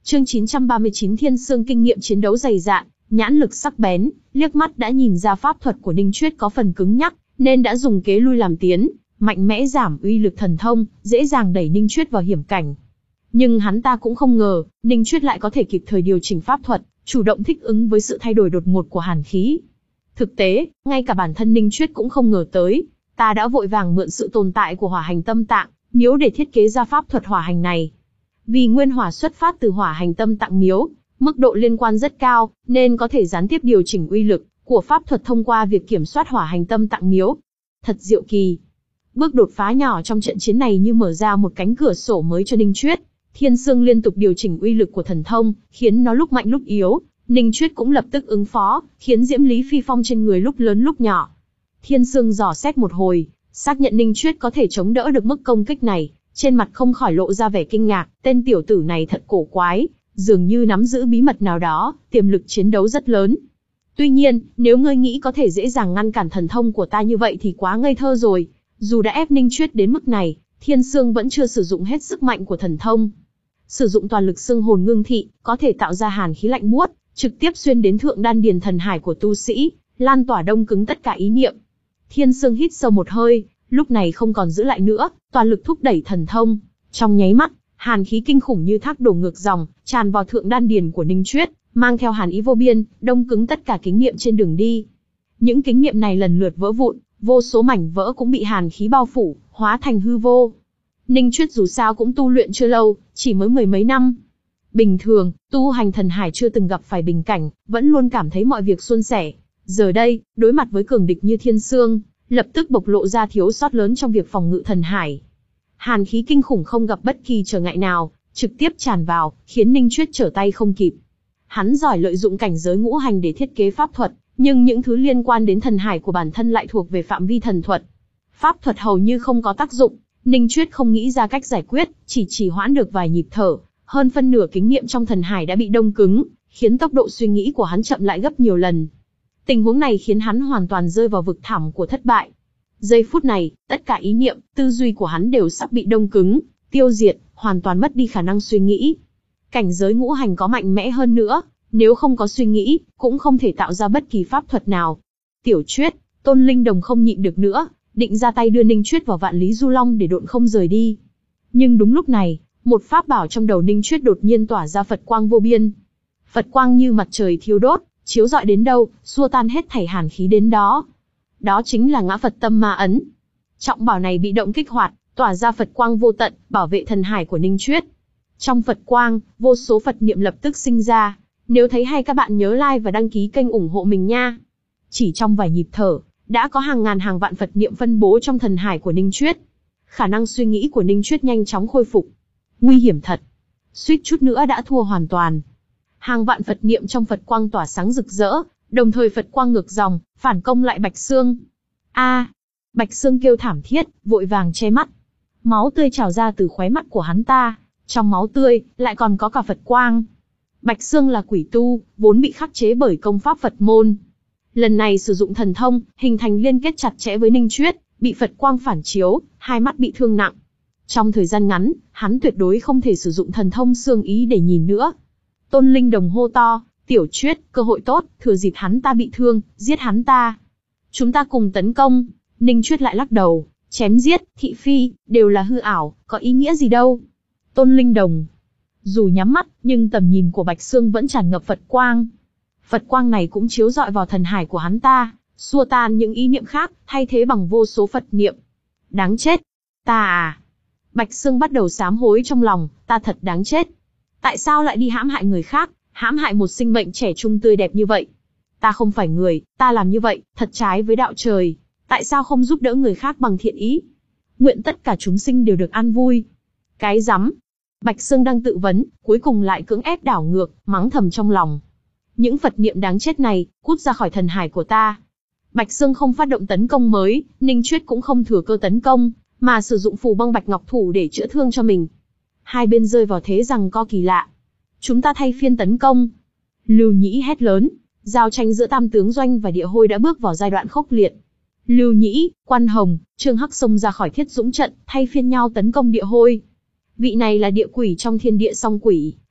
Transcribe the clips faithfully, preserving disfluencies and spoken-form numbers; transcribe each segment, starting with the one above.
Chương chín trăm ba mươi chín Thiên Sương kinh nghiệm chiến đấu dày dạn, nhãn lực sắc bén, liếc mắt đã nhìn ra pháp thuật của Ninh Chuyết có phần cứng nhắc, nên đã dùng kế lui làm tiến, mạnh mẽ giảm uy lực thần thông, dễ dàng đẩy Ninh Chuyết vào hiểm cảnh. Nhưng hắn ta cũng không ngờ, Ninh Chuyết lại có thể kịp thời điều chỉnh pháp thuật, chủ động thích ứng với sự thay đổi đột ngột của hàn khí. Thực tế, ngay cả bản thân Ninh Chuyết cũng không ngờ tới, ta đã vội vàng mượn sự tồn tại của hỏa hành tâm tạng, miếu để thiết kế ra pháp thuật hỏa hành này. Vì nguyên hỏa xuất phát từ hỏa hành tâm tạng miếu, mức độ liên quan rất cao, nên có thể gián tiếp điều chỉnh uy lực của pháp thuật thông qua việc kiểm soát hỏa hành tâm tạng miếu. Thật diệu kỳ. Bước đột phá nhỏ trong trận chiến này như mở ra một cánh cửa sổ mới cho Ninh Chuyết. Thiên Sương liên tục điều chỉnh uy lực của thần thông, khiến nó lúc mạnh lúc yếu. Ninh Chuyết cũng lập tức ứng phó, khiến diễm lý phi phong trên người lúc lớn lúc nhỏ. Thiên Sương dò xét một hồi, xác nhận Ninh Chuyết có thể chống đỡ được mức công kích này, trên mặt không khỏi lộ ra vẻ kinh ngạc. Tên tiểu tử này thật cổ quái, dường như nắm giữ bí mật nào đó, tiềm lực chiến đấu rất lớn. Tuy nhiên, nếu ngươi nghĩ có thể dễ dàng ngăn cản thần thông của ta như vậy thì quá ngây thơ rồi. Dù đã ép Ninh Chuyết đến mức này, Thiên Sương vẫn chưa sử dụng hết sức mạnh của thần thông. Sử dụng toàn lực xương hồn ngưng thị, có thể tạo ra hàn khí lạnh buốt, trực tiếp xuyên đến thượng đan điền thần hải của tu sĩ, lan tỏa đông cứng tất cả ý niệm. Thiên Sương hít sâu một hơi, lúc này không còn giữ lại nữa, toàn lực thúc đẩy thần thông. Trong nháy mắt, hàn khí kinh khủng như thác đổ ngược dòng, tràn vào thượng đan điền của Ninh Chuyết, mang theo hàn ý vô biên, đông cứng tất cả kính niệm trên đường đi. Những kính niệm này lần lượt vỡ vụn, vô số mảnh vỡ cũng bị hàn khí bao phủ, hóa thành hư vô. Ninh Chuyết dù sao cũng tu luyện chưa lâu, chỉ mới mười mấy năm. Bình thường, tu hành thần hải chưa từng gặp phải bình cảnh, vẫn luôn cảm thấy mọi việc suôn sẻ. Giờ đây, đối mặt với cường địch như Thiên Sương, lập tức bộc lộ ra thiếu sót lớn trong việc phòng ngự thần hải. Hàn khí kinh khủng không gặp bất kỳ trở ngại nào, trực tiếp tràn vào, khiến Ninh Chuyết trở tay không kịp. Hắn giỏi lợi dụng cảnh giới ngũ hành để thiết kế pháp thuật, nhưng những thứ liên quan đến thần hải của bản thân lại thuộc về phạm vi thần thuật. Pháp thuật hầu như không có tác dụng, Ninh Chuyết không nghĩ ra cách giải quyết, chỉ trì hoãn được vài nhịp thở, hơn phân nửa kính niệm trong thần hải đã bị đông cứng, khiến tốc độ suy nghĩ của hắn chậm lại gấp nhiều lần. Tình huống này khiến hắn hoàn toàn rơi vào vực thẳm của thất bại. Giây phút này, tất cả ý niệm, tư duy của hắn đều sắp bị đông cứng, tiêu diệt, hoàn toàn mất đi khả năng suy nghĩ. Cảnh giới ngũ hành có mạnh mẽ hơn nữa, nếu không có suy nghĩ, cũng không thể tạo ra bất kỳ pháp thuật nào. Tiểu Chuyết, Tôn Linh Đồng không nhịn được nữa, định ra tay đưa Ninh Chuyết vào Vạn Lý Du Long để độn không rời đi. Nhưng đúng lúc này, một pháp bảo trong đầu Ninh Chuyết đột nhiên tỏa ra Phật quang vô biên. Phật quang như mặt trời thiêu đốt, chiếu rọi đến đâu, xua tan hết thảy hàn khí đến đó. Đó chính là Ngã Phật Tâm Ma Ấn. Trọng bảo này bị động kích hoạt, tỏa ra Phật quang vô tận, bảo vệ thần hải của Ninh Chuyết. Trong Phật quang, vô số Phật niệm lập tức sinh ra. Nếu thấy hay các bạn nhớ like và đăng ký kênh ủng hộ mình nha. Chỉ trong vài nhịp thở, đã có hàng ngàn hàng vạn Phật niệm phân bố trong thần hải của Ninh Chuyết. Khả năng suy nghĩ của Ninh Chuyết nhanh chóng khôi phục. Nguy hiểm thật. Suýt chút nữa đã thua hoàn toàn. Hàng vạn Phật niệm trong Phật quang tỏa sáng rực rỡ, đồng thời Phật quang ngược dòng, phản công lại Bạch Xương. A! À, Bạch Xương kêu thảm thiết, vội vàng che mắt. Máu tươi trào ra từ khóe mắt của hắn ta, trong máu tươi lại còn có cả Phật quang. Bạch Xương là quỷ tu, vốn bị khắc chế bởi công pháp Phật môn. Lần này sử dụng thần thông, hình thành liên kết chặt chẽ với Ninh Chuyết, bị Phật quang phản chiếu, hai mắt bị thương nặng. Trong thời gian ngắn, hắn tuyệt đối không thể sử dụng thần thông xương ý để nhìn nữa. Tôn Linh Đồng hô to, Tiểu Chuyết, cơ hội tốt, thừa dịp hắn ta bị thương, giết hắn ta. Chúng ta cùng tấn công. Ninh Chuyết lại lắc đầu, chém giết, thị phi, đều là hư ảo, có ý nghĩa gì đâu. Tôn Linh Đồng. Dù nhắm mắt, nhưng tầm nhìn của Bạch Xương vẫn tràn ngập Phật quang. Phật quang này cũng chiếu rọi vào thần hải của hắn ta, xua tan những ý niệm khác, thay thế bằng vô số Phật niệm. Đáng chết. Ta à. Bạch Xương bắt đầu sám hối trong lòng, ta thật đáng chết. Tại sao lại đi hãm hại người khác, hãm hại một sinh mệnh trẻ trung tươi đẹp như vậy? Ta không phải người, ta làm như vậy, thật trái với đạo trời. Tại sao không giúp đỡ người khác bằng thiện ý? Nguyện tất cả chúng sinh đều được an vui. Cái rắm. Bạch Xương đang tự vấn, cuối cùng lại cưỡng ép đảo ngược, mắng thầm trong lòng. Những Phật niệm đáng chết này, cút ra khỏi thần hải của ta. Bạch Xương không phát động tấn công mới, Ninh Chuyết cũng không thừa cơ tấn công, mà sử dụng phù băng bạch ngọc thủ để chữa thương cho mình. Hai bên rơi vào thế giằng co kỳ lạ. Chúng ta thay phiên tấn công. Lưu Nhĩ hét lớn, giao tranh giữa Tam Tướng Doanh và Địa Hôi đã bước vào giai đoạn khốc liệt. Lưu Nhĩ, Quan Hồng, Trương Hắc xông ra khỏi Thiết Dũng trận, thay phiên nhau tấn công Địa Hôi. Vị này là địa quỷ trong thiên địa song quỷ,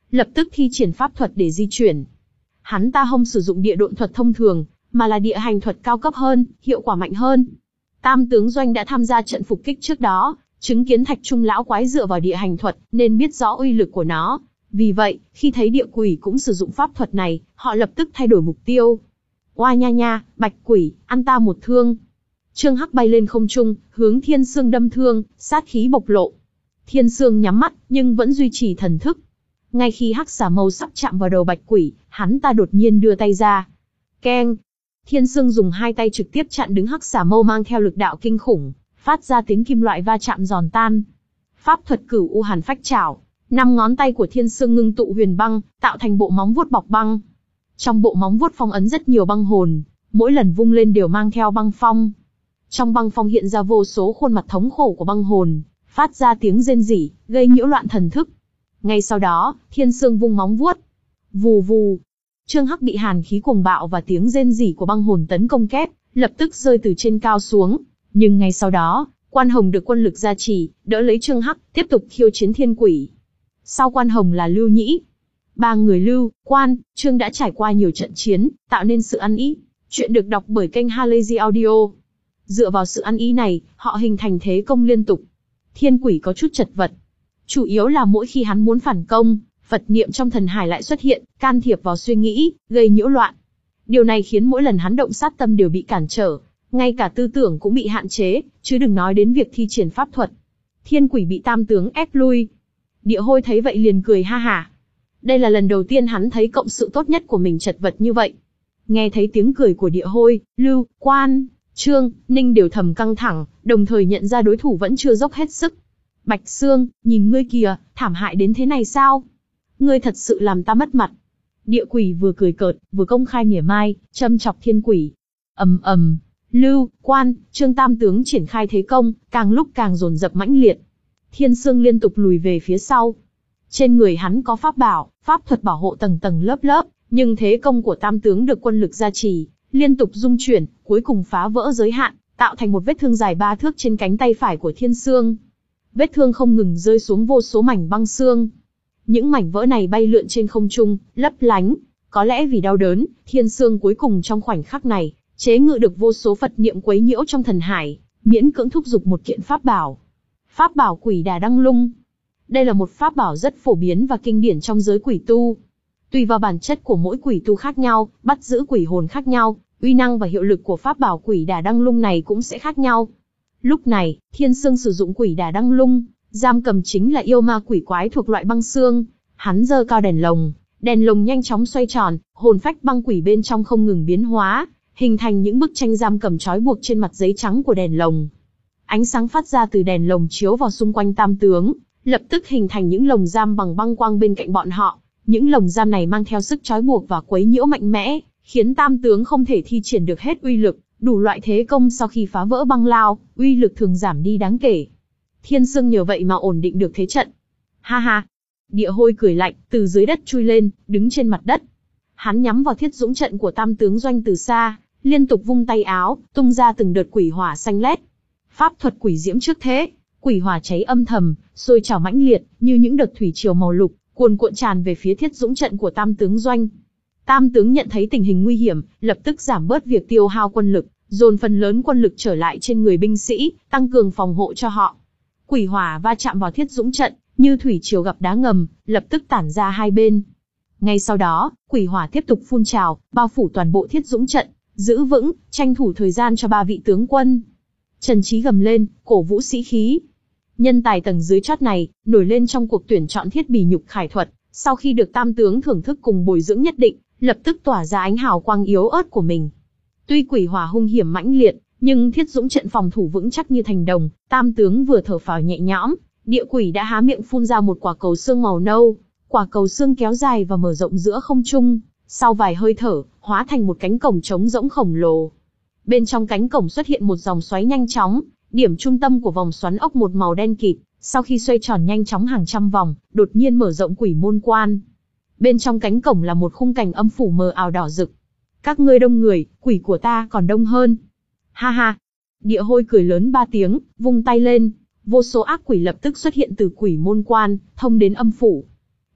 lập tức thi triển pháp thuật để di chuyển. Hắn ta không sử dụng địa độn thuật thông thường, mà là địa hành thuật cao cấp hơn, hiệu quả mạnh hơn. Tam tướng Doanh đã tham gia trận phục kích trước đó, chứng kiến Thạch Trung lão quái dựa vào địa hành thuật, nên biết rõ uy lực của nó. Vì vậy, khi thấy địa quỷ cũng sử dụng pháp thuật này, họ lập tức thay đổi mục tiêu. Oa nha nha, bạch quỷ, ăn ta một thương. Trương Hắc bay lên không trung, hướng Thiên Sương đâm thương, sát khí bộc lộ. Thiên Sương nhắm mắt, nhưng vẫn duy trì thần thức. Ngay khi hắc xà mâu sắp chạm vào đầu bạch quỷ, hắn ta đột nhiên đưa tay ra. Keng! Thiên Sương dùng hai tay trực tiếp chặn đứng hắc xà mâu mang theo lực đạo kinh khủng, phát ra tiếng kim loại va chạm giòn tan. Pháp thuật Cửu U Hàn Phách Trảo, năm ngón tay của Thiên Sương ngưng tụ huyền băng, tạo thành bộ móng vuốt bọc băng. Trong bộ móng vuốt phong ấn rất nhiều băng hồn, mỗi lần vung lên đều mang theo băng phong. Trong băng phong hiện ra vô số khuôn mặt thống khổ của băng hồn, phát ra tiếng rên rỉ, gây nhiễu loạn thần thức. Ngay sau đó, Thiên Sương vung móng vuốt. Vù vù. Trương Hắc bị hàn khí cuồng bạo và tiếng rên rỉ của băng hồn tấn công kép, lập tức rơi từ trên cao xuống. Nhưng ngay sau đó, Quan Hồng được quân lực gia trì, đỡ lấy Trương Hắc, tiếp tục khiêu chiến thiên quỷ. Sau Quan Hồng là Lưu Nhĩ. Ba người Lưu, Quan, Trương đã trải qua nhiều trận chiến, tạo nên sự ăn ý. Chuyện được đọc bởi kênh Halazy Audio. Dựa vào sự ăn ý này, họ hình thành thế công liên tục. Thiên quỷ có chút chật vật. Chủ yếu là mỗi khi hắn muốn phản công, Phật niệm trong thần hải lại xuất hiện, can thiệp vào suy nghĩ, gây nhiễu loạn. Điều này khiến mỗi lần hắn động sát tâm đều bị cản trở, ngay cả tư tưởng cũng bị hạn chế, chứ đừng nói đến việc thi triển pháp thuật. Thiên quỷ bị tam tướng ép lui. Địa Hôi thấy vậy liền cười ha hả. Đây là lần đầu tiên hắn thấy cộng sự tốt nhất của mình chật vật như vậy. Nghe thấy tiếng cười của Địa Hôi, Lưu, Quan, Trương, Ninh đều thầm căng thẳng, đồng thời nhận ra đối thủ vẫn chưa dốc hết sức. Bạch Xương, nhìn ngươi kìa, thảm hại đến thế này sao? Ngươi thật sự làm ta mất mặt. Địa quỷ vừa cười cợt, vừa công khai mỉa mai, châm chọc thiên quỷ. Ầm ầm, Lưu, Quan, Trương tam tướng triển khai thế công, càng lúc càng dồn dập mãnh liệt. Thiên Sương liên tục lùi về phía sau. Trên người hắn có pháp bảo, pháp thuật bảo hộ tầng tầng lớp lớp, nhưng thế công của tam tướng được quân lực gia trì, liên tục dung chuyển, cuối cùng phá vỡ giới hạn, tạo thành một vết thương dài ba thước trên cánh tay phải của Thiên Sương. Vết thương không ngừng rơi xuống vô số mảnh băng xương. Những mảnh vỡ này bay lượn trên không trung, lấp lánh. Có lẽ vì đau đớn, Thiên Sương cuối cùng trong khoảnh khắc này, chế ngự được vô số Phật niệm quấy nhiễu trong thần hải, miễn cưỡng thúc giục một kiện pháp bảo. Pháp bảo Quỷ Đà Đăng Lung. Đây là một pháp bảo rất phổ biến và kinh điển trong giới quỷ tu. Tùy vào bản chất của mỗi quỷ tu khác nhau, bắt giữ quỷ hồn khác nhau, uy năng và hiệu lực của pháp bảo Quỷ Đà Đăng Lung này cũng sẽ khác nhau. Lúc này, Thiên Sương sử dụng Quỷ Đà Đăng Lung, giam cầm chính là yêu ma quỷ quái thuộc loại băng xương. Hắn giơ cao đèn lồng, đèn lồng nhanh chóng xoay tròn, hồn phách băng quỷ bên trong không ngừng biến hóa, hình thành những bức tranh giam cầm trói buộc trên mặt giấy trắng của đèn lồng. Ánh sáng phát ra từ đèn lồng chiếu vào xung quanh tam tướng, lập tức hình thành những lồng giam bằng băng quang bên cạnh bọn họ. Những lồng giam này mang theo sức trói buộc và quấy nhiễu mạnh mẽ, khiến tam tướng không thể thi triển được hết uy lực. Đủ loại thế công sau khi phá vỡ băng lao, uy lực thường giảm đi đáng kể. Thiên Sương nhờ vậy mà ổn định được thế trận. Ha ha! Địa Hôi cười lạnh, từ dưới đất chui lên, đứng trên mặt đất. Hắn nhắm vào thiết dũng trận của tam tướng Doanh từ xa, liên tục vung tay áo, tung ra từng đợt quỷ hỏa xanh lét. Pháp thuật quỷ diễm trước thế, quỷ hỏa cháy âm thầm, sôi trào mãnh liệt, như những đợt thủy triều màu lục, cuồn cuộn tràn về phía thiết dũng trận của tam tướng Doanh. Tam tướng nhận thấy tình hình nguy hiểm, lập tức giảm bớt việc tiêu hao quân lực, dồn phần lớn quân lực trở lại trên người binh sĩ, tăng cường phòng hộ cho họ. Quỷ hỏa va chạm vào thiết dũng trận, như thủy triều gặp đá ngầm, lập tức tản ra hai bên. Ngay sau đó, quỷ hỏa tiếp tục phun trào, bao phủ toàn bộ thiết dũng trận, giữ vững, tranh thủ thời gian cho ba vị tướng quân. Trần Chí gầm lên, cổ vũ sĩ khí. Nhân tài tầng dưới chót này, nổi lên trong cuộc tuyển chọn thiết bì nhục khải thuật, sau khi được tam tướng thưởng thức cùng bồi dưỡng nhất định, lập tức tỏa ra ánh hào quang yếu ớt của mình. Tuy quỷ hỏa hung hiểm mãnh liệt, nhưng thiết dũng trận phòng thủ vững chắc như thành đồng, tam tướng vừa thở phào nhẹ nhõm, địa quỷ đã há miệng phun ra một quả cầu xương màu nâu. Quả cầu xương kéo dài và mở rộng giữa không trung, sau vài hơi thở, hóa thành một cánh cổng trống rỗng khổng lồ. Bên trong cánh cổng xuất hiện một dòng xoáy nhanh chóng, điểm trung tâm của vòng xoắn ốc một màu đen kịt, sau khi xoay tròn nhanh chóng hàng trăm vòng, đột nhiên mở rộng quỷ môn quan. Bên trong cánh cổng là một khung cảnh âm phủ mờ ảo đỏ rực. Các ngươi đông người, quỷ của ta còn đông hơn. Ha ha! Địa Hôi cười lớn ba tiếng, vung tay lên, vô số ác quỷ lập tức xuất hiện từ quỷ môn quan, thông đến âm phủ.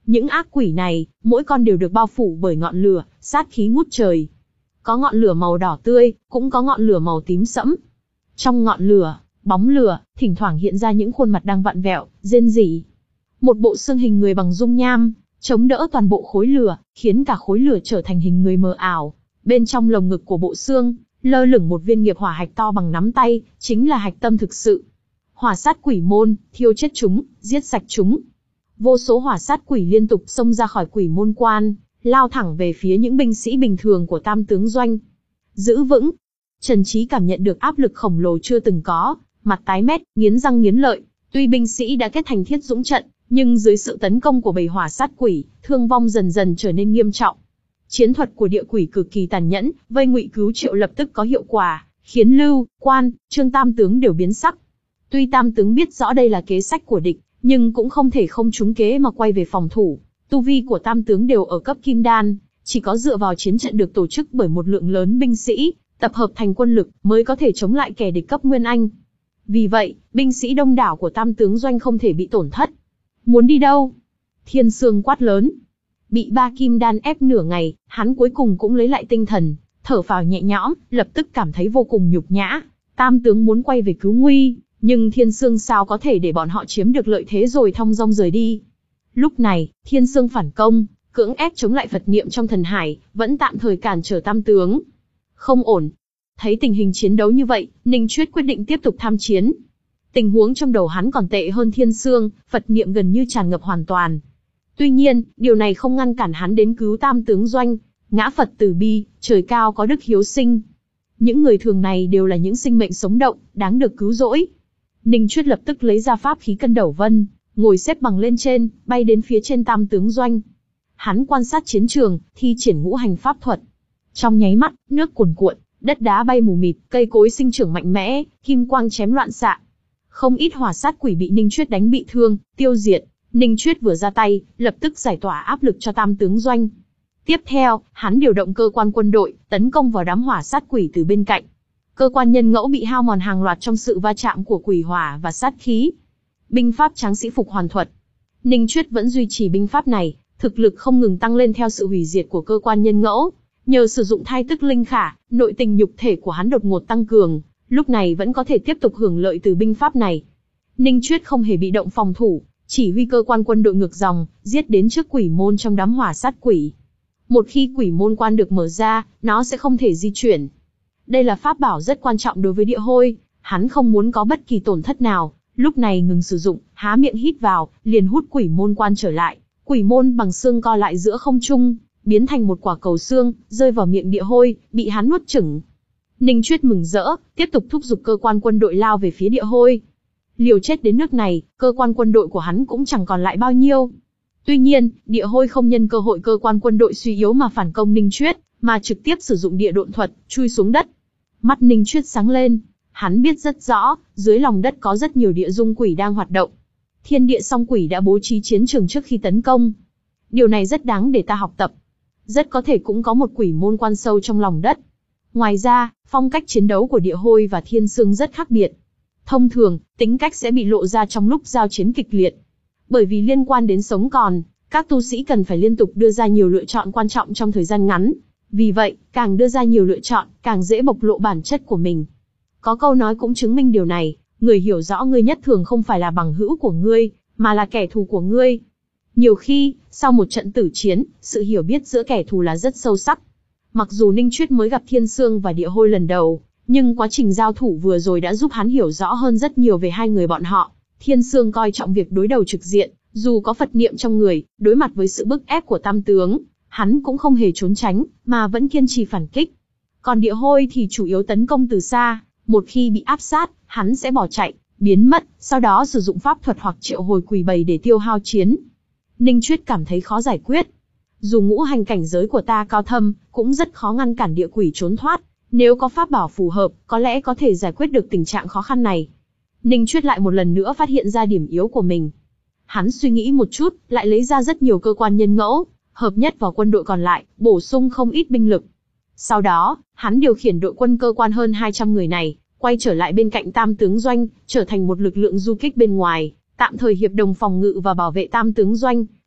Những ác quỷ này, mỗi con đều được bao phủ bởi ngọn lửa, sát khí ngút trời. Có ngọn lửa màu đỏ tươi, cũng có ngọn lửa màu tím sẫm. Trong ngọn lửa, bóng lửa, thỉnh thoảng hiện ra những khuôn mặt đang vặn vẹo, rên rỉ. Một bộ xương hình người bằng dung nham, chống đỡ toàn bộ khối lửa, khiến cả khối lửa trở thành hình người mờ ảo. Bên trong lồng ngực của bộ xương, lơ lửng một viên nghiệp hỏa hạch to bằng nắm tay, chính là hạch tâm thực sự. Hỏa sát quỷ môn, thiêu chết chúng, giết sạch chúng. Vô số hỏa sát quỷ liên tục xông ra khỏi quỷ môn quan, lao thẳng về phía những binh sĩ bình thường của Tam tướng doanh. Giữ vững. Trần Chí cảm nhận được áp lực khổng lồ chưa từng có, mặt tái mét, nghiến răng nghiến lợi. Tuy binh sĩ đã kết thành thiết dũng trận, nhưng dưới sự tấn công của bầy hỏa sát quỷ, thương vong dần dần trở nên nghiêm trọng. Chiến thuật của địa quỷ cực kỳ tàn nhẫn, vây ngụy cứu triệu lập tức có hiệu quả, khiến Lưu, Quan, Trương tam tướng đều biến sắc. Tuy tam tướng biết rõ đây là kế sách của địch, nhưng cũng không thể không trúng kế mà quay về phòng thủ. Tu vi của tam tướng đều ở cấp kim đan, chỉ có dựa vào chiến trận được tổ chức bởi một lượng lớn binh sĩ, tập hợp thành quân lực mới có thể chống lại kẻ địch cấp nguyên anh. Vì vậy, binh sĩ đông đảo của tam tướng doanh không thể bị tổn thất. Muốn đi đâu? Thiên Sương quát lớn. Bị ba kim đan ép nửa ngày, hắn cuối cùng cũng lấy lại tinh thần, thở phào nhẹ nhõm, lập tức cảm thấy vô cùng nhục nhã. Tam tướng muốn quay về cứu nguy, nhưng Thiên Sương sao có thể để bọn họ chiếm được lợi thế rồi thong dong rời đi. Lúc này, Thiên Sương phản công, cưỡng ép chống lại Phật niệm trong thần hải, vẫn tạm thời cản trở tam tướng. Không ổn. Thấy tình hình chiến đấu như vậy, Ninh Chuyết quyết định tiếp tục tham chiến. Tình huống trong đầu hắn còn tệ hơn Thiên Sương, Phật niệm gần như tràn ngập hoàn toàn. Tuy nhiên, điều này không ngăn cản hắn đến cứu tam tướng doanh. Ngã Phật từ bi, trời cao có đức hiếu sinh. Những người thường này đều là những sinh mệnh sống động, đáng được cứu rỗi. Ninh Chuyết lập tức lấy ra pháp khí cân đầu vân, ngồi xếp bằng lên trên, bay đến phía trên tam tướng doanh. Hắn quan sát chiến trường, thi triển ngũ hành pháp thuật. Trong nháy mắt, nước cuồn cuộn, đất đá bay mù mịt, cây cối sinh trưởng mạnh mẽ, kim quang chém loạn xạ. Không ít hỏa sát quỷ bị Ninh Chuyết đánh bị thương, tiêu diệt. Ninh Chuyết vừa ra tay, lập tức giải tỏa áp lực cho tam tướng doanh. Tiếp theo, hắn điều động cơ quan quân đội, tấn công vào đám hỏa sát quỷ từ bên cạnh. Cơ quan nhân ngẫu bị hao mòn hàng loạt trong sự va chạm của quỷ hỏa và sát khí. Binh pháp tráng sĩ phục hoàn thuật. Ninh Chuyết vẫn duy trì binh pháp này, thực lực không ngừng tăng lên theo sự hủy diệt của cơ quan nhân ngẫu. Nhờ sử dụng thai tức linh khả, nội tình nhục thể của hắn đột ngột tăng cường, lúc này vẫn có thể tiếp tục hưởng lợi từ binh pháp này. Ninh Chuyết không hề bị động phòng thủ, chỉ huy cơ quan quân đội ngược dòng, giết đến trước quỷ môn trong đám hỏa sát quỷ. Một khi quỷ môn quan được mở ra, nó sẽ không thể di chuyển. Đây là pháp bảo rất quan trọng đối với địa hôi, hắn không muốn có bất kỳ tổn thất nào, lúc này ngừng sử dụng, há miệng hít vào, liền hút quỷ môn quan trở lại. Quỷ môn bằng xương co lại giữa không trung, biến thành một quả cầu xương, rơi vào miệng địa hôi, bị hắn nuốt chửng. Ninh Chuyết mừng rỡ, tiếp tục thúc giục cơ quan quân đội lao về phía địa hôi. Liều chết đến nước này, cơ quan quân đội của hắn cũng chẳng còn lại bao nhiêu. Tuy nhiên, địa hôi không nhân cơ hội cơ quan quân đội suy yếu mà phản công Ninh Chuyết, mà trực tiếp sử dụng địa độn thuật, chui xuống đất. Mắt Ninh Chuyết sáng lên, hắn biết rất rõ, dưới lòng đất có rất nhiều địa dung quỷ đang hoạt động. Thiên địa song quỷ đã bố trí chiến trường trước khi tấn công. Điều này rất đáng để ta học tập. Rất có thể cũng có một quỷ môn quan sâu trong lòng đất. Ngoài ra, phong cách chiến đấu của địa hôi và thiên sương rất khác biệt. Thông thường, tính cách sẽ bị lộ ra trong lúc giao chiến kịch liệt. Bởi vì liên quan đến sống còn, các tu sĩ cần phải liên tục đưa ra nhiều lựa chọn quan trọng trong thời gian ngắn. Vì vậy, càng đưa ra nhiều lựa chọn, càng dễ bộc lộ bản chất của mình. Có câu nói cũng chứng minh điều này, người hiểu rõ ngươi nhất thường không phải là bằng hữu của ngươi, mà là kẻ thù của ngươi. Nhiều khi, sau một trận tử chiến, sự hiểu biết giữa kẻ thù là rất sâu sắc. Mặc dù Ninh Chuyết mới gặp Thiên Sương và Địa Hôi lần đầu, nhưng quá trình giao thủ vừa rồi đã giúp hắn hiểu rõ hơn rất nhiều về hai người bọn họ. Thiên Sương coi trọng việc đối đầu trực diện, dù có Phật niệm trong người, đối mặt với sự bức ép của tam tướng, hắn cũng không hề trốn tránh, mà vẫn kiên trì phản kích. Còn Địa Hôi thì chủ yếu tấn công từ xa, một khi bị áp sát, hắn sẽ bỏ chạy, biến mất, sau đó sử dụng pháp thuật hoặc triệu hồi quỷ bầy để tiêu hao chiến. Ninh Chuyết cảm thấy khó giải quyết. Dù ngũ hành cảnh giới của ta cao thâm, cũng rất khó ngăn cản địa quỷ trốn thoát. Nếu có pháp bảo phù hợp, có lẽ có thể giải quyết được tình trạng khó khăn này. Ninh Chuyết lại một lần nữa phát hiện ra điểm yếu của mình. Hắn suy nghĩ một chút, lại lấy ra rất nhiều cơ quan nhân ngẫu, hợp nhất vào quân đội còn lại, bổ sung không ít binh lực. Sau đó, hắn điều khiển đội quân cơ quan hơn hai trăm người này, quay trở lại bên cạnh tam tướng doanh, trở thành một lực lượng du kích bên ngoài, tạm thời hiệp đồng phòng ngự và bảo vệ tam tướng doanh.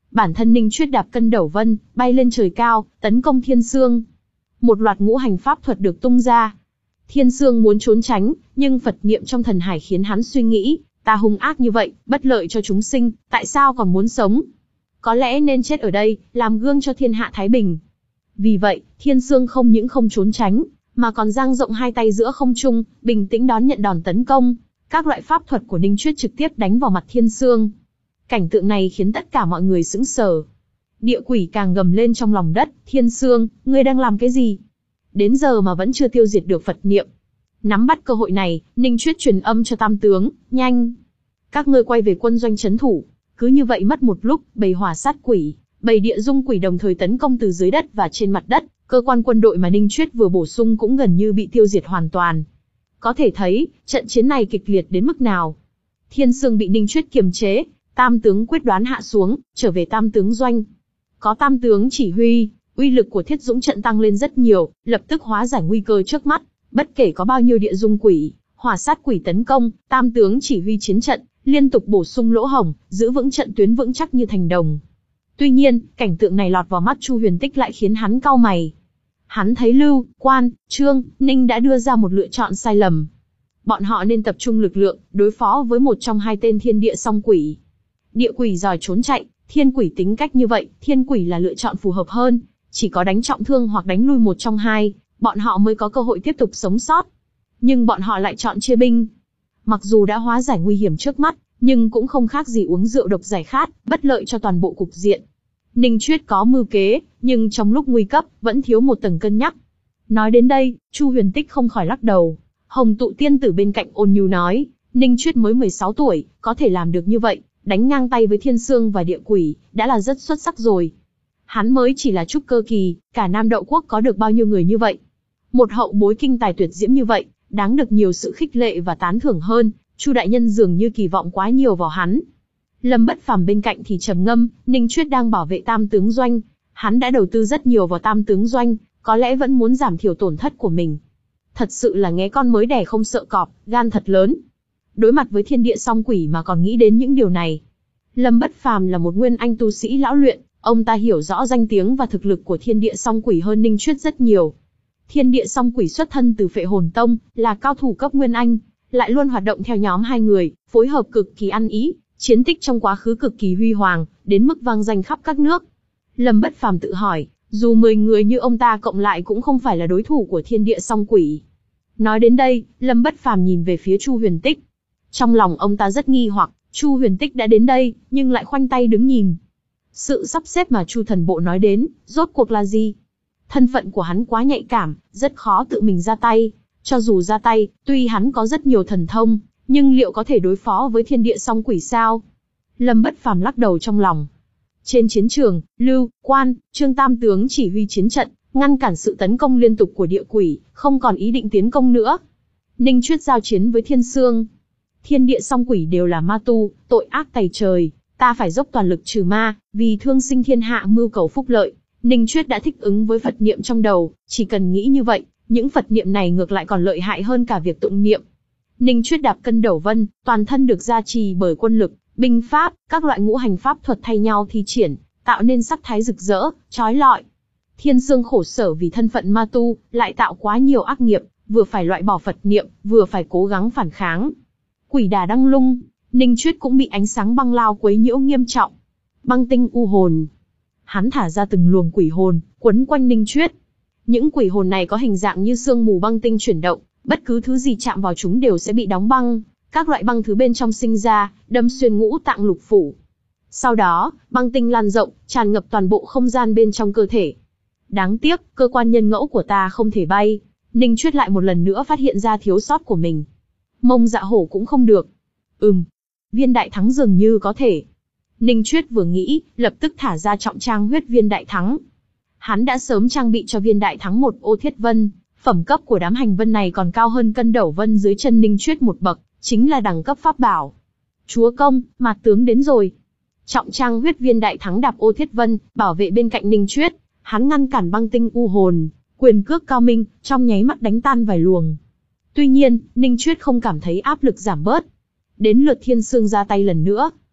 Bản thân Ninh Chuyết đạp cân đẩu vân, bay lên trời cao, tấn công Thiên Sương. Một loạt ngũ hành pháp thuật được tung ra. Thiên Sương muốn trốn tránh, nhưng Phật niệm trong thần hải khiến hắn suy nghĩ, ta hung ác như vậy, bất lợi cho chúng sinh, tại sao còn muốn sống? Có lẽ nên chết ở đây, làm gương cho thiên hạ thái bình. Vì vậy, Thiên Sương không những không trốn tránh, mà còn dang rộng hai tay giữa không trung, bình tĩnh đón nhận đòn tấn công. Các loại pháp thuật của Ninh Chuyết trực tiếp đánh vào mặt Thiên Sương. Cảnh tượng này khiến tất cả mọi người sững sờ. Địa quỷ càng gầm lên trong lòng đất, Thiên Sương, ngươi đang làm cái gì? Đến giờ mà vẫn chưa tiêu diệt được Phật niệm. Nắm bắt cơ hội này, Ninh Chuyết truyền âm cho tam tướng, nhanh. Các ngươi quay về quân doanh trấn thủ. Cứ như vậy mất một lúc, bầy hỏa sát quỷ, bầy địa dung quỷ đồng thời tấn công từ dưới đất và trên mặt đất. Cơ quan quân đội mà Ninh Chuyết vừa bổ sung cũng gần như bị tiêu diệt hoàn toàn. Có thể thấy, trận chiến này kịch liệt đến mức nào. Thiên Sương bị Ninh Chuyết kiềm chế, tam tướng quyết đoán hạ xuống, trở về tam tướng doanh. Có tam tướng chỉ huy, uy lực của Thiết Dũng trận tăng lên rất nhiều, lập tức hóa giải nguy cơ trước mắt. Bất kể có bao nhiêu địa dung quỷ, hỏa sát quỷ tấn công, tam tướng chỉ huy chiến trận, liên tục bổ sung lỗ hổng, giữ vững trận tuyến vững chắc như thành đồng. Tuy nhiên, cảnh tượng này lọt vào mắt Chu Huyền Tích lại khiến hắn cau mày. Hắn thấy Lưu, Quan, Trương, Ninh đã đưa ra một lựa chọn sai lầm. Bọn họ nên tập trung lực lượng, đối phó với một trong hai tên thiên địa song quỷ. Địa quỷ giỏi trốn chạy, thiên quỷ tính cách như vậy, thiên quỷ là lựa chọn phù hợp hơn. Chỉ có đánh trọng thương hoặc đánh lui một trong hai, bọn họ mới có cơ hội tiếp tục sống sót. Nhưng bọn họ lại chọn chia binh. Mặc dù đã hóa giải nguy hiểm trước mắt, nhưng cũng không khác gì uống rượu độc giải khát, bất lợi cho toàn bộ cục diện. Ninh Chuyết có mưu kế, nhưng trong lúc nguy cấp, vẫn thiếu một tầng cân nhắc. Nói đến đây, Chu Huyền Tích không khỏi lắc đầu. Hồng Tụ tiên tử bên cạnh ôn nhu nói, Ninh Chuyết mới mười sáu tuổi, có thể làm được như vậy, đánh ngang tay với Thiên Sương và địa quỷ, đã là rất xuất sắc rồi. Hắn mới chỉ là trúc cơ kỳ, cả Nam Đậu Quốc có được bao nhiêu người như vậy. Một hậu bối kinh tài tuyệt diễm như vậy, đáng được nhiều sự khích lệ và tán thưởng hơn. Chu đại nhân dường như kỳ vọng quá nhiều vào hắn. Lâm Bất Phàm bên cạnh thì trầm ngâm, Ninh Chuyết đang bảo vệ tam tướng doanh, hắn đã đầu tư rất nhiều vào tam tướng doanh, có lẽ vẫn muốn giảm thiểu tổn thất của mình. Thật sự là nghe con mới đẻ không sợ cọp, gan thật lớn. Đối mặt với thiên địa song quỷ mà còn nghĩ đến những điều này. Lâm Bất Phàm là một nguyên anh tu sĩ lão luyện, ông ta hiểu rõ danh tiếng và thực lực của thiên địa song quỷ hơn Ninh Chuyết rất nhiều. Thiên địa song quỷ xuất thân từ Phệ Hồn Tông, là cao thủ cấp nguyên anh, lại luôn hoạt động theo nhóm hai người, phối hợp cực kỳ ăn ý, chiến tích trong quá khứ cực kỳ huy hoàng, đến mức vang danh khắp các nước. Lâm Bất Phàm tự hỏi, dù mười người như ông ta cộng lại cũng không phải là đối thủ của thiên địa song quỷ. Nói đến đây, Lâm Bất Phàm nhìn về phía Chu Huyền Tích. Trong lòng ông ta rất nghi hoặc, Chu Huyền Tích đã đến đây, nhưng lại khoanh tay đứng nhìn. Sự sắp xếp mà Chu Thần Bộ nói đến, rốt cuộc là gì? Thân phận của hắn quá nhạy cảm, rất khó tự mình ra tay. Cho dù ra tay, tuy hắn có rất nhiều thần thông, nhưng liệu có thể đối phó với thiên địa song quỷ sao? Lâm Bất Phàm lắc đầu trong lòng. Trên chiến trường, Lưu, Quan, Trương tam tướng chỉ huy chiến trận, ngăn cản sự tấn công liên tục của địa quỷ, không còn ý định tiến công nữa. Ninh Chuyết giao chiến với Thiên Sương. Thiên địa song quỷ đều là ma tu, tội ác tày trời, ta phải dốc toàn lực trừ ma, vì thương sinh thiên hạ mưu cầu phúc lợi. Ninh Chuyết đã thích ứng với Phật niệm trong đầu, chỉ cần nghĩ như vậy, những Phật niệm này ngược lại còn lợi hại hơn cả việc tụng niệm. Ninh Chuyết đạp cân đẩu vân, toàn thân được gia trì bởi quân lực, binh pháp, các loại ngũ hành pháp thuật thay nhau thi triển, tạo nên sắc thái rực rỡ, chói lọi. Thiên Sương khổ sở vì thân phận ma tu, lại tạo quá nhiều ác nghiệp, vừa phải loại bỏ Phật niệm, vừa phải cố gắng phản kháng. Quỷ đà đăng lung, Ninh Chuyết cũng bị ánh sáng băng lao quấy nhiễu nghiêm trọng. Băng tinh u hồn. Hắn thả ra từng luồng quỷ hồn, quấn quanh Ninh Chuyết. Những quỷ hồn này có hình dạng như sương mù băng tinh chuyển động, bất cứ thứ gì chạm vào chúng đều sẽ bị đóng băng, các loại băng thứ bên trong sinh ra, đâm xuyên ngũ tạng lục phủ. Sau đó, băng tinh lan rộng, tràn ngập toàn bộ không gian bên trong cơ thể. Đáng tiếc, cơ quan nhân ngẫu của ta không thể bay. Ninh Chuyết lại một lần nữa phát hiện ra thiếu sót của mình. Mông Dạ Hổ cũng không được. Ừm, viên đại thắng dường như có thể. Ninh Chuyết vừa nghĩ, lập tức thả ra trọng trang huyết viên đại thắng. Hắn đã sớm trang bị cho viên đại thắng một ô thiết vân, phẩm cấp của đám hành vân này còn cao hơn cân đẩu vân dưới chân Ninh Chuyết một bậc, chính là đẳng cấp pháp bảo. Chúa công, Mạt tướng đến rồi. Trọng trang huyết viên đại thắng đạp ô thiết vân, bảo vệ bên cạnh Ninh Chuyết, hắn ngăn cản băng tinh u hồn, quyền cước cao minh, trong nháy mắt đánh tan vài luồng. Tuy nhiên, Ninh Chuyết không cảm thấy áp lực giảm bớt. Đến lượt Thiên Sương ra tay lần nữa.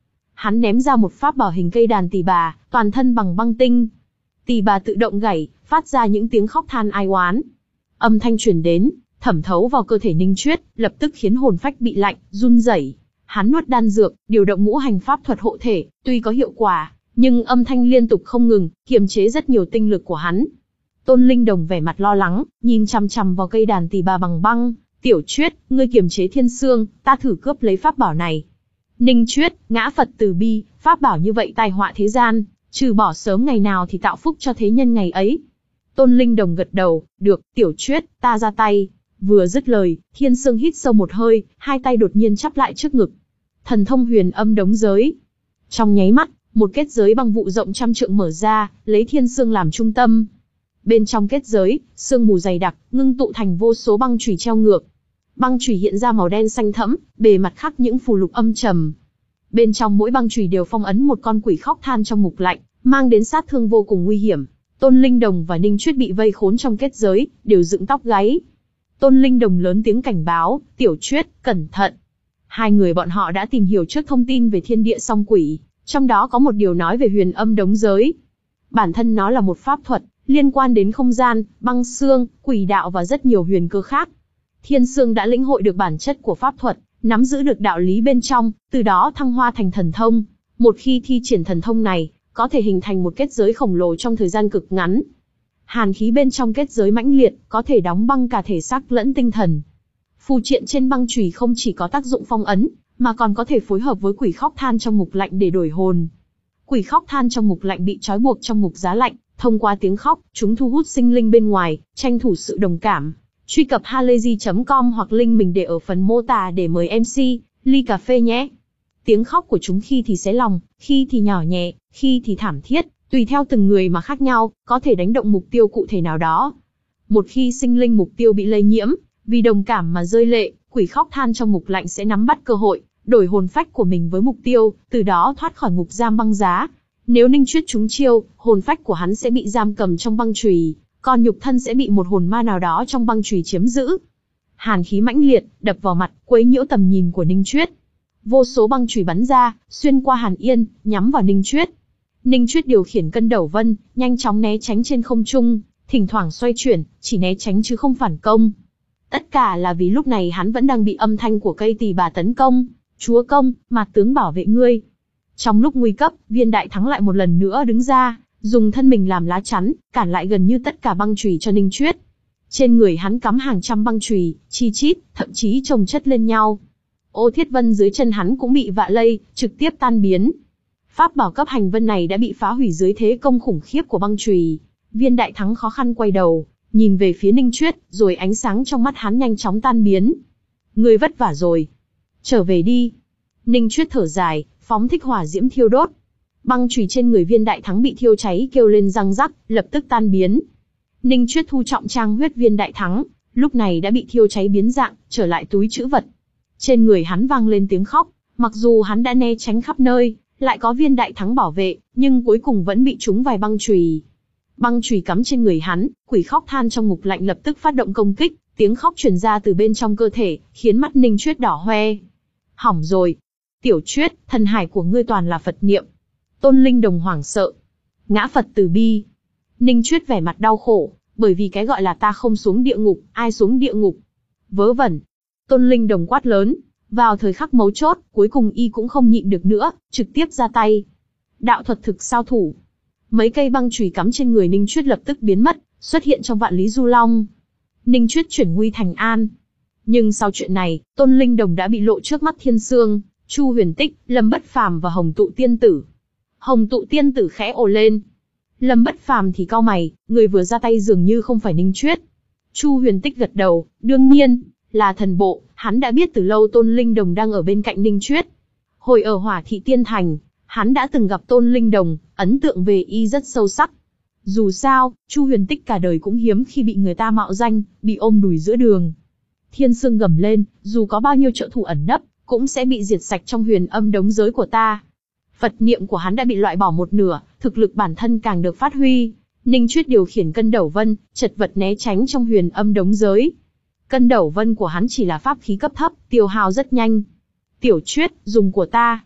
Hắn ném ra một pháp bảo hình cây đàn tỳ bà, toàn thân bằng băng tinh. Tỳ bà tự động gảy, phát ra những tiếng khóc than ai oán. Âm thanh truyền đến, thẩm thấu vào cơ thể Ninh Chuyết, lập tức khiến hồn phách bị lạnh, run rẩy. Hắn nuốt đan dược, điều động ngũ hành pháp thuật hộ thể, tuy có hiệu quả, nhưng âm thanh liên tục không ngừng, kiềm chế rất nhiều tinh lực của hắn. Tôn Linh Đồng vẻ mặt lo lắng, nhìn chằm chằm vào cây đàn tỳ bà bằng băng. Tiểu Chuyết, ngươi kiềm chế thiên xương, ta thử cướp lấy pháp bảo này. Ninh Chuyết, ngã Phật từ bi, pháp bảo như vậy tai họa thế gian, trừ bỏ sớm ngày nào thì tạo phúc cho thế nhân ngày ấy. Tôn Linh Đồng gật đầu, được, Tiểu Chuyết, ta ra tay. Vừa dứt lời, thiên xương hít sâu một hơi, hai tay đột nhiên chắp lại trước ngực. Thần thông huyền âm đống giới. Trong nháy mắt, một kết giới băng vụ rộng trăm trượng mở ra, lấy thiên xương làm trung tâm. Bên trong kết giới, sương mù dày đặc, ngưng tụ thành vô số băng chùy treo ngược. Băng chùy hiện ra màu đen xanh thẫm, bề mặt khắc những phù lục âm trầm. Bên trong mỗi băng chùy đều phong ấn một con quỷ khóc than trong ngục lạnh, mang đến sát thương vô cùng nguy hiểm. Tôn Linh Đồng và Ninh Chuyết bị vây khốn trong kết giới, đều dựng tóc gáy. Tôn Linh Đồng lớn tiếng cảnh báo, Tiểu Chuyết, cẩn thận. Hai người bọn họ đã tìm hiểu trước thông tin về thiên địa song quỷ, trong đó có một điều nói về huyền âm đống giới. Bản thân nó là một pháp thuật, liên quan đến không gian, băng xương, quỷ đạo và rất nhiều huyền cơ khác. Thiên Sương đã lĩnh hội được bản chất của pháp thuật, nắm giữ được đạo lý bên trong, từ đó thăng hoa thành thần thông. Một khi thi triển thần thông này, có thể hình thành một kết giới khổng lồ trong thời gian cực ngắn. Hàn khí bên trong kết giới mãnh liệt, có thể đóng băng cả thể xác lẫn tinh thần. Phù triện trên băng chùy không chỉ có tác dụng phong ấn, mà còn có thể phối hợp với quỷ khóc than trong ngục lạnh để đổi hồn. Quỷ khóc than trong ngục lạnh bị trói buộc trong ngục giá lạnh, thông qua tiếng khóc, chúng thu hút sinh linh bên ngoài, tranh thủ sự đồng cảm. Truy cập halayzi chấm com hoặc link mình để ở phần mô tả để mời em xê, ly cà phê nhé. Tiếng khóc của chúng khi thì xé lòng, khi thì nhỏ nhẹ, khi thì thảm thiết, tùy theo từng người mà khác nhau, có thể đánh động mục tiêu cụ thể nào đó. Một khi sinh linh mục tiêu bị lây nhiễm, vì đồng cảm mà rơi lệ, quỷ khóc than trong ngục lạnh sẽ nắm bắt cơ hội, đổi hồn phách của mình với mục tiêu, từ đó thoát khỏi ngục giam băng giá. Nếu Ninh Chuyết trúng chiêu, hồn phách của hắn sẽ bị giam cầm trong băng chùy, còn nhục thân sẽ bị một hồn ma nào đó trong băng chùy chiếm giữ. Hàn khí mãnh liệt, đập vào mặt, quấy nhiễu tầm nhìn của Ninh Chuyết. Vô số băng chùy bắn ra, xuyên qua Hàn Yên, nhắm vào Ninh Chuyết. Ninh Chuyết điều khiển cân đầu vân, nhanh chóng né tránh trên không trung, thỉnh thoảng xoay chuyển, chỉ né tránh chứ không phản công. Tất cả là vì lúc này hắn vẫn đang bị âm thanh của cây tỳ bà tấn công. Chúa công, Mạt tướng bảo vệ ngươi. Trong lúc nguy cấp, Viên Đại Thắng lại một lần nữa đứng ra, dùng thân mình làm lá chắn, cản lại gần như tất cả băng chùy cho Ninh Chuyết. Trên người hắn cắm hàng trăm băng chùy, chi chít, thậm chí chồng chất lên nhau. Ô Thiết Vân dưới chân hắn cũng bị vạ lây, trực tiếp tan biến. Pháp bảo cấp hành vân này đã bị phá hủy dưới thế công khủng khiếp của băng chùy. Viên Đại Thắng khó khăn quay đầu, nhìn về phía Ninh Chuyết, rồi ánh sáng trong mắt hắn nhanh chóng tan biến. Ngươi vất vả rồi. Trở về đi. Ninh Chuyết thở dài, phóng thích hỏa diễm thiêu đốt. Băng chùy trên người Viên Đại Thắng bị thiêu cháy kêu lên răng rắc, lập tức tan biến. Ninh Chuyết thu trọng trang huyết Viên Đại Thắng, lúc này đã bị thiêu cháy biến dạng, trở lại túi trữ vật. Trên người hắn vang lên tiếng khóc, mặc dù hắn đã né tránh khắp nơi, lại có Viên Đại Thắng bảo vệ, nhưng cuối cùng vẫn bị trúng vài băng chùy. Băng chùy cắm trên người hắn, quỷ khóc than trong ngục lạnh lập tức phát động công kích, tiếng khóc truyền ra từ bên trong cơ thể, khiến mắt Ninh Chuyết đỏ hoe. Hỏng rồi. Tiểu Chuyết, thần hải của ngươi toàn là Phật niệm. Tôn Linh Đồng hoảng sợ. Ngã Phật từ bi. Ninh Chuyết vẻ mặt đau khổ, bởi vì cái gọi là ta không xuống địa ngục, ai xuống địa ngục. Vớ vẩn. Tôn Linh Đồng quát lớn. Vào thời khắc mấu chốt, cuối cùng y cũng không nhịn được nữa, trực tiếp ra tay. Đạo thuật thực sao thủ. Mấy cây băng chùy cắm trên người Ninh Chuyết lập tức biến mất, xuất hiện trong vạn lý du long. Ninh Chuyết chuyển nguy thành an. Nhưng sau chuyện này, Tôn Linh Đồng đã bị lộ trước mắt Thiên Sương, Chu Huyền Tích, Lâm Bất Phàm và Hồng Tụ Tiên Tử. Hồng Tụ Tiên Tử khẽ ồ lên. Lâm Bất Phàm thì cau mày, người vừa ra tay dường như không phải Ninh Chuyết. Chu Huyền Tích gật đầu, đương nhiên, là thần bộ, hắn đã biết từ lâu Tôn Linh Đồng đang ở bên cạnh Ninh Chuyết. Hồi ở Hỏa Thị Tiên Thành, hắn đã từng gặp Tôn Linh Đồng, ấn tượng về y rất sâu sắc. Dù sao, Chu Huyền Tích cả đời cũng hiếm khi bị người ta mạo danh, bị ôm đùi giữa đường. Thiên Sương gầm lên, dù có bao nhiêu trợ thủ ẩn nấp, cũng sẽ bị diệt sạch trong huyền âm đống giới của ta. Phật niệm của hắn đã bị loại bỏ một nửa, thực lực bản thân càng được phát huy. Ninh Chuyết điều khiển cân đầu vân, chật vật né tránh trong huyền âm đống giới. Cân đầu vân của hắn chỉ là pháp khí cấp thấp, tiêu hao rất nhanh. Tiểu Chuyết, dùng của ta.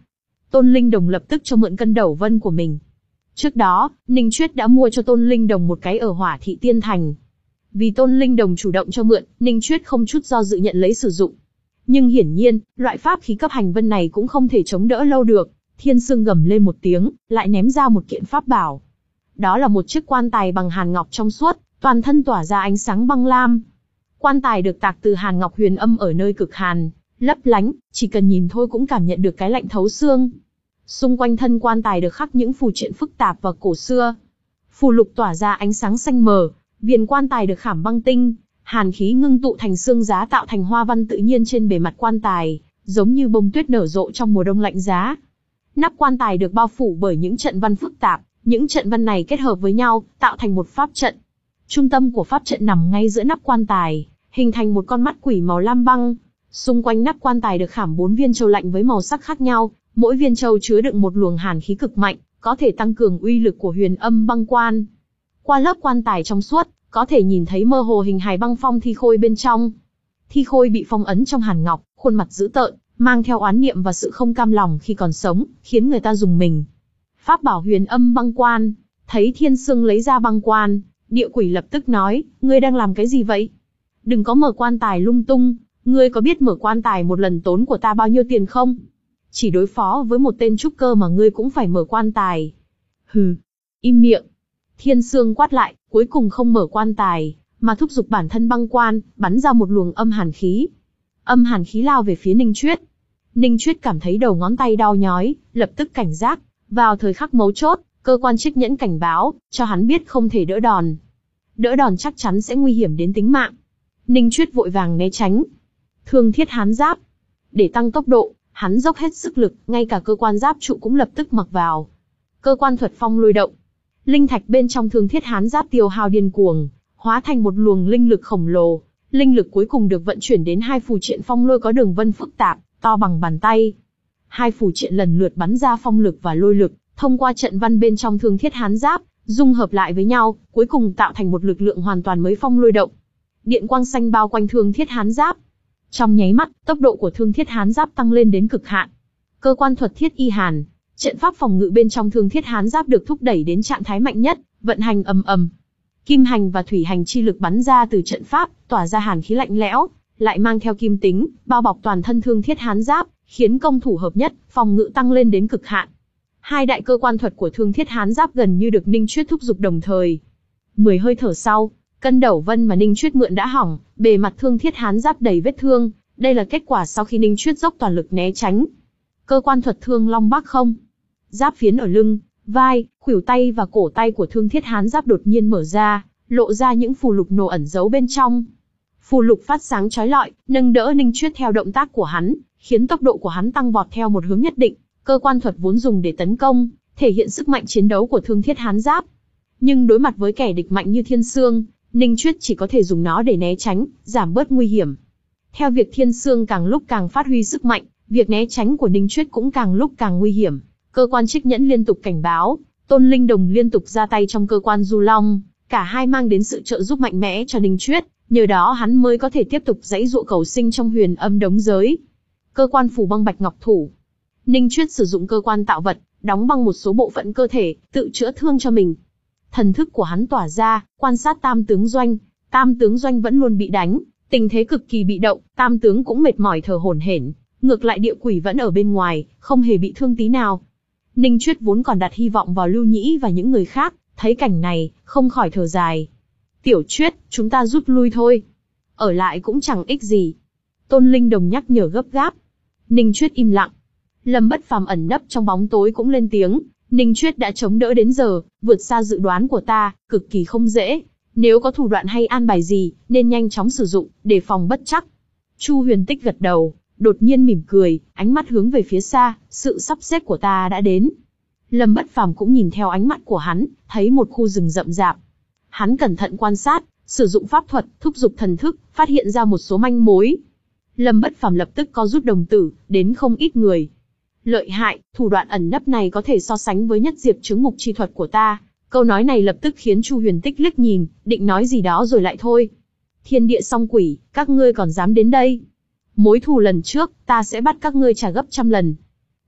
Tôn Linh Đồng lập tức cho mượn cân đẩu vân của mình. Trước đó, Ninh Chuyết đã mua cho Tôn Linh Đồng một cái ở Hỏa Thị Tiên Thành. Vì Tôn Linh Đồng chủ động cho mượn, Ninh Chuyết không chút do dự nhận lấy sử dụng. Nhưng hiển nhiên, loại pháp khí cấp hành vân này cũng không thể chống đỡ lâu được. Thiên Sương gầm lên một tiếng, lại ném ra một kiện pháp bảo. Đó là một chiếc quan tài bằng hàn ngọc trong suốt, toàn thân tỏa ra ánh sáng băng lam. Quan tài được tạc từ hàn ngọc huyền âm ở nơi cực hàn, lấp lánh, chỉ cần nhìn thôi cũng cảm nhận được cái lạnh thấu xương. Xung quanh thân quan tài được khắc những phù triện phức tạp và cổ xưa. Phù lục tỏa ra ánh sáng xanh mờ, viền quan tài được khảm băng tinh, hàn khí ngưng tụ thành xương giá tạo thành hoa văn tự nhiên trên bề mặt quan tài, giống như bông tuyết nở rộ trong mùa đông lạnh giá. Nắp quan tài được bao phủ bởi những trận văn phức tạp, những trận văn này kết hợp với nhau, tạo thành một pháp trận. Trung tâm của pháp trận nằm ngay giữa nắp quan tài, hình thành một con mắt quỷ màu lam băng. Xung quanh nắp quan tài được khảm bốn viên châu lạnh với màu sắc khác nhau, mỗi viên châu chứa đựng một luồng hàn khí cực mạnh, có thể tăng cường uy lực của huyền âm băng quan. Qua lớp quan tài trong suốt, có thể nhìn thấy mơ hồ hình hài băng phong thi khôi bên trong. Thi khôi bị phong ấn trong hàn ngọc, khuôn mặt dữ tợn, mang theo oán niệm và sự không cam lòng khi còn sống, khiến người ta rùng mình. Pháp bảo huyền âm băng quan, thấy Thiên Sương lấy ra băng quan, địa quỷ lập tức nói, ngươi đang làm cái gì vậy? Đừng có mở quan tài lung tung, ngươi có biết mở quan tài một lần tốn của ta bao nhiêu tiền không? Chỉ đối phó với một tên trúc cơ mà ngươi cũng phải mở quan tài. Hừ, im miệng. Thiên Sương quát lại, cuối cùng không mở quan tài, mà thúc giục bản thân băng quan, bắn ra một luồng âm hàn khí. Âm hàn khí lao về phía Ninh Chuyết. Ninh Chuyết cảm thấy đầu ngón tay đau nhói, lập tức cảnh giác. Vào thời khắc mấu chốt, cơ quan trích nhẫn cảnh báo, cho hắn biết không thể đỡ đòn. Đỡ đòn chắc chắn sẽ nguy hiểm đến tính mạng. Ninh Chuyết vội vàng né tránh. Thương thiết hán giáp. Để tăng tốc độ, hắn dốc hết sức lực, ngay cả cơ quan giáp trụ cũng lập tức mặc vào. Cơ quan thuật phong lôi động. Linh thạch bên trong thương thiết hán giáp tiêu hao điên cuồng, hóa thành một luồng linh lực khổng lồ. Linh lực cuối cùng được vận chuyển đến hai phù triện phong lôi có đường vân phức tạp, to bằng bàn tay. Hai phù triện lần lượt bắn ra phong lực và lôi lực, thông qua trận văn bên trong thương thiết hán giáp, dung hợp lại với nhau, cuối cùng tạo thành một lực lượng hoàn toàn mới phong lôi động. Điện quang xanh bao quanh thương thiết hán giáp. Trong nháy mắt, tốc độ của thương thiết hán giáp tăng lên đến cực hạn. Cơ quan thuật thiết y hàn, trận pháp phòng ngự bên trong thương thiết hán giáp được thúc đẩy đến trạng thái mạnh nhất, vận hành ầm ầm. Kim hành và thủy hành chi lực bắn ra từ trận pháp, tỏa ra hàn khí lạnh lẽo, lại mang theo kim tính, bao bọc toàn thân thương thiết hán giáp, khiến công thủ hợp nhất, phòng ngự tăng lên đến cực hạn. Hai đại cơ quan thuật của thương thiết hán giáp gần như được Ninh Chuyết thúc giục đồng thời. Mười hơi thở sau, cân đẩu vân mà Ninh Chuyết mượn đã hỏng, bề mặt thương thiết hán giáp đầy vết thương. Đây là kết quả sau khi Ninh Chuyết dốc toàn lực né tránh. Cơ quan thuật thương long bắc không. Giáp phiến ở lưng, vai, khuỷu tay và cổ tay của thương thiết hán giáp đột nhiên mở ra, lộ ra những phù lục nổ ẩn giấu bên trong. Phù lục phát sáng chói lọi, nâng đỡ Ninh Chuyết theo động tác của hắn, khiến tốc độ của hắn tăng vọt theo một hướng nhất định. Cơ quan thuật vốn dùng để tấn công, thể hiện sức mạnh chiến đấu của thương thiết hán giáp. Nhưng đối mặt với kẻ địch mạnh như Thiên Sương, Ninh Chuyết chỉ có thể dùng nó để né tránh, giảm bớt nguy hiểm. Theo việc Thiên Sương càng lúc càng phát huy sức mạnh, việc né tránh của Ninh Chuyết cũng càng lúc càng nguy hiểm. Cơ quan trích nhẫn liên tục cảnh báo, Tôn Linh Đồng liên tục ra tay trong cơ quan du long, cả hai mang đến sự trợ giúp mạnh mẽ cho Ninh Chuyết, nhờ đó hắn mới có thể tiếp tục giãy giụa cầu sinh trong huyền âm đống giới. Cơ quan phủ băng bạch ngọc thủ. Ninh Chuyết sử dụng cơ quan tạo vật, đóng băng một số bộ phận cơ thể, tự chữa thương cho mình. Thần thức của hắn tỏa ra, quan sát Tam tướng doanh. Tam tướng doanh vẫn luôn bị đánh, tình thế cực kỳ bị động, Tam tướng cũng mệt mỏi thở hổn hển. Ngược lại địa quỷ vẫn ở bên ngoài, không hề bị thương tí nào. Ninh Chuyết vốn còn đặt hy vọng vào Lưu Nhĩ và những người khác, thấy cảnh này, không khỏi thở dài. Tiểu Chuyết, chúng ta rút lui thôi. Ở lại cũng chẳng ích gì. Tôn Linh Đồng nhắc nhở gấp gáp. Ninh Chuyết im lặng. Lâm Bất Phàm ẩn nấp trong bóng tối cũng lên tiếng. Ninh Chuyết đã chống đỡ đến giờ, vượt xa dự đoán của ta, cực kỳ không dễ. Nếu có thủ đoạn hay an bài gì, nên nhanh chóng sử dụng, để phòng bất trắc. Chu Huyền Tích gật đầu, đột nhiên mỉm cười, ánh mắt hướng về phía xa, sự sắp xếp của ta đã đến. Lâm Bất Phàm cũng nhìn theo ánh mắt của hắn, thấy một khu rừng rậm rạp. Hắn cẩn thận quan sát, sử dụng pháp thuật, thúc giục thần thức, phát hiện ra một số manh mối. Lâm Bất Phàm lập tức có rút đồng tử, đến không ít người. Lợi hại, thủ đoạn ẩn nấp này có thể so sánh với nhất diệp chứng mục chi thuật của ta. Câu nói này lập tức khiến Chu Huyền Tích liếc nhìn, định nói gì đó rồi lại thôi. Thiên địa song quỷ, các ngươi còn dám đến đây? Mối thù lần trước, ta sẽ bắt các ngươi trả gấp trăm lần.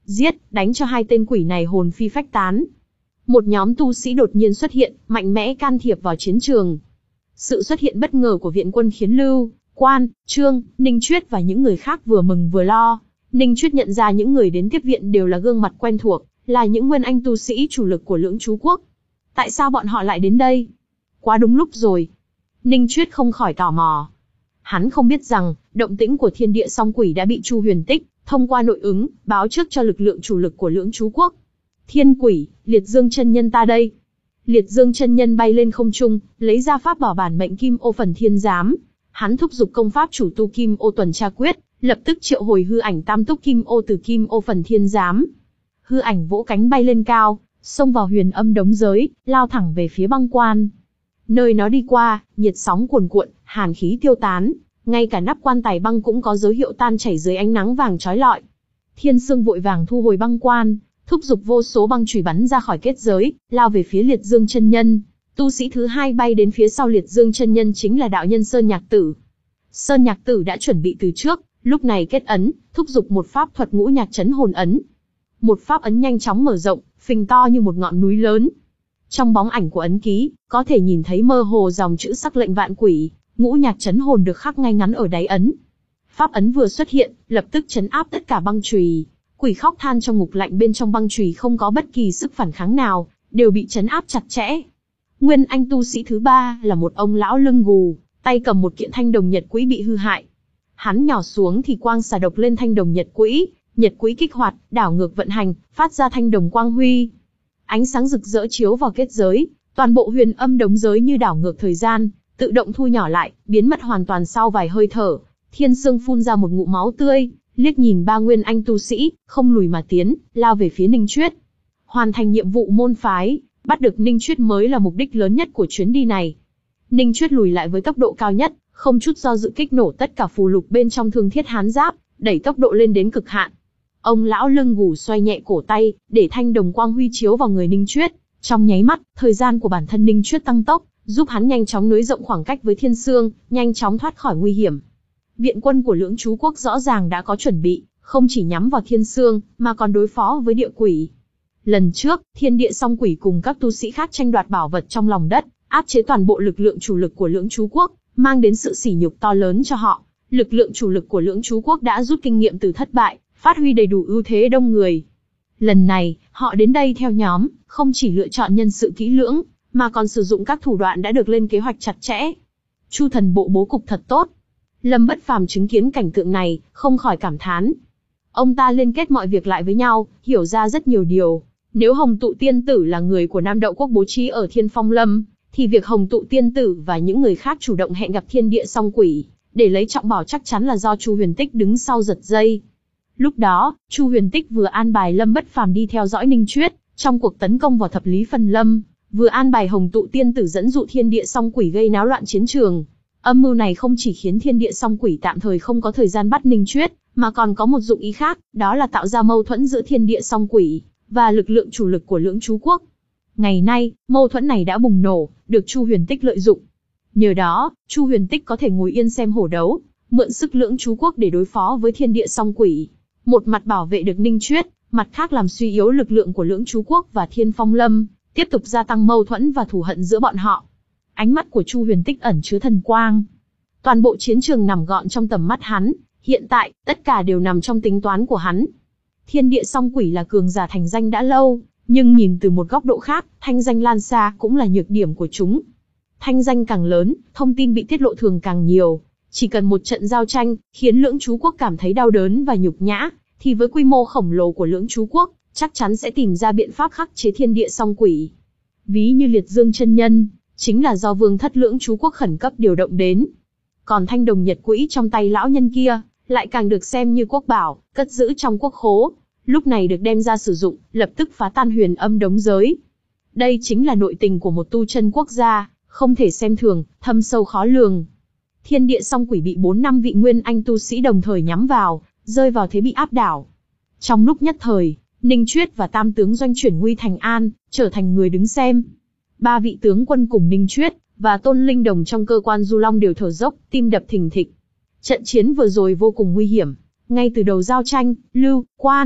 giết, đánh cho hai tên quỷ này hồn phi phách tán. Một nhóm tu sĩ đột nhiên xuất hiện, mạnh mẽ can thiệp vào chiến trường. Sự xuất hiện bất ngờ của viện quân khiến Lưu, Quan, Trương, Ninh Chuyết và những người khác vừa mừng vừa lo. Ninh Chuyết nhận ra những người đến tiếp viện đều là gương mặt quen thuộc, là những nguyên anh tu sĩ chủ lực của Lưỡng Chú Quốc. Tại sao bọn họ lại đến đây? Quá đúng lúc rồi. Ninh Chuyết không khỏi tò mò. Hắn không biết rằng, động tĩnh của thiên địa song quỷ đã bị Chu Huyền Tích, thông qua nội ứng, báo trước cho lực lượng chủ lực của Lưỡng Chú Quốc. Thiên quỷ, Liệt Dương chân nhân ta đây. Liệt Dương chân nhân bay lên không trung, lấy ra pháp bảo bản mệnh Kim Ô Phần Thiên Giám. Hắn thúc giục công pháp chủ tu Kim Ô Tuần Tra Quyết, lập tức triệu hồi hư ảnh tam túc Kim Ô từ Kim Ô Phần Thiên Giám. Hư ảnh vỗ cánh bay lên cao, xông vào huyền âm đống giới, lao thẳng về phía băng quan. Nơi nó đi qua, nhiệt sóng cuồn cuộn, hàn khí tiêu tán, ngay cả nắp quan tài băng cũng có dấu hiệu tan chảy dưới ánh nắng vàng chói lọi. Thiên Sương vội vàng thu hồi băng quan, thúc giục vô số băng chùy bắn ra khỏi kết giới, lao về phía Liệt Dương chân nhân. Tu sĩ thứ hai bay đến phía sau Liệt Dương chân nhân chính là đạo nhân Sơn Nhạc Tử. Sơn Nhạc Tử đã chuẩn bị từ trước, lúc này kết ấn, thúc giục một pháp thuật Ngũ Nhạc Chấn Hồn ấn. Một pháp ấn nhanh chóng mở rộng, phình to như một ngọn núi lớn. Trong bóng ảnh của ấn ký, có thể nhìn thấy mơ hồ dòng chữ sắc lệnh vạn quỷ, Ngũ Nhạc Chấn Hồn được khắc ngay ngắn ở đáy ấn. Pháp ấn vừa xuất hiện, lập tức chấn áp tất cả băng chùy. Quỷ khóc than trong ngục lạnh bên trong băng chùy không có bất kỳ sức phản kháng nào, đều bị chấn áp chặt chẽ. Nguyên anh tu sĩ thứ ba là một ông lão lưng gù, tay cầm một kiện thanh đồng nhật quỹ bị hư hại. Hắn nhỏ xuống thì quang xả độc lên thanh đồng nhật quỹ, nhật quỹ kích hoạt, đảo ngược vận hành, phát ra thanh đồng quang huy. Ánh sáng rực rỡ chiếu vào kết giới, toàn bộ huyền âm đống giới như đảo ngược thời gian, tự động thu nhỏ lại, biến mất hoàn toàn sau vài hơi thở. Thiên Sương phun ra một ngụm máu tươi, liếc nhìn ba nguyên anh tu sĩ, không lùi mà tiến, lao về phía Ninh Chuyết. Hoàn thành nhiệm vụ môn phái, bắt được Ninh Chuyết mới là mục đích lớn nhất của chuyến đi này. Ninh Chuyết lùi lại với tốc độ cao nhất, không chút do dự kích nổ tất cả phù lục bên trong Thương Thiết Hán Giáp, đẩy tốc độ lên đến cực hạn. Ông lão lưng gù xoay nhẹ cổ tay, để thanh đồng quang huy chiếu vào người Ninh Chuyết. Trong nháy mắt, thời gian của bản thân Ninh Chuyết tăng tốc, giúp hắn nhanh chóng nới rộng khoảng cách với Thiên Sương, nhanh chóng thoát khỏi nguy hiểm. Viện quân của Lưỡng Chú Quốc rõ ràng đã có chuẩn bị, không chỉ nhắm vào Thiên Sương, mà còn đối phó với địa quỷ. Lần trước, thiên địa song quỷ cùng các tu sĩ khác tranh đoạt bảo vật trong lòng đất, áp chế toàn bộ lực lượng chủ lực của Lưỡng Chú Quốc, mang đến sự sỉ nhục to lớn cho họ. Lực lượng chủ lực của Lưỡng Chú Quốc đã rút kinh nghiệm từ thất bại, phát huy đầy đủ ưu thế đông người. Lần này, họ đến đây theo nhóm, không chỉ lựa chọn nhân sự kỹ lưỡng, mà còn sử dụng các thủ đoạn đã được lên kế hoạch chặt chẽ. Chu thần bộ bố cục thật tốt. Lâm Bất Phàm chứng kiến cảnh tượng này, không khỏi cảm thán. Ông ta liên kết mọi việc lại với nhau, hiểu ra rất nhiều điều. Nếu Hồng Tụ Tiên Tử là người của Nam Đậu Quốc bố trí ở Thiên Phong Lâm, thì việc Hồng Tụ Tiên Tử và những người khác chủ động hẹn gặp thiên địa song quỷ, để lấy trọng bảo chắc chắn là do Chu Huyền Tích đứng sau giật dây. Lúc đó, Chu Huyền Tích vừa an bài Lâm Bất Phàm đi theo dõi Ninh Chuyết, trong cuộc tấn công vào Thập Lý Phần Lâm, vừa an bài Hồng Tụ Tiên Tử dẫn dụ thiên địa song quỷ gây náo loạn chiến trường. Âm mưu này không chỉ khiến thiên địa song quỷ tạm thời không có thời gian bắt Ninh Chuyết, mà còn có một dụng ý khác, đó là tạo ra mâu thuẫn giữa thiên địa song quỷ và lực lượng chủ lực của Lưỡng Chú Quốc. Ngày nay, mâu thuẫn này đã bùng nổ, được Chu Huyền Tích lợi dụng. Nhờ đó, Chu Huyền Tích có thể ngồi yên xem hổ đấu, mượn sức Lưỡng Chú Quốc để đối phó với thiên địa song quỷ. Một mặt bảo vệ được Ninh Chuyết, mặt khác làm suy yếu lực lượng của Lưỡng Chú Quốc và Thiên Phong Lâm, tiếp tục gia tăng mâu thuẫn và thù hận giữa bọn họ. Ánh mắt của Chu Huyền Tích ẩn chứa thần quang. Toàn bộ chiến trường nằm gọn trong tầm mắt hắn, hiện tại, tất cả đều nằm trong tính toán của hắn. Thiên địa song quỷ là cường giả thành danh đã lâu, nhưng nhìn từ một góc độ khác, thanh danh lan xa cũng là nhược điểm của chúng. Thanh danh càng lớn, thông tin bị tiết lộ thường càng nhiều. Chỉ cần một trận giao tranh, khiến Lưỡng Chú Quốc cảm thấy đau đớn và nhục nhã, thì với quy mô khổng lồ của Lưỡng Chú Quốc, chắc chắn sẽ tìm ra biện pháp khắc chế thiên địa song quỷ. Ví như Liệt Dương chân nhân, chính là do Vương thất Lưỡng Chú Quốc khẩn cấp điều động đến. Còn thanh đồng nhật quỹ trong tay lão nhân kia, lại càng được xem như quốc bảo, cất giữ trong quốc khố. Lúc này được đem ra sử dụng, lập tức phá tan huyền âm đống giới. Đây chính là nội tình của một tu chân quốc gia, không thể xem thường, thâm sâu khó lường. Thiên địa song quỷ bị bốn năm vị nguyên anh tu sĩ đồng thời nhắm vào, rơi vào thế bị áp đảo. Trong lúc nhất thời, Ninh Chuyết và tam tướng doanh chuyển nguy thành an, trở thành người đứng xem. Ba vị tướng quân cùng Ninh Chuyết và Tôn Linh Đồng trong cơ quan Du Long đều thở dốc, tim đập thình thịch. Trận chiến vừa rồi vô cùng nguy hiểm. Ngay từ đầu giao tranh, Lưu, Quan,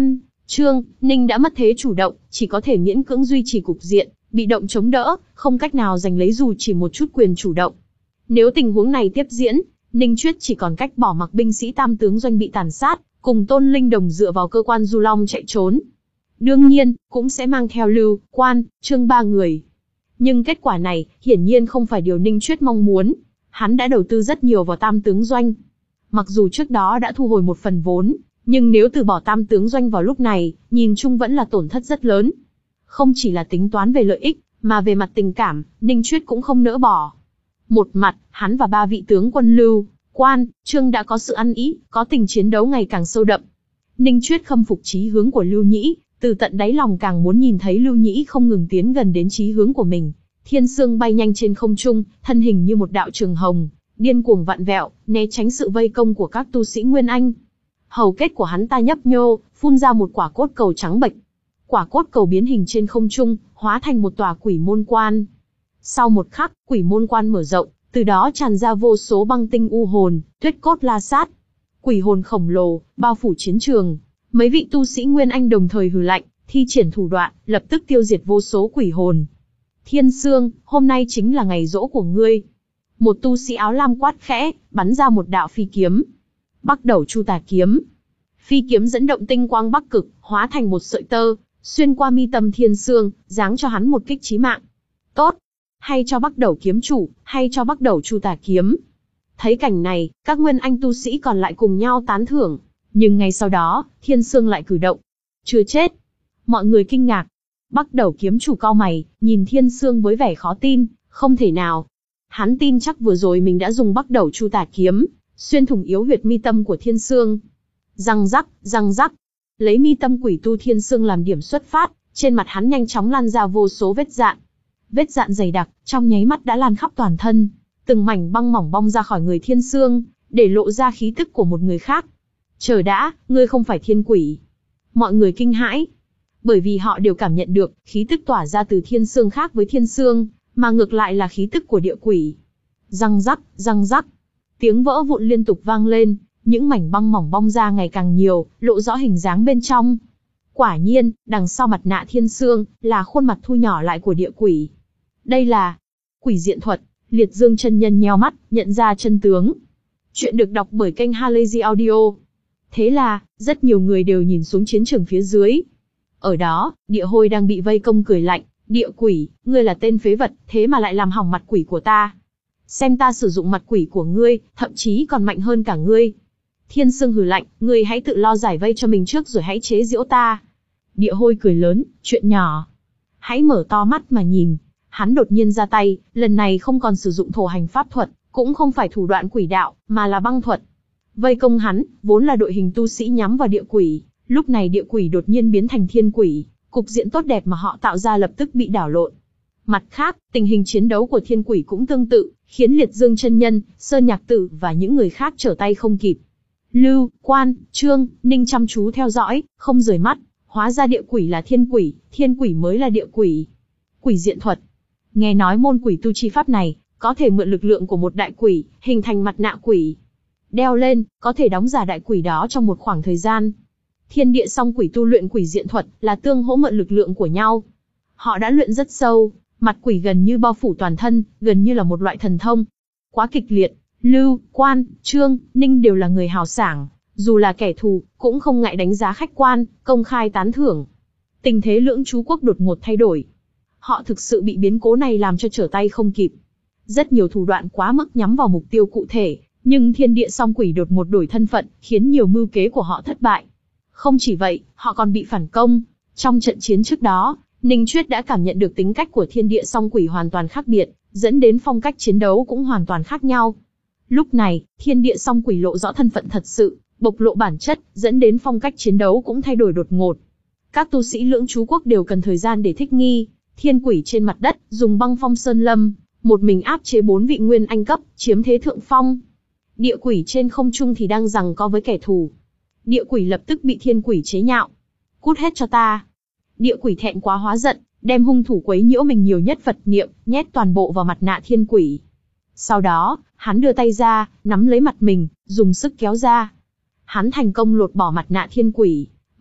Trương, Ninh đã mất thế chủ động, chỉ có thể miễn cưỡng duy trì cục diện, bị động chống đỡ, không cách nào giành lấy dù chỉ một chút quyền chủ động. Nếu tình huống này tiếp diễn, Ninh Chuyết chỉ còn cách bỏ mặc binh sĩ tam tướng doanh bị tàn sát, cùng Tôn Linh Đồng dựa vào cơ quan Du Long chạy trốn. Đương nhiên, cũng sẽ mang theo Lưu, Quan, Trương ba người. Nhưng kết quả này, hiển nhiên không phải điều Ninh Chuyết mong muốn. Hắn đã đầu tư rất nhiều vào tam tướng doanh. Mặc dù trước đó đã thu hồi một phần vốn, nhưng nếu từ bỏ tam tướng doanh vào lúc này, nhìn chung vẫn là tổn thất rất lớn. Không chỉ là tính toán về lợi ích, mà về mặt tình cảm, Ninh Chuyết cũng không nỡ bỏ. Một mặt, hắn và ba vị tướng quân Lưu, Quan, Trương đã có sự ăn ý, có tình chiến đấu ngày càng sâu đậm. Ninh Chuyết khâm phục chí hướng của Lưu Nhĩ, từ tận đáy lòng càng muốn nhìn thấy Lưu Nhĩ không ngừng tiến gần đến chí hướng của mình. Thiên Sương bay nhanh trên không trung, thân hình như một đạo trường hồng, điên cuồng vặn vẹo, né tránh sự vây công của các tu sĩ Nguyên Anh. Hầu kết của hắn ta nhấp nhô, phun ra một quả cốt cầu trắng bệch. Quả cốt cầu biến hình trên không trung, hóa thành một tòa quỷ môn quan. Sau một khắc, quỷ môn quan mở rộng, từ đó tràn ra vô số băng tinh u hồn, tuyết cốt la sát. Quỷ hồn khổng lồ, bao phủ chiến trường. Mấy vị tu sĩ Nguyên Anh đồng thời hừ lạnh, thi triển thủ đoạn, lập tức tiêu diệt vô số quỷ hồn. Thiên Sương, hôm nay chính là ngày giỗ của ngươi. Một tu sĩ áo lam quát khẽ, bắn ra một đạo phi kiếm. Bắc Đầu Chu Tà kiếm. Phi kiếm dẫn động tinh quang bắc cực, hóa thành một sợi tơ, xuyên qua mi tâm Thiên Sương, giáng cho hắn một kích chí mạng. Tốt, hay cho Bắc Đầu kiếm chủ, hay cho Bắc Đầu Chu Tà kiếm. Thấy cảnh này, các Nguyên Anh tu sĩ còn lại cùng nhau tán thưởng. Nhưng ngay sau đó, Thiên Sương lại cử động. Chưa chết. Mọi người kinh ngạc. Bắc Đầu kiếm chủ cau mày, nhìn Thiên Sương với vẻ khó tin, không thể nào. Hắn tin chắc vừa rồi mình đã dùng Bắc Đầu Chu Tà kiếm, xuyên thủng yếu huyệt mi tâm của Thiên Sương. Răng rắc, răng rắc. Lấy mi tâm quỷ tu Thiên Sương làm điểm xuất phát, trên mặt hắn nhanh chóng lan ra vô số vết dạn. Vết dạn dày đặc, trong nháy mắt đã lan khắp toàn thân. Từng mảnh băng mỏng bong ra khỏi người Thiên Sương, để lộ ra khí tức của một người khác. Chờ đã, ngươi không phải thiên quỷ. Mọi người kinh hãi. Bởi vì họ đều cảm nhận được, khí tức tỏa ra từ Thiên Sương khác với Thiên Sương, mà ngược lại là khí tức của địa quỷ. Răng rắc, răng rắc. Tiếng vỡ vụn liên tục vang lên, những mảnh băng mỏng bong ra ngày càng nhiều, lộ rõ hình dáng bên trong. Quả nhiên, đằng sau mặt nạ Thiên Sương, là khuôn mặt thu nhỏ lại của địa quỷ. Đây là quỷ diện thuật. Liệt Dương chân nhân nheo mắt, nhận ra chân tướng. Chuyện được đọc bởi kênh Halazy Audio. Thế là, rất nhiều người đều nhìn xuống chiến trường phía dưới. Ở đó, Địa Hôi đang bị vây công cười lạnh. Địa quỷ, ngươi là tên phế vật, thế mà lại làm hỏng mặt quỷ của ta. Xem ta sử dụng mặt quỷ của ngươi, thậm chí còn mạnh hơn cả ngươi. Thiên Sương hừ lạnh, ngươi hãy tự lo giải vây cho mình trước rồi hãy chế giễu ta. Địa Hôi cười lớn, chuyện nhỏ. Hãy mở to mắt mà nhìn. Hắn đột nhiên ra tay, lần này không còn sử dụng thổ hành pháp thuật, cũng không phải thủ đoạn quỷ đạo, mà là băng thuật. Vây công hắn, vốn là đội hình tu sĩ nhắm vào địa quỷ, lúc này địa quỷ đột nhiên biến thành thiên quỷ, cục diện tốt đẹp mà họ tạo ra lập tức bị đảo lộn. Mặt khác, tình hình chiến đấu của thiên quỷ cũng tương tự, khiến Liệt Dương chân nhân, Sơn Nhạc Tử và những người khác trở tay không kịp. Lưu, Quan, Trương, Ninh chăm chú theo dõi, không rời mắt, hóa ra địa quỷ là thiên quỷ, thiên quỷ mới là địa quỷ. Quỷ diện thuật. Nghe nói môn quỷ tu chi pháp này, có thể mượn lực lượng của một đại quỷ, hình thành mặt nạ quỷ. Đeo lên, có thể đóng giả đại quỷ đó trong một khoảng thời gian. Thiên địa song quỷ tu luyện quỷ diện thuật, là tương hỗ mượn lực lượng của nhau. Họ đã luyện rất sâu, mặt quỷ gần như bao phủ toàn thân, gần như là một loại thần thông. Quá kịch liệt, Lưu, Quan, Trương, Ninh đều là người hào sảng, dù là kẻ thù, cũng không ngại đánh giá khách quan, công khai tán thưởng. Tình thế lưỡng trú quốc đột ngột thay đổi. Họ thực sự bị biến cố này làm cho trở tay không kịp. Rất nhiều thủ đoạn quá mức nhắm vào mục tiêu cụ thể, nhưng thiên địa song quỷ đột ngột đổi thân phận, khiến nhiều mưu kế của họ thất bại. Không chỉ vậy, họ còn bị phản công. Trong trận chiến trước đó, Ninh Chuyết đã cảm nhận được tính cách của thiên địa song quỷ hoàn toàn khác biệt, dẫn đến phong cách chiến đấu cũng hoàn toàn khác nhau. Lúc này, thiên địa song quỷ lộ rõ thân phận thật sự, bộc lộ bản chất, dẫn đến phong cách chiến đấu cũng thay đổi đột ngột. Các tu sĩ lưỡng trú quốc đều cần thời gian để thích nghi. Thiên quỷ trên mặt đất, dùng băng phong sơn lâm, một mình áp chế bốn vị nguyên anh cấp, chiếm thế thượng phong. Địa quỷ trên không trung thì đang giằng co với kẻ thù. Địa quỷ lập tức bị thiên quỷ chế nhạo. Cút hết cho ta. Địa quỷ thẹn quá hóa giận, đem hung thủ quấy nhiễu mình nhiều nhất vật niệm, nhét toàn bộ vào mặt nạ thiên quỷ. Sau đó, hắn đưa tay ra, nắm lấy mặt mình, dùng sức kéo ra. Hắn thành công lột bỏ mặt nạ thiên quỷ.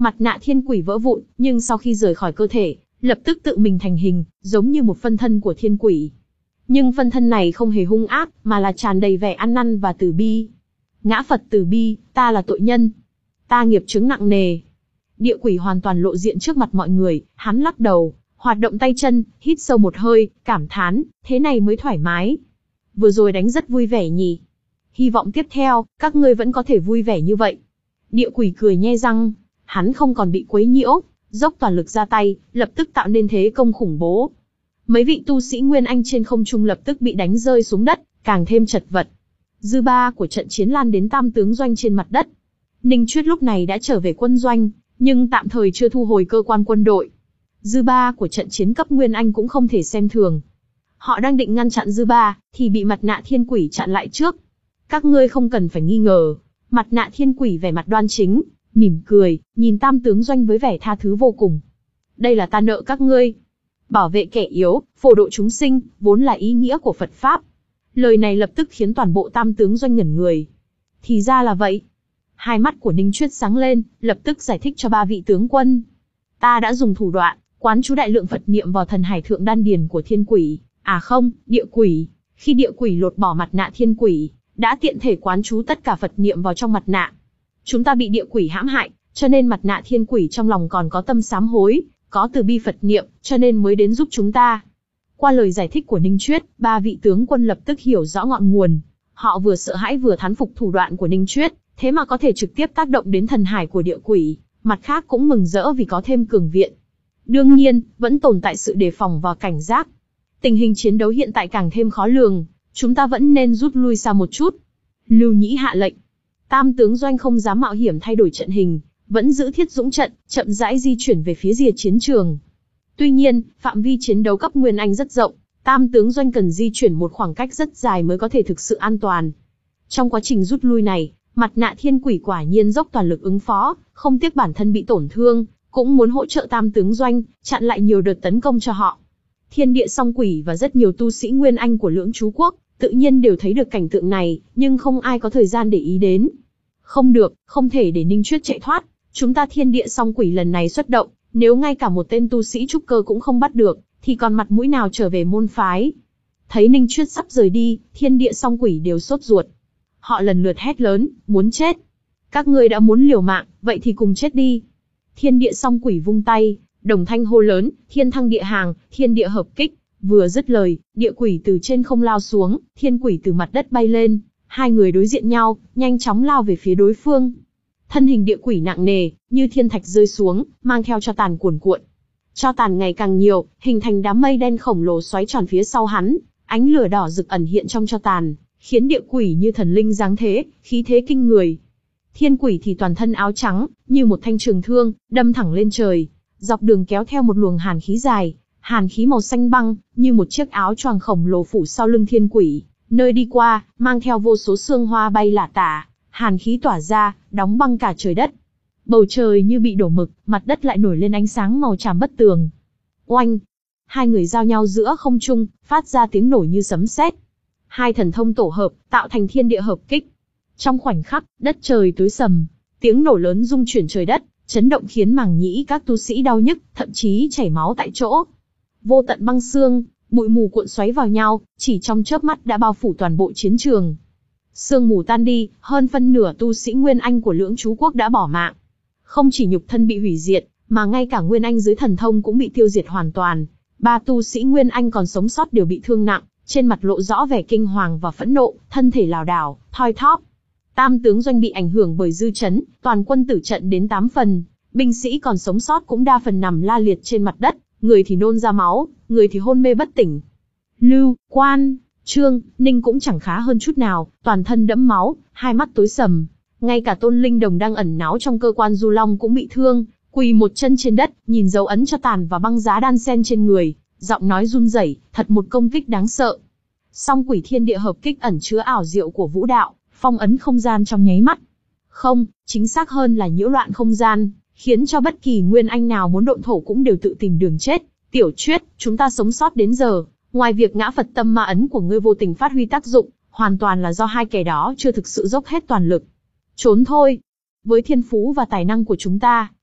Mặt nạ thiên quỷ vỡ vụn, nhưng sau khi rời khỏi cơ thể, lập tức tự mình thành hình, giống như một phân thân của thiên quỷ. Nhưng phân thân này không hề hung ác, mà là tràn đầy vẻ ăn năn và từ bi. Ngã Phật từ bi, ta là tội nhân. Ta nghiệp chướng nặng nề. Địa quỷ hoàn toàn lộ diện trước mặt mọi người, hắn lắc đầu, hoạt động tay chân, hít sâu một hơi, cảm thán, thế này mới thoải mái. Vừa rồi đánh rất vui vẻ nhỉ. Hy vọng tiếp theo, các ngươi vẫn có thể vui vẻ như vậy. Địa quỷ cười nhe răng, hắn không còn bị quấy nhiễu, dốc toàn lực ra tay, lập tức tạo nên thế công khủng bố. Mấy vị tu sĩ Nguyên Anh trên không trung lập tức bị đánh rơi xuống đất, càng thêm chật vật. Dư ba của trận chiến lan đến tam tướng doanh trên mặt đất. Ninh Chuyết lúc này đã trở về quân doanh, nhưng tạm thời chưa thu hồi cơ quan quân đội. Dư ba của trận chiến cấp Nguyên Anh cũng không thể xem thường. Họ đang định ngăn chặn dư ba, thì bị mặt nạ thiên quỷ chặn lại trước. Các ngươi không cần phải nghi ngờ. Mặt nạ thiên quỷ vẻ mặt đoan chính, mỉm cười, nhìn tam tướng doanh với vẻ tha thứ vô cùng. Đây là ta nợ các ngươi. Bảo vệ kẻ yếu, phổ độ chúng sinh, vốn là ý nghĩa của Phật Pháp. Lời này lập tức khiến toàn bộ tam tướng doanh ngẩn người. Thì ra là vậy. Hai mắt của Ninh Chuyết sáng lên, lập tức giải thích cho ba vị tướng quân. Ta đã dùng thủ đoạn, quán chú đại lượng Phật niệm vào thần hải thượng đan điền của thiên quỷ. À không, địa quỷ. Khi địa quỷ lột bỏ mặt nạ thiên quỷ, đã tiện thể quán chú tất cả Phật niệm vào trong mặt nạ. Chúng ta bị địa quỷ hãm hại, cho nên mặt nạ thiên quỷ trong lòng còn có tâm sám hối, có từ bi Phật niệm, cho nên mới đến giúp chúng ta. Qua lời giải thích của Ninh Chuyết, ba vị tướng quân lập tức hiểu rõ ngọn nguồn. Họ vừa sợ hãi vừa thán phục thủ đoạn của Ninh Chuyết, thế mà có thể trực tiếp tác động đến thần hải của địa quỷ, mặt khác cũng mừng rỡ vì có thêm cường viện. Đương nhiên, vẫn tồn tại sự đề phòng và cảnh giác. Tình hình chiến đấu hiện tại càng thêm khó lường, chúng ta vẫn nên rút lui xa một chút. Lưu Nhĩ hạ lệnh. Tam tướng doanh không dám mạo hiểm thay đổi trận hình, vẫn giữ thiết dũng trận, chậm rãi di chuyển về phía rìa chiến trường. Tuy nhiên, phạm vi chiến đấu cấp Nguyên Anh rất rộng, tam tướng doanh cần di chuyển một khoảng cách rất dài mới có thể thực sự an toàn. Trong quá trình rút lui này, mặt nạ thiên quỷ quả nhiên dốc toàn lực ứng phó, không tiếc bản thân bị tổn thương, cũng muốn hỗ trợ tam tướng doanh, chặn lại nhiều đợt tấn công cho họ. Thiên địa song quỷ và rất nhiều tu sĩ Nguyên Anh của Lưỡng Chú Quốc, tự nhiên đều thấy được cảnh tượng này, nhưng không ai có thời gian để ý đến. Không được, không thể để Ninh Chuyết chạy thoát, chúng ta thiên địa song quỷ lần này xuất động, nếu ngay cả một tên tu sĩ trúc cơ cũng không bắt được, thì còn mặt mũi nào trở về môn phái. Thấy Ninh Chuyết sắp rời đi, thiên địa song quỷ đều sốt ruột. Họ lần lượt hét lớn, muốn chết. Các ngươi đã muốn liều mạng, vậy thì cùng chết đi. Thiên địa song quỷ vung tay, đồng thanh hô lớn, thiên thăng địa hàng, thiên địa hợp kích. Vừa dứt lời, địa quỷ từ trên không lao xuống, thiên quỷ từ mặt đất bay lên. Hai người đối diện nhau, nhanh chóng lao về phía đối phương. Thân hình địa quỷ nặng nề, như thiên thạch rơi xuống, mang theo tro tàn cuồn cuộn. Tro tàn ngày càng nhiều, hình thành đám mây đen khổng lồ xoáy tròn phía sau hắn, ánh lửa đỏ rực ẩn hiện trong tro tàn, khiến địa quỷ như thần linh giáng thế, khí thế kinh người. Thiên quỷ thì toàn thân áo trắng, như một thanh trường thương, đâm thẳng lên trời, dọc đường kéo theo một luồng hàn khí dài, hàn khí màu xanh băng, như một chiếc áo choàng khổng lồ phủ sau lưng thiên quỷ, nơi đi qua, mang theo vô số sương hoa bay lả tả, hàn khí tỏa ra, đóng băng cả trời đất. Bầu trời như bị đổ mực, mặt đất lại nổi lên ánh sáng màu tràm bất tường. Oanh! Hai người giao nhau giữa không trung, phát ra tiếng nổ như sấm sét. Hai thần thông tổ hợp, tạo thành thiên địa hợp kích. Trong khoảnh khắc, đất trời tối sầm, tiếng nổ lớn rung chuyển trời đất, chấn động khiến màng nhĩ các tu sĩ đau nhức, thậm chí chảy máu tại chỗ. Vô tận băng xương, bụi mù cuộn xoáy vào nhau, chỉ trong chớp mắt đã bao phủ toàn bộ chiến trường. Sương mù tan đi, hơn phân nửa tu sĩ Nguyên Anh của Lưỡng Chú Quốc đã bỏ mạng. Không chỉ nhục thân bị hủy diệt, mà ngay cả Nguyên Anh dưới thần thông cũng bị tiêu diệt hoàn toàn. Ba tu sĩ Nguyên Anh còn sống sót đều bị thương nặng, trên mặt lộ rõ vẻ kinh hoàng và phẫn nộ, thân thể lảo đảo, thoi thóp. Tam tướng doanh bị ảnh hưởng bởi dư chấn, toàn quân tử trận đến tám phần, binh sĩ còn sống sót cũng đa phần nằm la liệt trên mặt đất, người thì nôn ra máu, người thì hôn mê bất tỉnh. Lưu, Quan, Trương, Ninh cũng chẳng khá hơn chút nào, toàn thân đẫm máu, hai mắt tối sầm. Ngay cả Tôn Linh Đồng đang ẩn náu trong cơ quan Du Long cũng bị thương, quỳ một chân trên đất, nhìn dấu ấn cho tàn và băng giá đan sen trên người, giọng nói run rẩy, thật một công kích đáng sợ. Song quỷ thiên địa hợp kích ẩn chứa ảo diệu của vũ đạo, phong ấn không gian trong nháy mắt. Không, chính xác hơn là nhiễu loạn không gian, khiến cho bất kỳ Nguyên Anh nào muốn độn thổ cũng đều tự tìm đường chết. Tiểu Chuyết, chúng ta sống sót đến giờ, ngoài việc ngã Phật tâm ma ấn của ngươi vô tình phát huy tác dụng, hoàn toàn là do hai kẻ đó chưa thực sự dốc hết toàn lực. Trốn thôi. Với thiên phú và tài năng của chúng ta,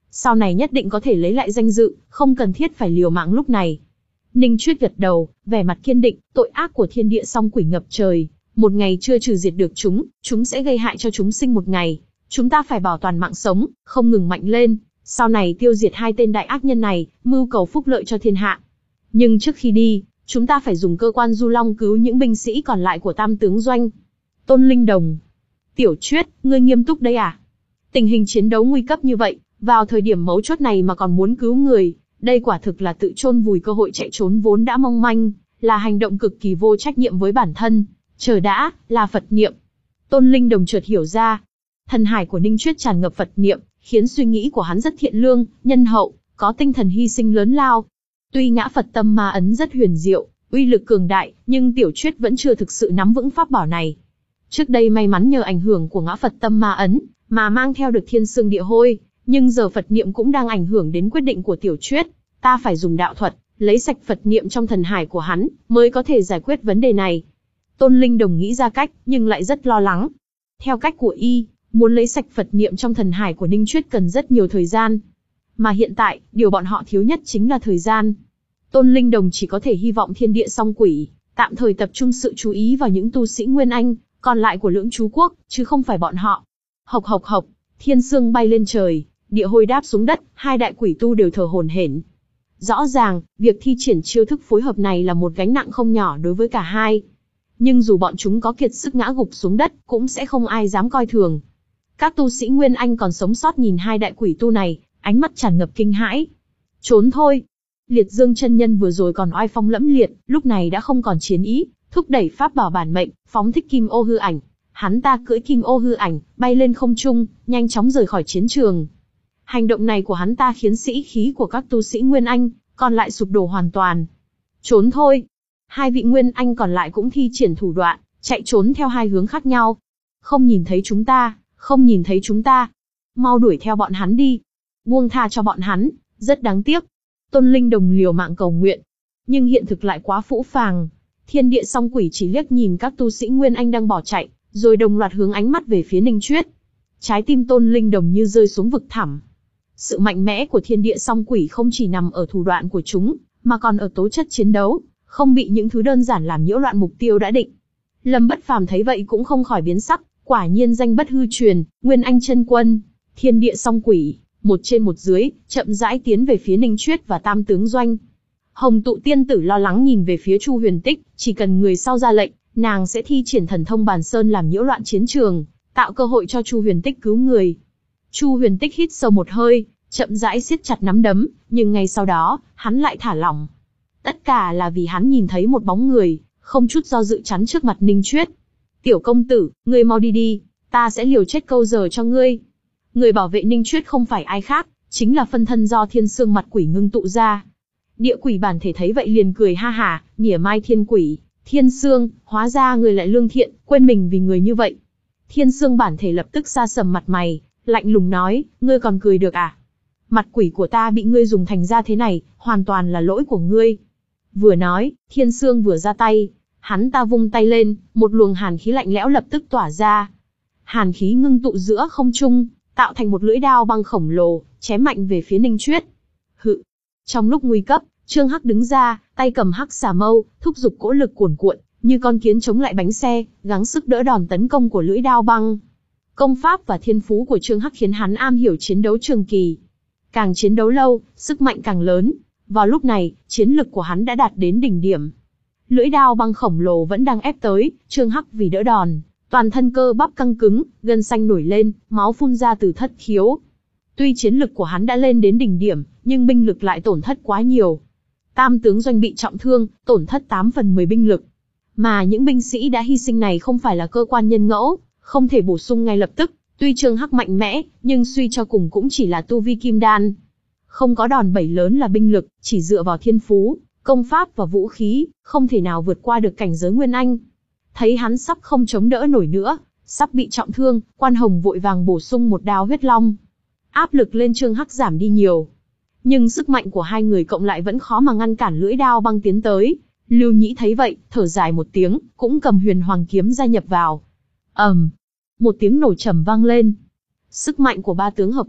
Sau này nhất định có thể lấy lại danh dự, không cần thiết phải liều mạng lúc này. Ninh Chuyết gật đầu, vẻ mặt kiên định, tội ác của thiên địa song quỷ ngập trời. Một ngày chưa trừ diệt được chúng, chúng sẽ gây hại cho chúng sinh một ngày. Chúng ta phải bảo toàn mạng sống, không ngừng mạnh lên. Sau này tiêu diệt hai tên đại ác nhân này, mưu cầu phúc lợi cho thiên hạ. Nhưng trước khi đi, chúng ta phải dùng cơ quan Du Long cứu những binh sĩ còn lại của Tam Tướng Doanh. Tôn Linh Đồng. Tiểu Chuyết, ngươi nghiêm túc đấy à? Tình hình chiến đấu nguy cấp như vậy, vào thời điểm mấu chốt này mà còn muốn cứu người, đây quả thực là tự chôn vùi cơ hội chạy trốn vốn đã mong manh, là hành động cực kỳ vô trách nhiệm với bản thân. Chờ đã, là Phật niệm. Tôn Linh Đồng chợt hiểu ra. Thần hải của Ninh Chuyết tràn ngập Phật niệm, khiến suy nghĩ của hắn rất thiện lương, nhân hậu, có tinh thần hy sinh lớn lao. Tuy ngã Phật tâm ma ấn rất huyền diệu, uy lực cường đại, nhưng Tiểu Chuyết vẫn chưa thực sự nắm vững pháp bảo này. Trước đây may mắn nhờ ảnh hưởng của ngã Phật tâm ma ấn, mà mang theo được thiên sương địa hôi, nhưng giờ Phật niệm cũng đang ảnh hưởng đến quyết định của Tiểu Chuyết. Ta phải dùng đạo thuật, lấy sạch Phật niệm trong thần hải của hắn, mới có thể giải quyết vấn đề này. Tôn Linh Đồng nghĩ ra cách, nhưng lại rất lo lắng. Theo cách của y, muốn lấy sạch Phật niệm trong thần hải của Ninh Chuyết cần rất nhiều thời gian. Mà hiện tại, điều bọn họ thiếu nhất chính là thời gian. Tôn Linh Đồng chỉ có thể hy vọng thiên địa song quỷ, tạm thời tập trung sự chú ý vào những tu sĩ Nguyên Anh, còn lại của Lưỡng Chú Quốc, chứ không phải bọn họ. Hộc hộc hộc, thiên sương bay lên trời, địa hôi đáp xuống đất, hai đại quỷ tu đều thở hổn hển. Rõ ràng, việc thi triển chiêu thức phối hợp này là một gánh nặng không nhỏ đối với cả hai. Nhưng dù bọn chúng có kiệt sức ngã gục xuống đất, cũng sẽ không ai dám coi thường. Các tu sĩ Nguyên Anh còn sống sót nhìn hai đại quỷ tu này, ánh mắt tràn ngập kinh hãi. Trốn thôi. Liệt Dương chân nhân vừa rồi còn oai phong lẫm liệt, lúc này đã không còn chiến ý, thúc đẩy pháp bảo bản mệnh, phóng thích kim ô hư ảnh. Hắn ta cưỡi kim ô hư ảnh, bay lên không trung, nhanh chóng rời khỏi chiến trường. Hành động này của hắn ta khiến sĩ khí của các tu sĩ Nguyên Anh còn lại sụp đổ hoàn toàn. Trốn thôi. Hai vị Nguyên Anh còn lại cũng thi triển thủ đoạn, chạy trốn theo hai hướng khác nhau. Không nhìn thấy chúng ta, không nhìn thấy chúng ta. Mau đuổi theo bọn hắn đi. Buông tha cho bọn hắn, rất đáng tiếc. Tôn Linh Đồng liều mạng cầu nguyện. Nhưng hiện thực lại quá phũ phàng. Thiên địa song quỷ chỉ liếc nhìn các tu sĩ Nguyên Anh đang bỏ chạy, rồi đồng loạt hướng ánh mắt về phía Ninh Chuyết. Trái tim Tôn Linh Đồng như rơi xuống vực thẳm. Sự mạnh mẽ của thiên địa song quỷ không chỉ nằm ở thủ đoạn của chúng, mà còn ở tố chất chiến đấu, không bị những thứ đơn giản làm nhiễu loạn mục tiêu đã định. Lâm Bất Phàm thấy vậy cũng không khỏi biến sắc, quả nhiên danh bất hư truyền, Nguyên Anh chân quân, thiên địa song quỷ, một trên một dưới, chậm rãi tiến về phía Ninh Chuyết và Tam Tướng Doanh. Hồng Tụ tiên tử lo lắng nhìn về phía Chu Huyền Tích, chỉ cần người sau ra lệnh, nàng sẽ thi triển thần thông bàn sơn làm nhiễu loạn chiến trường, tạo cơ hội cho Chu Huyền Tích cứu người. Chu Huyền Tích hít sâu một hơi, chậm rãi siết chặt nắm đấm, nhưng ngay sau đó, hắn lại thả lỏng. Tất cả là vì hắn nhìn thấy một bóng người, không chút do dự chắn trước mặt Ninh Chuyết. Tiểu công tử, ngươi mau đi đi, ta sẽ liều chết câu giờ cho ngươi. Người bảo vệ Ninh Chuyết không phải ai khác, chính là phân thân do thiên sương mặt quỷ ngưng tụ ra. Địa quỷ bản thể thấy vậy liền cười ha hả, mỉa mai thiên quỷ, thiên sương, hóa ra người lại lương thiện, quên mình vì người như vậy. Thiên sương bản thể lập tức sa sầm mặt mày, lạnh lùng nói, ngươi còn cười được à? Mặt quỷ của ta bị ngươi dùng thành ra thế này, hoàn toàn là lỗi của ngươi. Vừa nói, thiên sương vừa ra tay, hắn ta vung tay lên, một luồng hàn khí lạnh lẽo lập tức tỏa ra. Hàn khí ngưng tụ giữa không trung, tạo thành một lưỡi đao băng khổng lồ, chém mạnh về phía Ninh Chuyết. Hự! Trong lúc nguy cấp, Trương Hắc đứng ra, tay cầm hắc xà mâu, thúc giục cỗ lực cuồn cuộn, như con kiến chống lại bánh xe, gắng sức đỡ đòn tấn công của lưỡi đao băng. Công pháp và thiên phú của Trương Hắc khiến hắn am hiểu chiến đấu trường kỳ. Càng chiến đấu lâu, sức mạnh càng lớn. Vào lúc này, chiến lực của hắn đã đạt đến đỉnh điểm. Lưỡi đao băng khổng lồ vẫn đang ép tới, Trương Hắc vì đỡ đòn, toàn thân cơ bắp căng cứng, gân xanh nổi lên, máu phun ra từ thất khiếu. Tuy chiến lực của hắn đã lên đến đỉnh điểm, nhưng binh lực lại tổn thất quá nhiều. Tam Tướng Doanh bị trọng thương, tổn thất tám phần mười binh lực. Mà những binh sĩ đã hy sinh này không phải là cơ quan nhân ngẫu, không thể bổ sung ngay lập tức. Tuy Trương Hắc mạnh mẽ, nhưng suy cho cùng cũng chỉ là tu vi kim đan. Không có đòn bẩy lớn là binh lực, chỉ dựa vào thiên phú, công pháp và vũ khí, không thể nào vượt qua được cảnh giới Nguyên Anh. Thấy hắn sắp không chống đỡ nổi nữa, sắp bị trọng thương, Quan Hồng vội vàng bổ sung một đao huyết long. Áp lực lên Trương Hắc giảm đi nhiều. Nhưng sức mạnh của hai người cộng lại vẫn khó mà ngăn cản lưỡi đao băng tiến tới. Lưu Nhĩ thấy vậy, thở dài một tiếng, cũng cầm huyền hoàng kiếm gia nhập vào. ầm, um, một tiếng nổ trầm vang lên. Sức mạnh của ba tướng hợp lại,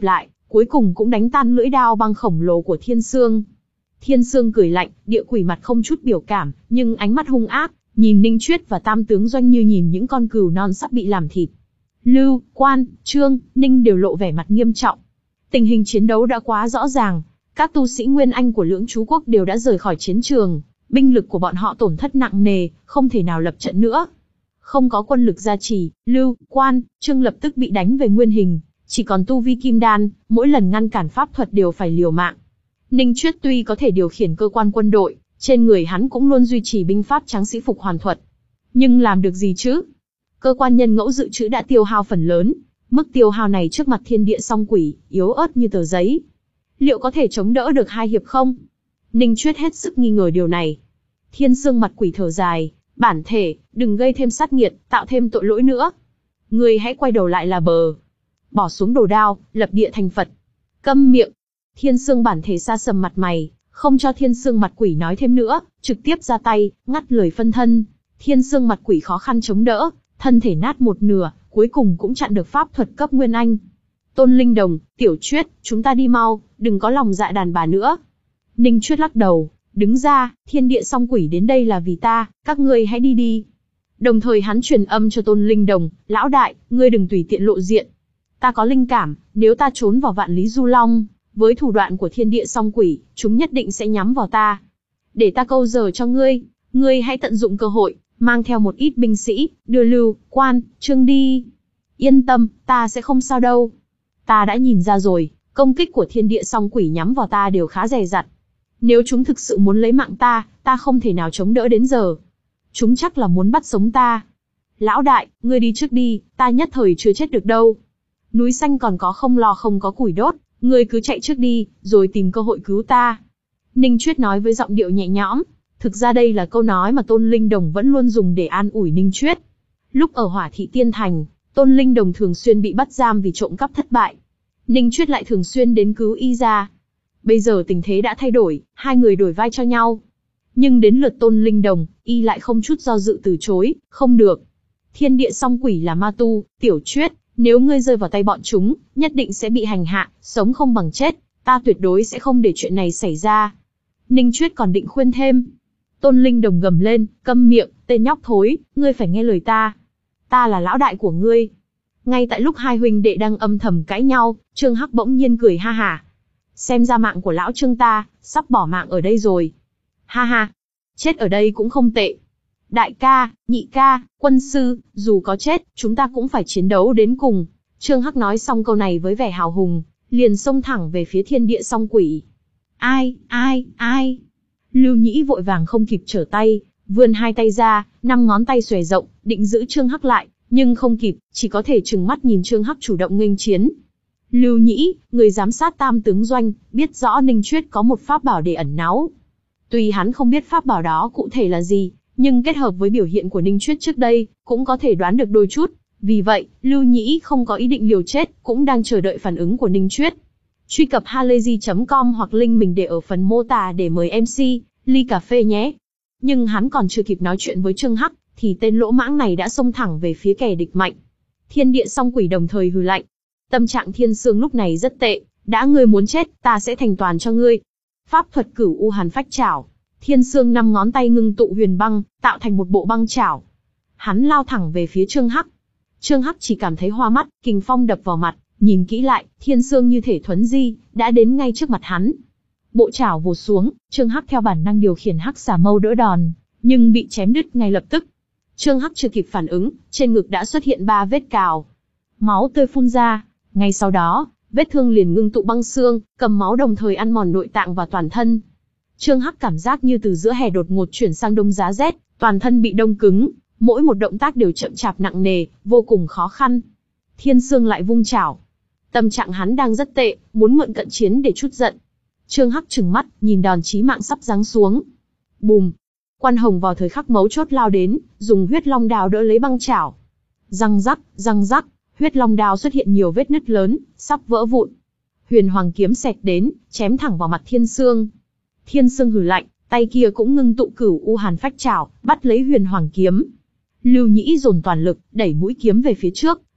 cuối cùng cũng đánh tan lưỡi đao băng khổng lồ của Thiên Sương. Thiên Sương cười lạnh, địa quỷ mặt không chút biểu cảm, nhưng ánh mắt hung ác, nhìn Ninh Chuyết và Tam Tướng Doanh như nhìn những con cừu non sắp bị làm thịt. Lưu, Quan, Trương, Ninh đều lộ vẻ mặt nghiêm trọng. Tình hình chiến đấu đã quá rõ ràng, các tu sĩ Nguyên Anh của Lưỡng Chú Quốc đều đã rời khỏi chiến trường, binh lực của bọn họ tổn thất nặng nề, không thể nào lập trận nữa. Không có quân lực gia trì, Lưu, Quan, Trương lập tức bị đánh về nguyên hình, chỉ còn tu vi kim đan, mỗi lần ngăn cản pháp thuật đều phải liều mạng. Ninh Chuyết tuy có thể điều khiển cơ quan quân đội, trên người hắn cũng luôn duy trì binh pháp tráng sĩ phục hoàn thuật. Nhưng làm được gì chứ? Cơ quan nhân ngẫu dự trữ đã tiêu hao phần lớn, mức tiêu hao này trước mặt thiên địa song quỷ, yếu ớt như tờ giấy. Liệu có thể chống đỡ được hai hiệp không? Ninh Chuyết hết sức nghi ngờ điều này. Thiên Sương mặt quỷ thở dài, bản thể, đừng gây thêm sát nghiệt, tạo thêm tội lỗi nữa. Ngươi hãy quay đầu lại là bờ. Bỏ xuống đồ đao, lập địa thành Phật. Câm miệng. Thiên Sương bản thể sa sầm mặt mày, không cho Thiên Sương mặt quỷ nói thêm nữa, trực tiếp ra tay, ngắt lời phân thân. Thiên Sương mặt quỷ khó khăn chống đỡ, thân thể nát một nửa, cuối cùng cũng chặn được pháp thuật cấp Nguyên Anh. Tôn Linh Đồng, Tiểu Chuyết, chúng ta đi mau, đừng có lòng dạ đàn bà nữa. Ninh Chuyết lắc đầu, đứng ra, thiên địa song quỷ đến đây là vì ta, các ngươi hãy đi đi. Đồng thời hắn truyền âm cho Tôn Linh Đồng, lão đại, ngươi đừng tùy tiện lộ diện. Ta có linh cảm, nếu ta trốn vào Vạn Lý Du Long, với thủ đoạn của thiên địa song quỷ, chúng nhất định sẽ nhắm vào ta. Để ta câu giờ cho ngươi, ngươi hãy tận dụng cơ hội, mang theo một ít binh sĩ, đưa Lưu, Quan, Trương đi. Yên tâm, ta sẽ không sao đâu. Ta đã nhìn ra rồi, công kích của thiên địa song quỷ nhắm vào ta đều khá dè dặt. Nếu chúng thực sự muốn lấy mạng ta, ta không thể nào chống đỡ đến giờ. Chúng chắc là muốn bắt sống ta. Lão đại, ngươi đi trước đi, ta nhất thời chưa chết được đâu. Núi xanh còn có không lo không có củi đốt, ngươi cứ chạy trước đi, rồi tìm cơ hội cứu ta. Ninh Chuyết nói với giọng điệu nhẹ nhõm. Thực ra đây là câu nói mà Tôn Linh Đồng vẫn luôn dùng để an ủi Ninh Chuyết. Lúc ở Hỏa Thị Tiên Thành, Tôn Linh Đồng thường xuyên bị bắt giam vì trộm cắp thất bại. Ninh Chuyết lại thường xuyên đến cứu y ra. Bây giờ tình thế đã thay đổi, hai người đổi vai cho nhau. Nhưng đến lượt Tôn Linh Đồng, y lại không chút do dự từ chối, không được. Thiên địa song quỷ là ma tu, Tiểu Chuyết, nếu ngươi rơi vào tay bọn chúng, nhất định sẽ bị hành hạ, sống không bằng chết, ta tuyệt đối sẽ không để chuyện này xảy ra. Ninh Chuyết còn định khuyên thêm. Tôn Linh Đồng gầm lên, câm miệng, tên nhóc thối, ngươi phải nghe lời ta. Ta là lão đại của ngươi. Ngay tại lúc hai huynh đệ đang âm thầm cãi nhau, Trương Hắc bỗng nhiên cười ha hả. Xem ra mạng của lão Trương ta, sắp bỏ mạng ở đây rồi. Ha ha, chết ở đây cũng không tệ. Đại ca, nhị ca, quân sư, dù có chết, chúng ta cũng phải chiến đấu đến cùng. Trương Hắc nói xong câu này với vẻ hào hùng, liền xông thẳng về phía thiên địa song quỷ. Ai, ai, ai? Lưu Nhĩ vội vàng không kịp trở tay, vươn hai tay ra, năm ngón tay xòe rộng, định giữ Trương Hắc lại, nhưng không kịp, chỉ có thể trừng mắt nhìn Trương Hắc chủ động nghênh chiến. Lưu Nhĩ, người giám sát Tam Tướng Doanh, biết rõ Ninh Chuyết có một pháp bảo để ẩn náu. Tuy hắn không biết pháp bảo đó cụ thể là gì, nhưng kết hợp với biểu hiện của Ninh Chuyết trước đây, cũng có thể đoán được đôi chút. Vì vậy, Lưu Nhĩ không có ý định liều chết, cũng đang chờ đợi phản ứng của Ninh Chuyết. Truy cập halayzi chấm com hoặc link mình để ở phần mô tả để mời em xê, ly cà phê nhé. Nhưng hắn còn chưa kịp nói chuyện với Trương Hắc, thì tên lỗ mãng này đã xông thẳng về phía kẻ địch mạnh. Thiên địa song quỷ đồng thời hừ lạnh. Tâm trạng Thiên Sương lúc này rất tệ, đã ngươi muốn chết, ta sẽ thành toàn cho ngươi. Pháp thuật Cửu U Hàn Phách Chảo. Thiên Sương năm ngón tay ngưng tụ huyền băng, tạo thành một bộ băng chảo. Hắn lao thẳng về phía Trương Hắc. Trương Hắc chỉ cảm thấy hoa mắt, kình phong đập vào mặt, nhìn kỹ lại, Thiên Sương như thể thuấn di, đã đến ngay trước mặt hắn. Bộ chảo vồ xuống, Trương Hắc theo bản năng điều khiển Hắc Xà Mâu đỡ đòn, nhưng bị chém đứt ngay lập tức. Trương Hắc chưa kịp phản ứng, trên ngực đã xuất hiện ba vết cào. Máu tươi phun ra, ngay sau đó, vết thương liền ngưng tụ băng xương, cầm máu đồng thời ăn mòn nội tạng và toàn thân. Trương Hắc cảm giác như từ giữa hè đột ngột chuyển sang đông giá rét, toàn thân bị đông cứng, mỗi một động tác đều chậm chạp nặng nề, vô cùng khó khăn. Thiên Sương lại vung chảo. Tâm trạng hắn đang rất tệ, muốn mượn cận chiến để trút giận. Trương Hắc trừng mắt, nhìn đòn chí mạng sắp giáng xuống. Bùm! Quan Hồng vào thời khắc mấu chốt lao đến, dùng huyết long đao đỡ lấy băng chảo. Răng rắc, răng rắc, huyết long đao xuất hiện nhiều vết nứt lớn, sắp vỡ vụn. Huyền Hoàng kiếm xẹt đến, chém thẳng vào mặt Thiên Sương. Thiên Sương hừ lạnh, tay kia cũng ngưng tụ Cửu U Hàn Phách Chảo, bắt lấy Huyền Hoàng kiếm. Lưu Nhĩ dồn toàn lực, đẩy mũi kiếm về phía trước,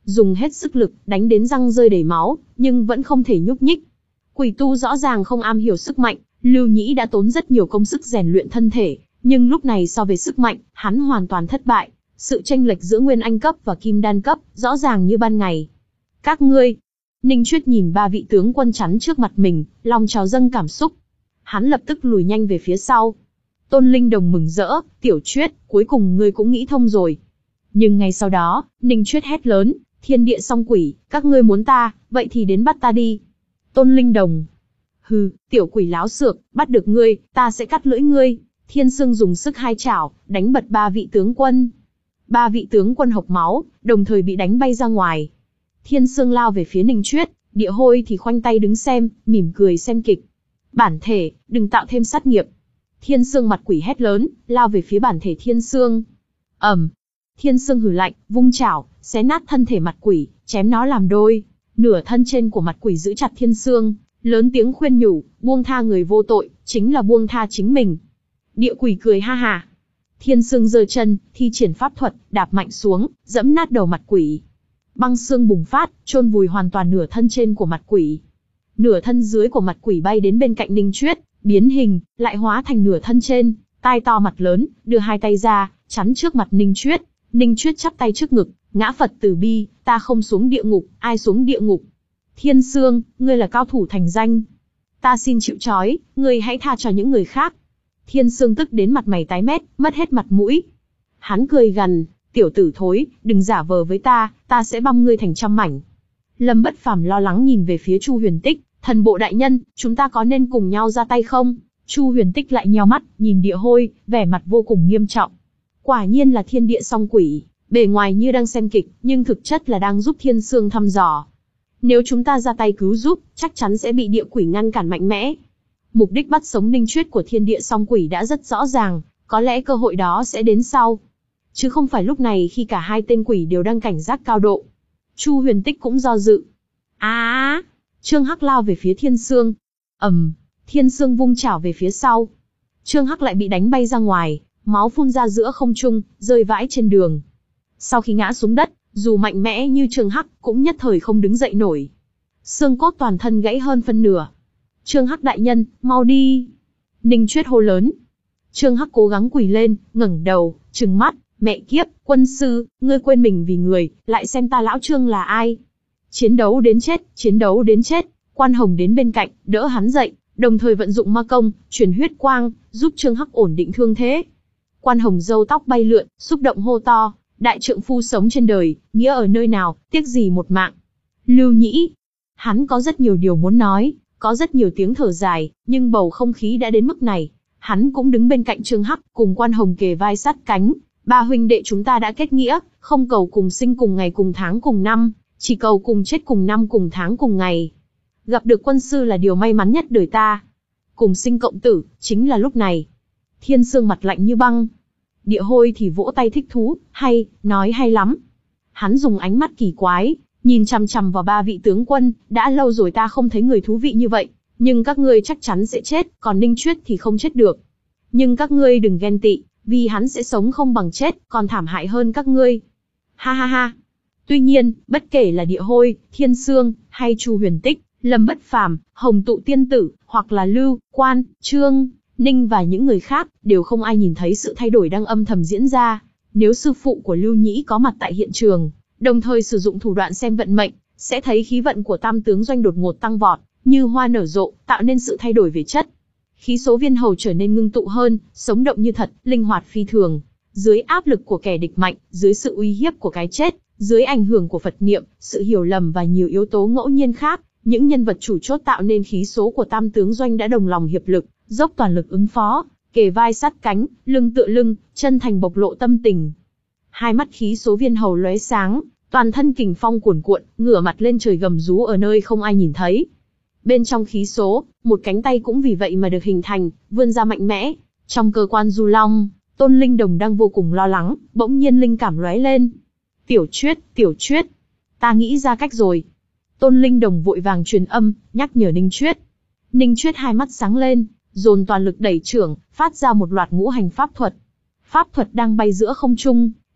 dùng hết sức lực, đánh đến răng rơi đầy máu, nhưng vẫn không thể nhúc nhích. Quỷ tu rõ ràng không am hiểu sức mạnh, Lưu Nhĩ đã tốn rất nhiều công sức rèn luyện thân thể, nhưng lúc này so về sức mạnh, hắn hoàn toàn thất bại. Sự chênh lệch giữa Nguyên Anh cấp và Kim Đan cấp, rõ ràng như ban ngày. Các ngươi... Ninh Chuyết nhìn ba vị tướng quân chắn trước mặt mình, lòng trào dâng cảm xúc. Hắn lập tức lùi nhanh về phía sau. Tôn Linh Đồng mừng rỡ, Tiểu Chuyết, cuối cùng ngươi cũng nghĩ thông rồi. Nhưng ngay sau đó, Ninh Chuyết hét lớn, thiên địa song quỷ, các ngươi muốn ta, vậy thì đến bắt ta đi. Tôn Linh Đồng. Hừ, tiểu quỷ láo xược, bắt được ngươi, ta sẽ cắt lưỡi ngươi. Thiên Sương dùng sức hai chảo, đánh bật ba vị tướng quân. Ba vị tướng quân hộc máu, đồng thời bị đánh bay ra ngoài. Thiên Sương lao về phía Ninh Chuyết, Địa Hôi thì khoanh tay đứng xem, mỉm cười xem kịch. Bản thể, đừng tạo thêm sát nghiệp. Thiên Sương mặt quỷ hét lớn, lao về phía bản thể Thiên Sương. ầm, Thiên Sương hừ lạnh, vung chảo, xé nát thân thể mặt quỷ, chém nó làm đôi. Nửa thân trên của mặt quỷ giữ chặt Thiên Sương, lớn tiếng khuyên nhủ, buông tha người vô tội, chính là buông tha chính mình. Địa quỷ cười ha ha. Thiên Sương giơ chân, thi triển pháp thuật, đạp mạnh xuống, dẫm nát đầu mặt quỷ. Băng xương bùng phát, chôn vùi hoàn toàn nửa thân trên của mặt quỷ. Nửa thân dưới của mặt quỷ bay đến bên cạnh Ninh Chuyết, biến hình, lại hóa thành nửa thân trên, tai to mặt lớn, đưa hai tay ra, chắn trước mặt Ninh Chuyết. Ninh Chuyết chắp tay trước ngực, ngã Phật từ bi, ta không xuống địa ngục, ai xuống địa ngục? Thiên Sương, ngươi là cao thủ thành danh. Ta xin chịu trói, ngươi hãy tha cho những người khác. Thiên Sương tức đến mặt mày tái mét, mất hết mặt mũi. Hắn cười gằn, tiểu tử thối, đừng giả vờ với ta, ta sẽ băm ngươi thành trăm mảnh. Lâm Bất Phàm lo lắng nhìn về phía Chu Huyền Tích, thần bộ đại nhân, chúng ta có nên cùng nhau ra tay không? Chu Huyền Tích lại nheo mắt, nhìn Địa Hôi, vẻ mặt vô cùng nghiêm trọng. Quả nhiên là thiên địa song quỷ, bề ngoài như đang xem kịch, nhưng thực chất là đang giúp Thiên Sương thăm dò. Nếu chúng ta ra tay cứu giúp, chắc chắn sẽ bị địa quỷ ngăn cản mạnh mẽ. Mục đích bắt sống Ninh Chuyết của thiên địa song quỷ đã rất rõ ràng, có lẽ cơ hội đó sẽ đến sau. Chứ không phải lúc này khi cả hai tên quỷ đều đang cảnh giác cao độ. Chu Huyền Tích cũng do dự. Á! À, Trương Hắc lao về phía Thiên Sương. ầm, Thiên Sương vung chảo về phía sau. Trương Hắc lại bị đánh bay ra ngoài, máu phun ra giữa không trung, rơi vãi trên đường. Sau khi ngã xuống đất, dù mạnh mẽ như Trương Hắc cũng nhất thời không đứng dậy nổi. Xương cốt toàn thân gãy hơn phân nửa. Trương Hắc đại nhân, mau đi! Ninh Chuyết hô lớn. Trương Hắc cố gắng quỳ lên, ngẩng đầu, trừng mắt, mẹ kiếp, quân sư, ngươi quên mình vì người, lại xem ta lão Trương là ai? Chiến đấu đến chết, chiến đấu đến chết. Quan Hồng đến bên cạnh, đỡ hắn dậy, đồng thời vận dụng ma công, truyền huyết quang, giúp Trương Hắc ổn định thương thế. Quan Hồng râu tóc bay lượn, xúc động hô to, đại trượng phu sống trên đời, nghĩa ở nơi nào, tiếc gì một mạng. Lưu Nhĩ, hắn có rất nhiều điều muốn nói, có rất nhiều tiếng thở dài, nhưng bầu không khí đã đến mức này. Hắn cũng đứng bên cạnh Trương Hắc, cùng Quan Hồng kề vai sát cánh. Ba huynh đệ chúng ta đã kết nghĩa, không cầu cùng sinh cùng ngày cùng tháng cùng năm, chỉ cầu cùng chết cùng năm cùng tháng cùng ngày. Gặp được quân sư là điều may mắn nhất đời ta. Cùng sinh cộng tử, chính là lúc này. Thiên Sương mặt lạnh như băng. Địa Hôi thì vỗ tay thích thú, hay, nói hay lắm. Hắn dùng ánh mắt kỳ quái, nhìn chằm chằm vào ba vị tướng quân, đã lâu rồi ta không thấy người thú vị như vậy, nhưng các ngươi chắc chắn sẽ chết, còn Ninh Chuyết thì không chết được. Nhưng các ngươi đừng ghen tị, vì hắn sẽ sống không bằng chết, còn thảm hại hơn các ngươi. Ha ha ha. Tuy nhiên, bất kể là Địa Hôi, Thiên Sương, hay Chu Huyền Tích, Lâm Bất Phàm, Hồng Tụ Tiên Tử, hoặc là Lưu, Quan, Trương, Ninh và những người khác, đều không ai nhìn thấy sự thay đổi đang âm thầm diễn ra. Nếu sư phụ của Lưu Nhĩ có mặt tại hiện trường, đồng thời sử dụng thủ đoạn xem vận mệnh, sẽ thấy khí vận của Tam tướng doanh đột ngột tăng vọt, như hoa nở rộ, tạo nên sự thay đổi về chất. Khí số viên hầu trở nên ngưng tụ hơn, sống động như thật, linh hoạt phi thường. Dưới áp lực của kẻ địch mạnh, dưới sự uy hiếp của cái chết, dưới ảnh hưởng của Phật niệm, sự hiểu lầm và nhiều yếu tố ngẫu nhiên khác, những nhân vật chủ chốt tạo nên khí số của Tam tướng doanh đã đồng lòng hiệp lực, dốc toàn lực ứng phó, kề vai sát cánh, lưng tựa lưng, chân thành bộc lộ tâm tình. Hai mắt khí số viên hầu lóe sáng, toàn thân kình phong cuồn cuộn, ngửa mặt lên trời gầm rú ở nơi không ai nhìn thấy. Bên trong khí số, một cánh tay cũng vì vậy mà được hình thành, vươn ra mạnh mẽ. Trong cơ quan Du Long, Tôn Linh Đồng đang vô cùng lo lắng, bỗng nhiên linh cảm lóe lên. Tiểu Chuyết, Tiểu Chuyết, ta nghĩ ra cách rồi. Tôn Linh Đồng vội vàng truyền âm, nhắc nhở Ninh Chuyết. Ninh Chuyết hai mắt sáng lên, dồn toàn lực đẩy chưởng, phát ra một loạt ngũ hành pháp thuật. Pháp thuật đang bay giữa không trung,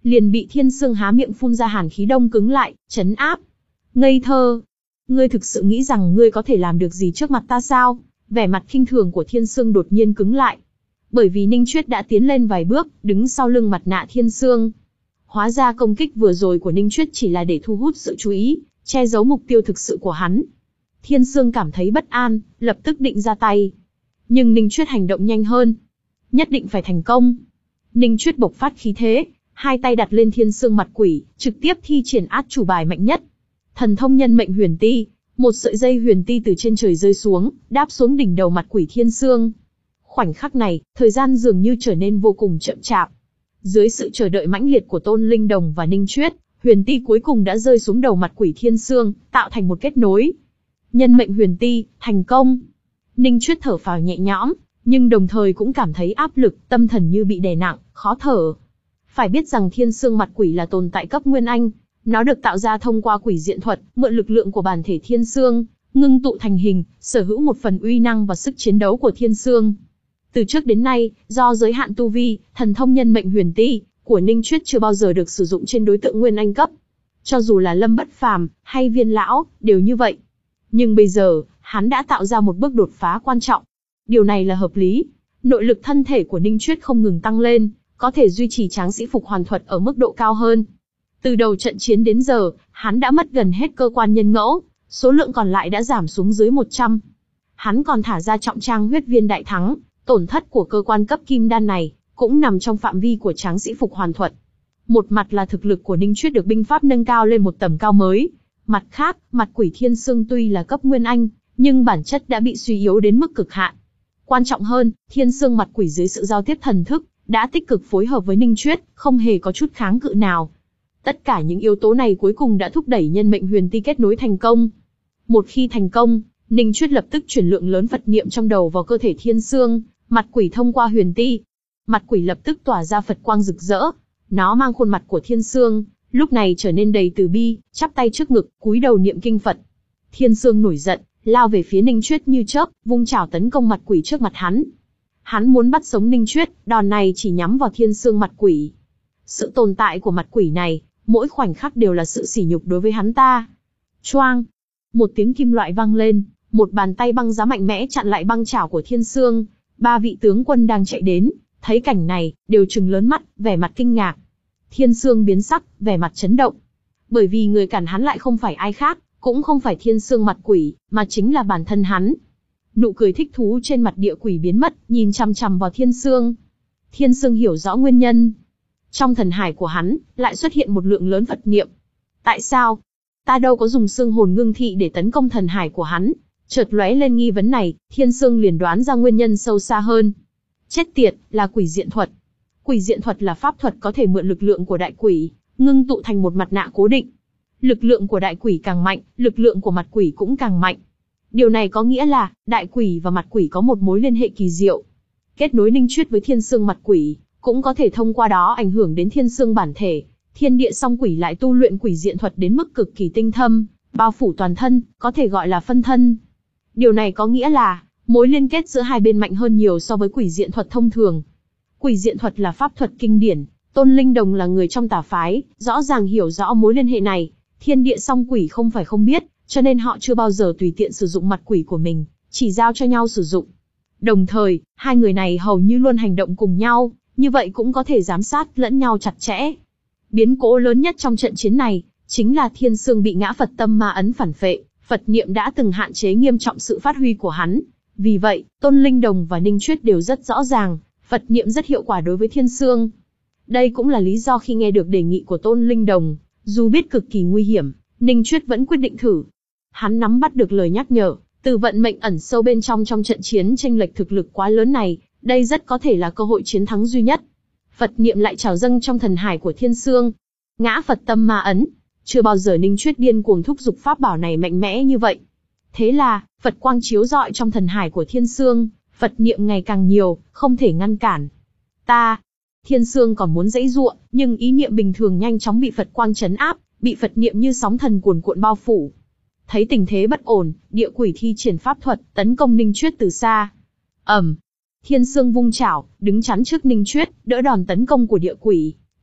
liền bị Thiên Sương há miệng phun ra hàn khí đông cứng lại, trấn áp. Ngây thơ! Ngươi thực sự nghĩ rằng ngươi có thể làm được gì trước mặt ta sao? Vẻ mặt khinh thường của Thiên Sương đột nhiên cứng lại. Bởi vì Ninh Chuyết đã tiến lên vài bước, đứng sau lưng mặt nạ Thiên Sương. Hóa ra công kích vừa rồi của Ninh Chuyết chỉ là để thu hút sự chú ý, che giấu mục tiêu thực sự của hắn. Thiên Sương cảm thấy bất an, lập tức định ra tay. Nhưng Ninh Chuyết hành động nhanh hơn. Nhất định phải thành công. Ninh Chuyết bộc phát khí thế, hai tay đặt lên Thiên Sương mặt quỷ, trực tiếp thi triển át chủ bài mạnh nhất. Thần thông nhân mệnh huyền ti, một sợi dây huyền ti từ trên trời rơi xuống, đáp xuống đỉnh đầu mặt quỷ Thiên Sương. Khoảnh khắc này, thời gian dường như trở nên vô cùng chậm chạp. Dưới sự chờ đợi mãnh liệt của Tôn Linh Đồng và Ninh Chuyết, huyền ti cuối cùng đã rơi xuống đầu mặt quỷ Thiên Sương, tạo thành một kết nối. Nhân mệnh huyền ti, thành công. Ninh Chuyết thở phào nhẹ nhõm, nhưng đồng thời cũng cảm thấy áp lực, tâm thần như bị đè nặng, khó thở. Phải biết rằng Thiên Sương mặt quỷ là tồn tại cấp Nguyên Anh, nó được tạo ra thông qua quỷ diện thuật, mượn lực lượng của bản thể Thiên Sương, ngưng tụ thành hình, sở hữu một phần uy năng và sức chiến đấu của Thiên Sương. Từ trước đến nay, do giới hạn tu vi, thần thông nhân mệnh huyền ti của Ninh Chuyết chưa bao giờ được sử dụng trên đối tượng Nguyên Anh cấp. Cho dù là Lâm Bất Phàm hay Viên Lão, đều như vậy. Nhưng bây giờ, hắn đã tạo ra một bước đột phá quan trọng. Điều này là hợp lý. Nội lực thân thể của Ninh Chuyết không ngừng tăng lên, có thể duy trì tráng sĩ phục hoàn thuật ở mức độ cao hơn. Từ đầu trận chiến đến giờ, hắn đã mất gần hết cơ quan nhân ngẫu, số lượng còn lại đã giảm xuống dưới một trăm. Hắn còn thả ra trọng trang huyết viên đại thắng, tổn thất của cơ quan cấp kim đan này cũng nằm trong phạm vi của tráng sĩ phục hoàn thuật. Một mặt là thực lực của Ninh Chuyết được binh pháp nâng cao lên một tầm cao mới, mặt khác, mặt quỷ Thiên Sương tuy là cấp Nguyên Anh, nhưng bản chất đã bị suy yếu đến mức cực hạn. Quan trọng hơn, Thiên Sương mặt quỷ dưới sự giao tiếp thần thức đã tích cực phối hợp với Ninh Chuyết, không hề có chút kháng cự nào. Tất cả những yếu tố này cuối cùng đã thúc đẩy nhân mệnh huyền ti kết nối thành công. Một khi thành công, Ninh Chuyết lập tức chuyển lượng lớn Phật niệm trong đầu vào cơ thể Thiên Sương, mặt quỷ thông qua huyền ti. Mặt quỷ lập tức tỏa ra Phật quang rực rỡ. Nó mang khuôn mặt của Thiên Sương, lúc này trở nên đầy từ bi, chắp tay trước ngực, cúi đầu niệm kinh Phật. Thiên Sương nổi giận, lao về phía Ninh Chuyết như chớp, vung chảo tấn công mặt quỷ trước mặt hắn. Hắn muốn bắt sống Ninh Chuyết, đòn này chỉ nhắm vào Thiên Sương mặt quỷ. Sự tồn tại của mặt quỷ này, mỗi khoảnh khắc đều là sự sỉ nhục đối với hắn ta. Choang! Một tiếng kim loại vang lên, một bàn tay băng giá mạnh mẽ chặn lại băng chảo của Thiên Sương. Ba vị tướng quân đang chạy đến, thấy cảnh này, đều trừng lớn mắt, vẻ mặt kinh ngạc. Thiên Sương biến sắc, vẻ mặt chấn động. Bởi vì người cản hắn lại không phải ai khác, cũng không phải Thiên Sương mặt quỷ, mà chính là bản thân hắn. Nụ cười thích thú trên mặt địa quỷ biến mất, nhìn chằm chằm vào Thiên Sương. Thiên Sương hiểu rõ nguyên nhân. Trong thần hải của hắn, lại xuất hiện một lượng lớn Phật niệm. Tại sao? Ta đâu có dùng xương hồn ngưng thị để tấn công thần hải của hắn. Chợt lóe lên nghi vấn này, Thiên Sương liền đoán ra nguyên nhân sâu xa hơn. Chết tiệt, là quỷ diện thuật. Quỷ diện thuật là pháp thuật có thể mượn lực lượng của đại quỷ, ngưng tụ thành một mặt nạ cố định. Lực lượng của đại quỷ càng mạnh, lực lượng của mặt quỷ cũng càng mạnh. Điều này có nghĩa là, đại quỷ và mặt quỷ có một mối liên hệ kỳ diệu. Kết nối Ninh Chuyết với Thiên Sương mặt quỷ, cũng có thể thông qua đó ảnh hưởng đến Thiên Sương bản thể. Thiên địa song quỷ lại tu luyện quỷ diện thuật đến mức cực kỳ tinh thâm, bao phủ toàn thân, có thể gọi là phân thân. Điều này có nghĩa là, mối liên kết giữa hai bên mạnh hơn nhiều so với quỷ diện thuật thông thường. Quỷ diện thuật là pháp thuật kinh điển, Tôn Linh Đồng là người trong tà phái, rõ ràng hiểu rõ mối liên hệ này. Thiên địa song quỷ không phải không biết, cho nên họ chưa bao giờ tùy tiện sử dụng mặt quỷ của mình, chỉ giao cho nhau sử dụng. Đồng thời, hai người này hầu như luôn hành động cùng nhau, như vậy cũng có thể giám sát lẫn nhau chặt chẽ. Biến cố lớn nhất trong trận chiến này, chính là Thiên Sương bị ngã Phật tâm ma ấn phản phệ, Phật niệm đã từng hạn chế nghiêm trọng sự phát huy của hắn. Vì vậy, Tôn Linh Đồng và Ninh Chuyết đều rất rõ ràng, Phật niệm rất hiệu quả đối với Thiên Sương. Đây cũng là lý do khi nghe được đề nghị của Tôn Linh Đồng, dù biết cực kỳ nguy hiểm, Ninh Chuyết vẫn quyết định thử. Hắn nắm bắt được lời nhắc nhở, từ vận mệnh ẩn sâu bên trong trong trận chiến chênh lệch thực lực quá lớn này, đây rất có thể là cơ hội chiến thắng duy nhất. Phật niệm lại trào dâng trong thần hải của Thiên Sương. Ngã Phật tâm ma ấn, chưa bao giờ Ninh Chuyết điên cuồng thúc giục pháp bảo này mạnh mẽ như vậy. Thế là, Phật quang chiếu rọi trong thần hải của Thiên Sương, Phật niệm ngày càng nhiều, không thể ngăn cản. Ta, Thiên Sương còn muốn giãy giụa, nhưng ý niệm bình thường nhanh chóng bị Phật quang trấn áp, bị Phật niệm như sóng thần cuồn cuộn bao phủ. Thấy tình thế bất ổn, địa quỷ thi triển pháp thuật, tấn công Ninh Chuyết từ xa. ầm, Thiên Sương vung chảo, đứng chắn trước Ninh Chuyết, đỡ đòn tấn công của địa quỷ.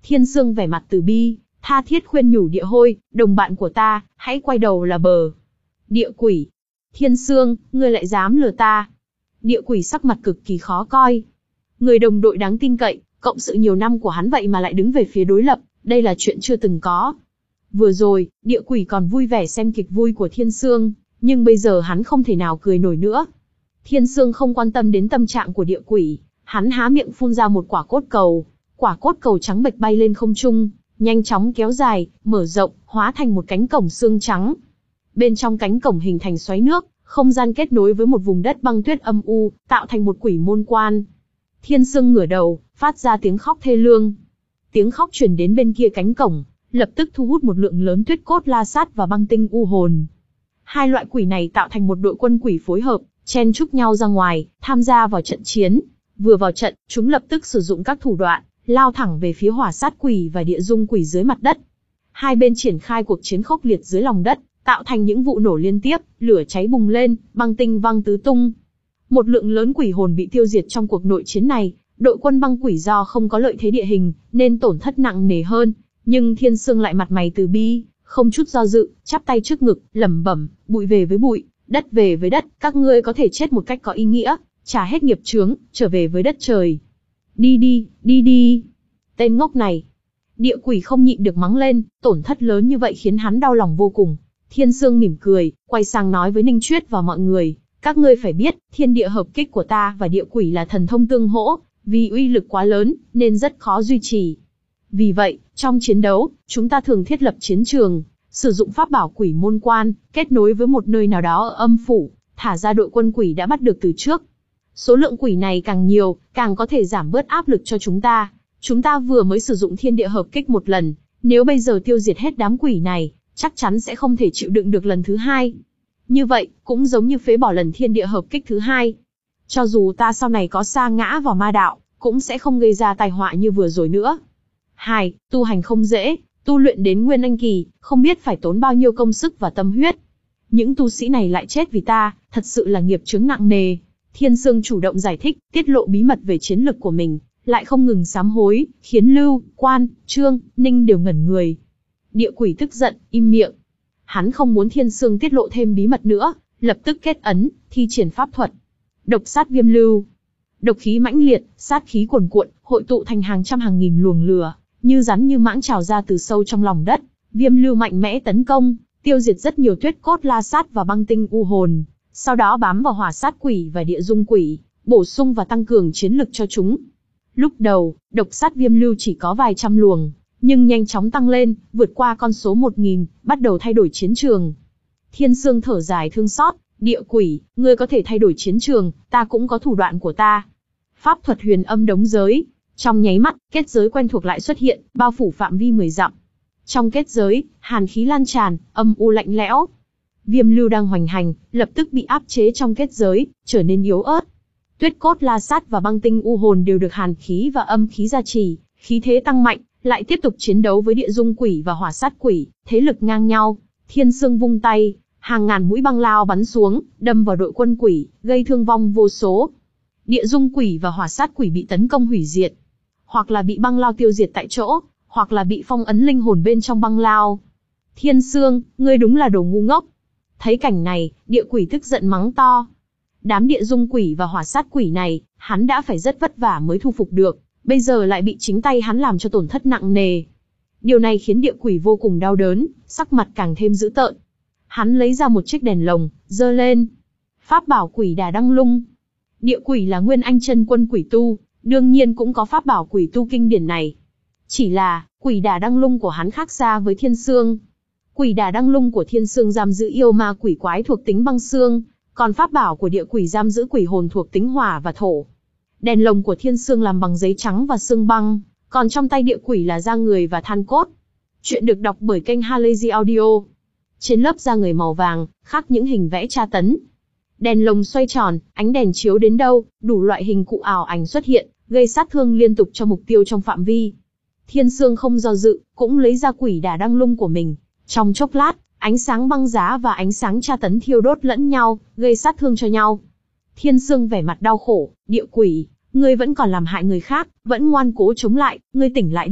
Thiên Sương vẻ mặt từ bi, tha thiết khuyên nhủ Địa Hôi, đồng bạn của ta, hãy quay đầu là bờ. Địa Quỷ. Thiên Sương, ngươi lại dám lừa ta. Địa Quỷ sắc mặt cực kỳ khó coi. Người đồng đội đáng tin cậy, cộng sự nhiều năm của hắn vậy mà lại đứng về phía đối lập, đây là chuyện chưa từng có. Vừa rồi, Địa Quỷ còn vui vẻ xem kịch vui của Thiên Sương, nhưng bây giờ hắn không thể nào cười nổi nữa. Thiên Sương không quan tâm đến tâm trạng của Địa Quỷ, hắn há miệng phun ra một quả cốt cầu. Quả cốt cầu trắng bệch bay lên không trung, nhanh chóng kéo dài, mở rộng, hóa thành một cánh cổng xương trắng. Bên trong cánh cổng hình thành xoáy nước, không gian kết nối với một vùng đất băng tuyết âm u, tạo thành một quỷ môn quan. Thiên Sương ngửa đầu, phát ra tiếng khóc thê lương. Tiếng khóc truyền đến bên kia cánh cổng, lập tức thu hút một lượng lớn tuyết cốt la sát và băng tinh u hồn. Hai loại quỷ này tạo thành một đội quân quỷ phối hợp, chen chúc nhau ra ngoài, tham gia vào trận chiến. Vừa vào trận, chúng lập tức sử dụng các thủ đoạn, lao thẳng về phía hỏa sát quỷ và địa dung quỷ dưới mặt đất. Hai bên triển khai cuộc chiến khốc liệt dưới lòng đất, tạo thành những vụ nổ liên tiếp, lửa cháy bùng lên, băng tinh văng tứ tung. Một lượng lớn quỷ hồn bị tiêu diệt trong cuộc nội chiến này, đội quân băng quỷ do không có lợi thế địa hình, nên tổn thất nặng nề hơn, nhưng Thiên Sương lại mặt mày từ bi, không chút do dự, chắp tay trước ngực, lẩm bẩm, bụi về với bụi, đất về với đất, các ngươi có thể chết một cách có ý nghĩa, trả hết nghiệp chướng, trở về với đất trời. Đi đi, đi đi. Tên ngốc này. Địa Quỷ không nhịn được mắng lên, tổn thất lớn như vậy khiến hắn đau lòng vô cùng. Thiên Sương mỉm cười, quay sang nói với Ninh Chuyết và mọi người, các ngươi phải biết, thiên địa hợp kích của ta và Địa Quỷ là thần thông tương hỗ, vì uy lực quá lớn, nên rất khó duy trì. Vì vậy, trong chiến đấu, chúng ta thường thiết lập chiến trường, sử dụng pháp bảo quỷ môn quan, kết nối với một nơi nào đó ở âm phủ, thả ra đội quân quỷ đã bắt được từ trước. Số lượng quỷ này càng nhiều, càng có thể giảm bớt áp lực cho chúng ta. Chúng ta vừa mới sử dụng thiên địa hợp kích một lần, nếu bây giờ tiêu diệt hết đám quỷ này, chắc chắn sẽ không thể chịu đựng được lần thứ hai. Như vậy, cũng giống như phế bỏ lần thiên địa hợp kích thứ hai. Cho dù ta sau này có sa ngã vào ma đạo, cũng sẽ không gây ra tai họa như vừa rồi nữa. Hai, tu hành không dễ, tu luyện đến Nguyên Anh Kỳ, không biết phải tốn bao nhiêu công sức và tâm huyết. Những tu sĩ này lại chết vì ta, thật sự là nghiệp chướng nặng nề. Thiên Sương chủ động giải thích, tiết lộ bí mật về chiến lực của mình, lại không ngừng sám hối, khiến Lưu, Quan, Trương, Ninh đều ngẩn người. Địa Quỷ tức giận, im miệng. Hắn không muốn Thiên Sương tiết lộ thêm bí mật nữa, lập tức kết ấn, thi triển pháp thuật. Độc sát viêm lưu. Độc khí mãnh liệt, sát khí cuồn cuộn, hội tụ thành hàng trăm hàng nghìn luồng lửa, như rắn như mãng trào ra từ sâu trong lòng đất. Viêm lưu mạnh mẽ tấn công, tiêu diệt rất nhiều tuyết cốt la sát và băng tinh u hồn, sau đó bám vào hỏa sát quỷ và địa dung quỷ, bổ sung và tăng cường chiến lực cho chúng. Lúc đầu, độc sát viêm lưu chỉ có vài trăm luồng, nhưng nhanh chóng tăng lên, vượt qua con số một nghìn, bắt đầu thay đổi chiến trường. Thiên Sương thở dài thương xót, Địa Quỷ, ngươi có thể thay đổi chiến trường, ta cũng có thủ đoạn của ta. Pháp thuật huyền âm đống giới. Trong nháy mắt, kết giới quen thuộc lại xuất hiện, bao phủ phạm vi mười dặm. Trong kết giới, hàn khí lan tràn, âm u lạnh lẽo. Viêm lưu đang hoành hành, lập tức bị áp chế trong kết giới, trở nên yếu ớt. Tuyết cốt la sát và băng tinh u hồn đều được hàn khí và âm khí gia trì, khí thế tăng mạnh, lại tiếp tục chiến đấu với địa dung quỷ và hỏa sát quỷ, thế lực ngang nhau. Thiên Sương vung tay, hàng ngàn mũi băng lao bắn xuống, đâm vào đội quân quỷ, gây thương vong vô số. Địa dung quỷ và hỏa sát quỷ bị tấn công hủy diệt, hoặc là bị băng lao tiêu diệt tại chỗ, hoặc là bị phong ấn linh hồn bên trong băng lao. Thiên Sương, ngươi đúng là đồ ngu ngốc. Thấy cảnh này, Địa Quỷ tức giận mắng to. Đám địa dung quỷ và hỏa sát quỷ này, hắn đã phải rất vất vả mới thu phục được, bây giờ lại bị chính tay hắn làm cho tổn thất nặng nề. Điều này khiến Địa Quỷ vô cùng đau đớn, sắc mặt càng thêm dữ tợn. Hắn lấy ra một chiếc đèn lồng, giơ lên. Pháp bảo Quỷ Đà Đăng Lung. Địa Quỷ là nguyên anh chân quân quỷ tu, đương nhiên cũng có pháp bảo quỷ tu kinh điển này. Chỉ là, Quỷ Đà Đăng Lung của hắn khác xa với Thiên Sương. Quỷ Đà Đăng Lung của Thiên Sương giam giữ yêu ma quỷ quái thuộc tính băng xương, còn pháp bảo của Địa Quỷ giam giữ quỷ hồn thuộc tính hỏa và thổ. Đèn lồng của Thiên Sương làm bằng giấy trắng và xương băng, còn trong tay Địa Quỷ là da người và than cốt. Chuyện được đọc bởi kênh Halazy Audio. Trên lớp da người màu vàng, khắc những hình vẽ tra tấn. Đèn lồng xoay tròn, ánh đèn chiếu đến đâu, đủ loại hình cụ ảo ảnh xuất hiện, gây sát thương liên tục cho mục tiêu trong phạm vi. Thiên Sương không do dự, cũng lấy ra Quỷ Đà Đăng Lung của mình. Trong chốc lát, ánh sáng băng giá và ánh sáng tra tấn thiêu đốt lẫn nhau, gây sát thương cho nhau. Thiên Sương vẻ mặt đau khổ, Địa Quỷ, ngươi vẫn còn làm hại người khác, vẫn ngoan cố chống lại, ngươi tỉnh lại đi,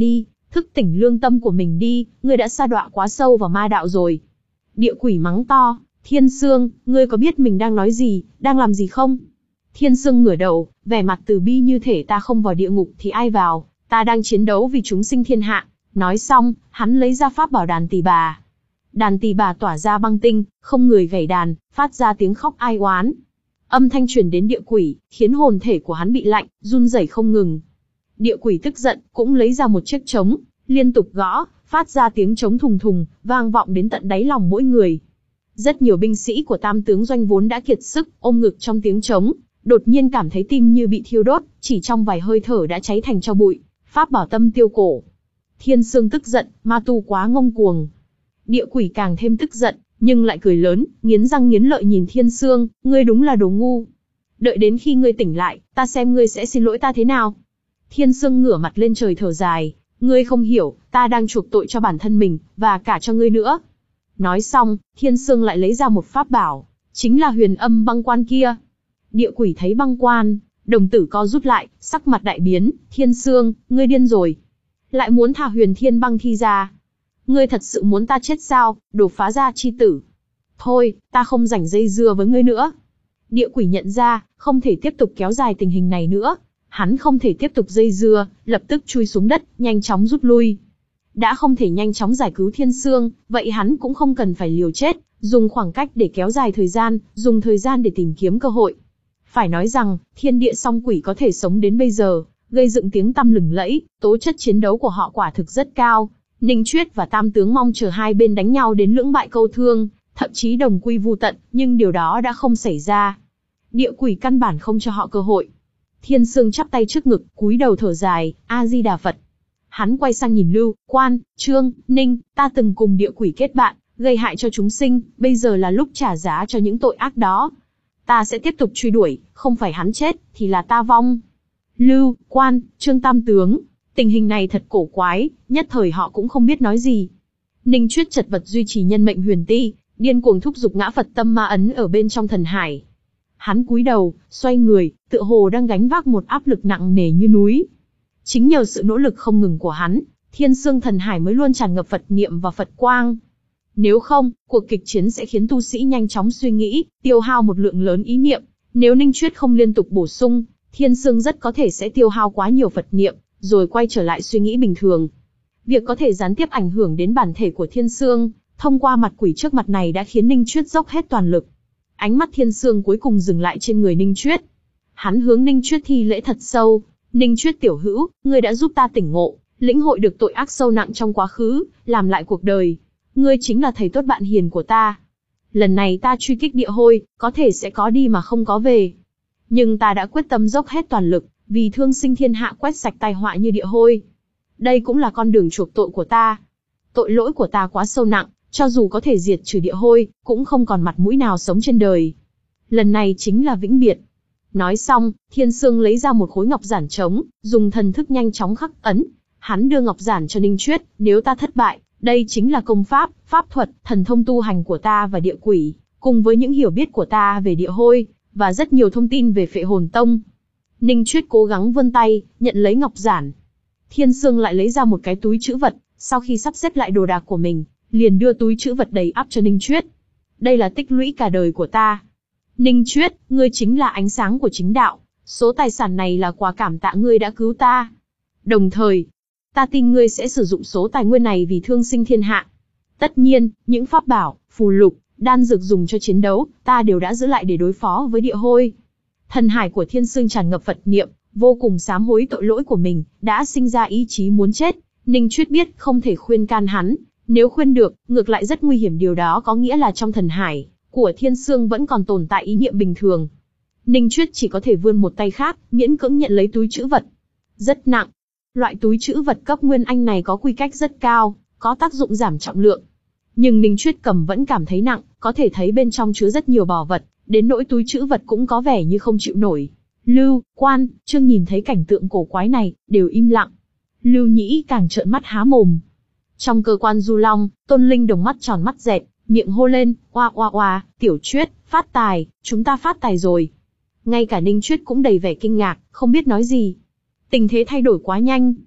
Thức tỉnh lương tâm của mình đi, ngươi đã sa đọa quá sâu vào ma đạo rồi. Địa quỷ mắng to, Thiên Sương, ngươi có biết mình đang nói gì, đang làm gì không? Thiên Sương ngửa đầu, vẻ mặt từ bi như thể ta không vào địa ngục thì ai vào, ta đang chiến đấu vì chúng sinh thiên hạ. Nói xong, hắn lấy ra pháp bảo đàn tỳ bà. Đàn tỳ bà tỏa ra băng tinh, không người gảy đàn, phát ra tiếng khóc ai oán. Âm thanh truyền đến địa quỷ, khiến hồn thể của hắn bị lạnh, run rẩy không ngừng. Địa quỷ tức giận, cũng lấy ra một chiếc trống, liên tục gõ, phát ra tiếng trống thùng thùng, vang vọng đến tận đáy lòng mỗi người. Rất nhiều binh sĩ của Tam tướng doanh vốn đã kiệt sức, ôm ngực trong tiếng trống, đột nhiên cảm thấy tim như bị thiêu đốt, chỉ trong vài hơi thở đã cháy thành tro bụi. Pháp bảo tâm tiêu cổ. Thiên Sương tức giận, ma tu quá ngông cuồng. Địa quỷ càng thêm tức giận, nhưng lại cười lớn, nghiến răng nghiến lợi nhìn Thiên Sương, ngươi đúng là đồ ngu. Đợi đến khi ngươi tỉnh lại, ta xem ngươi sẽ xin lỗi ta thế nào. Thiên Sương ngửa mặt lên trời thở dài, ngươi không hiểu, ta đang chuộc tội cho bản thân mình, và cả cho ngươi nữa. Nói xong, Thiên Sương lại lấy ra một pháp bảo, chính là huyền âm băng quan kia. Địa quỷ thấy băng quan, đồng tử co rút lại, sắc mặt đại biến, Thiên Sương, ngươi điên rồi. Lại muốn thả huyền thiên băng thi ra. Ngươi thật sự muốn ta chết sao, đồ phá gia chi tử. Thôi, ta không rảnh dây dưa với ngươi nữa. Địa quỷ nhận ra, không thể tiếp tục kéo dài tình hình này nữa. Hắn không thể tiếp tục dây dưa, lập tức chui xuống đất, nhanh chóng rút lui. Đã không thể nhanh chóng giải cứu Thiên Sương, vậy hắn cũng không cần phải liều chết, dùng khoảng cách để kéo dài thời gian, dùng thời gian để tìm kiếm cơ hội. Phải nói rằng, thiên địa song quỷ có thể sống đến bây giờ, gây dựng tiếng tăm lừng lẫy, tố chất chiến đấu của họ quả thực rất cao. Ninh Chuyết và Tam tướng mong chờ hai bên đánh nhau đến lưỡng bại câu thương, thậm chí đồng quy vu tận, nhưng điều đó đã không xảy ra. Địa quỷ căn bản không cho họ cơ hội. Thiên Sương chắp tay trước ngực, cúi đầu thở dài, A Di Đà Phật. Hắn quay sang nhìn Lưu, Quan, Trương, Ninh, ta từng cùng địa quỷ kết bạn, gây hại cho chúng sinh, bây giờ là lúc trả giá cho những tội ác đó. Ta sẽ tiếp tục truy đuổi, không phải hắn chết, thì là ta vong. Lưu, Quan, Trương tam tướng, tình hình này thật cổ quái, nhất thời họ cũng không biết nói gì. Ninh Chuyết chật vật duy trì nhân mệnh huyền ti, điên cuồng thúc giục ngã Phật tâm ma ấn ở bên trong thần hải. Hắn cúi đầu, xoay người, tựa hồ đang gánh vác một áp lực nặng nề như núi. Chính nhờ sự nỗ lực không ngừng của hắn, Thiên Sương thần hải mới luôn tràn ngập Phật niệm và Phật quang. Nếu không, cuộc kịch chiến sẽ khiến tu sĩ nhanh chóng suy nghĩ, tiêu hao một lượng lớn ý niệm. Nếu Ninh Chuyết không liên tục bổ sung, Thiên Sương rất có thể sẽ tiêu hao quá nhiều Phật niệm, rồi quay trở lại suy nghĩ bình thường. Việc có thể gián tiếp ảnh hưởng đến bản thể của Thiên Sương, thông qua mặt quỷ trước mặt này đã khiến Ninh Chuyết dốc hết toàn lực. Ánh mắt Thiên Sương cuối cùng dừng lại trên người Ninh Chuyết. Hắn hướng Ninh Chuyết thi lễ thật sâu. Ninh Chuyết tiểu hữu, ngươi đã giúp ta tỉnh ngộ, lĩnh hội được tội ác sâu nặng trong quá khứ, làm lại cuộc đời. Ngươi chính là thầy tốt bạn hiền của ta. Lần này ta truy kích địa hôi, có thể sẽ có đi mà không có về. Nhưng ta đã quyết tâm dốc hết toàn lực, vì thương sinh thiên hạ quét sạch tai họa như địa hôi. Đây cũng là con đường chuộc tội của ta. Tội lỗi của ta quá sâu nặng, cho dù có thể diệt trừ địa hôi, cũng không còn mặt mũi nào sống trên đời. Lần này chính là vĩnh biệt. Nói xong, Thiên Sương lấy ra một khối ngọc giản trống, dùng thần thức nhanh chóng khắc ấn. Hắn đưa ngọc giản cho Ninh Chuyết, nếu ta thất bại, đây chính là công pháp, pháp thuật, thần thông tu hành của ta và địa quỷ, cùng với những hiểu biết của ta về địa hôi, và rất nhiều thông tin về Phệ Hồn Tông. Ninh Chuyết cố gắng vươn tay, nhận lấy ngọc giản. Thiên Sương lại lấy ra một cái túi trữ vật, sau khi sắp xếp lại đồ đạc của mình, liền đưa túi trữ vật đầy ắp cho Ninh Chuyết. Đây là tích lũy cả đời của ta. Ninh Chuyết, ngươi chính là ánh sáng của chính đạo, số tài sản này là quà cảm tạ ngươi đã cứu ta. Đồng thời, ta tin ngươi sẽ sử dụng số tài nguyên này vì thương sinh thiên hạ. Tất nhiên, những pháp bảo, phù lục, đan dược dùng cho chiến đấu, ta đều đã giữ lại để đối phó với địa hôi. Thần hải của Thiên Sương tràn ngập Phật niệm, vô cùng sám hối tội lỗi của mình, đã sinh ra ý chí muốn chết. Ninh Chuyết biết không thể khuyên can hắn, nếu khuyên được, ngược lại rất nguy hiểm, điều đó có nghĩa là trong thần hải của Thiên Sương vẫn còn tồn tại ý niệm bình thường. Ninh Chuyết chỉ có thể vươn một tay khác, miễn cưỡng nhận lấy túi trữ vật. Rất nặng. Loại túi trữ vật cấp nguyên anh này có quy cách rất cao, có tác dụng giảm trọng lượng. Nhưng Ninh Chuyết cầm vẫn cảm thấy nặng, có thể thấy bên trong chứa rất nhiều bảo vật, đến nỗi túi trữ vật cũng có vẻ như không chịu nổi. Lưu, Quan, Trương nhìn thấy cảnh tượng cổ quái này, đều im lặng. Lưu Nhĩ càng trợn mắt há mồm. Trong cơ quan Du Long, Tôn Linh đồng mắt tròn mắt dẹt, miệng hô lên, oa oa oa, Tiểu Chuyết, phát tài, chúng ta phát tài rồi. Ngay cả Ninh Chuyết cũng đầy vẻ kinh ngạc, không biết nói gì. Tình thế thay đổi quá nhanh.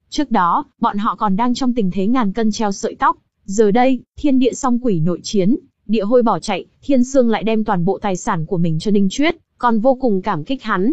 Trước đó, bọn họ còn đang trong tình thế ngàn cân treo sợi tóc. Giờ đây, thiên địa song quỷ nội chiến, địa hôi bỏ chạy, Thiên Sương lại đem toàn bộ tài sản của mình cho Ninh Chuyết, còn vô cùng cảm kích hắn.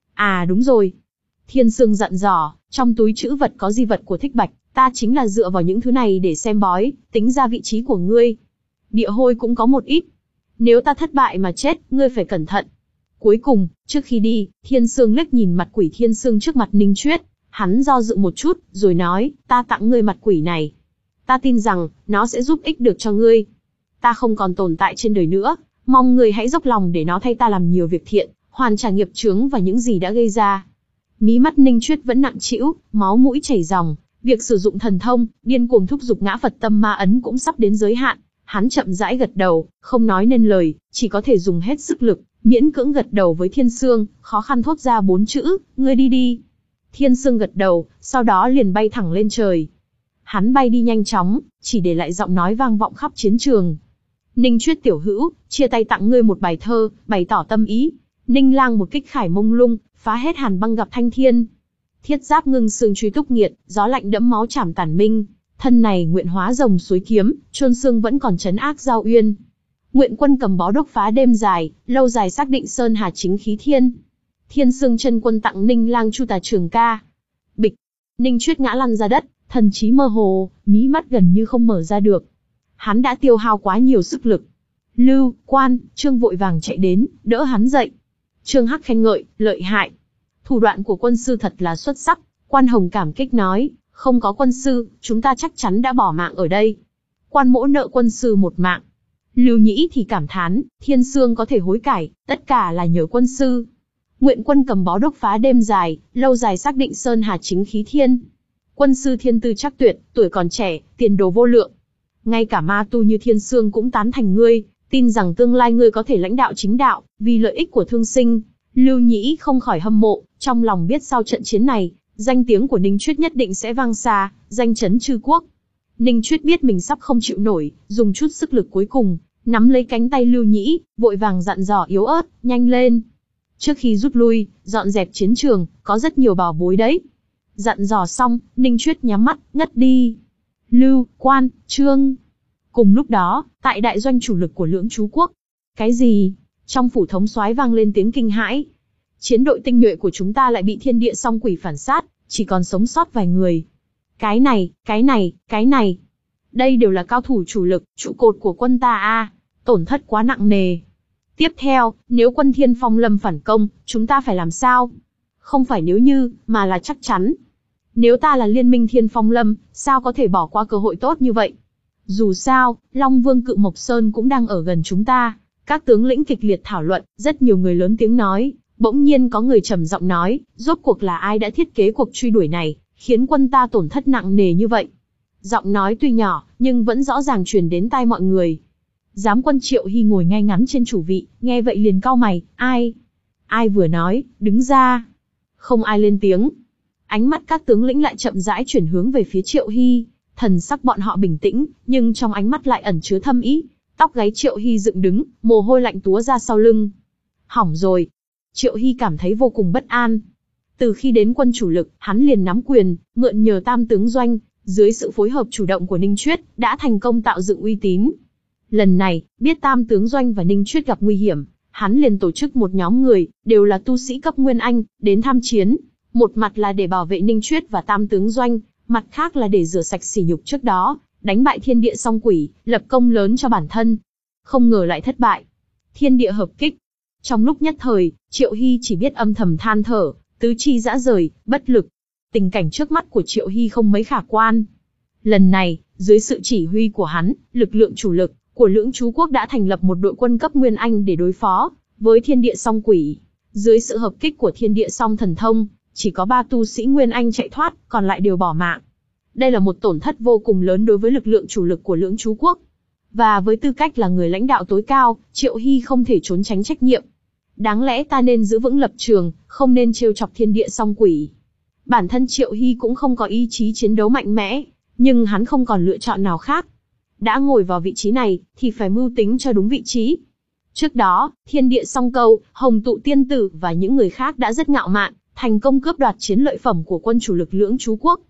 À đúng rồi. Thiên Sương dặn dò, trong túi trữ vật có di vật của Thích Bạch, ta chính là dựa vào những thứ này để xem bói, tính ra vị trí của ngươi. Địa hôi cũng có một ít. Nếu ta thất bại mà chết, ngươi phải cẩn thận. Cuối cùng, trước khi đi, Thiên Sương liếc nhìn mặt quỷ Thiên Sương trước mặt Ninh Chuyết. Hắn do dự một chút, rồi nói, ta tặng ngươi mặt quỷ này. Ta tin rằng, nó sẽ giúp ích được cho ngươi. Ta không còn tồn tại trên đời nữa, mong ngươi hãy dốc lòng để nó thay ta làm nhiều việc thiện, hoàn trả nghiệp chướng và những gì đã gây ra. Mí mắt Ninh Chuyết vẫn nặng trĩu, máu mũi chảy ròng, việc sử dụng thần thông, điên cuồng thúc giục ngã Phật tâm ma ấn cũng sắp đến giới hạn. Hắn chậm rãi gật đầu, không nói nên lời, chỉ có thể dùng hết sức lực, miễn cưỡng gật đầu với Thiên Sương, khó khăn thốt ra bốn chữ, ngươi đi đi. Thiên Sương gật đầu, sau đó liền bay thẳng lên trời. Hắn bay đi nhanh chóng, chỉ để lại giọng nói vang vọng khắp chiến trường. Ninh Chuyết tiểu hữu, chia tay tặng ngươi một bài thơ, bày tỏ tâm ý. Ninh lang một kích khải mông lung, phá hết hàn băng gặp thanh thiên. Thiết giáp ngưng xương truy túc nghiệt, gió lạnh đẫm máu chảm tàn minh. Thân này nguyện hóa rồng suối kiếm, chôn xương vẫn còn trấn ác giao uyên. Nguyện quân cầm bó đốc phá đêm dài, lâu dài xác định sơn hà chính khí thiên. Thiên Sương chân quân tặng Ninh lang chu tà trường ca. Bịch, Ninh Chuyết ngã lăn ra đất, thần trí mơ hồ, mí mắt gần như không mở ra được. Hắn đã tiêu hao quá nhiều sức lực. Lưu, Quan, Trương vội vàng chạy đến, đỡ hắn dậy. Trương Hắc khen ngợi, lợi hại. Thủ đoạn của quân sư thật là xuất sắc. Quan Hồng cảm kích nói, không có quân sư, chúng ta chắc chắn đã bỏ mạng ở đây. Quan Mỗ nợ quân sư một mạng. Lưu Nhĩ thì cảm thán, Thiên Sương có thể hối cải, tất cả là nhờ quân sư. Nguyện quân cầm bó đốc phá đêm dài, lâu dài xác định sơn hà chính khí thiên. Quân sư thiên tư chắc tuyệt, tuổi còn trẻ, tiền đồ vô lượng. Ngay cả ma tu như Thiên Sương cũng tán thành ngươi, tin rằng tương lai ngươi có thể lãnh đạo chính đạo, vì lợi ích của thương sinh. Lưu Nhĩ không khỏi hâm mộ, trong lòng biết sau trận chiến này, danh tiếng của Ninh Chuyết nhất định sẽ vang xa, danh chấn chư quốc. Ninh Chuyết biết mình sắp không chịu nổi, dùng chút sức lực cuối cùng, nắm lấy cánh tay Lưu Nhĩ, vội vàng dặn dò yếu ớt, nhanh lên. Trước khi rút lui, dọn dẹp chiến trường, có rất nhiều bảo bối đấy. Dặn dò xong, Ninh Chuyết nhắm mắt, ngất đi. Lưu, Quan, Trương. Cùng lúc đó, tại đại doanh chủ lực của Lưỡng Chú Quốc. Cái gì? Trong phủ thống soái vang lên tiếng kinh hãi. Chiến đội tinh nhuệ của chúng ta lại bị thiên địa song quỷ phản sát, chỉ còn sống sót vài người. Cái này, cái này, cái này. Đây đều là cao thủ chủ lực, trụ cột của quân ta a, tổn thất quá nặng nề. Tiếp theo, nếu quân Thiên Phong Lâm phản công, chúng ta phải làm sao? Không phải nếu như, mà là chắc chắn. Nếu ta là liên minh Thiên Phong Lâm, sao có thể bỏ qua cơ hội tốt như vậy? Dù sao, Long Vương Cự Mộc Sơn cũng đang ở gần chúng ta. Các tướng lĩnh kịch liệt thảo luận, rất nhiều người lớn tiếng nói. Bỗng nhiên có người trầm giọng nói, rốt cuộc là ai đã thiết kế cuộc truy đuổi này, khiến quân ta tổn thất nặng nề như vậy? Giọng nói tuy nhỏ, nhưng vẫn rõ ràng truyền đến tai mọi người. Giám quân Triệu Hy ngồi ngay ngắn trên chủ vị, nghe vậy liền cau mày, ai? Ai vừa nói, đứng ra. Không ai lên tiếng. Ánh mắt các tướng lĩnh lại chậm rãi chuyển hướng về phía Triệu Hy, thần sắc bọn họ bình tĩnh, nhưng trong ánh mắt lại ẩn chứa thâm ý. Tóc gáy Triệu Hy dựng đứng, mồ hôi lạnh túa ra sau lưng. Hỏng rồi. Triệu Hy cảm thấy vô cùng bất an. Từ khi đến quân chủ lực, hắn liền nắm quyền, mượn nhờ tam tướng doanh, dưới sự phối hợp chủ động của Ninh Chuyết, đã thành công tạo dựng uy tín. Lần này, biết tam tướng doanh và Ninh Chuyết gặp nguy hiểm, hắn liền tổ chức một nhóm người, đều là tu sĩ cấp Nguyên Anh, đến tham chiến. Một mặt là để bảo vệ Ninh Chuyết và tam tướng doanh, mặt khác là để rửa sạch sỉ nhục trước đó, đánh bại thiên địa song quỷ, lập công lớn cho bản thân. Không ngờ lại thất bại. Thiên địa hợp kích. Trong lúc nhất thời, Triệu Hy chỉ biết âm thầm than thở, tứ chi rã rời, bất lực. Tình cảnh trước mắt của Triệu Hy không mấy khả quan. Lần này, dưới sự chỉ huy của hắn, lực lượng chủ lực của Lưỡng Chú Quốc đã thành lập một đội quân cấp Nguyên Anh để đối phó với thiên địa song quỷ. Dưới sự hợp kích của thiên địa song thần thông, chỉ có ba tu sĩ Nguyên Anh chạy thoát, còn lại đều bỏ mạng. Đây là một tổn thất vô cùng lớn đối với lực lượng chủ lực của Lưỡng Chú Quốc. Và với tư cách là người lãnh đạo tối cao, Triệu Hy không thể trốn tránh trách nhiệm. Đáng lẽ ta nên giữ vững lập trường, không nên trêu chọc thiên địa song quỷ. Bản thân Triệu Hy cũng không có ý chí chiến đấu mạnh mẽ, nhưng hắn không còn lựa chọn nào khác. Đã ngồi vào vị trí này, thì phải mưu tính cho đúng vị trí. Trước đó, thiên địa song câu, Hồng Tụ Tiên Tử và những người khác đã rất ngạo mạn, thành công cướp đoạt chiến lợi phẩm của quân chủ lực Lưỡng Chú Quốc.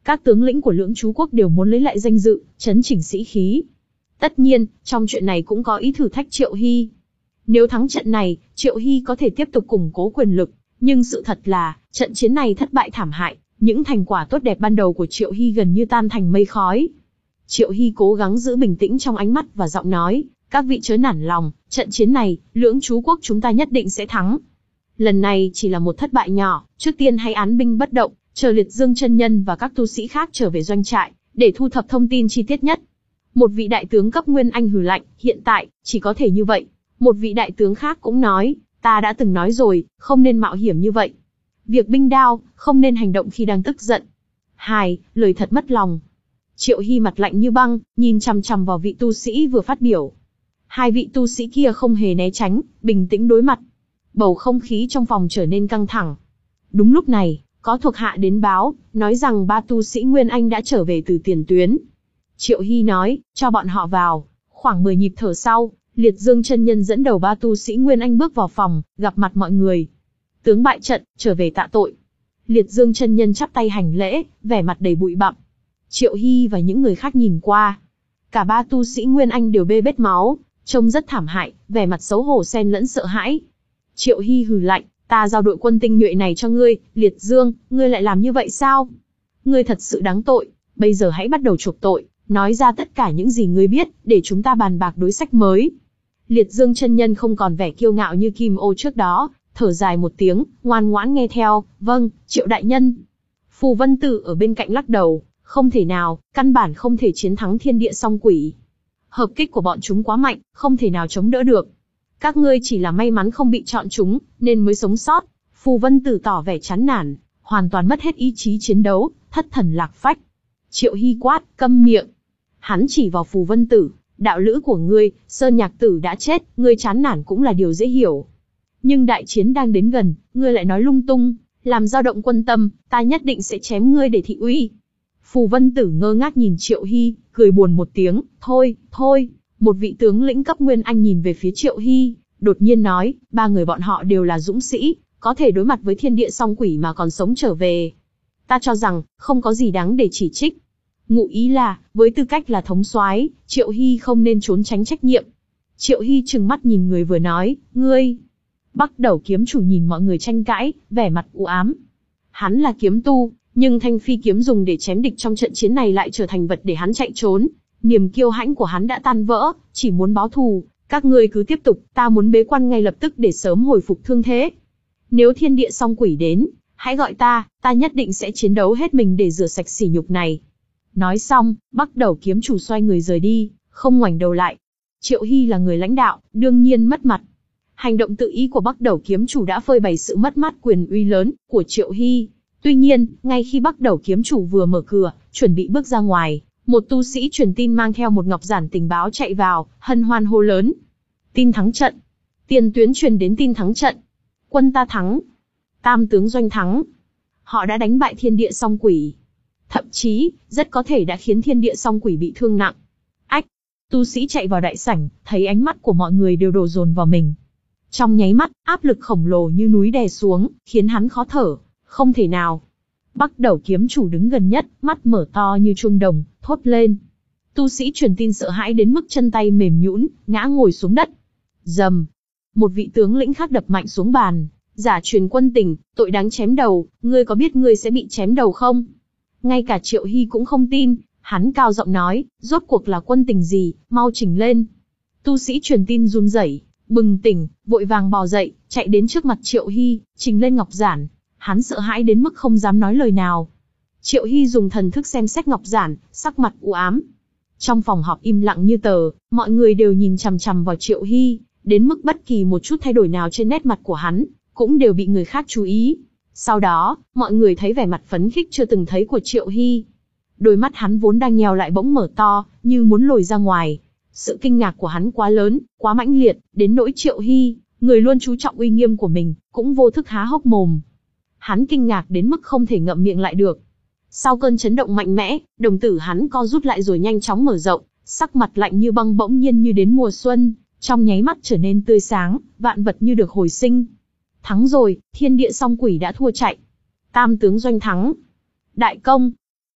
Các tướng lĩnh của Lưỡng Chú quốc đều muốn lấy lại danh dự, chấn chỉnh sĩ khí. Tất nhiên, trong chuyện này cũng có ý thử thách Triệu Hy. Nếu thắng trận này, Triệu Hy có thể tiếp tục củng cố quyền lực, nhưng sự thật là, trận chiến này thất bại thảm hại, những thành quả tốt đẹp ban đầu của Triệu Hy gần như tan thành mây khói. Triệu Hy cố gắng giữ bình tĩnh trong ánh mắt và giọng nói, các vị chớ nản lòng, trận chiến này, Lưỡng Chú quốc chúng ta nhất định sẽ thắng. Lần này chỉ là một thất bại nhỏ, trước tiên hãy án binh bất động, chờ Liệt Dương chân nhân và các tu sĩ khác trở về doanh trại, để thu thập thông tin chi tiết nhất. Một vị đại tướng cấp Nguyên Anh hừ lạnh, hiện tại, chỉ có thể như vậy. Một vị đại tướng khác cũng nói, ta đã từng nói rồi, không nên mạo hiểm như vậy. Việc binh đao, không nên hành động khi đang tức giận. Hai, lời thật mất lòng. Triệu Hy mặt lạnh như băng, nhìn chằm chằm vào vị tu sĩ vừa phát biểu. Hai vị tu sĩ kia không hề né tránh, bình tĩnh đối mặt. Bầu không khí trong phòng trở nên căng thẳng. Đúng lúc này, có thuộc hạ đến báo, nói rằng ba tu sĩ Nguyên Anh đã trở về từ tiền tuyến. Triệu Hy nói, cho bọn họ vào. Khoảng mười nhịp thở sau, Liệt Dương chân nhân dẫn đầu ba tu sĩ Nguyên Anh bước vào phòng, gặp mặt mọi người. Tướng bại trận, trở về tạ tội. Liệt Dương chân nhân chắp tay hành lễ, vẻ mặt đầy bụi bặm. Triệu Hy và những người khác nhìn qua. Cả ba tu sĩ Nguyên Anh đều bê bết máu, trông rất thảm hại, vẻ mặt xấu hổ xen lẫn sợ hãi. Triệu Hy hừ lạnh, ta giao đội quân tinh nhuệ này cho ngươi, Liệt Dương, ngươi lại làm như vậy sao? Ngươi thật sự đáng tội, bây giờ hãy bắt đầu chuộc tội, nói ra tất cả những gì ngươi biết, để chúng ta bàn bạc đối sách mới. Liệt Dương chân nhân không còn vẻ kiêu ngạo như Kim Ô trước đó, thở dài một tiếng, ngoan ngoãn nghe theo, vâng, Triệu đại nhân. Phù Vân Tử ở bên cạnh lắc đầu, không thể nào, căn bản không thể chiến thắng thiên địa song quỷ. Hợp kích của bọn chúng quá mạnh, không thể nào chống đỡ được. Các ngươi chỉ là may mắn không bị chọn chúng, nên mới sống sót. Phù Vân Tử tỏ vẻ chán nản, hoàn toàn mất hết ý chí chiến đấu, thất thần lạc phách. Triệu Hy quát, câm miệng. Hắn chỉ vào Phù Vân Tử, đạo lữ của ngươi, Sơn Nhạc Tử đã chết, ngươi chán nản cũng là điều dễ hiểu. Nhưng đại chiến đang đến gần, ngươi lại nói lung tung, làm dao động quân tâm, ta nhất định sẽ chém ngươi để thị uy. Phù Vân Tử ngơ ngác nhìn Triệu Hy, cười buồn một tiếng, thôi, thôi. Một vị tướng lĩnh cấp Nguyên Anh nhìn về phía Triệu Hy, đột nhiên nói, ba người bọn họ đều là dũng sĩ, có thể đối mặt với thiên địa song quỷ mà còn sống trở về. Ta cho rằng, không có gì đáng để chỉ trích. Ngụ ý là, với tư cách là thống soái, Triệu Hy không nên trốn tránh trách nhiệm. Triệu Hy trừng mắt nhìn người vừa nói, ngươi. Bắc Đầu kiếm chủ nhìn mọi người tranh cãi, vẻ mặt u ám. Hắn là kiếm tu, nhưng thanh phi kiếm dùng để chém địch trong trận chiến này lại trở thành vật để hắn chạy trốn. Niềm kiêu hãnh của hắn đã tan vỡ, chỉ muốn báo thù. Các ngươi cứ tiếp tục, ta muốn bế quan ngay lập tức để sớm hồi phục thương thế. Nếu thiên địa song quỷ đến, hãy gọi ta, ta nhất định sẽ chiến đấu hết mình để rửa sạch sỉ nhục này. Nói xong, Bắc Đầu kiếm chủ xoay người rời đi, không ngoảnh đầu lại. Triệu Hy là người lãnh đạo, đương nhiên mất mặt. Hành động tự ý của Bắc Đầu kiếm chủ đã phơi bày sự mất mát quyền uy lớn của Triệu Hy. Tuy nhiên, ngay khi Bắc Đầu kiếm chủ vừa mở cửa, chuẩn bị bước ra ngoài, một tu sĩ truyền tin mang theo một ngọc giản tình báo chạy vào, hân hoan hô lớn. Tin thắng trận. Tiền tuyến truyền đến tin thắng trận. Quân ta thắng. Tam tướng doanh thắng. Họ đã đánh bại thiên địa song quỷ. Thậm chí, rất có thể đã khiến thiên địa song quỷ bị thương nặng. Ách! Tu sĩ chạy vào đại sảnh, thấy ánh mắt của mọi người đều đổ dồn vào mình. Trong nháy mắt, áp lực khổng lồ như núi đè xuống, khiến hắn khó thở. Không thể nào. Bắc Đầu kiếm chủ đứng gần nhất, mắt mở to như chuông đồng, thốt lên. Tu sĩ truyền tin sợ hãi đến mức chân tay mềm nhũn, ngã ngồi xuống đất. Rầm. Một vị tướng lĩnh khác đập mạnh xuống bàn. Giả truyền quân tình, tội đáng chém đầu, ngươi có biết ngươi sẽ bị chém đầu không? Ngay cả Triệu Hy cũng không tin, hắn cao giọng nói, rốt cuộc là quân tình gì, mau trình lên. Tu sĩ truyền tin run rẩy, bừng tỉnh, vội vàng bò dậy, chạy đến trước mặt Triệu Hy, trình lên ngọc giản. Hắn sợ hãi đến mức không dám nói lời nào. Triệu Hy dùng thần thức xem xét ngọc giản, sắc mặt u ám. Trong phòng họp im lặng như tờ, mọi người đều nhìn chằm chằm vào Triệu Hy, đến mức bất kỳ một chút thay đổi nào trên nét mặt của hắn, cũng đều bị người khác chú ý. Sau đó, mọi người thấy vẻ mặt phấn khích chưa từng thấy của Triệu Hy. Đôi mắt hắn vốn đang nheo lại bỗng mở to, như muốn lồi ra ngoài. Sự kinh ngạc của hắn quá lớn, quá mãnh liệt, đến nỗi Triệu Hy, người luôn chú trọng uy nghiêm của mình, cũng vô thức há hốc mồm. Hắn kinh ngạc đến mức không thể ngậm miệng lại được. Sau cơn chấn động mạnh mẽ, đồng tử hắn co rút lại rồi nhanh chóng mở rộng, sắc mặt lạnh như băng bỗng nhiên như đến mùa xuân, trong nháy mắt trở nên tươi sáng, vạn vật như được hồi sinh. Thắng rồi, thiên địa song quỷ đã thua chạy. Tam tướng doanh thắng. Đại công.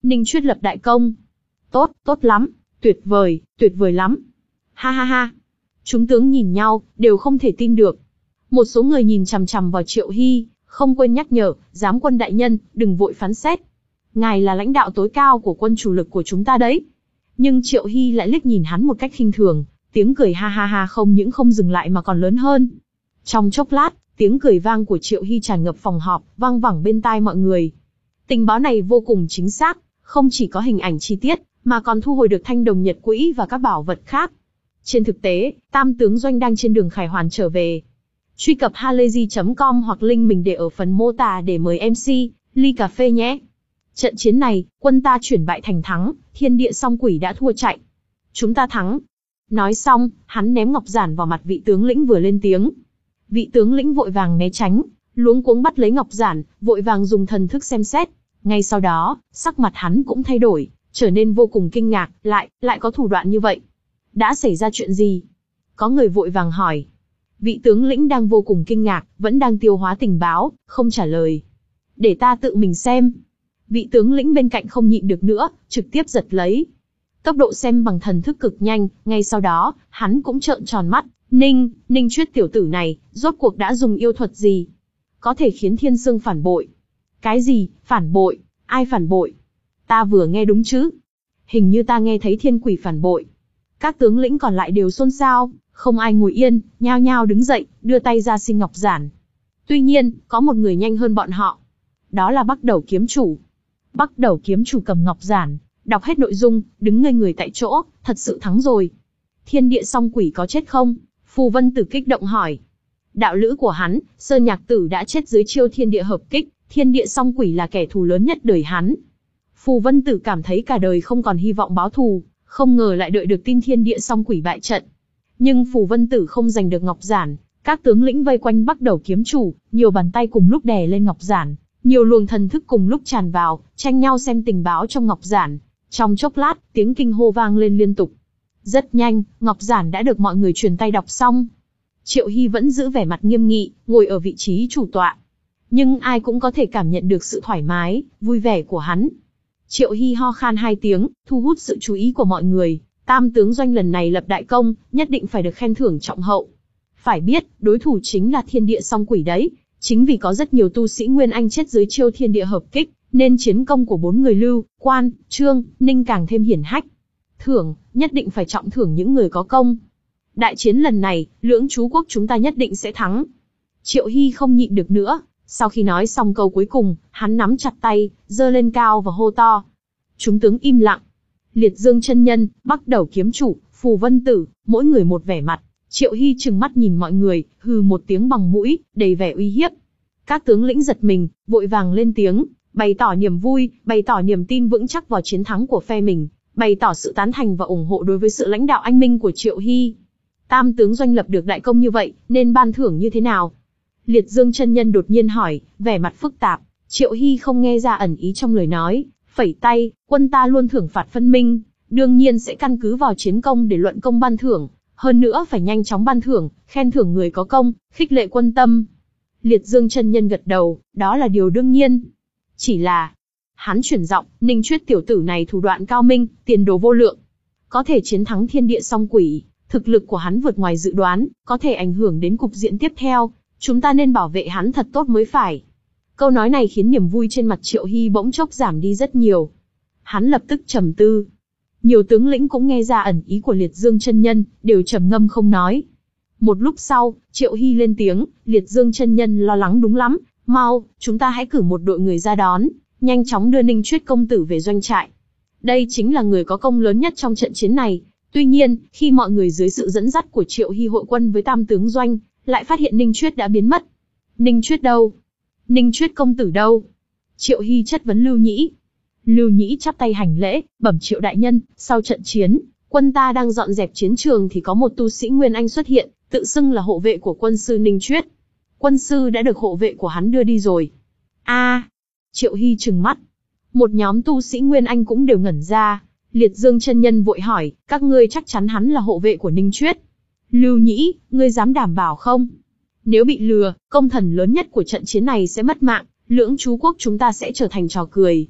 Ninh Chuyết lập đại công. Tốt, tốt lắm, tuyệt vời, tuyệt vời lắm. Ha ha ha. Chúng tướng nhìn nhau, đều không thể tin được. Một số người nhìn chằm chằm vào Triệu Hy, không quên nhắc nhở, giám quân đại nhân, đừng vội phán xét. Ngài là lãnh đạo tối cao của quân chủ lực của chúng ta đấy. Nhưng Triệu Hy lại liếc nhìn hắn một cách khinh thường, tiếng cười ha ha ha không những không dừng lại mà còn lớn hơn. Trong chốc lát, tiếng cười vang của Triệu Hy tràn ngập phòng họp, vang vẳng bên tai mọi người. Tình báo này vô cùng chính xác, không chỉ có hình ảnh chi tiết, mà còn thu hồi được thanh đồng nhật quỹ và các bảo vật khác. Trên thực tế, Tam tướng Doanh đang trên đường khải hoàn trở về. Truy cập halayzi chấm com hoặc link mình để ở phần mô tả để mời em xê, ly cà phê nhé. Trận chiến này, quân ta chuyển bại thành thắng, thiên địa song quỷ đã thua chạy. Chúng ta thắng. Nói xong, hắn ném ngọc giản vào mặt vị tướng lĩnh vừa lên tiếng. Vị tướng lĩnh vội vàng né tránh, luống cuống bắt lấy ngọc giản, vội vàng dùng thần thức xem xét. Ngay sau đó, sắc mặt hắn cũng thay đổi, trở nên vô cùng kinh ngạc, lại, lại có thủ đoạn như vậy. Đã xảy ra chuyện gì? Có người vội vàng hỏi. Vị tướng lĩnh đang vô cùng kinh ngạc, vẫn đang tiêu hóa tình báo, không trả lời. Để ta tự mình xem. Vị tướng lĩnh bên cạnh không nhịn được nữa, trực tiếp giật lấy. Tốc độ xem bằng thần thức cực nhanh, ngay sau đó, hắn cũng trợn tròn mắt. Ninh, Ninh Chuyết tiểu tử này, rốt cuộc đã dùng yêu thuật gì? Có thể khiến Thiên Sương phản bội. Cái gì, phản bội? Ai phản bội? Ta vừa nghe đúng chứ? Hình như ta nghe thấy thiên quỷ phản bội. Các tướng lĩnh còn lại đều xôn xao, không ai ngồi yên, nhao nhao đứng dậy, đưa tay ra xin ngọc giản. Tuy nhiên, có một người nhanh hơn bọn họ. Đó là Bắc Đầu kiếm chủ. Bắc Đầu kiếm chủ cầm ngọc giản, đọc hết nội dung, đứng ngây người tại chỗ, thật sự thắng rồi. Thiên địa song quỷ có chết không? Phù Vân Tử kích động hỏi. Đạo lữ của hắn, Sơn Nhạc Tử đã chết dưới chiêu thiên địa hợp kích, thiên địa song quỷ là kẻ thù lớn nhất đời hắn. Phù Vân Tử cảm thấy cả đời không còn hy vọng báo thù, không ngờ lại đợi được tin thiên địa song quỷ bại trận. Nhưng Phù Vân Tử không giành được ngọc giản, các tướng lĩnh vây quanh Bắc Đầu kiếm chủ, nhiều bàn tay cùng lúc đè lên ngọc giản, nhiều luồng thần thức cùng lúc tràn vào, tranh nhau xem tình báo trong ngọc giản. Trong chốc lát, tiếng kinh hô vang lên liên tục. Rất nhanh, ngọc giản đã được mọi người truyền tay đọc xong. Triệu Hy vẫn giữ vẻ mặt nghiêm nghị, ngồi ở vị trí chủ tọa. Nhưng ai cũng có thể cảm nhận được sự thoải mái, vui vẻ của hắn. Triệu Hy ho khan hai tiếng, thu hút sự chú ý của mọi người. Tam tướng Doanh lần này lập đại công, nhất định phải được khen thưởng trọng hậu. Phải biết, đối thủ chính là thiên địa song quỷ đấy. Chính vì có rất nhiều tu sĩ Nguyên Anh chết dưới chiêu thiên địa hợp kích, nên chiến công của bốn người Lưu, Quan, Trương, Ninh càng thêm hiển hách. Thưởng, nhất định phải trọng thưởng những người có công. Đại chiến lần này, Lưỡng Chú Quốc chúng ta nhất định sẽ thắng. Triệu Hy không nhịn được nữa, sau khi nói xong câu cuối cùng, hắn nắm chặt tay, giơ lên cao và hô to. Chúng tướng im lặng. Liệt Dương chân nhân, Bắc Đầu kiếm chủ, Phù Vân Tử, mỗi người một vẻ mặt. Triệu Hy trừng mắt nhìn mọi người, hừ một tiếng bằng mũi, đầy vẻ uy hiếp. Các tướng lĩnh giật mình, vội vàng lên tiếng, bày tỏ niềm vui, bày tỏ niềm tin vững chắc vào chiến thắng của phe mình, bày tỏ sự tán thành và ủng hộ đối với sự lãnh đạo anh minh của Triệu Hy. Tam tướng Doanh lập được đại công như vậy, nên ban thưởng như thế nào? Liệt Dương chân nhân đột nhiên hỏi, vẻ mặt phức tạp. Triệu Hy không nghe ra ẩn ý trong lời nói, phẩy tay, quân ta luôn thưởng phạt phân minh, đương nhiên sẽ căn cứ vào chiến công để luận công ban thưởng, hơn nữa phải nhanh chóng ban thưởng, khen thưởng người có công, khích lệ quân tâm. Liệt Dương chân nhân gật đầu, đó là điều đương nhiên. Chỉ là, hắn chuyển giọng, Ninh Chuyết tiểu tử này thủ đoạn cao minh, tiền đồ vô lượng, có thể chiến thắng thiên địa song quỷ, thực lực của hắn vượt ngoài dự đoán, có thể ảnh hưởng đến cục diện tiếp theo, chúng ta nên bảo vệ hắn thật tốt mới phải. Câu nói này khiến niềm vui trên mặt Triệu Hy bỗng chốc giảm đi rất nhiều. Hắn lập tức trầm tư. Nhiều tướng lĩnh cũng nghe ra ẩn ý của Liệt Dương chân nhân, đều trầm ngâm không nói. Một lúc sau, Triệu Hy lên tiếng, Liệt Dương chân nhân lo lắng đúng lắm, mau, chúng ta hãy cử một đội người ra đón, nhanh chóng đưa Ninh Chuyết công tử về doanh trại. Đây chính là người có công lớn nhất trong trận chiến này. Tuy nhiên, khi mọi người dưới sự dẫn dắt của Triệu Hy hội quân với Tam tướng Doanh, lại phát hiện Ninh Chuyết đã biến mất. Ninh Chuyết đâu? Ninh Chuyết công tử đâu? Triệu Hy chất vấn Lưu Nhĩ. Lưu Nhĩ chắp tay hành lễ, bẩm Triệu đại nhân, sau trận chiến, quân ta đang dọn dẹp chiến trường thì có một tu sĩ Nguyên Anh xuất hiện, tự xưng là hộ vệ của quân sư Ninh Chuyết. Quân sư đã được hộ vệ của hắn đưa đi rồi. A, à, Triệu Hy trừng mắt. Một nhóm tu sĩ Nguyên Anh cũng đều ngẩn ra. Liệt Dương chân nhân vội hỏi, các ngươi chắc chắn hắn là hộ vệ của Ninh Chuyết? Lưu Nhĩ, ngươi dám đảm bảo không? Nếu bị lừa, công thần lớn nhất của trận chiến này sẽ mất mạng, Lưỡng Chú Quốc chúng ta sẽ trở thành trò cười.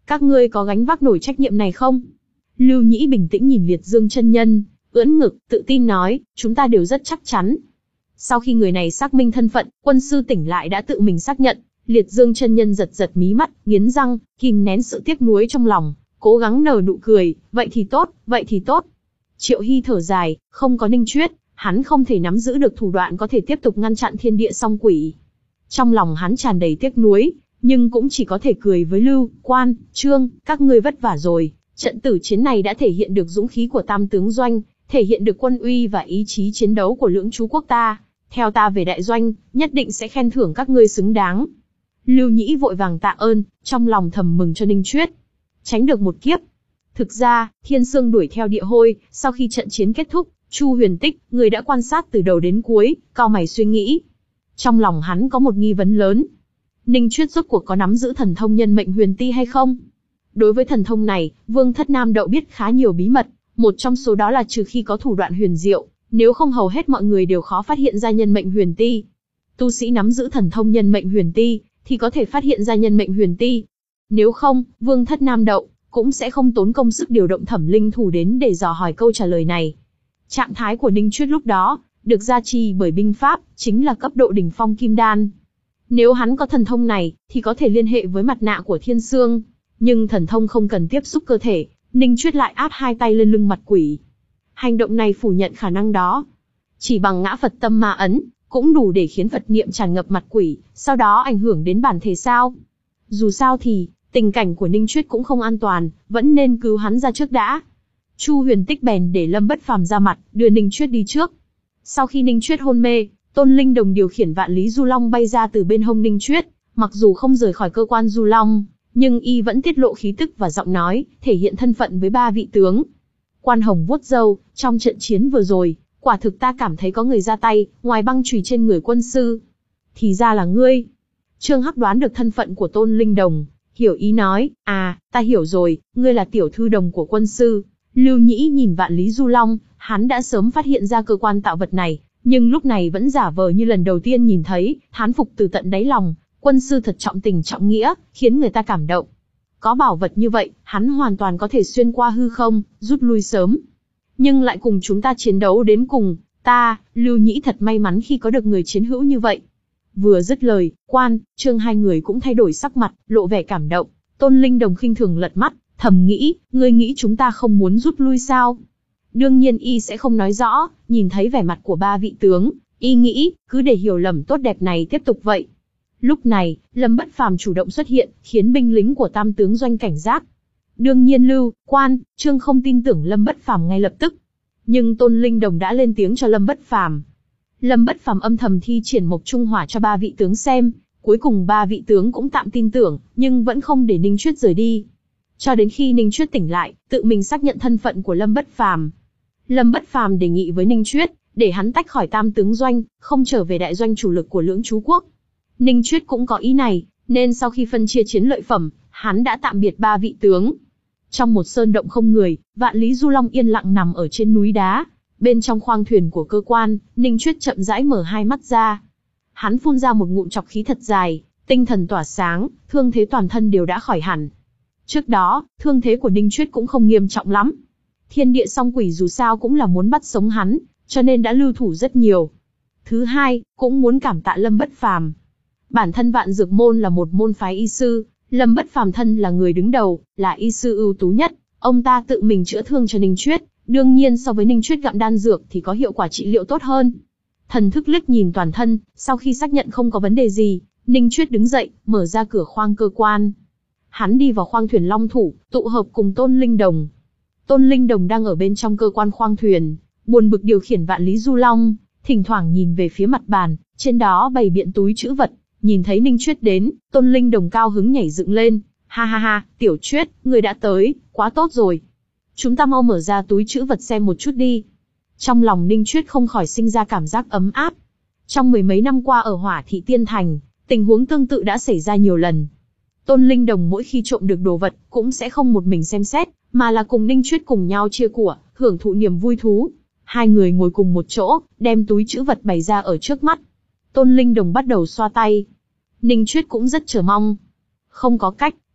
Các ngươi có gánh vác nổi trách nhiệm này không? Lưu Nhĩ bình tĩnh nhìn Liệt Dương chân nhân, ưỡn ngực, tự tin nói, chúng ta đều rất chắc chắn. Sau khi người này xác minh thân phận, quân sư tỉnh lại đã tự mình xác nhận. Liệt Dương chân nhân giật giật mí mắt, nghiến răng, kìm nén sự tiếc nuối trong lòng, cố gắng nở nụ cười, vậy thì tốt, vậy thì tốt. Triệu Hy thở dài, không có Ninh Chuyết, hắn không thể nắm giữ được thủ đoạn có thể tiếp tục ngăn chặn thiên địa song quỷ. Trong lòng hắn tràn đầy tiếc nuối, nhưng cũng chỉ có thể cười với Lưu, Quan, Trương, các ngươi vất vả rồi. Trận tử chiến này đã thể hiện được dũng khí của Tam tướng doanh, thể hiện được quân uy và ý chí chiến đấu của lưỡng trú quốc ta. Theo ta về đại doanh, nhất định sẽ khen thưởng các ngươi xứng đáng. Lưu Nhĩ vội vàng tạ ơn, trong lòng thầm mừng cho Ninh Chuyết. Tránh được một kiếp. Thực ra, Thiên Sương đuổi theo Địa Hôi, sau khi trận chiến kết thúc, Chu Huyền Tích, người đã quan sát từ đầu đến cuối, cau mày suy nghĩ. Trong lòng hắn có một nghi vấn lớn. Ninh Chuyết rốt cuộc có nắm giữ thần thông nhân mệnh huyền ti hay không? Đối với thần thông này, Vương Thất Nam Đậu biết khá nhiều bí mật, một trong số đó là trừ khi có thủ đoạn huyền diệu, nếu không hầu hết mọi người đều khó phát hiện ra nhân mệnh huyền ti. Tu sĩ nắm giữ thần thông nhân mệnh huyền ti, thì có thể phát hiện ra nhân mệnh huyền ti. Nếu không, Vương Thất Nam Đậu cũng sẽ không tốn công sức điều động Thẩm Linh Thủ đến để dò hỏi câu trả lời này. Trạng thái của Ninh Chuyết lúc đó, được gia trì bởi binh pháp, chính là cấp độ đỉnh phong kim đan. Nếu hắn có thần thông này, thì có thể liên hệ với mặt nạ của Thiên Sương. Nhưng thần thông không cần tiếp xúc cơ thể, Ninh Chuyết lại áp hai tay lên lưng mặt quỷ. Hành động này phủ nhận khả năng đó. Chỉ bằng ngã Phật tâm ma ấn, cũng đủ để khiến Phật niệm tràn ngập mặt quỷ, sau đó ảnh hưởng đến bản thể sao. Dù sao thì, tình cảnh của Ninh Chuyết cũng không an toàn, vẫn nên cứu hắn ra trước đã. Chu Huyền Tích bèn để Lâm Bất Phàm ra mặt, đưa Ninh Chuyết đi trước. Sau khi Ninh Chuyết hôn mê, Tôn Linh Đồng điều khiển Vạn Lý Du Long bay ra từ bên hông Ninh Chuyết, mặc dù không rời khỏi cơ quan Du Long, nhưng y vẫn tiết lộ khí tức và giọng nói, thể hiện thân phận với ba vị tướng. Quan Hồng vuốt râu, trong trận chiến vừa rồi, quả thực ta cảm thấy có người ra tay, ngoài băng chùy trên người quân sư. Thì ra là ngươi. Trương Hắc đoán được thân phận của Tôn Linh Đồng, hiểu ý nói, à, ta hiểu rồi, ngươi là tiểu thư đồng của quân sư. Lưu Nhĩ nhìn Vạn Lý Du Long, hắn đã sớm phát hiện ra cơ quan tạo vật này, nhưng lúc này vẫn giả vờ như lần đầu tiên nhìn thấy, thán phục từ tận đáy lòng, quân sư thật trọng tình trọng nghĩa, khiến người ta cảm động. Có bảo vật như vậy, hắn hoàn toàn có thể xuyên qua hư không, rút lui sớm. Nhưng lại cùng chúng ta chiến đấu đến cùng, ta, Lưu Nhĩ thật may mắn khi có được người chiến hữu như vậy. Vừa dứt lời, Quan, Trương hai người cũng thay đổi sắc mặt, lộ vẻ cảm động. Tôn Linh Đồng khinh thường lật mắt, thầm nghĩ, ngươi nghĩ chúng ta không muốn rút lui sao? Đương nhiên y sẽ không nói rõ, nhìn thấy vẻ mặt của ba vị tướng, y nghĩ, cứ để hiểu lầm tốt đẹp này tiếp tục vậy. Lúc này, Lâm Bất Phàm chủ động xuất hiện, khiến binh lính của Tam tướng doanh cảnh giác. Đương nhiên Lưu, Quan, Trương không tin tưởng Lâm Bất Phàm ngay lập tức. Nhưng Tôn Linh Đồng đã lên tiếng cho Lâm Bất Phàm. Lâm Bất Phàm âm thầm thi triển Mộc Trung Hỏa cho ba vị tướng xem, cuối cùng ba vị tướng cũng tạm tin tưởng, nhưng vẫn không để Ninh Chuyết rời đi. Cho đến khi Ninh Chuyết tỉnh lại, tự mình xác nhận thân phận của Lâm Bất Phàm. Lâm Bất Phàm đề nghị với Ninh Chuyết, để hắn tách khỏi Tam tướng doanh, không trở về đại doanh chủ lực của lưỡng trú quốc. Ninh Chuyết cũng có ý này, nên sau khi phân chia chiến lợi phẩm, hắn đã tạm biệt ba vị tướng. Trong một sơn động không người, Vạn Lý Du Long yên lặng nằm ở trên núi đá. Bên trong khoang thuyền của cơ quan, Ninh Chuyết chậm rãi mở hai mắt ra. Hắn phun ra một ngụm trọc khí thật dài, tinh thần tỏa sáng, thương thế toàn thân đều đã khỏi hẳn. Trước đó, thương thế của Ninh Chuyết cũng không nghiêm trọng lắm. Thiên địa song quỷ dù sao cũng là muốn bắt sống hắn, cho nên đã lưu thủ rất nhiều. Thứ hai, cũng muốn cảm tạ Lâm Bất Phàm. Bản thân Vạn Dược môn là một môn phái y sư, Lâm Bất Phàm thân là người đứng đầu, là y sư ưu tú nhất, ông ta tự mình chữa thương cho Ninh Chuyết, đương nhiên so với Ninh Chuyết gặm đan dược thì có hiệu quả trị liệu tốt hơn. Thần thức liếc nhìn toàn thân, sau khi xác nhận không có vấn đề gì, Ninh Chuyết đứng dậy, mở ra cửa khoang cơ quan. Hắn đi vào khoang thuyền Long Thủ, tụ hợp cùng Tôn Linh Đồng. Tôn Linh Đồng đang ở bên trong cơ quan khoang thuyền, buồn bực điều khiển Vạn Lý Du Long, thỉnh thoảng nhìn về phía mặt bàn, trên đó bày biện túi trữ vật. Nhìn thấy Ninh Chuyết đến, Tôn Linh Đồng cao hứng nhảy dựng lên, ha ha ha, Tiểu Chuyết, người đã tới, quá tốt rồi. Chúng ta mau mở ra túi trữ vật xem một chút đi. Trong lòng Ninh Chuyết không khỏi sinh ra cảm giác ấm áp. Trong mười mấy năm qua ở Hỏa Thị Tiên Thành, tình huống tương tự đã xảy ra nhiều lần. Tôn Linh Đồng mỗi khi trộm được đồ vật, cũng sẽ không một mình xem xét, mà là cùng Ninh Chuyết cùng nhau chia của, hưởng thụ niềm vui thú. Hai người ngồi cùng một chỗ, đem túi trữ vật bày ra ở trước mắt. Tôn Linh Đồng bắt đầu xoa tay. Ninh Chuyết cũng rất chờ mong. Không có cách,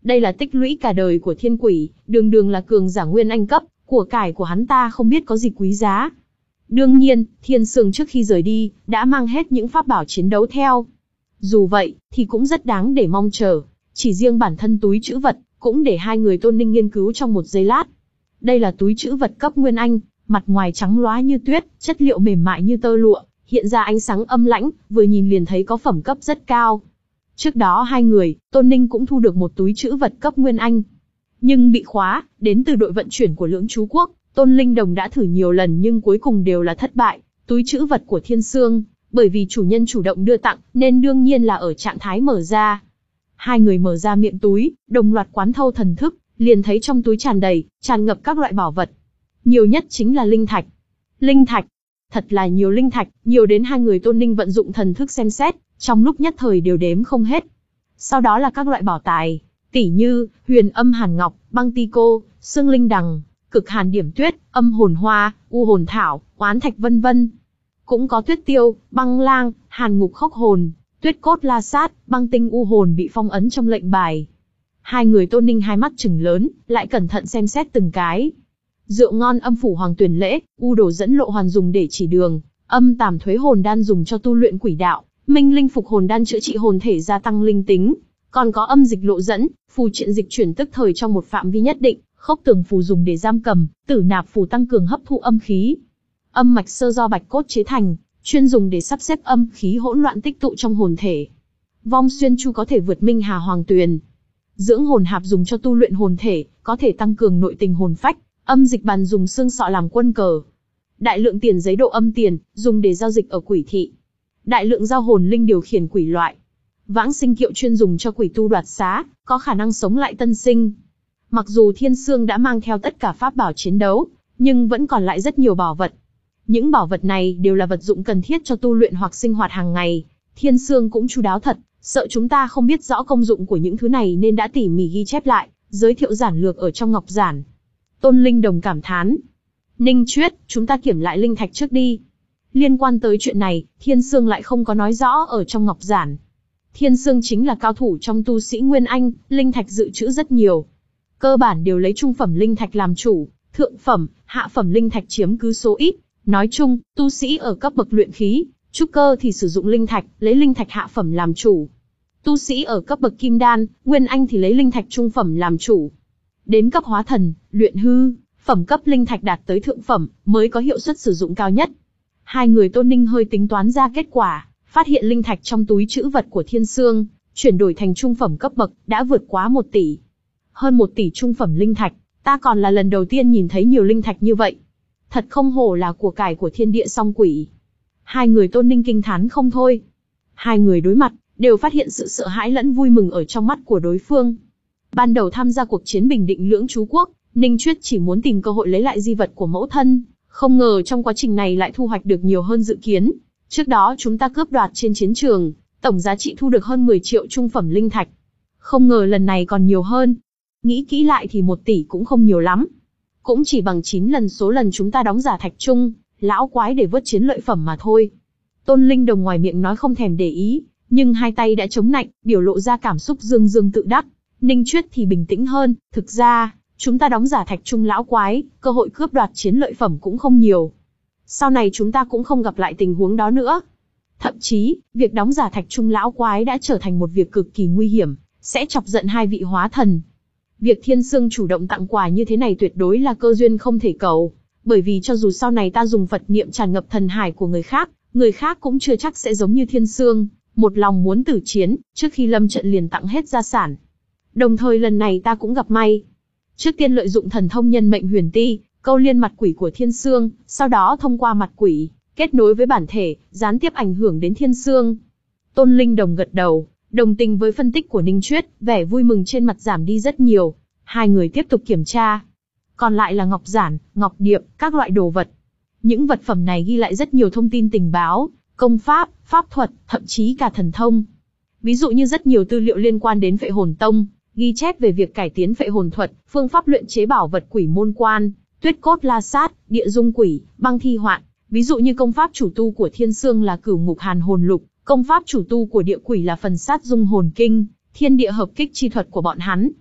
Đây là tích lũy cả đời của thiên quỷ, đường đường là cường giả nguyên anh cấp, của cải của hắn ta không biết có gì quý giá. Đương nhiên, Thiên Sương trước khi rời đi, đã mang hết những pháp bảo chiến đấu theo. Dù vậy, thì cũng rất đáng để mong chờ. Chỉ riêng bản thân túi trữ vật, cũng để hai người Tôn Ninh nghiên cứu trong một giây lát. Đây là túi trữ vật cấp Nguyên Anh, mặt ngoài trắng loá như tuyết, chất liệu mềm mại như tơ lụa, hiện ra ánh sáng âm lãnh, vừa nhìn liền thấy có phẩm cấp rất cao. Trước đó hai người, Tôn Ninh cũng thu được một túi trữ vật cấp Nguyên Anh. Nhưng bị khóa, đến từ đội vận chuyển của Lưỡng Chú Quốc, Tôn Linh Đồng đã thử nhiều lần nhưng cuối cùng đều là thất bại. Túi trữ vật của Thiên Sương, bởi vì chủ nhân chủ động đưa tặng, nên đương nhiên là ở trạng thái mở ra. Hai người mở ra miệng túi, đồng loạt quán thâu thần thức, liền thấy trong túi tràn đầy, tràn ngập các loại bảo vật. Nhiều nhất chính là linh thạch. Linh thạch, thật là nhiều linh thạch, nhiều đến hai người Tôn Ninh vận dụng thần thức xem xét, trong lúc nhất thời đều đếm không hết. Sau đó là các loại bảo tài, tỉ như huyền âm hàn ngọc, băng ti cô, xương linh đằng, cực hàn điểm tuyết, âm hồn hoa, u hồn thảo, oán thạch vân vân. Cũng có tuyết tiêu, băng lang, hàn ngục khốc hồn, tuyết cốt la sát, băng tinh u hồn bị phong ấn trong lệnh bài. Hai người Tôn Ninh hai mắt trừng lớn, lại cẩn thận xem xét từng cái. Rượu ngon âm phủ hoàng tuyển lễ, u đồ dẫn lộ hoàn dùng để chỉ đường, âm tàm thuế hồn đan dùng cho tu luyện quỷ đạo, minh linh phục hồn đan chữa trị hồn thể gia tăng linh tính, còn có âm dịch lộ dẫn, phù triện dịch chuyển tức thời trong một phạm vi nhất định, khốc tường phù dùng để giam cầm, tử nạp phù tăng cường hấp thụ âm khí. Âm mạch sơ do bạch cốt chế thành, chuyên dùng để sắp xếp âm khí hỗn loạn tích tụ trong hồn thể. Vong xuyên chu có thể vượt minh hà hoàng tuyền. Dưỡng hồn hạp dùng cho tu luyện hồn thể, có thể tăng cường nội tình hồn phách. Âm dịch bàn dùng xương sọ làm quân cờ. Đại lượng tiền giấy độ âm tiền, dùng để giao dịch ở quỷ thị. Đại lượng giao hồn linh điều khiển quỷ loại. Vãng sinh kiệu chuyên dùng cho quỷ tu đoạt xá, có khả năng sống lại tân sinh. Mặc dù Thiên Sương đã mang theo tất cả pháp bảo chiến đấu, nhưng vẫn còn lại rất nhiều bảo vật. Những bảo vật này đều là vật dụng cần thiết cho tu luyện hoặc sinh hoạt hàng ngày. Thiên Sương cũng chu đáo thật, sợ chúng ta không biết rõ công dụng của những thứ này nên đã tỉ mỉ ghi chép lại, giới thiệu giản lược ở trong ngọc giản. Tôn Linh Đồng cảm thán. Ninh Chuyết, chúng ta kiểm lại linh thạch trước đi. Liên quan tới chuyện này, Thiên Sương lại không có nói rõ ở trong ngọc giản. Thiên Sương chính là cao thủ trong tu sĩ Nguyên Anh, linh thạch dự trữ rất nhiều. Cơ bản đều lấy trung phẩm linh thạch làm chủ, thượng phẩm, hạ phẩm linh thạch chiếm cứ số ít. Nói chung, tu sĩ ở cấp bậc luyện khí, trúc cơ thì sử dụng linh thạch, lấy linh thạch hạ phẩm làm chủ. Tu sĩ ở cấp bậc kim đan, Nguyên Anh thì lấy linh thạch trung phẩm làm chủ. Đến cấp hóa thần, luyện hư, phẩm cấp linh thạch đạt tới thượng phẩm, mới có hiệu suất sử dụng cao nhất. Hai người Tôn Ninh hơi tính toán ra kết quả, phát hiện linh thạch trong túi trữ vật của Thiên Sương, chuyển đổi thành trung phẩm cấp bậc, đã vượt quá một tỷ. Hơn một tỷ trung phẩm linh thạch, ta còn là lần đầu tiên nhìn thấy nhiều linh thạch như vậy. Thật không hổ là của cải của thiên địa song quỷ. Hai người Tôn Ninh kinh thán không thôi. Hai người đối mặt, đều phát hiện sự sợ hãi lẫn vui mừng ở trong mắt của đối phương. Ban đầu tham gia cuộc chiến bình định Lưỡng Chú Quốc, Ninh Chuyết chỉ muốn tìm cơ hội lấy lại di vật của mẫu thân, không ngờ trong quá trình này lại thu hoạch được nhiều hơn dự kiến. Trước đó chúng ta cướp đoạt trên chiến trường, tổng giá trị thu được hơn mười triệu trung phẩm linh thạch. Không ngờ lần này còn nhiều hơn. Nghĩ kỹ lại thì một tỷ cũng không nhiều lắm. Cũng chỉ bằng chín lần số lần chúng ta đóng giả thạch chung, lão quái để vớt chiến lợi phẩm mà thôi. Tôn Linh Đồng ngoài miệng nói không thèm để ý, nhưng hai tay đã chống nạnh, biểu lộ ra cảm xúc dương dương tự đắc. Ninh Chuyết thì bình tĩnh hơn, thực ra, chúng ta đóng giả thạch chung lão quái, cơ hội cướp đoạt chiến lợi phẩm cũng không nhiều. Sau này chúng ta cũng không gặp lại tình huống đó nữa. Thậm chí, việc đóng giả thạch chung lão quái đã trở thành một việc cực kỳ nguy hiểm, sẽ chọc giận hai vị hóa thần. Việc Thiên Sương chủ động tặng quà như thế này tuyệt đối là cơ duyên không thể cầu, bởi vì cho dù sau này ta dùng Phật niệm tràn ngập thần hải của người khác, người khác cũng chưa chắc sẽ giống như Thiên Sương, một lòng muốn tử chiến, trước khi lâm trận liền tặng hết gia sản. Đồng thời lần này ta cũng gặp may. Trước tiên lợi dụng thần thông nhân mệnh huyền ti, câu liên mặt quỷ của Thiên Sương, sau đó thông qua mặt quỷ, kết nối với bản thể, gián tiếp ảnh hưởng đến Thiên Sương. Tôn Linh Đồng gật đầu, đồng tình với phân tích của Ninh Chuyết, vẻ vui mừng trên mặt giảm đi rất nhiều. Hai người tiếp tục kiểm tra. Còn lại là ngọc giản, ngọc điệp, các loại đồ vật. Những vật phẩm này ghi lại rất nhiều thông tin tình báo, công pháp, pháp thuật, thậm chí cả thần thông. Ví dụ như rất nhiều tư liệu liên quan đến Phệ Hồn Tông, ghi chép về việc cải tiến Phệ Hồn thuật, phương pháp luyện chế bảo vật quỷ môn quan, tuyết cốt la sát, địa dung quỷ, băng thi hoạn. Ví dụ như công pháp chủ tu của Thiên Sương là Cửu Ngục Hàn Hồn Lục, công pháp chủ tu của địa quỷ là Phần Sát Dung Hồn Kinh, thiên địa hợp kích chi thuật của bọn hắn.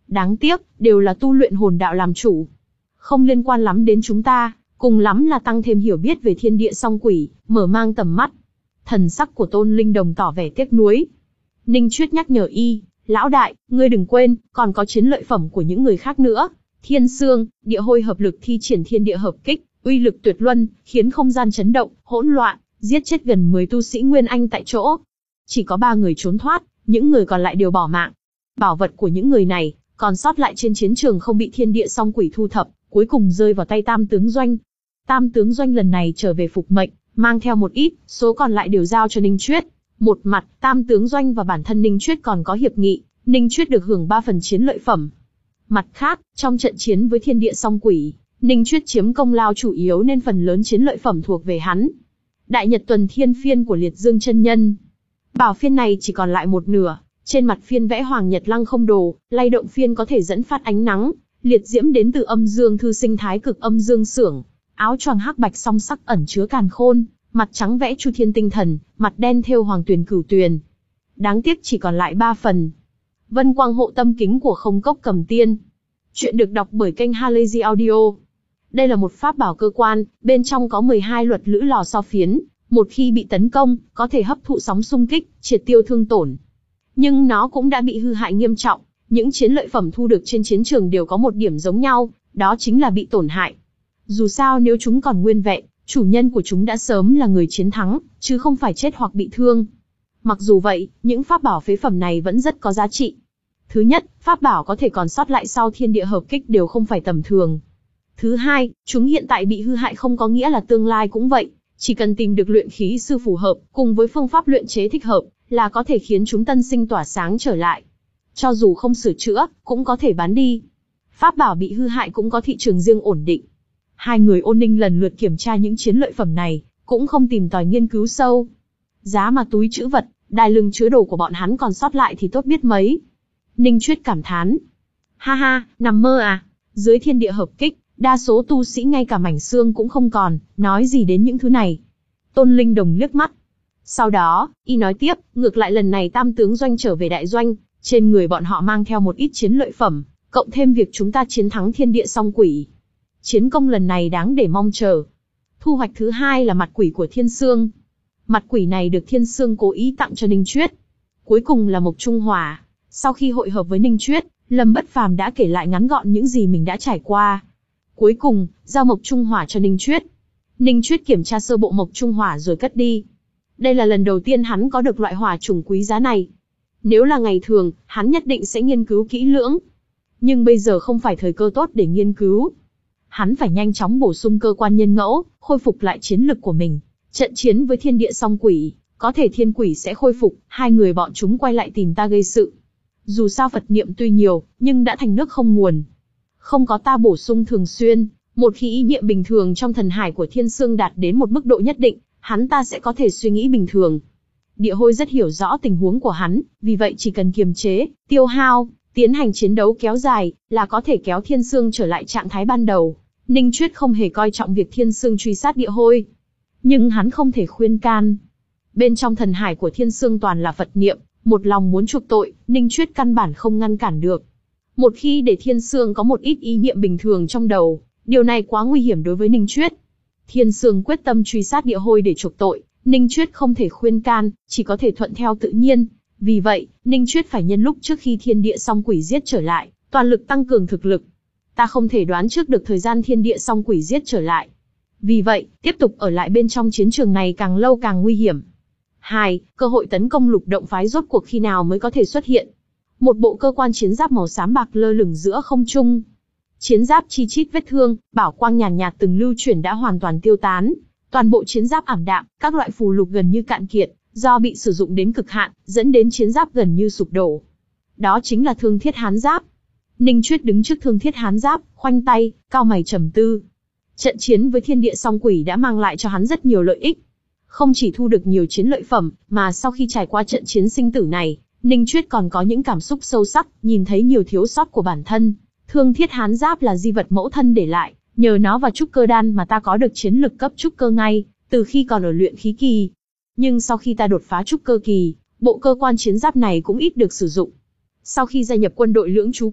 Đáng tiếc, đều là tu luyện hồn đạo làm chủ. Không liên quan lắm đến chúng ta, cùng lắm là tăng thêm hiểu biết về thiên địa song quỷ, mở mang tầm mắt. Thần sắc của Tôn Linh Đồng tỏ vẻ tiếc nuối. Ninh Chuyết nhắc nhở y, lão đại, ngươi đừng quên, còn có chiến lợi phẩm của những người khác nữa. Thiên Sương, địa hôi hợp lực thi triển thiên địa hợp kích, uy lực tuyệt luân, khiến không gian chấn động, hỗn loạn, giết chết gần mười tu sĩ Nguyên Anh tại chỗ. Chỉ có ba người trốn thoát, những người còn lại đều bỏ mạng. Bảo vật của những người này, còn sót lại trên chiến trường không bị thiên địa song quỷ thu thập, cuối cùng rơi vào tay Tam Tướng Doanh. Tam Tướng Doanh lần này trở về phục mệnh, mang theo một ít, số còn lại đều giao cho Ninh Chuyết. Một mặt, Tam Tướng Doanh và bản thân Ninh Chuyết còn có hiệp nghị, Ninh Chuyết được hưởng ba phần chiến lợi phẩm. Mặt khác, trong trận chiến với thiên địa song quỷ, Ninh Chuyết chiếm công lao chủ yếu nên phần lớn chiến lợi phẩm thuộc về hắn. Đại Nhật Tuần Thiên Phiên của Liệt Dương chân nhân. Bảo phiên này chỉ còn lại một nửa, trên mặt phiên vẽ Hoàng Nhật Lăng Không Đồ, lay động phiên có thể dẫn phát ánh nắng, liệt diễm đến từ âm dương thư sinh thái cực âm dương xưởng, áo choàng hắc bạch song sắc ẩn chứa càn khôn, mặt trắng vẽ Chu Thiên Tinh Thần, mặt đen thêu Hoàng Tuyền Cửu Tuyền. Đáng tiếc chỉ còn lại ba phần. Vân Quang Hộ Tâm Kính của Không Cốc Cầm Tiên. Chuyện được đọc bởi kênh Halazy Audio. Đây là một pháp bảo cơ quan, bên trong có mười hai luật lữ lò xo phiến, một khi bị tấn công, có thể hấp thụ sóng xung kích, triệt tiêu thương tổn. Nhưng nó cũng đã bị hư hại nghiêm trọng, những chiến lợi phẩm thu được trên chiến trường đều có một điểm giống nhau, đó chính là bị tổn hại. Dù sao nếu chúng còn nguyên vẹn, chủ nhân của chúng đã sớm là người chiến thắng, chứ không phải chết hoặc bị thương. Mặc dù vậy, những pháp bảo phế phẩm này vẫn rất có giá trị. Thứ nhất, pháp bảo có thể còn sót lại sau thiên địa hợp kích đều không phải tầm thường. Thứ hai, chúng hiện tại bị hư hại không có nghĩa là tương lai cũng vậy, chỉ cần tìm được luyện khí sư phù hợp, cùng với phương pháp luyện chế thích hợp, là có thể khiến chúng tân sinh tỏa sáng trở lại. Cho dù không sửa chữa, cũng có thể bán đi. Pháp bảo bị hư hại cũng có thị trường riêng ổn định. Hai người Ôn Ninh lần lượt kiểm tra những chiến lợi phẩm này, cũng không tìm tòi nghiên cứu sâu. Giá mà túi trữ vật, đai lưng chứa đồ của bọn hắn còn sót lại thì tốt biết mấy. Ninh Chuyết cảm thán. Ha ha, nằm mơ à, dưới thiên địa hợp kích, đa số tu sĩ ngay cả mảnh xương cũng không còn, nói gì đến những thứ này. Tôn Linh Đồng liếc mắt. Sau đó, y nói tiếp, ngược lại lần này Tam Tướng Doanh trở về đại doanh, trên người bọn họ mang theo một ít chiến lợi phẩm, cộng thêm việc chúng ta chiến thắng thiên địa song quỷ. Chiến công lần này đáng để mong chờ. Thu hoạch thứ hai là mặt quỷ của Thiên Sương. Mặt quỷ này được Thiên Sương cố ý tặng cho Ninh Chuyết. Cuối cùng là Mộc Trung Hỏa. Sau khi hội hợp với Ninh Chuyết, Lâm Bất Phàm đã kể lại ngắn gọn những gì mình đã trải qua. Cuối cùng, giao Mộc Trung Hỏa cho Ninh Chuyết. Ninh Chuyết kiểm tra sơ bộ Mộc Trung Hỏa rồi cất đi. Đây là lần đầu tiên hắn có được loại hỏa chủng quý giá này. Nếu là ngày thường, hắn nhất định sẽ nghiên cứu kỹ lưỡng. Nhưng bây giờ không phải thời cơ tốt để nghiên cứu. Hắn phải nhanh chóng bổ sung cơ quan nhân ngẫu, khôi phục lại chiến lực của mình. Trận chiến với thiên địa song quỷ, có thể thiên quỷ sẽ khôi phục, hai người bọn chúng quay lại tìm ta gây sự. Dù sao Phật niệm tuy nhiều, nhưng đã thành nước không nguồn. Không có ta bổ sung thường xuyên, một khi ý niệm bình thường trong thần hải của Thiên Sương đạt đến một mức độ nhất định, hắn ta sẽ có thể suy nghĩ bình thường. Địa hôi rất hiểu rõ tình huống của hắn, vì vậy chỉ cần kiềm chế, tiêu hao, tiến hành chiến đấu kéo dài, là có thể kéo Thiên Sương trở lại trạng thái ban đầu. Ninh Chuyết không hề coi trọng việc Thiên Sương truy sát địa hôi. Nhưng hắn không thể khuyên can. Bên trong thần hải của Thiên Sương toàn là Phật niệm, một lòng muốn chuộc tội, Ninh Chuyết căn bản không ngăn cản được. Một khi để Thiên Sương có một ít ý niệm bình thường trong đầu, điều này quá nguy hiểm đối với Ninh Chuyết. Thiên Sương quyết tâm truy sát địa hôi để chuộc tội, Ninh Chuyết không thể khuyên can, chỉ có thể thuận theo tự nhiên. Vì vậy, Ninh Chuyết phải nhân lúc trước khi thiên địa song quỷ giết trở lại, toàn lực tăng cường thực lực. Ta không thể đoán trước được thời gian thiên địa song quỷ giết trở lại. Vì vậy, tiếp tục ở lại bên trong chiến trường này càng lâu càng nguy hiểm. Hai, cơ hội tấn công Lục Động phái rốt cuộc khi nào mới có thể xuất hiện? Một bộ cơ quan chiến giáp màu xám bạc lơ lửng giữa không trung. Chiến giáp chi chít vết thương, bảo quang nhàn nhạt, nhạt từng lưu chuyển đã hoàn toàn tiêu tán. Toàn bộ chiến giáp ảm đạm, các loại phù lục gần như cạn kiệt, do bị sử dụng đến cực hạn, dẫn đến chiến giáp gần như sụp đổ. Đó chính là Thương Thiết Hán Giáp. Ninh Chuyết đứng trước Thương Thiết Hán Giáp, khoanh tay, cau mày trầm tư. Trận chiến với thiên địa song quỷ đã mang lại cho hắn rất nhiều lợi ích. Không chỉ thu được nhiều chiến lợi phẩm, mà sau khi trải qua trận chiến sinh tử này, Ninh Chuyết còn có những cảm xúc sâu sắc, nhìn thấy nhiều thiếu sót của bản thân. Thương Thiết Hán Giáp là di vật mẫu thân để lại, nhờ nó và trúc cơ đan mà ta có được chiến lực cấp trúc cơ ngay, từ khi còn ở luyện khí kỳ. Nhưng sau khi ta đột phá trúc cơ kỳ, bộ cơ quan chiến giáp này cũng ít được sử dụng. Sau khi gia nhập quân đội Lưỡng Chú Quốc,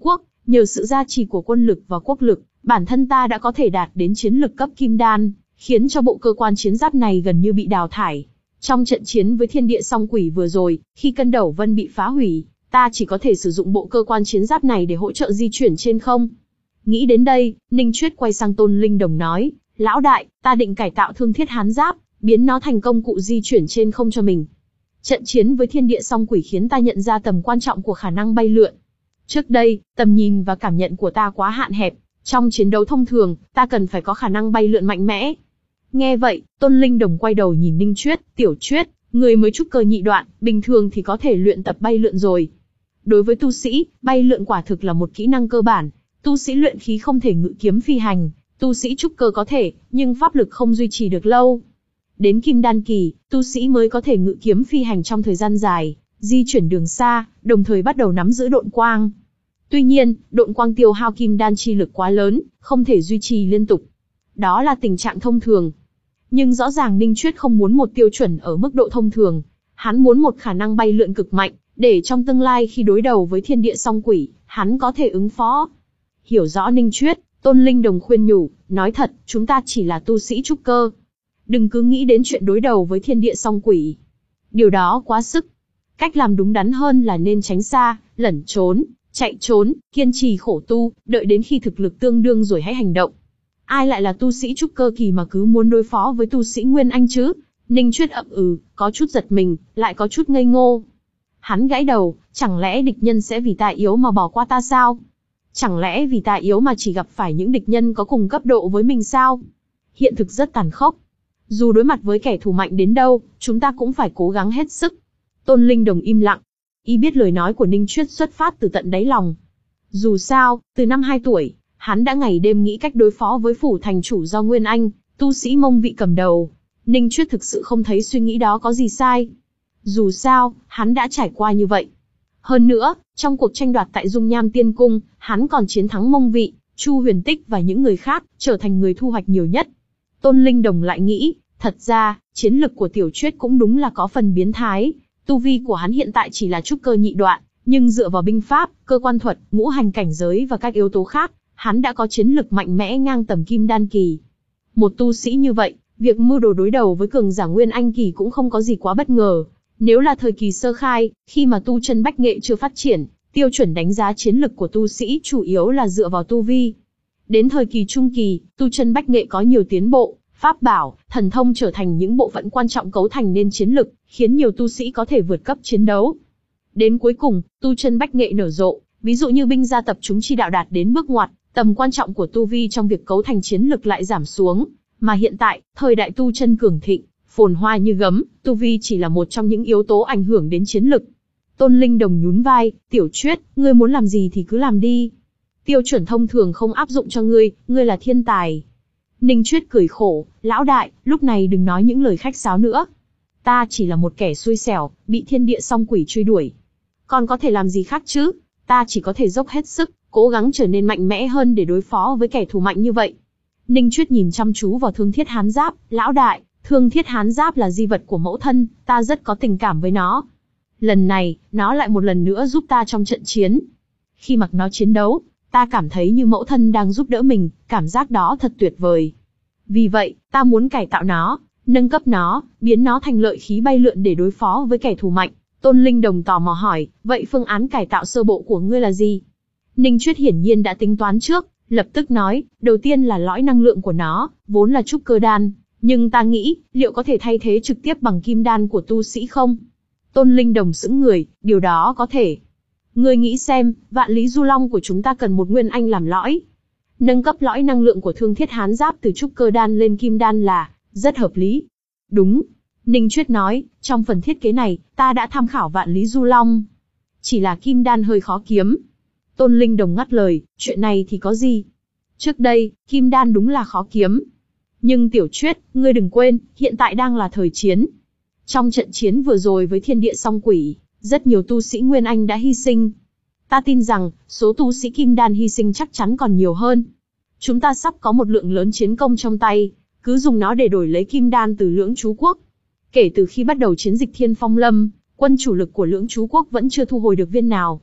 Nhờ sự gia trì của quân lực và quốc lực, bản thân ta đã có thể đạt đến chiến lực cấp kim đan, khiến cho bộ cơ quan chiến giáp này gần như bị đào thải. Trong trận chiến với thiên địa song quỷ vừa rồi, khi cân đầu vân bị phá hủy, ta chỉ có thể sử dụng bộ cơ quan chiến giáp này để hỗ trợ di chuyển trên không. Nghĩ đến đây, Ninh Chuyết quay sang Tôn Linh Đồng nói, lão đại, ta định cải tạo thương thiết hán giáp, biến nó thành công cụ di chuyển trên không cho mình. Trận chiến với thiên địa song quỷ khiến ta nhận ra tầm quan trọng của khả năng bay lượn. Trước đây, tầm nhìn và cảm nhận của ta quá hạn hẹp, trong chiến đấu thông thường, ta cần phải có khả năng bay lượn mạnh mẽ. Nghe vậy, Tôn Linh Đồng quay đầu nhìn Ninh Chuyết, tiểu Chuyết, người mới trúc cơ nhị đoạn, bình thường thì có thể luyện tập bay lượn rồi. Đối với tu sĩ, bay lượn quả thực là một kỹ năng cơ bản, tu sĩ luyện khí không thể ngự kiếm phi hành, tu sĩ trúc cơ có thể, nhưng pháp lực không duy trì được lâu. Đến kim đan kỳ, tu sĩ mới có thể ngự kiếm phi hành trong thời gian dài, di chuyển đường xa, đồng thời bắt đầu nắm giữ độn quang. Tuy nhiên, độn quang tiêu hao kim đan chi lực quá lớn, không thể duy trì liên tục. Đó là tình trạng thông thường. Nhưng rõ ràng Ninh Chuyết không muốn một tiêu chuẩn ở mức độ thông thường, hắn muốn một khả năng bay lượn cực mạnh, để trong tương lai khi đối đầu với thiên địa song quỷ, hắn có thể ứng phó. Hiểu rõ Ninh Chuyết, Tôn Linh Đồng khuyên nhủ, nói thật, chúng ta chỉ là tu sĩ trúc cơ. Đừng cứ nghĩ đến chuyện đối đầu với thiên địa song quỷ. Điều đó quá sức. Cách làm đúng đắn hơn là nên tránh xa, lẩn trốn, chạy trốn, kiên trì khổ tu, đợi đến khi thực lực tương đương rồi hãy hành động. Ai lại là tu sĩ trúc cơ kỳ mà cứ muốn đối phó với tu sĩ Nguyên Anh chứ? Ninh Chuyết ậm ừ, có chút giật mình, lại có chút ngây ngô. Hắn gãi đầu, chẳng lẽ địch nhân sẽ vì ta yếu mà bỏ qua ta sao? Chẳng lẽ vì ta yếu mà chỉ gặp phải những địch nhân có cùng cấp độ với mình sao? Hiện thực rất tàn khốc. Dù đối mặt với kẻ thù mạnh đến đâu, chúng ta cũng phải cố gắng hết sức. Tôn Linh Đồng im lặng. Y biết lời nói của Ninh Chuyết xuất phát từ tận đáy lòng. Dù sao, từ năm hai tuổi, hắn đã ngày đêm nghĩ cách đối phó với phủ thành chủ do Nguyên Anh, tu sĩ Mông Vị cầm đầu. Ninh Chuyết thực sự không thấy suy nghĩ đó có gì sai. Dù sao, hắn đã trải qua như vậy. Hơn nữa, trong cuộc tranh đoạt tại Dung Nham Tiên Cung, hắn còn chiến thắng Mông Vị, Chu Huyền Tích và những người khác, trở thành người thu hoạch nhiều nhất. Tôn Linh Đồng lại nghĩ, thật ra, chiến lực của tiểu Chuyết cũng đúng là có phần biến thái. Tu vi của hắn hiện tại chỉ là trúc cơ nhị đoạn, nhưng dựa vào binh pháp, cơ quan thuật, ngũ hành cảnh giới và các yếu tố khác, hắn đã có chiến lực mạnh mẽ ngang tầm kim đan kỳ. Một tu sĩ như vậy, việc mưu đồ đối đầu với cường giả Nguyên Anh kỳ cũng không có gì quá bất ngờ. Nếu là thời kỳ sơ khai, khi mà tu chân bách nghệ chưa phát triển, tiêu chuẩn đánh giá chiến lực của tu sĩ chủ yếu là dựa vào tu vi. Đến thời kỳ trung kỳ, tu chân bách nghệ có nhiều tiến bộ, pháp bảo, thần thông trở thành những bộ phận quan trọng cấu thành nên chiến lực, khiến nhiều tu sĩ có thể vượt cấp chiến đấu. Đến cuối cùng, tu chân bách nghệ nở rộ, ví dụ như binh gia tập chúng chi đạo đạt đến bước ngoặt, tầm quan trọng của tu vi trong việc cấu thành chiến lực lại giảm xuống, mà hiện tại, thời đại tu chân cường thịnh, phồn hoa như gấm, tu vi chỉ là một trong những yếu tố ảnh hưởng đến chiến lực. Tôn Linh Đồng nhún vai, tiểu Chuyết, ngươi muốn làm gì thì cứ làm đi. Tiêu chuẩn thông thường không áp dụng cho ngươi, ngươi là thiên tài. Ninh Chuyết cười khổ, lão đại, lúc này đừng nói những lời khách sáo nữa. Ta chỉ là một kẻ xui xẻo, bị thiên địa song quỷ truy đuổi. Còn có thể làm gì khác chứ? Ta chỉ có thể dốc hết sức, cố gắng trở nên mạnh mẽ hơn để đối phó với kẻ thù mạnh như vậy. Ninh Chuyết nhìn chăm chú vào thương thiết hán giáp, lão đại, thương thiết hán giáp là di vật của mẫu thân, ta rất có tình cảm với nó. Lần này, nó lại một lần nữa giúp ta trong trận chiến. Khi mặc nó chiến đấu, ta cảm thấy như mẫu thân đang giúp đỡ mình, cảm giác đó thật tuyệt vời. Vì vậy, ta muốn cải tạo nó, nâng cấp nó, biến nó thành lợi khí bay lượn để đối phó với kẻ thù mạnh. Tôn Linh Đồng tò mò hỏi, vậy phương án cải tạo sơ bộ của ngươi là gì? Ninh Chuyết hiển nhiên đã tính toán trước, lập tức nói, đầu tiên là lõi năng lượng của nó, vốn là trúc cơ đan, nhưng ta nghĩ, liệu có thể thay thế trực tiếp bằng kim đan của tu sĩ không? Tôn Linh Đồng sững người, điều đó có thể. Ngươi nghĩ xem, vạn lý du long của chúng ta cần một nguyên anh làm lõi. Nâng cấp lõi năng lượng của thương thiết hán giáp từ trúc cơ đan lên kim đan là rất hợp lý. Đúng. Ninh Chuyết nói, trong phần thiết kế này, ta đã tham khảo vạn lý du long. Chỉ là kim đan hơi khó kiếm. Tôn Linh Đồng ngắt lời, chuyện này thì có gì? Trước đây, kim đan đúng là khó kiếm. Nhưng tiểu Chuyết, ngươi đừng quên, hiện tại đang là thời chiến. Trong trận chiến vừa rồi với thiên địa song quỷ, rất nhiều tu sĩ Nguyên Anh đã hy sinh. Ta tin rằng, số tu sĩ kim đan hy sinh chắc chắn còn nhiều hơn. Chúng ta sắp có một lượng lớn chiến công trong tay, cứ dùng nó để đổi lấy kim đan từ Lưỡng Chú Quốc. Kể từ khi bắt đầu chiến dịch Thiên Phong Lâm, quân chủ lực của Lưỡng Chú Quốc vẫn chưa thu hồi được viên nào.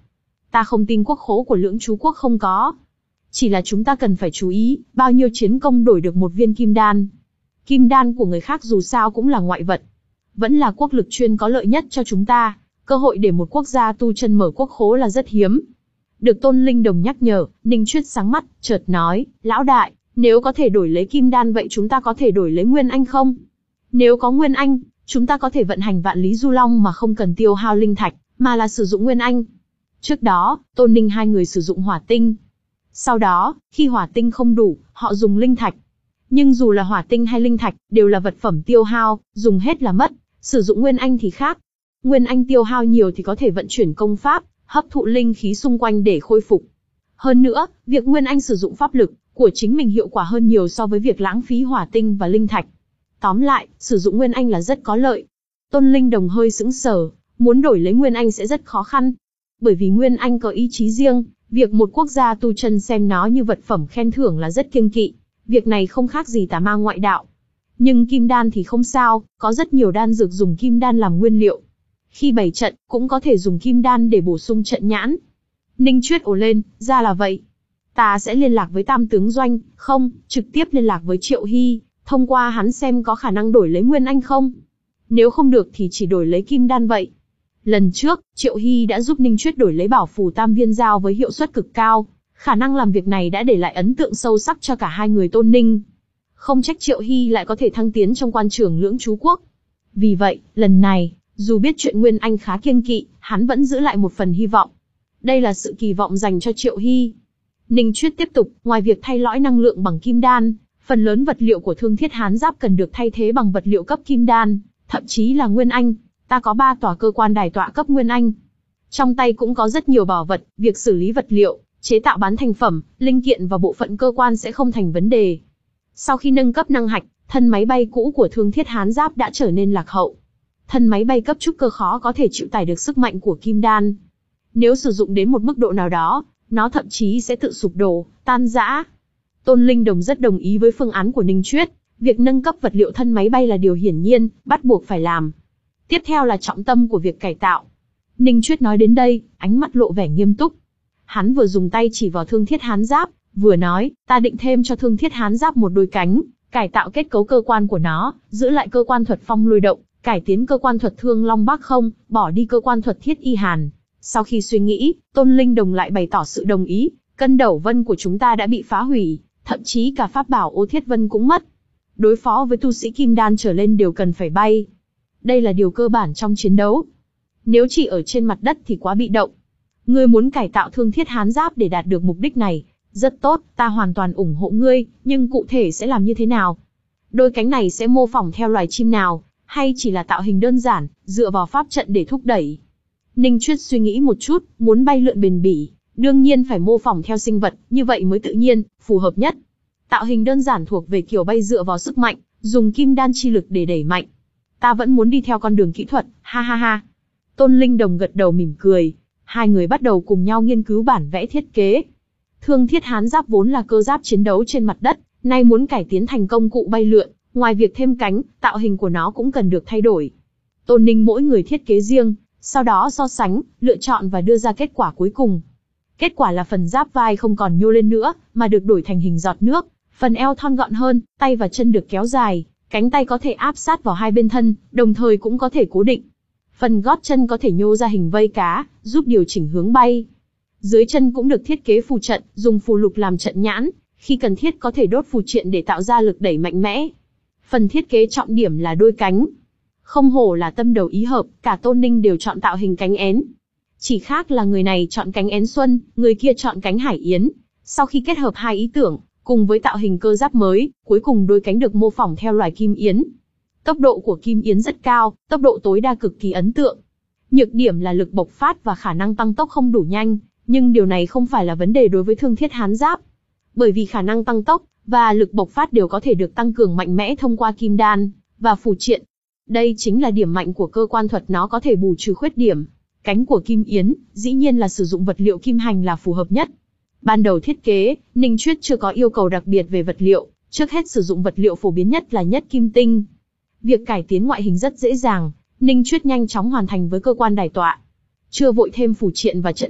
Ta không tin quốc khố của Lưỡng Chú Quốc không có. Chỉ là chúng ta cần phải chú ý, bao nhiêu chiến công đổi được một viên kim đan. Kim đan của người khác dù sao cũng là ngoại vật. Vẫn là quốc lực chuyên có lợi nhất cho chúng ta. Cơ hội để một quốc gia tu chân mở quốc khố là rất hiếm. Được Tôn Linh Đồng nhắc nhở, Ninh Chuyết sáng mắt, chợt nói, lão đại, nếu có thể đổi lấy kim đan vậy chúng ta có thể đổi lấy Nguyên Anh không? Nếu có Nguyên Anh, chúng ta có thể vận hành Vạn Lý Du Long mà không cần tiêu hao linh thạch, mà là sử dụng Nguyên Anh. Trước đó, Tôn Ninh hai người sử dụng hỏa tinh. Sau đó, khi hỏa tinh không đủ, họ dùng linh thạch. Nhưng dù là hỏa tinh hay linh thạch, đều là vật phẩm tiêu hao, dùng hết là mất. Sử dụng Nguyên Anh thì khác. Nguyên Anh tiêu hao nhiều thì có thể vận chuyển công pháp, hấp thụ linh khí xung quanh để khôi phục. Hơn nữa, việc Nguyên Anh sử dụng pháp lực của chính mình hiệu quả hơn nhiều so với việc lãng phí hỏa tinh và linh thạch. Tóm lại, sử dụng Nguyên Anh là rất có lợi. Tôn Linh Đồng hơi sững sờ, muốn đổi lấy Nguyên Anh sẽ rất khó khăn. Bởi vì Nguyên Anh có ý chí riêng, việc một quốc gia tu chân xem nó như vật phẩm khen thưởng là rất kiêng kỵ. Việc này không khác gì tà ma ngoại đạo. Nhưng kim đan thì không sao, có rất nhiều đan dược dùng kim đan làm nguyên liệu. Khi bày trận, cũng có thể dùng kim đan để bổ sung trận nhãn. Ninh Chuyết ồ lên, ra là vậy. Ta sẽ liên lạc với Tam Tướng Doanh, không, trực tiếp liên lạc với Triệu Hy, thông qua hắn xem có khả năng đổi lấy Nguyên Anh không. Nếu không được thì chỉ đổi lấy kim đan vậy. Lần trước, Triệu Hy đã giúp Ninh Chuyết đổi lấy bảo phù tam viên giao với hiệu suất cực cao. Khả năng làm việc này đã để lại ấn tượng sâu sắc cho cả hai người Tôn Ninh. Không trách Triệu Hy lại có thể thăng tiến trong quan trường Lưỡng Chú Quốc. Vì vậy, lần này, dù biết chuyện Nguyên Anh khá kiêng kỵ, hắn vẫn giữ lại một phần hy vọng. Đây là sự kỳ vọng dành cho Triệu Hy. Ninh Chuyết tiếp tục, ngoài việc thay lõi năng lượng bằng kim đan, phần lớn vật liệu của Thương Thiết Hán Giáp cần được thay thế bằng vật liệu cấp kim đan, thậm chí là Nguyên Anh. Ta có ba tòa cơ quan đài tọa cấp Nguyên Anh. Trong tay cũng có rất nhiều bảo vật, việc xử lý vật liệu, chế tạo bán thành phẩm, linh kiện và bộ phận cơ quan sẽ không thành vấn đề. Sau khi nâng cấp năng hạch, thân máy bay cũ của Thương Thiết Hán Giáp đã trở nên lạc hậu. Thân máy bay cấp trúc cơ khó có thể chịu tải được sức mạnh của kim đan. Nếu sử dụng đến một mức độ nào đó, nó thậm chí sẽ tự sụp đổ, tan rã. Tôn Linh Đồng rất đồng ý với phương án của Ninh Chuyết, việc nâng cấp vật liệu thân máy bay là điều hiển nhiên, bắt buộc phải làm. Tiếp theo là trọng tâm của việc cải tạo. Ninh Chuyết nói đến đây, ánh mắt lộ vẻ nghiêm túc. Hắn vừa dùng tay chỉ vào Thương Thiết Hán Giáp, vừa nói, ta định thêm cho Thương Thiết Hán Giáp một đôi cánh, cải tạo kết cấu cơ quan của nó, giữ lại cơ quan thuật phong lôi động, cải tiến cơ quan thuật thương long bác không, bỏ đi cơ quan thuật thiết y hàn. Sau khi suy nghĩ, Tôn Linh Đồng lại bày tỏ sự đồng ý, cân đầu vân của chúng ta đã bị phá hủy, thậm chí cả pháp bảo ô thiết vân cũng mất. Đối phó với tu sĩ kim đan trở lên đều cần phải bay. Đây là điều cơ bản trong chiến đấu. Nếu chỉ ở trên mặt đất thì quá bị động. Ngươi muốn cải tạo Thương Thiết Hán Giáp để đạt được mục đích này, rất tốt, ta hoàn toàn ủng hộ ngươi, nhưng cụ thể sẽ làm như thế nào? Đôi cánh này sẽ mô phỏng theo loài chim nào, hay chỉ là tạo hình đơn giản, dựa vào pháp trận để thúc đẩy? Ninh Chuyết suy nghĩ một chút, muốn bay lượn bền bỉ, đương nhiên phải mô phỏng theo sinh vật, như vậy mới tự nhiên, phù hợp nhất. Tạo hình đơn giản thuộc về kiểu bay dựa vào sức mạnh, dùng kim đan chi lực để đẩy mạnh. Ta vẫn muốn đi theo con đường kỹ thuật, ha ha ha. Tôn Linh Đồng gật đầu mỉm cười. Hai người bắt đầu cùng nhau nghiên cứu bản vẽ thiết kế. Thương Thiết Hán Giáp vốn là cơ giáp chiến đấu trên mặt đất, nay muốn cải tiến thành công cụ bay lượn, ngoài việc thêm cánh, tạo hình của nó cũng cần được thay đổi. Tôn Ninh mỗi người thiết kế riêng, sau đó so sánh, lựa chọn và đưa ra kết quả cuối cùng. Kết quả là phần giáp vai không còn nhô lên nữa, mà được đổi thành hình giọt nước, phần eo thon gọn hơn, tay và chân được kéo dài, cánh tay có thể áp sát vào hai bên thân, đồng thời cũng có thể cố định. Phần gót chân có thể nhô ra hình vây cá, giúp điều chỉnh hướng bay. Dưới chân cũng được thiết kế phù trận, dùng phù lục làm trận nhãn, khi cần thiết có thể đốt phù triện để tạo ra lực đẩy mạnh mẽ. Phần thiết kế trọng điểm là đôi cánh. Không hổ là tâm đầu ý hợp, cả Tôn Ninh đều chọn tạo hình cánh én. Chỉ khác là người này chọn cánh én xuân, người kia chọn cánh hải yến. Sau khi kết hợp hai ý tưởng, cùng với tạo hình cơ giáp mới, cuối cùng đôi cánh được mô phỏng theo loài kim yến. Tốc độ của kim yến rất cao, tốc độ tối đa cực kỳ ấn tượng. Nhược điểm là lực bộc phát và khả năng tăng tốc không đủ nhanh, nhưng điều này không phải là vấn đề đối với Thương Thiết Hán Giáp. Bởi vì khả năng tăng tốc và lực bộc phát đều có thể được tăng cường mạnh mẽ thông qua kim đan và phù triện. Đây chính là điểm mạnh của cơ quan thuật, nó có thể bù trừ khuyết điểm. Cánh của kim yến, dĩ nhiên là sử dụng vật liệu kim hành là phù hợp nhất. Ban đầu thiết kế, Ninh Chuyết chưa có yêu cầu đặc biệt về vật liệu, trước hết sử dụng vật liệu phổ biến nhất là nhất kim tinh. Việc cải tiến ngoại hình rất dễ dàng, Ninh Chuyết nhanh chóng hoàn thành với cơ quan đài tọa. Chưa vội thêm phù triện và trận pháp,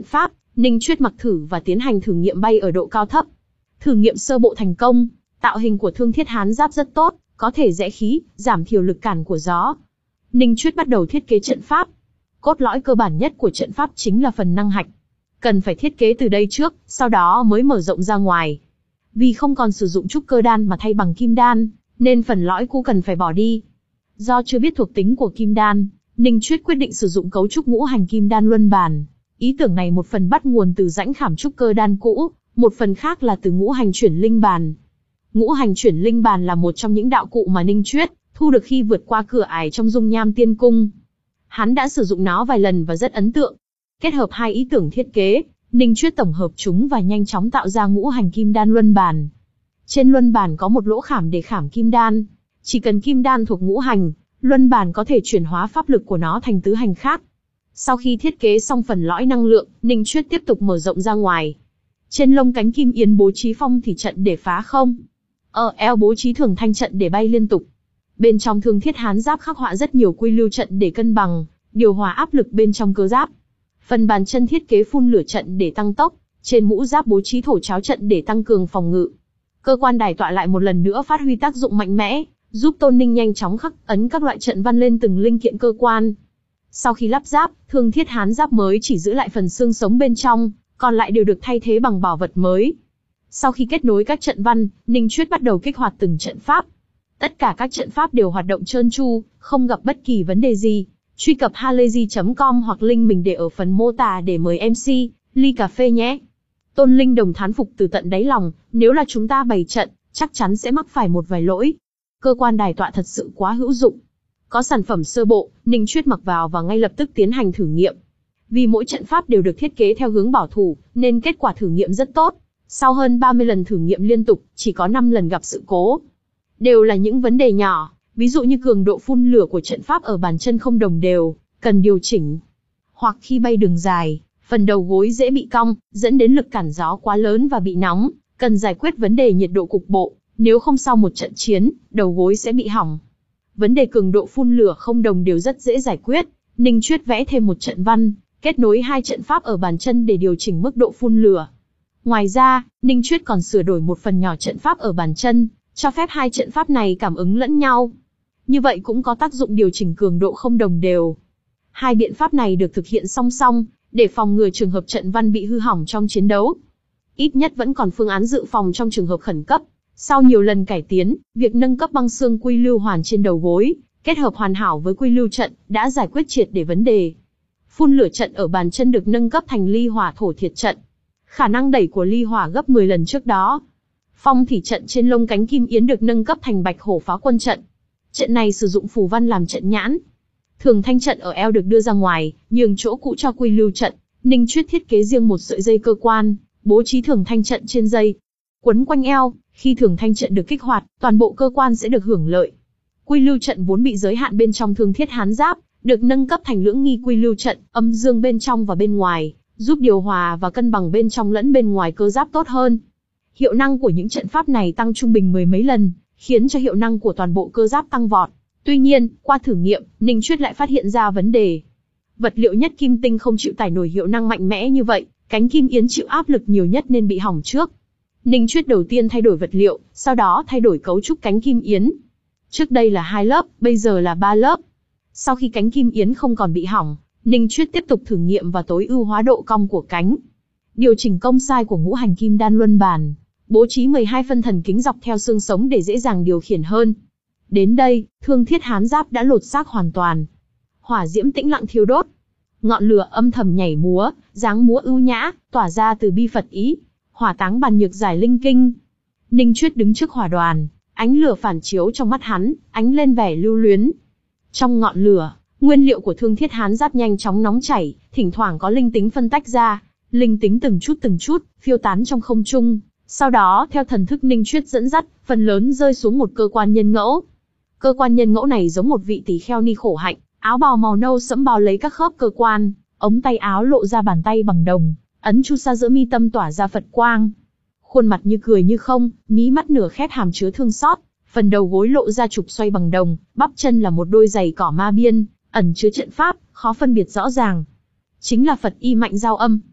Ninh Chuyết mặc thử và tiến hành thử nghiệm bay ở độ cao thấp. Thử nghiệm sơ bộ thành công, tạo hình của Thương Thiết Hán Giáp rất tốt, có thể rẽ khí, giảm thiểu lực cản của gió. Ninh Chuyết bắt đầu thiết kế trận pháp. Cốt lõi cơ bản nhất của trận pháp chính là phần năng hạch. Cần phải thiết kế từ đây trước, sau đó mới mở rộng ra ngoài. Vì không còn sử dụng trúc cơ đan mà thay bằng kim đan, nên phần lõi cũ cần phải bỏ đi. Do chưa biết thuộc tính của kim đan, Ninh Chuyết quyết định sử dụng cấu trúc ngũ hành kim đan luân bàn. Ý tưởng này một phần bắt nguồn từ rãnh khảm trúc cơ đan cũ, một phần khác là từ ngũ hành chuyển linh bàn. Ngũ hành chuyển linh bàn là một trong những đạo cụ mà Ninh Chuyết thu được khi vượt qua cửa ải trong dung nham tiên cung. Hắn đã sử dụng nó vài lần và rất ấn tượng. Kết hợp hai ý tưởng thiết kế, Ninh Chuyết tổng hợp chúng và nhanh chóng tạo ra ngũ hành kim đan luân bàn. Trên luân bàn có một lỗ khảm để khảm kim đan. Chỉ cần kim đan thuộc ngũ hành, luân bàn có thể chuyển hóa pháp lực của nó thành tứ hành khác. Sau khi thiết kế xong phần lõi năng lượng, Ninh Chuyết tiếp tục mở rộng ra ngoài. Trên lông cánh kim yến bố trí phong thủy trận để phá không. Ở eo bố trí thường thanh trận để bay liên tục. Bên trong Thương Thiết Hán Giáp khắc họa rất nhiều quy lưu trận để cân bằng, điều hòa áp lực bên trong cơ giáp. Phần bàn chân thiết kế phun lửa trận để tăng tốc, trên mũ giáp bố trí thổ cháo trận để tăng cường phòng ngự. Cơ quan đài tọa lại một lần nữa phát huy tác dụng mạnh mẽ, giúp Tôn Ninh nhanh chóng khắc ấn các loại trận văn lên từng linh kiện cơ quan. Sau khi lắp ráp, Thương Thiết Hán Giáp mới chỉ giữ lại phần xương sống bên trong, còn lại đều được thay thế bằng bảo vật mới. Sau khi kết nối các trận văn, Ninh Chuyết bắt đầu kích hoạt từng trận pháp. Tất cả các trận pháp đều hoạt động trơn tru, không gặp bất kỳ vấn đề gì. Truy cập halayzi chấm com hoặc link mình để ở phần mô tả để mời em xê, ly cà phê nhé. Tôn Linh Đồng thán phục từ tận đáy lòng, nếu là chúng ta bày trận, chắc chắn sẽ mắc phải một vài lỗi. Cơ quan đài tọa thật sự quá hữu dụng. Có sản phẩm sơ bộ, Ninh Chuyết mặc vào và ngay lập tức tiến hành thử nghiệm. Vì mỗi trận pháp đều được thiết kế theo hướng bảo thủ, nên kết quả thử nghiệm rất tốt. Sau hơn ba mươi lần thử nghiệm liên tục, chỉ có năm lần gặp sự cố. Đều là những vấn đề nhỏ, ví dụ như cường độ phun lửa của trận pháp ở bàn chân không đồng đều, cần điều chỉnh. Hoặc khi bay đường dài, phần đầu gối dễ bị cong, dẫn đến lực cản gió quá lớn và bị nóng, cần giải quyết vấn đề nhiệt độ cục bộ, nếu không sau một trận chiến, đầu gối sẽ bị hỏng. Vấn đề cường độ phun lửa không đồng đều rất dễ giải quyết, Ninh Chuyết vẽ thêm một trận văn, kết nối hai trận pháp ở bàn chân để điều chỉnh mức độ phun lửa. Ngoài ra, Ninh Chuyết còn sửa đổi một phần nhỏ trận pháp ở bàn chân, cho phép hai trận pháp này cảm ứng lẫn nhau. Như vậy cũng có tác dụng điều chỉnh cường độ không đồng đều. Hai biện pháp này được thực hiện song song, để phòng ngừa trường hợp trận văn bị hư hỏng trong chiến đấu. Ít nhất vẫn còn phương án dự phòng trong trường hợp khẩn cấp. Sau nhiều lần cải tiến, việc nâng cấp băng xương quy lưu hoàn trên đầu gối, kết hợp hoàn hảo với quy lưu trận, đã giải quyết triệt để vấn đề. Phun lửa trận ở bàn chân được nâng cấp thành ly hỏa thổ thiệt trận. Khả năng đẩy của ly hỏa gấp mười lần trước đó. Phong thủy trận trên lông cánh kim yến được nâng cấp thành bạch hổ phá quân trận. Trận này sử dụng phù văn làm trận nhãn. Thường thanh trận ở eo được đưa ra ngoài, nhường chỗ cũ cho quy lưu trận. Ninh Chuyết thiết kế riêng một sợi dây cơ quan, bố trí thường thanh trận trên dây, quấn quanh eo. Khi thường thanh trận được kích hoạt, toàn bộ cơ quan sẽ được hưởng lợi. Quy lưu trận vốn bị giới hạn bên trong Thương Thiết Hán Giáp, được nâng cấp thành lưỡng nghi quy lưu trận, âm dương bên trong và bên ngoài, giúp điều hòa và cân bằng bên trong lẫn bên ngoài cơ giáp tốt hơn. Hiệu năng của những trận pháp này tăng trung bình mười mấy lần, khiến cho hiệu năng của toàn bộ cơ giáp tăng vọt. Tuy nhiên, qua thử nghiệm, Ninh Chuyết lại phát hiện ra vấn đề. Vật liệu nhất kim tinh không chịu tải nổi hiệu năng mạnh mẽ như vậy, cánh kim yến chịu áp lực nhiều nhất nên bị hỏng trước. Ninh Chuyết đầu tiên thay đổi vật liệu, sau đó thay đổi cấu trúc cánh kim yến. Trước đây là hai lớp, bây giờ là ba lớp. Sau khi cánh kim yến không còn bị hỏng, Ninh Chuyết tiếp tục thử nghiệm và tối ưu hóa độ cong của cánh. Điều chỉnh công sai của ngũ hành kim đan luân bàn, bố trí mười hai phân thần kính dọc theo xương sống để dễ dàng điều khiển hơn. Đến đây, Thương Thiết Hán Giáp đã lột xác hoàn toàn. Hỏa diễm tĩnh lặng thiêu đốt, ngọn lửa âm thầm nhảy múa, dáng múa ưu nhã, tỏa ra từ bi Phật ý. Hỏa táng bàn nhược giải linh kinh. Ninh Chuyết đứng trước hỏa đoàn, ánh lửa phản chiếu trong mắt hắn, ánh lên vẻ lưu luyến. Trong ngọn lửa, nguyên liệu của Thương Thiết Hán Giáp nhanh chóng nóng chảy, thỉnh thoảng có linh tính phân tách ra, linh tính từng chút từng chút, phiêu tán trong không trung. Sau đó, theo thần thức Ninh Chuyết dẫn dắt, phần lớn rơi xuống một cơ quan nhân ngẫu. Cơ quan nhân ngẫu này giống một vị tỳ kheo ni khổ hạnh, áo bào màu nâu sẫm bao lấy các khớp cơ quan, ống tay áo lộ ra bàn tay bằng đồng. Ấn chu sa giữa mi tâm tỏa ra Phật quang. Khuôn mặt như cười như không, mí mắt nửa khép hàm chứa thương xót, phần đầu gối lộ ra trục xoay bằng đồng, bắp chân là một đôi giày cỏ ma biên, ẩn chứa trận pháp, khó phân biệt rõ ràng. Chính là Phật y mạnh giao âm.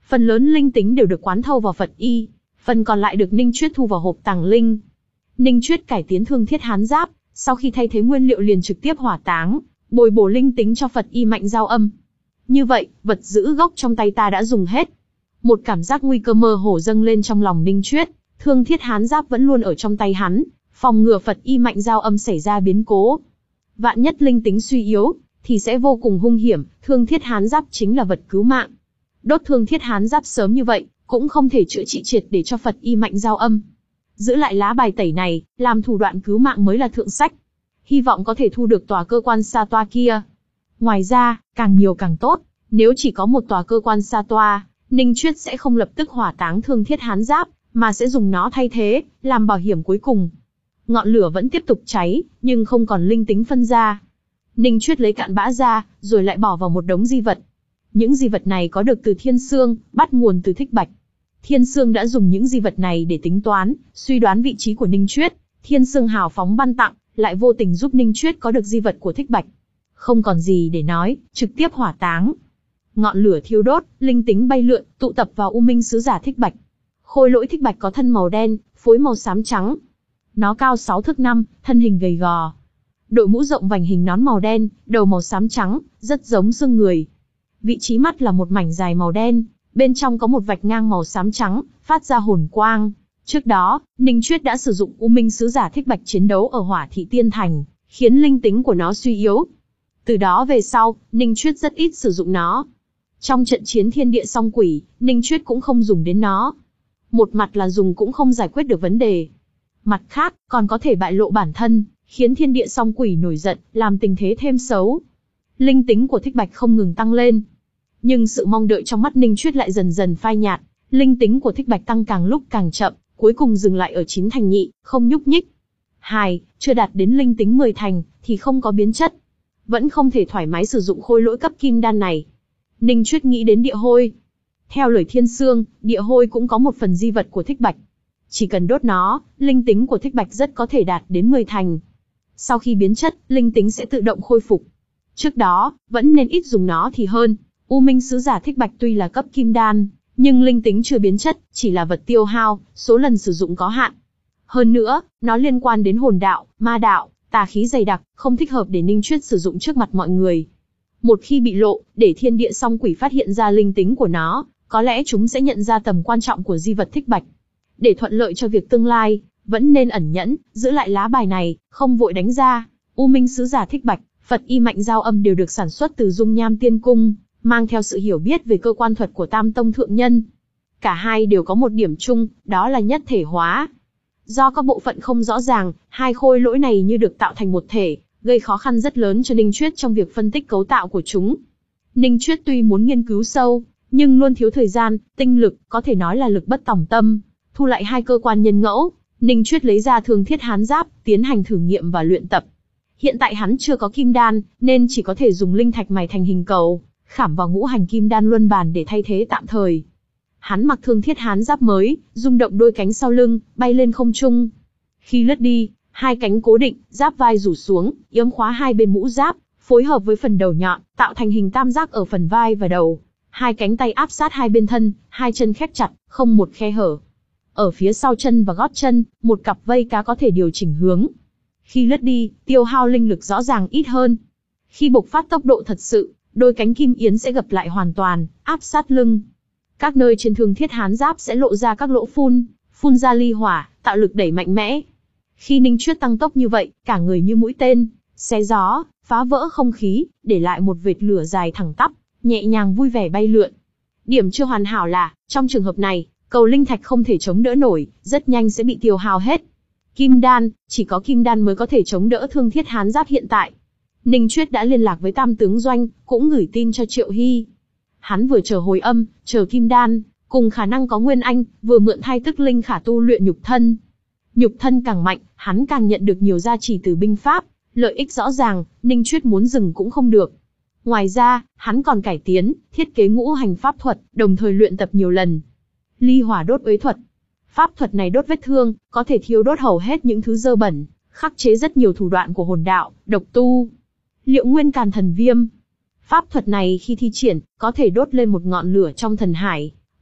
Phần lớn linh tính đều được quán thâu vào Phật y, phần còn lại được Ninh Chuyết thu vào hộp tàng linh. Ninh Chuyết cải tiến Thương Thiết Hán Giáp, sau khi thay thế nguyên liệu liền trực tiếp hỏa táng, bồi bổ linh tính cho Phật y Mạnh Giao Âm. Như vậy, vật giữ gốc trong tay ta đã dùng hết. Một cảm giác nguy cơ mơ hồ dâng lên trong lòng Ninh Chuyết, Thương Thiết Hán Giáp vẫn luôn ở trong tay hắn, phòng ngừa Phật y Mạnh Giao Âm xảy ra biến cố. Vạn nhất linh tính suy yếu, thì sẽ vô cùng hung hiểm, Thương Thiết Hán Giáp chính là vật cứu mạng. Đốt Thương Thiết Hán Giáp sớm như vậy, cũng không thể chữa trị triệt để cho Phật y Mạnh Giao Âm. Giữ lại lá bài tẩy này, làm thủ đoạn cứu mạng mới là thượng sách. Hy vọng có thể thu được tòa cơ quan sa toa kia. Ngoài ra, càng nhiều càng tốt, nếu chỉ có một tòa cơ quan sa toa, Ninh Chuyết sẽ không lập tức hỏa táng Thương Thiết Hán Giáp, mà sẽ dùng nó thay thế, làm bảo hiểm cuối cùng. Ngọn lửa vẫn tiếp tục cháy, nhưng không còn linh tính phân ra. Ninh Chuyết lấy cạn bã ra, rồi lại bỏ vào một đống di vật. Những di vật này có được từ Thiên Xương, bắt nguồn từ Thích Bạch. Thiên Xương đã dùng những di vật này để tính toán, suy đoán vị trí của Ninh Chuyết. Thiên Xương hào phóng ban tặng, lại vô tình giúp Ninh Chuyết có được di vật của Thích Bạch. Không còn gì để nói, trực tiếp hỏa táng. Ngọn lửa thiêu đốt, linh tính bay lượn, tụ tập vào U Minh Sứ Giả Thích Bạch. Khôi lỗi Thích Bạch có thân màu đen, phối màu xám trắng. Nó cao sáu thước năm, thân hình gầy gò. Đội mũ rộng vành hình nón màu đen, đầu màu xám trắng, rất giống xương người. Vị trí mắt là một mảnh dài màu đen, bên trong có một vạch ngang màu xám trắng, phát ra hồn quang. Trước đó, Ninh Chuyết đã sử dụng U Minh Sứ Giả Thích Bạch chiến đấu ở Hỏa Thị Tiên Thành, khiến linh tính của nó suy yếu. Từ đó về sau, Ninh Chuyết rất ít sử dụng nó. Trong trận chiến thiên địa song quỷ, Ninh Chuyết cũng không dùng đến nó. Một mặt là dùng cũng không giải quyết được vấn đề. Mặt khác, còn có thể bại lộ bản thân, khiến thiên địa song quỷ nổi giận, làm tình thế thêm xấu. Linh tính của Thích Bạch không ngừng tăng lên. Nhưng sự mong đợi trong mắt Ninh Chuyết lại dần dần phai nhạt, linh tính của Thích Bạch tăng càng lúc càng chậm, cuối cùng dừng lại ở chín thành nhị, không nhúc nhích. Hai, chưa đạt đến linh tính mười thành, thì không có biến chất. Vẫn không thể thoải mái sử dụng khôi lỗi cấp kim đan này. Ninh Chuyết nghĩ đến địa hôi. Theo lời Thiên Xương, địa hôi cũng có một phần di vật của Thích Bạch. Chỉ cần đốt nó, linh tính của Thích Bạch rất có thể đạt đến mười thành. Sau khi biến chất, linh tính sẽ tự động khôi phục. Trước đó, vẫn nên ít dùng nó thì hơn. U Minh Sứ Giả Thích Bạch tuy là cấp kim đan, nhưng linh tính chưa biến chất, chỉ là vật tiêu hao, số lần sử dụng có hạn. Hơn nữa, nó liên quan đến hồn đạo, ma đạo, tà khí dày đặc, không thích hợp để Ninh Chuyết sử dụng trước mặt mọi người. Một khi bị lộ, để thiên địa song quỷ phát hiện ra linh tính của nó, có lẽ chúng sẽ nhận ra tầm quan trọng của di vật Thích Bạch. Để thuận lợi cho việc tương lai, vẫn nên ẩn nhẫn, giữ lại lá bài này, không vội đánh ra. U Minh Sứ Giả Thích Bạch, Phật y Mạnh Giao Âm đều được sản xuất từ dung nham tiên cung, mang theo sự hiểu biết về cơ quan thuật của Tam Tông thượng nhân. Cả hai đều có một điểm chung, đó là nhất thể hóa. Do các bộ phận không rõ ràng, hai khôi lỗi này như được tạo thành một thể, gây khó khăn rất lớn cho Ninh Chuyết trong việc phân tích cấu tạo của chúng. Ninh Chuyết tuy muốn nghiên cứu sâu, nhưng luôn thiếu thời gian, tinh lực, có thể nói là lực bất tòng tâm. Thu lại hai cơ quan nhân ngẫu, Ninh Chuyết lấy ra Thương Thiết Hán Giáp, tiến hành thử nghiệm và luyện tập. Hiện tại hắn chưa có kim đan, nên chỉ có thể dùng linh thạch mài thành hình cầu, khảm vào ngũ hành kim đan luân bàn để thay thế tạm thời. Hắn mặc Thương Thiết Hán Giáp mới, rung động đôi cánh sau lưng, bay lên không trung. Khi lướt đi, hai cánh cố định, giáp vai rủ xuống, yếm khóa hai bên mũ giáp, phối hợp với phần đầu nhọn, tạo thành hình tam giác ở phần vai và đầu. Hai cánh tay áp sát hai bên thân, hai chân khép chặt, không một khe hở. Ở phía sau chân và gót chân, một cặp vây cá có thể điều chỉnh hướng. Khi lướt đi, tiêu hao linh lực rõ ràng ít hơn. Khi bộc phát tốc độ thật sự, đôi cánh kim yến sẽ gập lại hoàn toàn, áp sát lưng. Các nơi trên Thương Thiết Hán Giáp sẽ lộ ra các lỗ phun, phun ra ly hỏa, tạo lực đẩy mạnh mẽ. Khi Ninh Chuyết tăng tốc như vậy, cả người như mũi tên, xé gió, phá vỡ không khí, để lại một vệt lửa dài thẳng tắp, nhẹ nhàng vui vẻ bay lượn. Điểm chưa hoàn hảo là, trong trường hợp này, cầu linh thạch không thể chống đỡ nổi, rất nhanh sẽ bị tiêu hao hết. Kim đan, chỉ có kim đan mới có thể chống đỡ Thương Thiết Hán Giáp hiện tại. Ninh Chuyết đã liên lạc với Tam Tướng Doanh, cũng gửi tin cho Triệu Hy. Hắn vừa chờ hồi âm, chờ kim đan, cùng khả năng có nguyên anh, vừa mượn thai tức linh khả tu luyện nhục thân. Nhục thân càng mạnh, hắn càng nhận được nhiều gia trì từ binh pháp, lợi ích rõ ràng, Ninh Chuyết muốn dừng cũng không được. Ngoài ra, hắn còn cải tiến, thiết kế ngũ hành pháp thuật, đồng thời luyện tập nhiều lần. Ly hỏa đốt uế thuật. Pháp thuật này đốt vết thương, có thể thiêu đốt hầu hết những thứ dơ bẩn, khắc chế rất nhiều thủ đoạn của hồn đạo, độc tu. Liệu nguyên càn thần viêm. Pháp thuật này khi thi triển, có thể đốt lên một ngọn lửa trong thần hải.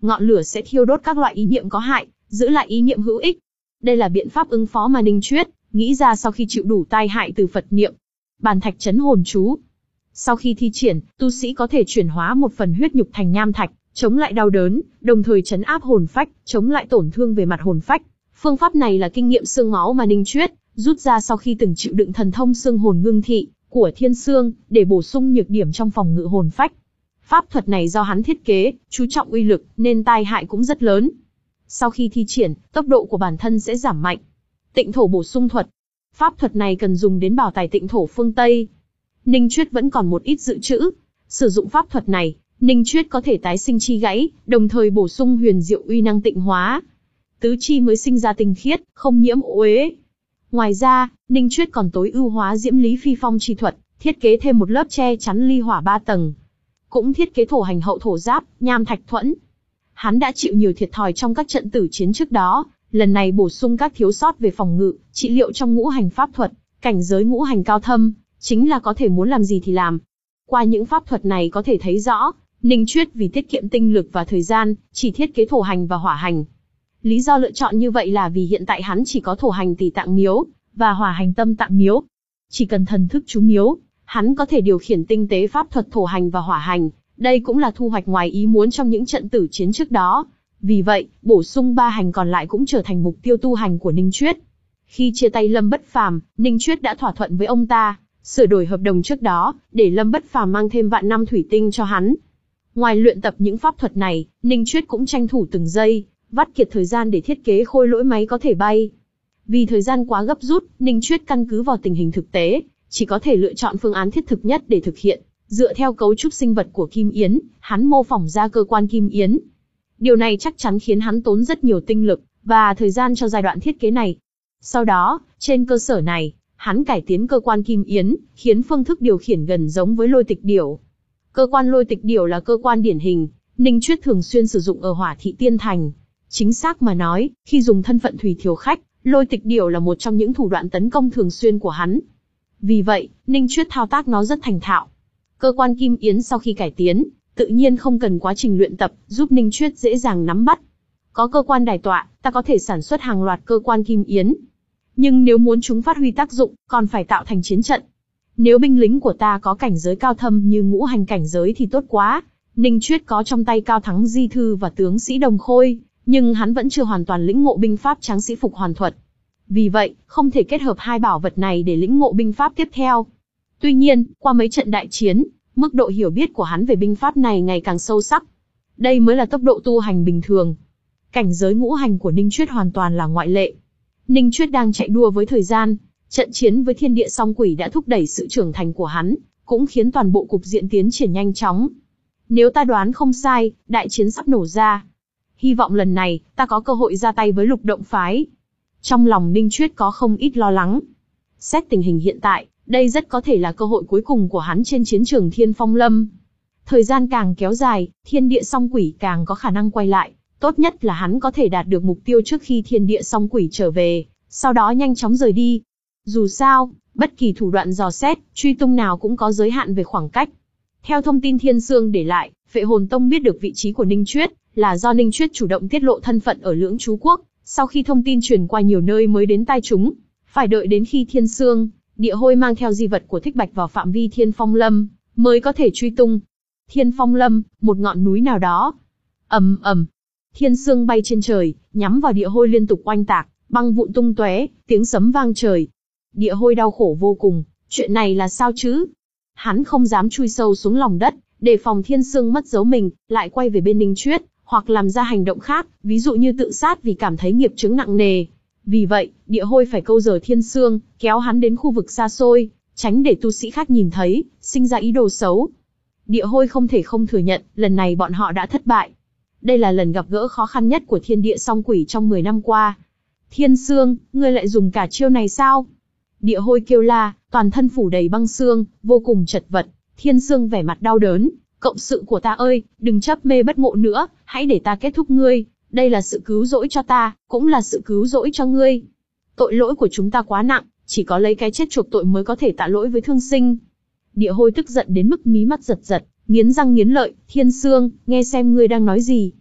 ngọn lửa sẽ thiêu đốt các loại ý niệm có hại, giữ lại ý niệm hữu ích. Đây là biện pháp ứng phó mà Ninh Chuyết nghĩ ra sau khi chịu đủ tai hại từ Phật niệm. Bàn thạch chấn hồn chú. Sau khi thi triển, tu sĩ có thể chuyển hóa một phần huyết nhục thành nham thạch, chống lại đau đớn, đồng thời trấn áp hồn phách, chống lại tổn thương về mặt hồn phách. Phương pháp này là kinh nghiệm xương máu mà Ninh Chuyết rút ra sau khi từng chịu đựng thần thông xương hồn ngưng thị của Thiên Xương, để bổ sung nhược điểm trong phòng ngự hồn phách. Pháp thuật này do hắn thiết kế, chú trọng uy lực, nên tai hại cũng rất lớn. Sau khi thi triển, tốc độ của bản thân sẽ giảm mạnh. Tịnh thổ bổ sung thuật. Pháp thuật này cần dùng đến bảo tài tịnh thổ phương Tây. Ninh Chuyết vẫn còn một ít dự trữ. Sử dụng pháp thuật này, Ninh Chuyết có thể tái sinh chi gãy, đồng thời bổ sung huyền diệu uy năng tịnh hóa. Tứ chi mới sinh ra tinh khiết, không nhiễm uế. Ngoài ra, Ninh Chuyết còn tối ưu hóa diễm lý phi phong chi thuật, thiết kế thêm một lớp che chắn ly hỏa ba tầng. Cũng thiết kế thổ hành hậu thổ giáp, nham thạch thuẫn. Hắn đã chịu nhiều thiệt thòi trong các trận tử chiến trước đó, lần này bổ sung các thiếu sót về phòng ngự, trị liệu trong ngũ hành pháp thuật, cảnh giới ngũ hành cao thâm, chính là có thể muốn làm gì thì làm. Qua những pháp thuật này có thể thấy rõ, Ninh Chuyết vì tiết kiệm tinh lực và thời gian, chỉ thiết kế thổ hành và hỏa hành. Lý do lựa chọn như vậy là vì hiện tại hắn chỉ có thổ hành tỷ tạng miếu, và hỏa hành tâm tạng miếu. Chỉ cần thần thức chú miếu, hắn có thể điều khiển tinh tế pháp thuật thổ hành và hỏa hành. Đây cũng là thu hoạch ngoài ý muốn trong những trận tử chiến trước đó. Vì vậy, bổ sung ba hành còn lại cũng trở thành mục tiêu tu hành của Ninh Chuyết. Khi chia tay Lâm Bất Phàm, Ninh Chuyết đã thỏa thuận với ông ta, sửa đổi hợp đồng trước đó, để Lâm Bất Phàm mang thêm vạn năm thủy tinh cho hắn. Ngoài luyện tập những pháp thuật này, Ninh Chuyết cũng tranh thủ từng giây, vắt kiệt thời gian để thiết kế khôi lỗi máy có thể bay. Vì thời gian quá gấp rút, Ninh Chuyết căn cứ vào tình hình thực tế, chỉ có thể lựa chọn phương án thiết thực nhất để thực hiện. Dựa theo cấu trúc sinh vật của Kim Yến, hắn mô phỏng ra cơ quan Kim Yến. Điều này chắc chắn khiến hắn tốn rất nhiều tinh lực và thời gian cho giai đoạn thiết kế này. Sau đó, trên cơ sở này, hắn cải tiến cơ quan Kim Yến, khiến phương thức điều khiển gần giống với lôi tịch điểu. Cơ quan lôi tịch điểu là cơ quan điển hình, Ninh Chuyết thường xuyên sử dụng ở Hỏa Thị Tiên Thành. Chính xác mà nói, khi dùng thân phận thủy thiều khách, lôi tịch điểu là một trong những thủ đoạn tấn công thường xuyên của hắn. Vì vậy, Ninh Chuyết thao tác nó rất thành thạo. Cơ quan Kim Yến sau khi cải tiến, tự nhiên không cần quá trình luyện tập, giúp Ninh Chuyết dễ dàng nắm bắt. Có cơ quan đài tọa, ta có thể sản xuất hàng loạt cơ quan Kim Yến. Nhưng nếu muốn chúng phát huy tác dụng, còn phải tạo thành chiến trận. Nếu binh lính của ta có cảnh giới cao thâm như ngũ hành cảnh giới thì tốt quá. Ninh Chuyết có trong tay Cao Thắng Di Thư và tướng sĩ Đồng Khôi, nhưng hắn vẫn chưa hoàn toàn lĩnh ngộ binh pháp Tráng Sĩ Phục Hoàn Thuật. Vì vậy, không thể kết hợp hai bảo vật này để lĩnh ngộ binh pháp tiếp theo. Tuy nhiên, qua mấy trận đại chiến, mức độ hiểu biết của hắn về binh pháp này ngày càng sâu sắc. Đây mới là tốc độ tu hành bình thường. Cảnh giới ngũ hành của Ninh Chuyết hoàn toàn là ngoại lệ. Ninh Chuyết đang chạy đua với thời gian. Trận chiến với thiên địa song quỷ đã thúc đẩy sự trưởng thành của hắn, cũng khiến toàn bộ cục diện tiến triển nhanh chóng. Nếu ta đoán không sai, đại chiến sắp nổ ra. Hy vọng lần này, ta có cơ hội ra tay với Lục Động Phái. Trong lòng Ninh Chuyết có không ít lo lắng. Xét tình hình hiện tại, đây rất có thể là cơ hội cuối cùng của hắn trên chiến trường Thiên Phong Lâm. Thời gian càng kéo dài, thiên địa song quỷ càng có khả năng quay lại. Tốt nhất là hắn có thể đạt được mục tiêu trước khi thiên địa song quỷ trở về, sau đó nhanh chóng rời đi. Dù sao, bất kỳ thủ đoạn dò xét, truy tung nào cũng có giới hạn về khoảng cách. Theo thông tin Thiên Sương để lại, Phệ Hồn Tông biết được vị trí của Ninh Chuyết, là do Ninh Chuyết chủ động tiết lộ thân phận ở Lưỡng Chú Quốc, sau khi thông tin truyền qua nhiều nơi mới đến tai chúng. Phải đợi đến khi Thiên Sương, Địa Hôi mang theo di vật của Thích Bạch vào phạm vi Thiên Phong Lâm, mới có thể truy tung. Thiên Phong Lâm, một ngọn núi nào đó. Ầm ầm, Thiên Sương bay trên trời, nhắm vào Địa Hôi liên tục oanh tạc, băng vụn tung tóe, tiếng sấm vang trời. Địa Hôi đau khổ vô cùng, chuyện này là sao chứ? Hắn không dám chui sâu xuống lòng đất, để phòng Thiên Sương mất dấu mình, lại quay về bên Ninh Chuyết, hoặc làm ra hành động khác, ví dụ như tự sát vì cảm thấy nghiệp chướng nặng nề. Vì vậy, Địa Hôi phải câu giờ Thiên Sương, kéo hắn đến khu vực xa xôi, tránh để tu sĩ khác nhìn thấy, sinh ra ý đồ xấu. Địa Hôi không thể không thừa nhận, lần này bọn họ đã thất bại. Đây là lần gặp gỡ khó khăn nhất của thiên địa song quỷ trong mười năm qua. Thiên Sương, ngươi lại dùng cả chiêu này sao? Địa Hôi kêu la, toàn thân phủ đầy băng xương, vô cùng chật vật. Thiên Sương vẻ mặt đau đớn, cộng sự của ta ơi, đừng chấp mê bất ngộ nữa, hãy để ta kết thúc ngươi. Đây là sự cứu rỗi cho ta, cũng là sự cứu rỗi cho ngươi. Tội lỗi của chúng ta quá nặng, chỉ có lấy cái chết chuộc tội mới có thể tạ lỗi với thương sinh. Địa Hôi tức giận đến mức mí mắt giật giật, nghiến răng nghiến lợi. Thiên Sương, nghe xem ngươi đang nói gì.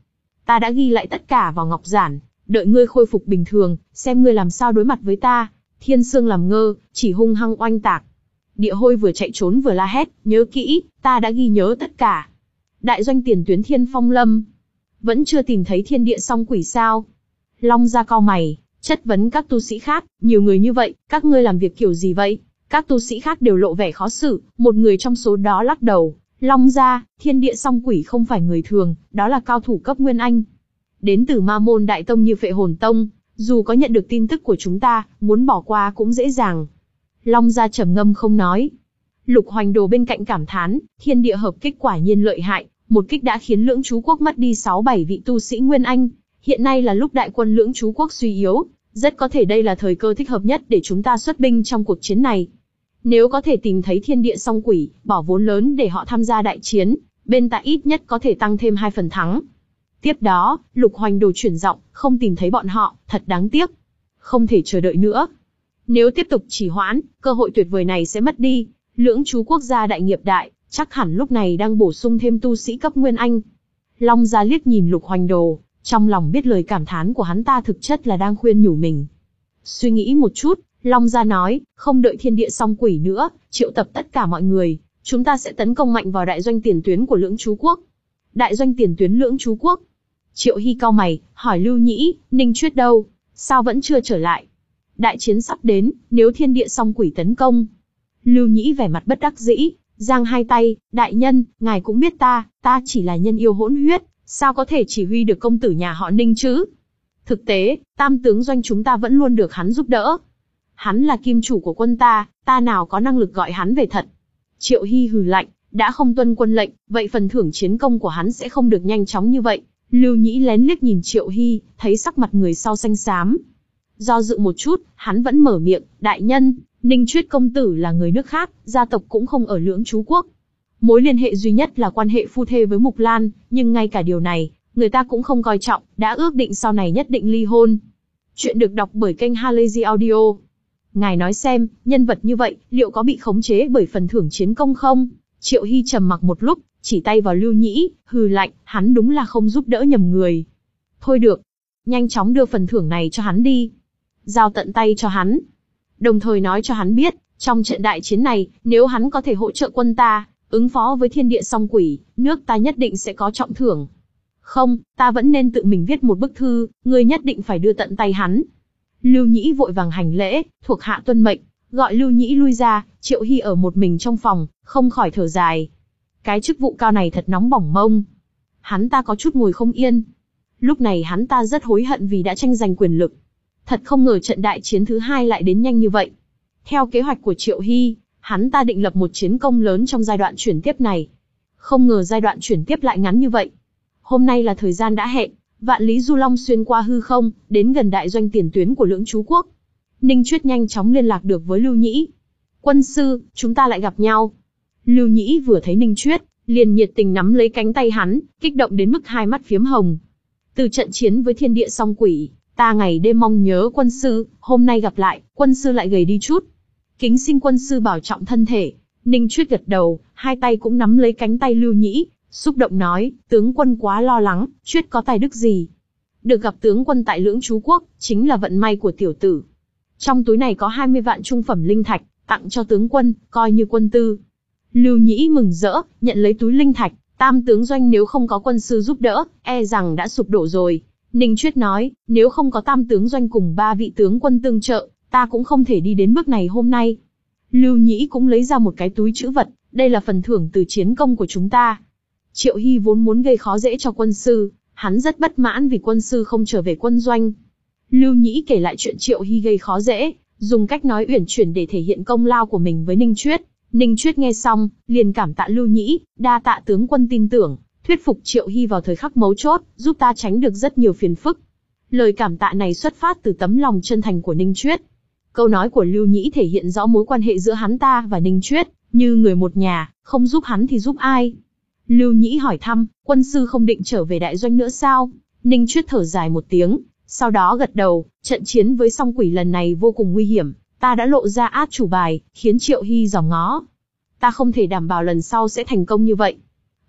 Ta đã ghi lại tất cả vào ngọc giản, đợi ngươi khôi phục bình thường, xem ngươi làm sao đối mặt với ta. Thiên Sương làm ngơ, chỉ hung hăng oanh tạc. Địa Hôi vừa chạy trốn vừa la hét, nhớ kỹ, ta đã ghi nhớ tất cả. Đại doanh tiền tuyến Thiên Phong Lâm. Vẫn chưa tìm thấy thiên địa song quỷ sao? Long Gia cau mày, chất vấn các tu sĩ khác, nhiều người như vậy, các ngươi làm việc kiểu gì vậy? Các tu sĩ khác đều lộ vẻ khó xử, một người trong số đó lắc đầu. Long Gia, thiên địa song quỷ không phải người thường, đó là cao thủ cấp Nguyên Anh. Đến từ ma môn đại tông như Phệ Hồn Tông, dù có nhận được tin tức của chúng ta, muốn bỏ qua cũng dễ dàng. Long Gia trầm ngâm không nói. Lục Hoành Đồ bên cạnh cảm thán, thiên địa hợp kích quả nhiên lợi hại, một kích đã khiến Lưỡng Chú Quốc mất đi sáu bảy vị tu sĩ Nguyên Anh. Hiện nay là lúc đại quân Lưỡng Chú Quốc suy yếu, rất có thể đây là thời cơ thích hợp nhất để chúng ta xuất binh trong cuộc chiến này. Nếu có thể tìm thấy thiên địa song quỷ, bỏ vốn lớn để họ tham gia đại chiến, bên ta ít nhất có thể tăng thêm hai phần thắng. Tiếp đó, Lục Hoành Đồ chuyển giọng, không tìm thấy bọn họ, thật đáng tiếc. Không thể chờ đợi nữa. Nếu tiếp tục trì hoãn, cơ hội tuyệt vời này sẽ mất đi. Lưỡng Chú Quốc gia đại nghiệp đại, chắc hẳn lúc này đang bổ sung thêm tu sĩ cấp Nguyên Anh. Long Gia liếc nhìn Lục Hoành Đồ, trong lòng biết lời cảm thán của hắn ta thực chất là đang khuyên nhủ mình. Suy nghĩ một chút, Long Gia nói, không đợi thiên địa song quỷ nữa, triệu tập tất cả mọi người, chúng ta sẽ tấn công mạnh vào đại doanh tiền tuyến của Lưỡng Chú Quốc. Đại doanh tiền tuyến Lưỡng Chú Quốc. Triệu Hy cau mày, hỏi Lưu Nhĩ, Ninh Chuyết đâu? Sao vẫn chưa trở lại? Đại chiến sắp đến, nếu thiên địa song quỷ tấn công. Lưu Nhĩ vẻ mặt bất đắc dĩ, giang hai tay, đại nhân, ngài cũng biết ta, ta chỉ là nhân yêu hỗn huyết, sao có thể chỉ huy được công tử nhà họ Ninh chứ? Thực tế, tam tướng doanh chúng ta vẫn luôn được hắn giúp đỡ. Hắn là kim chủ của quân ta, ta nào có năng lực gọi hắn về thật. Triệu Hy hừ lạnh, đã không tuân quân lệnh, vậy phần thưởng chiến công của hắn sẽ không được nhanh chóng như vậy. Lưu Nhĩ lén liếc nhìn Triệu Hy, thấy sắc mặt người sau xanh xám. Do dự một chút, hắn vẫn mở miệng, đại nhân, Ninh Chuyết công tử là người nước khác, gia tộc cũng không ở Lưỡng Chú Quốc. Mối liên hệ duy nhất là quan hệ phu thê với Mục Lan, nhưng ngay cả điều này, người ta cũng không coi trọng, đã ước định sau này nhất định ly hôn. Chuyện được đọc bởi kênh Halazy Audio. Ngài nói xem, nhân vật như vậy, liệu có bị khống chế bởi phần thưởng chiến công không? Triệu Hy trầm mặc một lúc, chỉ tay vào Lưu Nhĩ, hừ lạnh, hắn đúng là không giúp đỡ nhầm người. Thôi được, nhanh chóng đưa phần thưởng này cho hắn đi. Giao tận tay cho hắn. Đồng thời nói cho hắn biết, trong trận đại chiến này, nếu hắn có thể hỗ trợ quân ta, ứng phó với thiên địa song quỷ, nước ta nhất định sẽ có trọng thưởng. Không, ta vẫn nên tự mình viết một bức thư, ngươi nhất định phải đưa tận tay hắn. Lưu Nhĩ vội vàng hành lễ, thuộc hạ tuân mệnh, gọi Lưu Nhĩ lui ra. Triệu Hy ở một mình trong phòng, không khỏi thở dài. Cái chức vụ cao này thật nóng bỏng mông. Hắn ta có chút ngồi không yên. Lúc này hắn ta rất hối hận vì đã tranh giành quyền lực. Thật không ngờ trận đại chiến thứ hai lại đến nhanh như vậy. Theo kế hoạch của Triệu Hy, hắn ta định lập một chiến công lớn trong giai đoạn chuyển tiếp này. Không ngờ giai đoạn chuyển tiếp lại ngắn như vậy. Hôm nay là thời gian đã hẹn, Vạn Lý Du Long xuyên qua hư không, đến gần đại doanh tiền tuyến của Lưỡng Chú Quốc. Ninh Chuyết nhanh chóng liên lạc được với Lưu Nhĩ. Quân sư, chúng ta lại gặp nhau. Lưu Nhĩ vừa thấy Ninh Chuyết, liền nhiệt tình nắm lấy cánh tay hắn, kích động đến mức hai mắt phiếm hồng. Từ trận chiến với thiên địa song quỷ, ta ngày đêm mong nhớ quân sư, hôm nay gặp lại, quân sư lại gầy đi chút. Kính xin quân sư bảo trọng thân thể. Ninh Chuyết gật đầu, hai tay cũng nắm lấy cánh tay Lưu Nhĩ, xúc động nói, tướng quân quá lo lắng, Chuyết có tài đức gì? Được gặp tướng quân tại Lưỡng Chú Quốc, chính là vận may của tiểu tử. Trong túi này có hai mươi vạn trung phẩm linh thạch, tặng cho tướng quân, coi như quân tư. Lưu Nhĩ mừng rỡ, nhận lấy túi linh thạch, tam tướng doanh nếu không có quân sư giúp đỡ, e rằng đã sụp đổ rồi. Ninh Chuyết nói, nếu không có tam tướng doanh cùng ba vị tướng quân tương trợ, ta cũng không thể đi đến bước này hôm nay. Lưu Nhĩ cũng lấy ra một cái túi trữ vật, đây là phần thưởng từ chiến công của chúng ta. Triệu Hy vốn muốn gây khó dễ cho quân sư, hắn rất bất mãn vì quân sư không trở về quân doanh. Lưu Nhĩ kể lại chuyện Triệu Hy gây khó dễ, dùng cách nói uyển chuyển để thể hiện công lao của mình với Ninh Chuyết. Ninh Chuyết nghe xong, liền cảm tạ Lưu Nhĩ, đa tạ tướng quân tin tưởng, thuyết phục Triệu Hy vào thời khắc mấu chốt, giúp ta tránh được rất nhiều phiền phức. Lời cảm tạ này xuất phát từ tấm lòng chân thành của Ninh Chuyết. Câu nói của Lưu Nhĩ thể hiện rõ mối quan hệ giữa hắn ta và Ninh Chuyết, như người một nhà, không giúp hắn thì giúp ai. Lưu Nhĩ hỏi thăm, quân sư không định trở về đại doanh nữa sao? Ninh Chuyết thở dài một tiếng, sau đó gật đầu, trận chiến với song quỷ lần này vô cùng nguy hiểm, ta đã lộ ra át chủ bài, khiến Triệu Hy giòm ngó. Ta không thể đảm bảo lần sau sẽ thành công như vậy.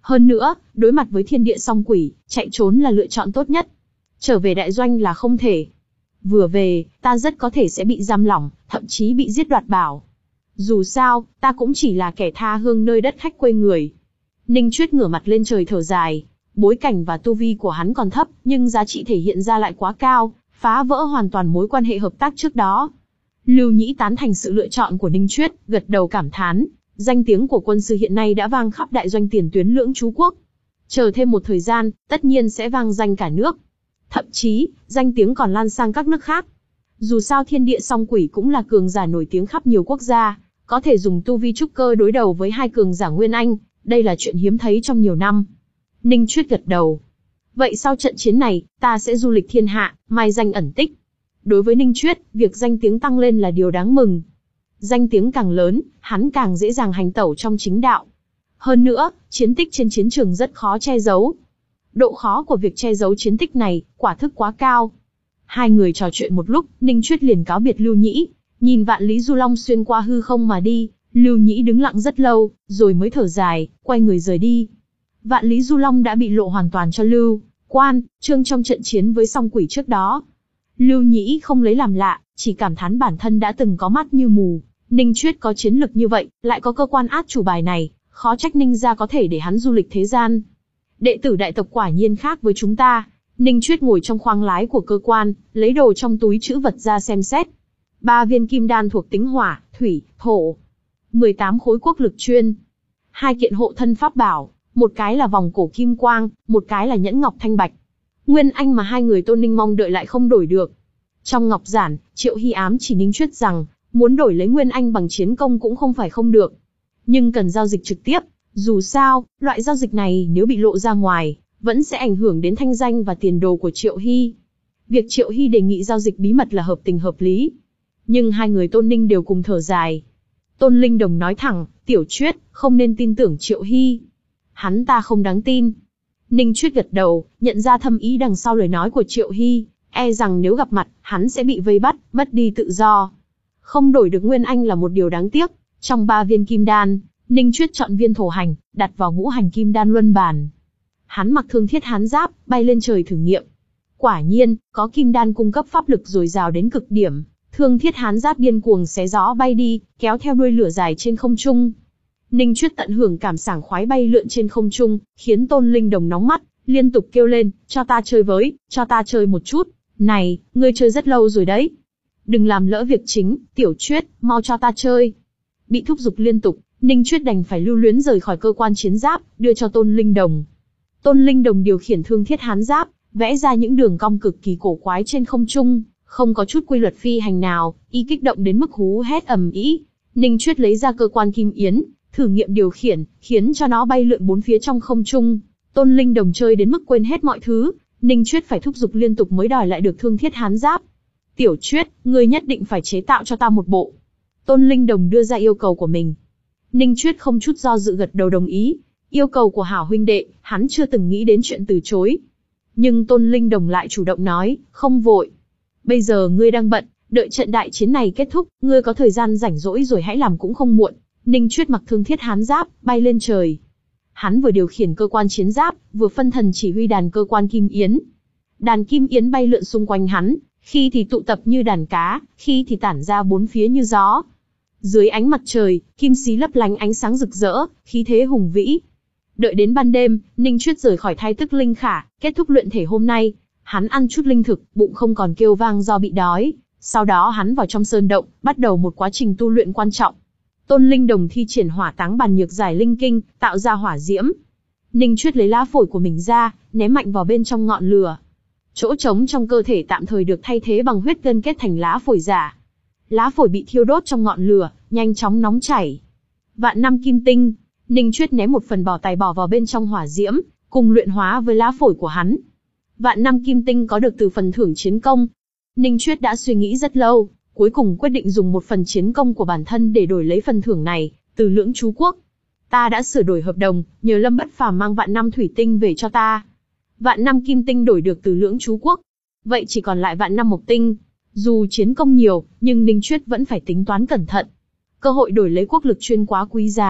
Hơn nữa, đối mặt với thiên địa song quỷ, chạy trốn là lựa chọn tốt nhất. Trở về đại doanh là không thể. Vừa về, ta rất có thể sẽ bị giam lỏng, thậm chí bị giết đoạt bảo. Dù sao, ta cũng chỉ là kẻ tha hương nơi đất khách quê người. Ninh Chuyết ngửa mặt lên trời thở dài. Bối cảnh và tu vi của hắn còn thấp, nhưng giá trị thể hiện ra lại quá cao, phá vỡ hoàn toàn mối quan hệ hợp tác trước đó. Lưu Nhĩ tán thành sự lựa chọn của Ninh Chuyết, gật đầu cảm thán. Danh tiếng của quân sư hiện nay đã vang khắp đại doanh tiền tuyến Lưỡng Chú Quốc. Chờ thêm một thời gian, tất nhiên sẽ vang danh cả nước. Thậm chí, danh tiếng còn lan sang các nước khác. Dù sao thiên địa song quỷ cũng là cường giả nổi tiếng khắp nhiều quốc gia, có thể dùng tu vi trúc cơ đối đầu với hai cường giả Nguyên Anh, đây là chuyện hiếm thấy trong nhiều năm. Ninh Chuyết gật đầu. Vậy sau trận chiến này, ta sẽ du lịch thiên hạ, mai danh ẩn tích. Đối với Ninh Chuyết, việc danh tiếng tăng lên là điều đáng mừng. Danh tiếng càng lớn, hắn càng dễ dàng hành tẩu trong chính đạo. Hơn nữa, chiến tích trên chiến trường rất khó che giấu. Độ khó của việc che giấu chiến tích này, quả thực quá cao. Hai người trò chuyện một lúc, Ninh Chuyết liền cáo biệt Lưu Nhĩ, nhìn Vạn Lý Du Long xuyên qua hư không mà đi. Lưu Nhĩ đứng lặng rất lâu, rồi mới thở dài, quay người rời đi. Vạn Lý Du Long đã bị lộ hoàn toàn cho Lưu Quan, Trương trong trận chiến với song quỷ trước đó. Lưu Nhĩ không lấy làm lạ, chỉ cảm thán bản thân đã từng có mắt như mù. Ninh Chuyết có chiến lực như vậy, lại có cơ quan át chủ bài này, khó trách Ninh gia có thể để hắn du lịch thế gian. Đệ tử đại tộc quả nhiên khác với chúng ta. Ninh Chuyết ngồi trong khoang lái của cơ quan, lấy đồ trong túi trữ vật ra xem xét. Ba viên kim đan thuộc tính hỏa, thủy, thổ. mười tám khối quốc lực chuyên. Hai kiện hộ thân pháp bảo, một cái là vòng cổ kim quang, một cái là nhẫn ngọc thanh bạch. Nguyên Anh mà hai người Tôn Ninh mong đợi lại không đổi được. Trong ngọc giản, Triệu Hy ám chỉ Ninh Chuyết rằng, muốn đổi lấy Nguyên Anh bằng chiến công cũng không phải không được. Nhưng cần giao dịch trực tiếp, dù sao, loại giao dịch này nếu bị lộ ra ngoài, vẫn sẽ ảnh hưởng đến thanh danh và tiền đồ của Triệu Hy. Việc Triệu Hy đề nghị giao dịch bí mật là hợp tình hợp lý. Nhưng hai người Tôn Ninh đều cùng thở dài. Tôn Linh Đồng nói thẳng, Tiểu Chuyết, không nên tin tưởng Triệu Hy. Hắn ta không đáng tin. Ninh Chuyết gật đầu, nhận ra thâm ý đằng sau lời nói của Triệu Hy, e rằng nếu gặp mặt, hắn sẽ bị vây bắt, mất đi tự do. Không đổi được Nguyên Anh là một điều đáng tiếc. Trong ba viên kim đan, Ninh Chuyết chọn viên thổ hành, đặt vào ngũ hành kim đan luân bàn. Hắn mặc thương thiết hán giáp, bay lên trời thử nghiệm. Quả nhiên, có kim đan cung cấp pháp lực dồi dào đến cực điểm. Thương thiết hán giáp điên cuồng xé gió bay đi, kéo theo đuôi lửa dài trên không trung. Ninh Chuyết tận hưởng cảm sảng khoái bay lượn trên không trung, khiến Tôn Linh Đồng nóng mắt, liên tục kêu lên, cho ta chơi với, cho ta chơi một chút. Này, ngươi chơi rất lâu rồi đấy. Đừng làm lỡ việc chính, Tiểu Chuyết, mau cho ta chơi. Bị thúc giục liên tục, Ninh Chuyết đành phải lưu luyến rời khỏi cơ quan chiến giáp, đưa cho Tôn Linh Đồng. Tôn Linh Đồng điều khiển thương thiết hán giáp, vẽ ra những đường cong cực kỳ cổ quái trên không trung, không có chút quy luật phi hành nào, y kích động đến mức hú hét ầm ĩ. Ninh Chuyết lấy ra cơ quan kim yến, thử nghiệm điều khiển, khiến cho nó bay lượn bốn phía trong không trung. Tôn Linh Đồng chơi đến mức quên hết mọi thứ, Ninh Chuyết phải thúc giục liên tục mới đòi lại được thương thiết hán giáp. Tiểu Chuyết, ngươi nhất định phải chế tạo cho ta một bộ. Tôn Linh Đồng đưa ra yêu cầu của mình. Ninh Chuyết không chút do dự gật đầu đồng ý. Yêu cầu của hảo huynh đệ, hắn chưa từng nghĩ đến chuyện từ chối. Nhưng Tôn Linh Đồng lại chủ động nói, không vội. Bây giờ ngươi đang bận, đợi trận đại chiến này kết thúc, ngươi có thời gian rảnh rỗi rồi hãy làm cũng không muộn. Ninh Chuyết mặc thương thiết hán giáp, bay lên trời. Hắn vừa điều khiển cơ quan chiến giáp, vừa phân thần chỉ huy đàn cơ quan kim yến. Đàn kim yến bay lượn xung quanh hắn, khi thì tụ tập như đàn cá, khi thì tản ra bốn phía như gió. Dưới ánh mặt trời, kim xí lấp lánh ánh sáng rực rỡ, khí thế hùng vĩ. Đợi đến ban đêm, Ninh Chuyết rời khỏi thai tức linh khả, kết thúc luyện thể hôm nay. Hắn ăn chút linh thực, bụng không còn kêu vang do bị đói. Sau đó hắn vào trong sơn động, bắt đầu một quá trình tu luyện quan trọng. Tôn Linh Đồng thi triển hỏa táng bàn nhược giải linh kinh, tạo ra hỏa diễm. Ninh Chuyết lấy lá phổi của mình ra, ném mạnh vào bên trong ngọn lửa. Chỗ trống trong cơ thể tạm thời được thay thế bằng huyết gân kết thành lá phổi giả. Lá phổi bị thiêu đốt trong ngọn lửa, nhanh chóng nóng chảy. Vạn năm kim tinh, Ninh Chuyết ném một phần bỏ tài bỏ vào bên trong hỏa diễm, cùng luyện hóa với lá phổi của hắn. Vạn năm kim tinh có được từ phần thưởng chiến công. Ninh Chuyết đã suy nghĩ rất lâu, cuối cùng quyết định dùng một phần chiến công của bản thân để đổi lấy phần thưởng này, từ Lưỡng Chú Quốc. Ta đã sửa đổi hợp đồng, nhờ Lâm Bất Phàm mang vạn năm thủy tinh về cho ta. Vạn năm kim tinh đổi được từ Lưỡng Chú Quốc. Vậy chỉ còn lại vạn năm mộc tinh. Dù chiến công nhiều, nhưng Ninh Chuyết vẫn phải tính toán cẩn thận. Cơ hội đổi lấy quốc lực chuyên quá quý giá,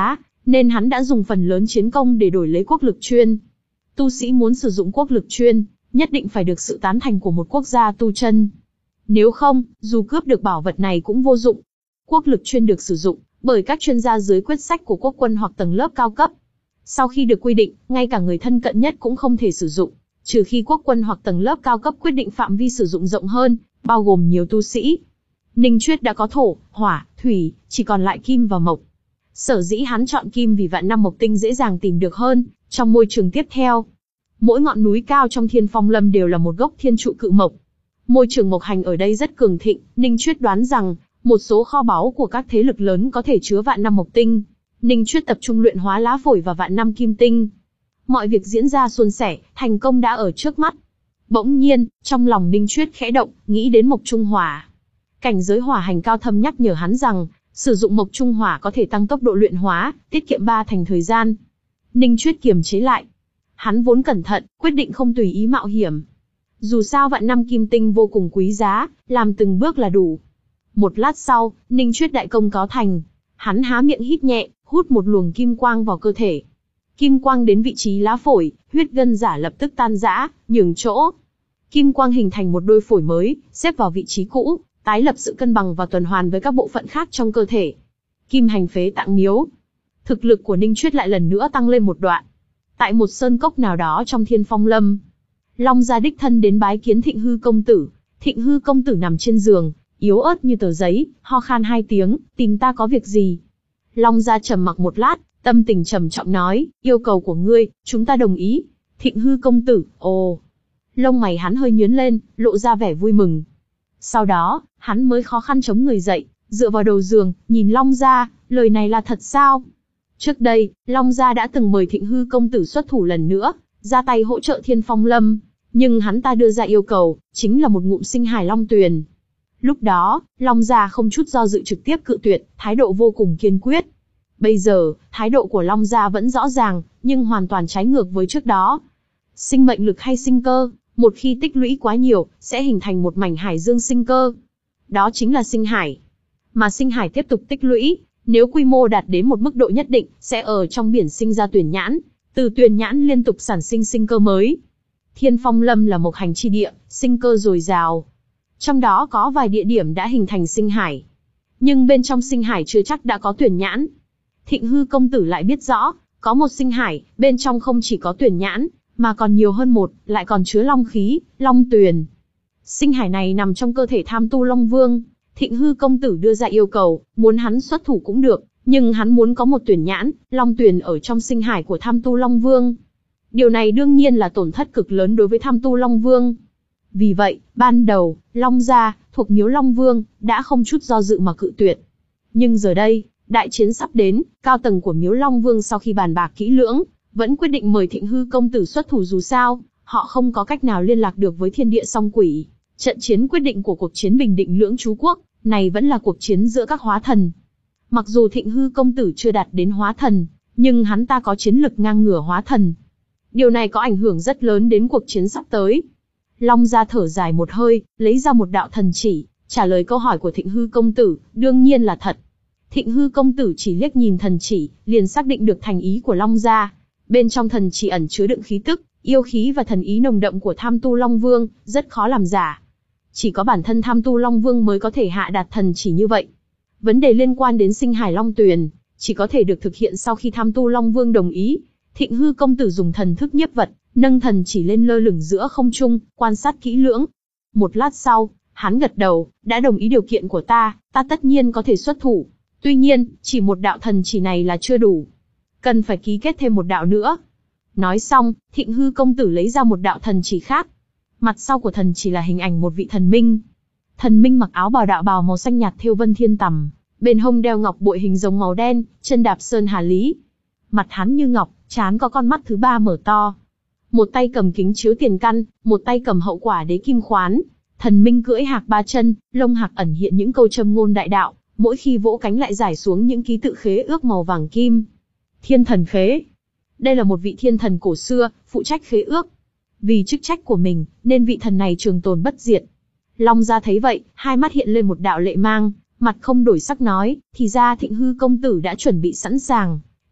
nên hắn đã dùng phần lớn chiến công để đổi lấy quốc lực chuyên. Tu sĩ muốn sử dụng quốc lực chuyên, nhất định phải được sự tán thành của một quốc gia tu chân. Nếu không, dù cướp được bảo vật này cũng vô dụng. Quốc lực chuyên được sử dụng bởi các chuyên gia dưới quyết sách của quốc quân hoặc tầng lớp cao cấp. Sau khi được quy định, ngay cả người thân cận nhất cũng không thể sử dụng, trừ khi quốc quân hoặc tầng lớp cao cấp quyết định phạm vi sử dụng rộng hơn, bao gồm nhiều tu sĩ. Ninh Chuyết đã có thổ, hỏa, thủy, chỉ còn lại kim và mộc. Sở dĩ hắn chọn kim vì vạn năm mộc tinh dễ dàng tìm được hơn trong môi trường tiếp theo. Mỗi ngọn núi cao trong Thiên Phong Lâm đều là một gốc thiên trụ cự mộc. Môi trường mộc hành ở đây rất cường thịnh, Ninh Chuyết đoán rằng một số kho báu của các thế lực lớn có thể chứa vạn năm mộc tinh. Ninh Chuyết tập trung luyện hóa lá phổi và vạn năm kim tinh. Mọi việc diễn ra suôn sẻ, thành công đã ở trước mắt. Bỗng nhiên, trong lòng Ninh Chuyết khẽ động, nghĩ đến mộc trung hỏa. Cảnh giới hỏa hành cao thâm nhắc nhở hắn rằng, sử dụng mộc trung hỏa có thể tăng tốc độ luyện hóa, tiết kiệm ba thành thời gian. Ninh Chuyết kiềm chế lại. Hắn vốn cẩn thận, quyết định không tùy ý mạo hiểm. Dù sao vạn năm kim tinh vô cùng quý giá, làm từng bước là đủ. Một lát sau, Ninh Chuyết đại công cáo thành. Hắn há miệng hít nhẹ, hút một luồng kim quang vào cơ thể. Kim quang đến vị trí lá phổi, huyết gân giả lập tức tan rã, nhường chỗ. Kim quang hình thành một đôi phổi mới, xếp vào vị trí cũ, tái lập sự cân bằng và tuần hoàn với các bộ phận khác trong cơ thể. Kim hành phế tạng miếu. Thực lực của Ninh Chuyết lại lần nữa tăng lên một đoạn. Tại một sơn cốc nào đó trong Thiên Phong Lâm, Long gia đích thân đến bái kiến Thịnh Hư công tử. Thịnh Hư công tử nằm trên giường, yếu ớt như tờ giấy, ho khan hai tiếng, tìm ta có việc gì? Long gia trầm mặc một lát, tâm tình trầm trọng nói, yêu cầu của ngươi, chúng ta đồng ý. Thịnh Hư công tử, ồ. Lông mày hắn hơi nhướng lên, lộ ra vẻ vui mừng. Sau đó, hắn mới khó khăn chống người dậy, dựa vào đầu giường, nhìn Long gia, lời này là thật sao? Trước đây, Long gia đã từng mời Thịnh Hư công tử xuất thủ lần nữa, ra tay hỗ trợ Thiên Phong Lâm, nhưng hắn ta đưa ra yêu cầu, chính là một ngụm sinh hải long tuyền. Lúc đó, Long gia không chút do dự trực tiếp cự tuyệt, thái độ vô cùng kiên quyết. Bây giờ, thái độ của Long gia vẫn rõ ràng, nhưng hoàn toàn trái ngược với trước đó. Sinh mệnh lực hay sinh cơ, một khi tích lũy quá nhiều, sẽ hình thành một mảnh hải dương sinh cơ. Đó chính là sinh hải. Mà sinh hải tiếp tục tích lũy, nếu quy mô đạt đến một mức độ nhất định, sẽ ở trong biển sinh ra tuyển nhãn, từ tuyển nhãn liên tục sản sinh sinh cơ mới. Thiên Phong Lâm là một hành chi địa, sinh cơ dồi dào. Trong đó có vài địa điểm đã hình thành sinh hải. Nhưng bên trong sinh hải chưa chắc đã có tuyển nhãn. Thịnh Hư công tử lại biết rõ, có một sinh hải, bên trong không chỉ có tuyển nhãn, mà còn nhiều hơn một, lại còn chứa long khí, long tuyền. Sinh hải này nằm trong cơ thể Tham Tu Long Vương. Thịnh Hư công tử đưa ra yêu cầu, muốn hắn xuất thủ cũng được, nhưng hắn muốn có một tuyển nhãn, long tuyền ở trong sinh hải của Tham Tu Long Vương. Điều này đương nhiên là tổn thất cực lớn đối với Tham Tu Long Vương. Vì vậy, ban đầu, Long gia, thuộc Miếu Long Vương, đã không chút do dự mà cự tuyệt. Nhưng giờ đây, đại chiến sắp đến, cao tầng của Miếu Long Vương sau khi bàn bạc kỹ lưỡng, vẫn quyết định mời Thịnh Hư công tử xuất thủ dù sao, họ không có cách nào liên lạc được với thiên địa song quỷ. Trận chiến quyết định của cuộc chiến bình định lưỡng trú quốc, này vẫn là cuộc chiến giữa các hóa thần. Mặc dù Thịnh Hư công tử chưa đạt đến hóa thần, nhưng hắn ta có chiến lực ngang ngửa hóa thần. Điều này có ảnh hưởng rất lớn đến cuộc chiến sắp tới. Long gia thở dài một hơi, lấy ra một đạo thần chỉ, trả lời câu hỏi của Thịnh Hư công tử, đương nhiên là thật. Thịnh Hư công tử chỉ liếc nhìn thần chỉ, liền xác định được thành ý của Long gia. Bên trong thần chỉ ẩn chứa đựng khí tức, yêu khí và thần ý nồng đậm của Tham Tu Long Vương, rất khó làm giả. Chỉ có bản thân Tham Tu Long Vương mới có thể hạ đạt thần chỉ như vậy. Vấn đề liên quan đến sinh hải long tuyền, chỉ có thể được thực hiện sau khi Tham Tu Long Vương đồng ý. Thịnh Hư công tử dùng thần thức nhiếp vật, nâng thần chỉ lên lơ lửng giữa không trung, quan sát kỹ lưỡng. Một lát sau, hắn gật đầu, đã đồng ý điều kiện của ta, ta tất nhiên có thể xuất thủ. Tuy nhiên, chỉ một đạo thần chỉ này là chưa đủ. Cần phải ký kết thêm một đạo nữa. Nói xong, Thịnh Hư công tử lấy ra một đạo thần chỉ khác. Mặt sau của thần chỉ là hình ảnh một vị thần minh. Thần minh mặc áo bào đạo bào màu xanh nhạt thêu vân thiên tằm, bên hông đeo ngọc bội hình rồng màu đen, chân đạp sơn hà lý. Mặt hắn như ngọc, trán có con mắt thứ ba mở to. Một tay cầm kính chiếu tiền căn, một tay cầm hậu quả đế kim khoán. Thần minh cưỡi hạc ba chân, lông hạc ẩn hiện những câu châm ngôn đại đạo, mỗi khi vỗ cánh lại giải xuống những ký tự khế ước màu vàng kim. Thiên thần khế. Đây là một vị thiên thần cổ xưa, phụ trách khế ước. Vì chức trách của mình, nên vị thần này trường tồn bất diệt. Long gia thấy vậy, hai mắt hiện lên một đạo lệ mang, mặt không đổi sắc nói, thì ra Thịnh Hư công tử đã chuẩn bị sẵn sàng.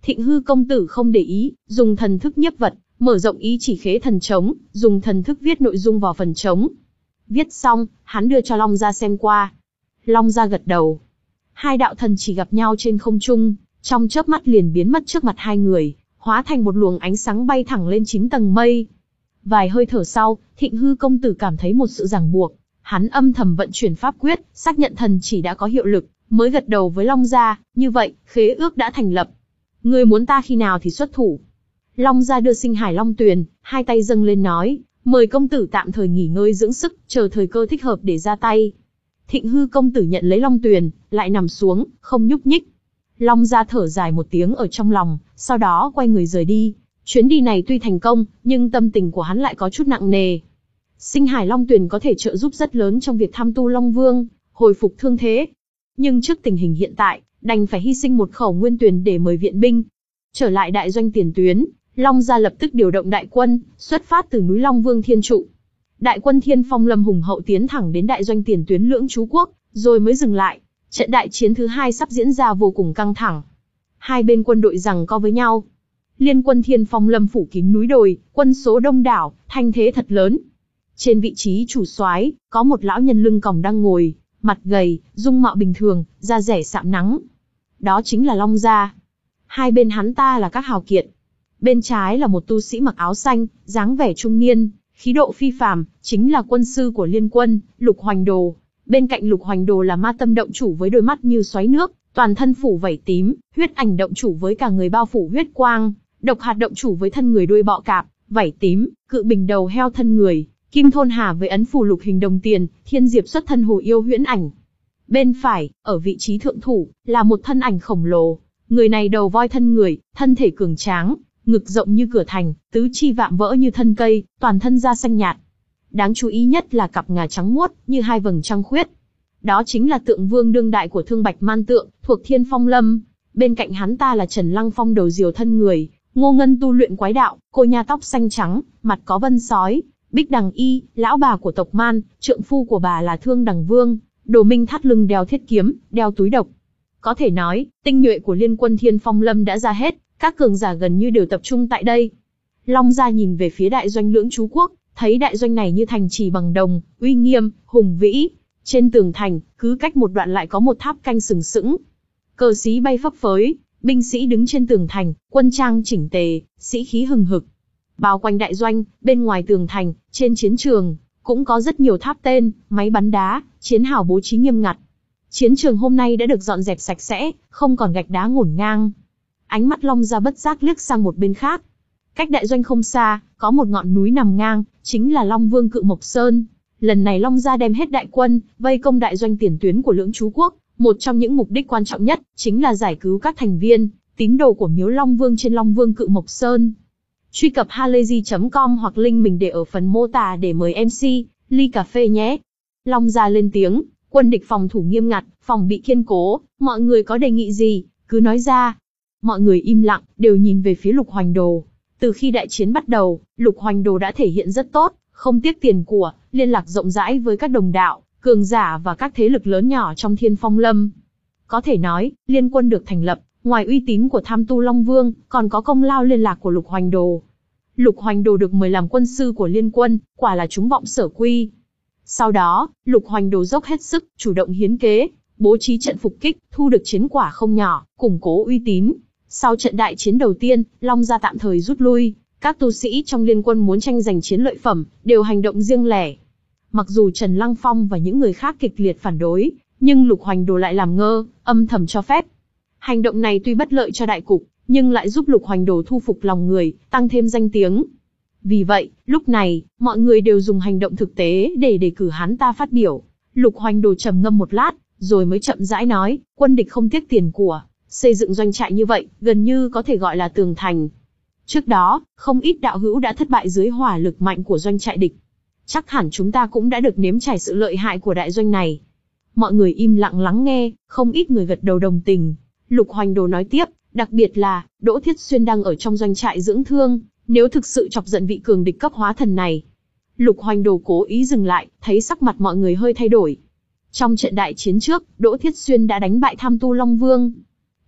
Thịnh Hư công tử không để ý, dùng thần thức nhiếp vật, mở rộng ý chỉ khế thần trống, dùng thần thức viết nội dung vào phần trống. Viết xong, hắn đưa cho Long Gia xem qua. Long Gia gật đầu. Hai đạo thần chỉ gặp nhau trên không trung, trong chớp mắt liền biến mất trước mặt hai người, hóa thành một luồng ánh sáng bay thẳng lên chín tầng mây. Vài hơi thở sau, Thịnh Hư công tử cảm thấy một sự ràng buộc, hắn âm thầm vận chuyển pháp quyết, xác nhận thần chỉ đã có hiệu lực, mới gật đầu với Long Gia, như vậy, khế ước đã thành lập. Ngươi muốn ta khi nào thì xuất thủ. Long Gia đưa Sinh Hải Long Tuyền, hai tay dâng lên nói, mời công tử tạm thời nghỉ ngơi dưỡng sức, chờ thời cơ thích hợp để ra tay. Thịnh Hư công tử nhận lấy Long Tuyền, lại nằm xuống, không nhúc nhích. Long Gia thở dài một tiếng ở trong lòng, sau đó quay người rời đi. Chuyến đi này tuy thành công, nhưng tâm tình của hắn lại có chút nặng nề. Sinh Hải Long Tuyền có thể trợ giúp rất lớn trong việc tham tu Long Vương, hồi phục thương thế. Nhưng trước tình hình hiện tại, đành phải hy sinh một khẩu nguyên tuyền để mời viện binh. Trở lại đại doanh tiền tuyến, Long Gia lập tức điều động đại quân, xuất phát từ núi Long Vương Thiên Trụ. Đại quân Thiên Phong Lâm hùng hậu tiến thẳng đến đại doanh tiền tuyến Lưỡng Chú Quốc, rồi mới dừng lại. Trận đại chiến thứ hai sắp diễn ra vô cùng căng thẳng. Hai bên quân đội giằng co với nhau. Liên quân Thiên Phong Lâm phủ kín núi đồi, quân số đông đảo, thanh thế thật lớn. Trên vị trí chủ soái, có một lão nhân lưng còng đang ngồi, mặt gầy, dung mạo bình thường, da rẻ sạm nắng. Đó chính là Long Gia. Hai bên hắn ta là các hào kiệt. Bên trái là một tu sĩ mặc áo xanh, dáng vẻ trung niên, khí độ phi phàm, chính là quân sư của liên quân, Lục Hoành Đồ. Bên cạnh Lục Hoành Đồ là Ma Tâm động chủ với đôi mắt như xoáy nước, toàn thân phủ vảy tím, Huyết Ảnh động chủ với cả người bao phủ huyết quang, Độc Hạt động chủ với thân người đuôi bọ cạp, vảy tím, Cự Bình đầu heo thân người, Kim Thôn Hà với ấn phù lục hình đồng tiền, Thiên Diệp xuất thân Hồ Yêu Huyễn Ảnh. Bên phải, ở vị trí thượng thủ, là một thân ảnh khổng lồ. Người này đầu voi thân người, thân thể cường tráng, ngực rộng như cửa thành, tứ chi vạm vỡ như thân cây, toàn thân da xanh nhạt. Đáng chú ý nhất là cặp ngà trắng muốt, như hai vầng trăng khuyết. Đó chính là tượng vương đương đại của Thương Bạch Man Tượng, thuộc Thiên Phong Lâm. Bên cạnh hắn ta là Trần Lăng Phong đầu diều thân người, Ngô Ngân tu luyện quái đạo, cô nha tóc xanh trắng, mặt có vân sói, Bích Đằng Y, lão bà của tộc Man, trượng phu của bà là Thương Đằng Vương, Đồ Minh thắt lưng đeo thiết kiếm, đeo túi độc. Có thể nói, tinh nhuệ của liên quân Thiên Phong Lâm đã ra hết, các cường giả gần như đều tập trung tại đây. Long Gia nhìn về phía đại doanh Lưỡng Chú Quốc, thấy đại doanh này như thành trì bằng đồng, uy nghiêm, hùng vĩ. Trên tường thành, cứ cách một đoạn lại có một tháp canh sừng sững. Cờ xí bay phấp phới, binh sĩ đứng trên tường thành, quân trang chỉnh tề, sĩ khí hừng hực. Bao quanh đại doanh, bên ngoài tường thành, trên chiến trường, cũng có rất nhiều tháp tên, máy bắn đá, chiến hào bố trí nghiêm ngặt. Chiến trường hôm nay đã được dọn dẹp sạch sẽ, không còn gạch đá ngổn ngang. Ánh mắt Long Gia bất giác liếc sang một bên khác. Cách đại doanh không xa, có một ngọn núi nằm ngang, chính là Long Vương Cự Mộc Sơn. Lần này Long Gia đem hết đại quân, vây công đại doanh tiền tuyến của Lưỡng Chú Quốc. Một trong những mục đích quan trọng nhất, chính là giải cứu các thành viên, tín đồ của miếu Long Vương trên Long Vương Cự Mộc Sơn. Truy cập halayzi chấm com hoặc link mình để ở phần mô tả để mời em xê, ly cà phê nhé. Long Gia lên tiếng, quân địch phòng thủ nghiêm ngặt, phòng bị kiên cố, mọi người có đề nghị gì, cứ nói ra. Mọi người im lặng, đều nhìn về phía Lục Hoành Đồ. Từ khi đại chiến bắt đầu, Lục Hoành Đồ đã thể hiện rất tốt, không tiếc tiền của, liên lạc rộng rãi với các đồng đạo, cường giả và các thế lực lớn nhỏ trong Thiên Phong Lâm. Có thể nói, liên quân được thành lập, ngoài uy tín của Tham Tu Long Vương, còn có công lao liên lạc của Lục Hoành Đồ. Lục Hoành Đồ được mời làm quân sư của liên quân, quả là chúng vọng sở quy. Sau đó, Lục Hoành Đồ dốc hết sức, chủ động hiến kế, bố trí trận phục kích, thu được chiến quả không nhỏ, củng cố uy tín. Sau trận đại chiến đầu tiên, Long Gia tạm thời rút lui, các tu sĩ trong liên quân muốn tranh giành chiến lợi phẩm, đều hành động riêng lẻ. Mặc dù Trần Lăng Phong và những người khác kịch liệt phản đối, nhưng Lục Hoành Đồ lại làm ngơ, âm thầm cho phép. Hành động này tuy bất lợi cho đại cục, nhưng lại giúp Lục Hoành Đồ thu phục lòng người, tăng thêm danh tiếng. Vì vậy, lúc này, mọi người đều dùng hành động thực tế để đề cử hắn ta phát biểu. Lục Hoành Đồ trầm ngâm một lát, rồi mới chậm rãi nói, quân địch không tiếc tiền của, xây dựng doanh trại như vậy, gần như có thể gọi là tường thành. Trước đó, không ít đạo hữu đã thất bại dưới hỏa lực mạnh của doanh trại địch. Chắc hẳn chúng ta cũng đã được nếm trải sự lợi hại của đại doanh này. Mọi người im lặng lắng nghe, không ít người gật đầu đồng tình. Lục Hoành Đồ nói tiếp, đặc biệt là, Đỗ Thiết Xuyên đang ở trong doanh trại dưỡng thương, nếu thực sự chọc giận vị cường địch cấp hóa thần này. Lục Hoành Đồ cố ý dừng lại, thấy sắc mặt mọi người hơi thay đổi. Trong trận đại chiến trước, Đỗ Thiết Xuyên đã đánh bại Tham Tu Long Vương.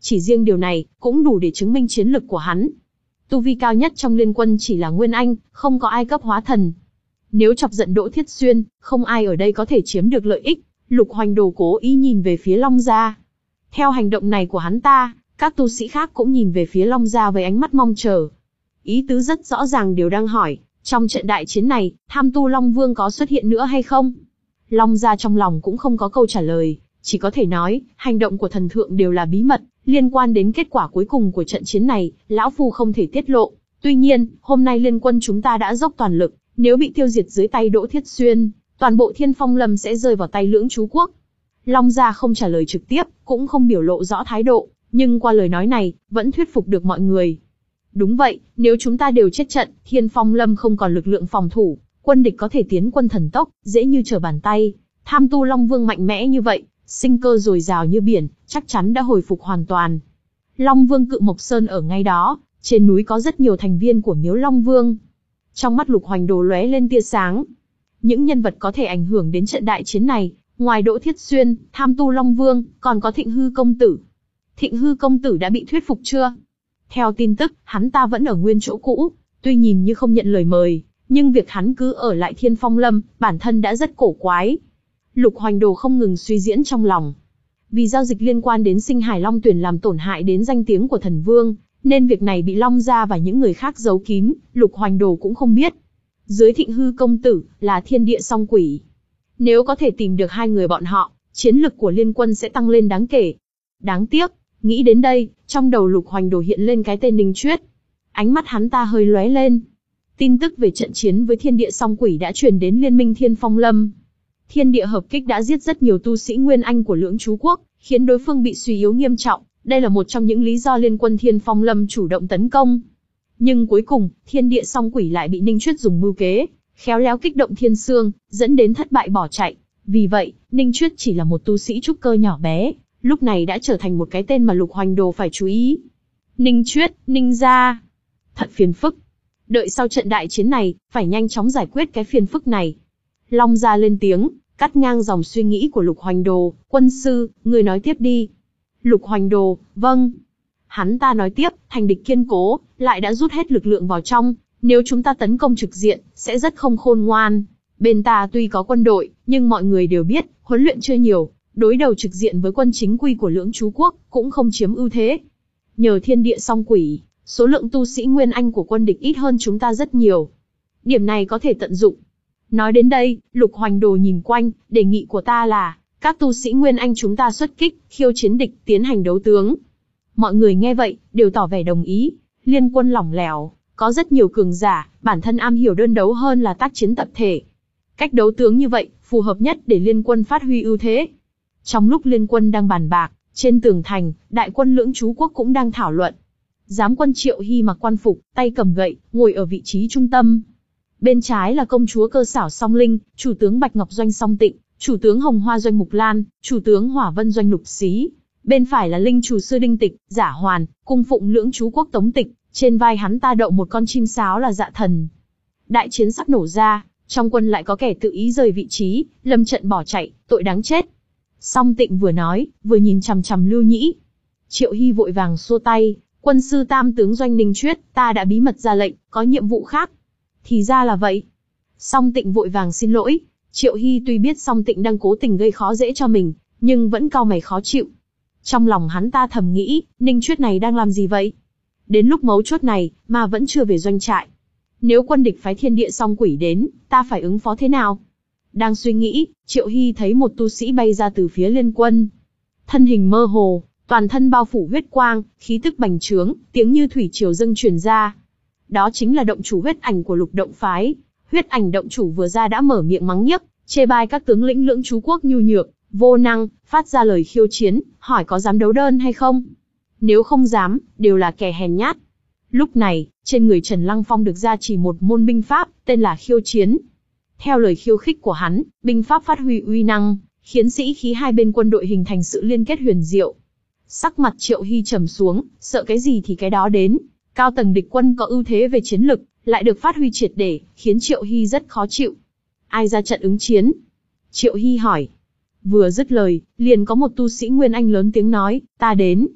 chỉ riêng điều này cũng đủ để chứng minh chiến lực của hắn. Tu vi cao nhất trong liên quân chỉ là Nguyên Anh, không có ai cấp hóa thần. Nếu chọc giận Đỗ Thiết Xuyên, không ai ở đây có thể chiếm được lợi ích. Lục Hoành Đồ cố ý nhìn về phía Long Gia. Theo hành động này của hắn ta, các tu sĩ khác cũng nhìn về phía Long Gia với ánh mắt mong chờ. Ý tứ rất rõ ràng, đều đang hỏi, trong trận đại chiến này, Tham Tu Long Vương có xuất hiện nữa hay không? Long Gia trong lòng cũng không có câu trả lời, chỉ có thể nói, hành động của thần thượng đều là bí mật, liên quan đến kết quả cuối cùng của trận chiến này, lão phu không thể tiết lộ. Tuy nhiên, hôm nay liên quân chúng ta đã dốc toàn lực, nếu bị tiêu diệt dưới tay Đỗ Thiết Xuyên, toàn bộ Thiên Phong Lâm sẽ rơi vào tay Lưỡng Chú Quốc. Long Gia không trả lời trực tiếp, cũng không biểu lộ rõ thái độ, nhưng qua lời nói này, vẫn thuyết phục được mọi người. Đúng vậy, nếu chúng ta đều chết trận, Thiên Phong Lâm không còn lực lượng phòng thủ, quân địch có thể tiến quân thần tốc, dễ như trở bàn tay. Tham Tu Long Vương mạnh mẽ như vậy, sinh cơ dồi dào như biển, chắc chắn đã hồi phục hoàn toàn. Long Vương Cự Mộc Sơn ở ngay đó, trên núi có rất nhiều thành viên của Miếu Long Vương. Trong mắt Lục Hoành Đồ lóe lên tia sáng. Những nhân vật có thể ảnh hưởng đến trận đại chiến này, ngoài Đỗ Thiết Xuyên, Tham Tu Long Vương, còn có Thịnh Hư Công Tử. Thịnh Hư Công Tử đã bị thuyết phục chưa? Theo tin tức, hắn ta vẫn ở nguyên chỗ cũ, tuy nhìn như không nhận lời mời, nhưng việc hắn cứ ở lại Thiên Phong Lâm, bản thân đã rất cổ quái. Lục Hoành Đồ không ngừng suy diễn trong lòng. Vì giao dịch liên quan đến Sinh Hải Long Tuyển làm tổn hại đến danh tiếng của thần vương, nên việc này bị Long Gia và những người khác giấu kín, Lục Hoành Đồ cũng không biết. Dưới Thịnh Hư Công Tử là Thiên Địa Song Quỷ. Nếu có thể tìm được hai người bọn họ, chiến lực của liên quân sẽ tăng lên đáng kể. Đáng tiếc, nghĩ đến đây, trong đầu Lục Hoành Đồ hiện lên cái tên Ninh Chuyết. Ánh mắt hắn ta hơi lóe lên. Tin tức về trận chiến với Thiên Địa Song Quỷ đã truyền đến Liên minh Thiên Phong Lâm. Thiên Địa hợp kích đã giết rất nhiều tu sĩ Nguyên Anh của Lưỡng Chú Quốc, khiến đối phương bị suy yếu nghiêm trọng. Đây là một trong những lý do liên quân Thiên Phong Lâm chủ động tấn công. Nhưng cuối cùng, Thiên Địa Song Quỷ lại bị Ninh Chuyết dùng mưu kế, khéo léo kích động Thiên Sương, dẫn đến thất bại bỏ chạy. Vì vậy, Ninh Chuyết chỉ là một tu sĩ trúc cơ nhỏ bé, lúc này đã trở thành một cái tên mà Lục Hoành Đồ phải chú ý. Ninh Chuyết, Ninh gia. Thật phiền phức. Đợi sau trận đại chiến này, phải nhanh chóng giải quyết cái phiền phức này. Long Gia lên tiếng, cắt ngang dòng suy nghĩ của Lục Hoành Đồ. Quân sư, người nói tiếp đi. Lục Hoành Đồ, vâng. Hắn ta nói tiếp, thành địch kiên cố, lại đã rút hết lực lượng vào trong. Nếu chúng ta tấn công trực diện, sẽ rất không khôn ngoan. Bên ta tuy có quân đội, nhưng mọi người đều biết, huấn luyện chưa nhiều. Đối đầu trực diện với quân chính quy của Lưỡng Chú Quốc, cũng không chiếm ưu thế. Nhờ Thiên Địa Song Quỷ, số lượng tu sĩ Nguyên Anh của quân địch ít hơn chúng ta rất nhiều. Điểm này có thể tận dụng. Nói đến đây, Lục Hoành Đồ nhìn quanh, đề nghị của ta là, các tu sĩ Nguyên Anh chúng ta xuất kích, khiêu chiến địch, tiến hành đấu tướng. Mọi người nghe vậy, đều tỏ vẻ đồng ý. Liên quân lỏng lẻo, có rất nhiều cường giả, bản thân am hiểu đơn đấu hơn là tác chiến tập thể. Cách đấu tướng như vậy, phù hợp nhất để liên quân phát huy ưu thế. Trong lúc liên quân đang bàn bạc, trên tường thành, đại quân Lưỡng Chú Quốc cũng đang thảo luận. Giám quân Triệu Hy mặc quan phục, tay cầm gậy, ngồi ở vị trí trung tâm. Bên trái là công chúa Cơ Xảo Song Linh, chủ tướng Bạch Ngọc Doanh Song Tịnh, chủ tướng Hồng Hoa Doanh Mục Lan, chủ tướng Hỏa Vân Doanh Lục Xí. Bên phải là linh chủ sư Đinh Tịch, Giả Hoàn, cung phụng Lưỡng Chú Quốc Tống Tịch, trên vai hắn ta đậu một con chim sáo là Dạ Thần. Đại chiến sắp nổ ra, trong quân lại có kẻ tự ý rời vị trí, lâm trận bỏ chạy, tội đáng chết. Song Tịnh vừa nói, vừa nhìn chằm chằm Lưu Nhĩ. Triệu Hy vội vàng xua tay, quân sư Tam tướng Doanh Ninh Chuyết, ta đã bí mật ra lệnh, có nhiệm vụ khác. Thì ra là vậy. Song Tịnh vội vàng xin lỗi. Triệu Hy tuy biết Song Tịnh đang cố tình gây khó dễ cho mình, nhưng vẫn cau mày khó chịu. Trong lòng hắn ta thầm nghĩ, Ninh Chuyết này đang làm gì vậy? Đến lúc mấu chốt này, mà vẫn chưa về doanh trại. Nếu quân địch phái Thiên Địa Song Quỷ đến, ta phải ứng phó thế nào? Đang suy nghĩ, Triệu Hy thấy một tu sĩ bay ra từ phía liên quân. Thân hình mơ hồ, toàn thân bao phủ huyết quang, khí tức bành trướng, tiếng như thủy triều dâng truyền ra. Đó chính là động chủ huyết ảnh của Lục Động phái. Huyết ảnh động chủ vừa ra đã mở miệng mắng nhiếc, chê bai các tướng lĩnh Lưỡng Chú Quốc nhu nhược, vô năng, phát ra lời khiêu chiến, hỏi có dám đấu đơn hay không? Nếu không dám, đều là kẻ hèn nhát. Lúc này, trên người Trần Lăng Phong được gia trì một môn binh pháp, tên là khiêu chiến. Theo lời khiêu khích của hắn, binh pháp phát huy uy năng, khiến sĩ khí hai bên quân đội hình thành sự liên kết huyền diệu. Sắc mặt Triệu Hy trầm xuống, sợ cái gì thì cái đó đến. Cao tầng địch quân có ưu thế về chiến lực, lại được phát huy triệt để, khiến Triệu Hy rất khó chịu. Ai ra trận ứng chiến? Triệu Hy hỏi. Vừa dứt lời, liền có một tu sĩ Nguyên Anh lớn tiếng nói, ta đến.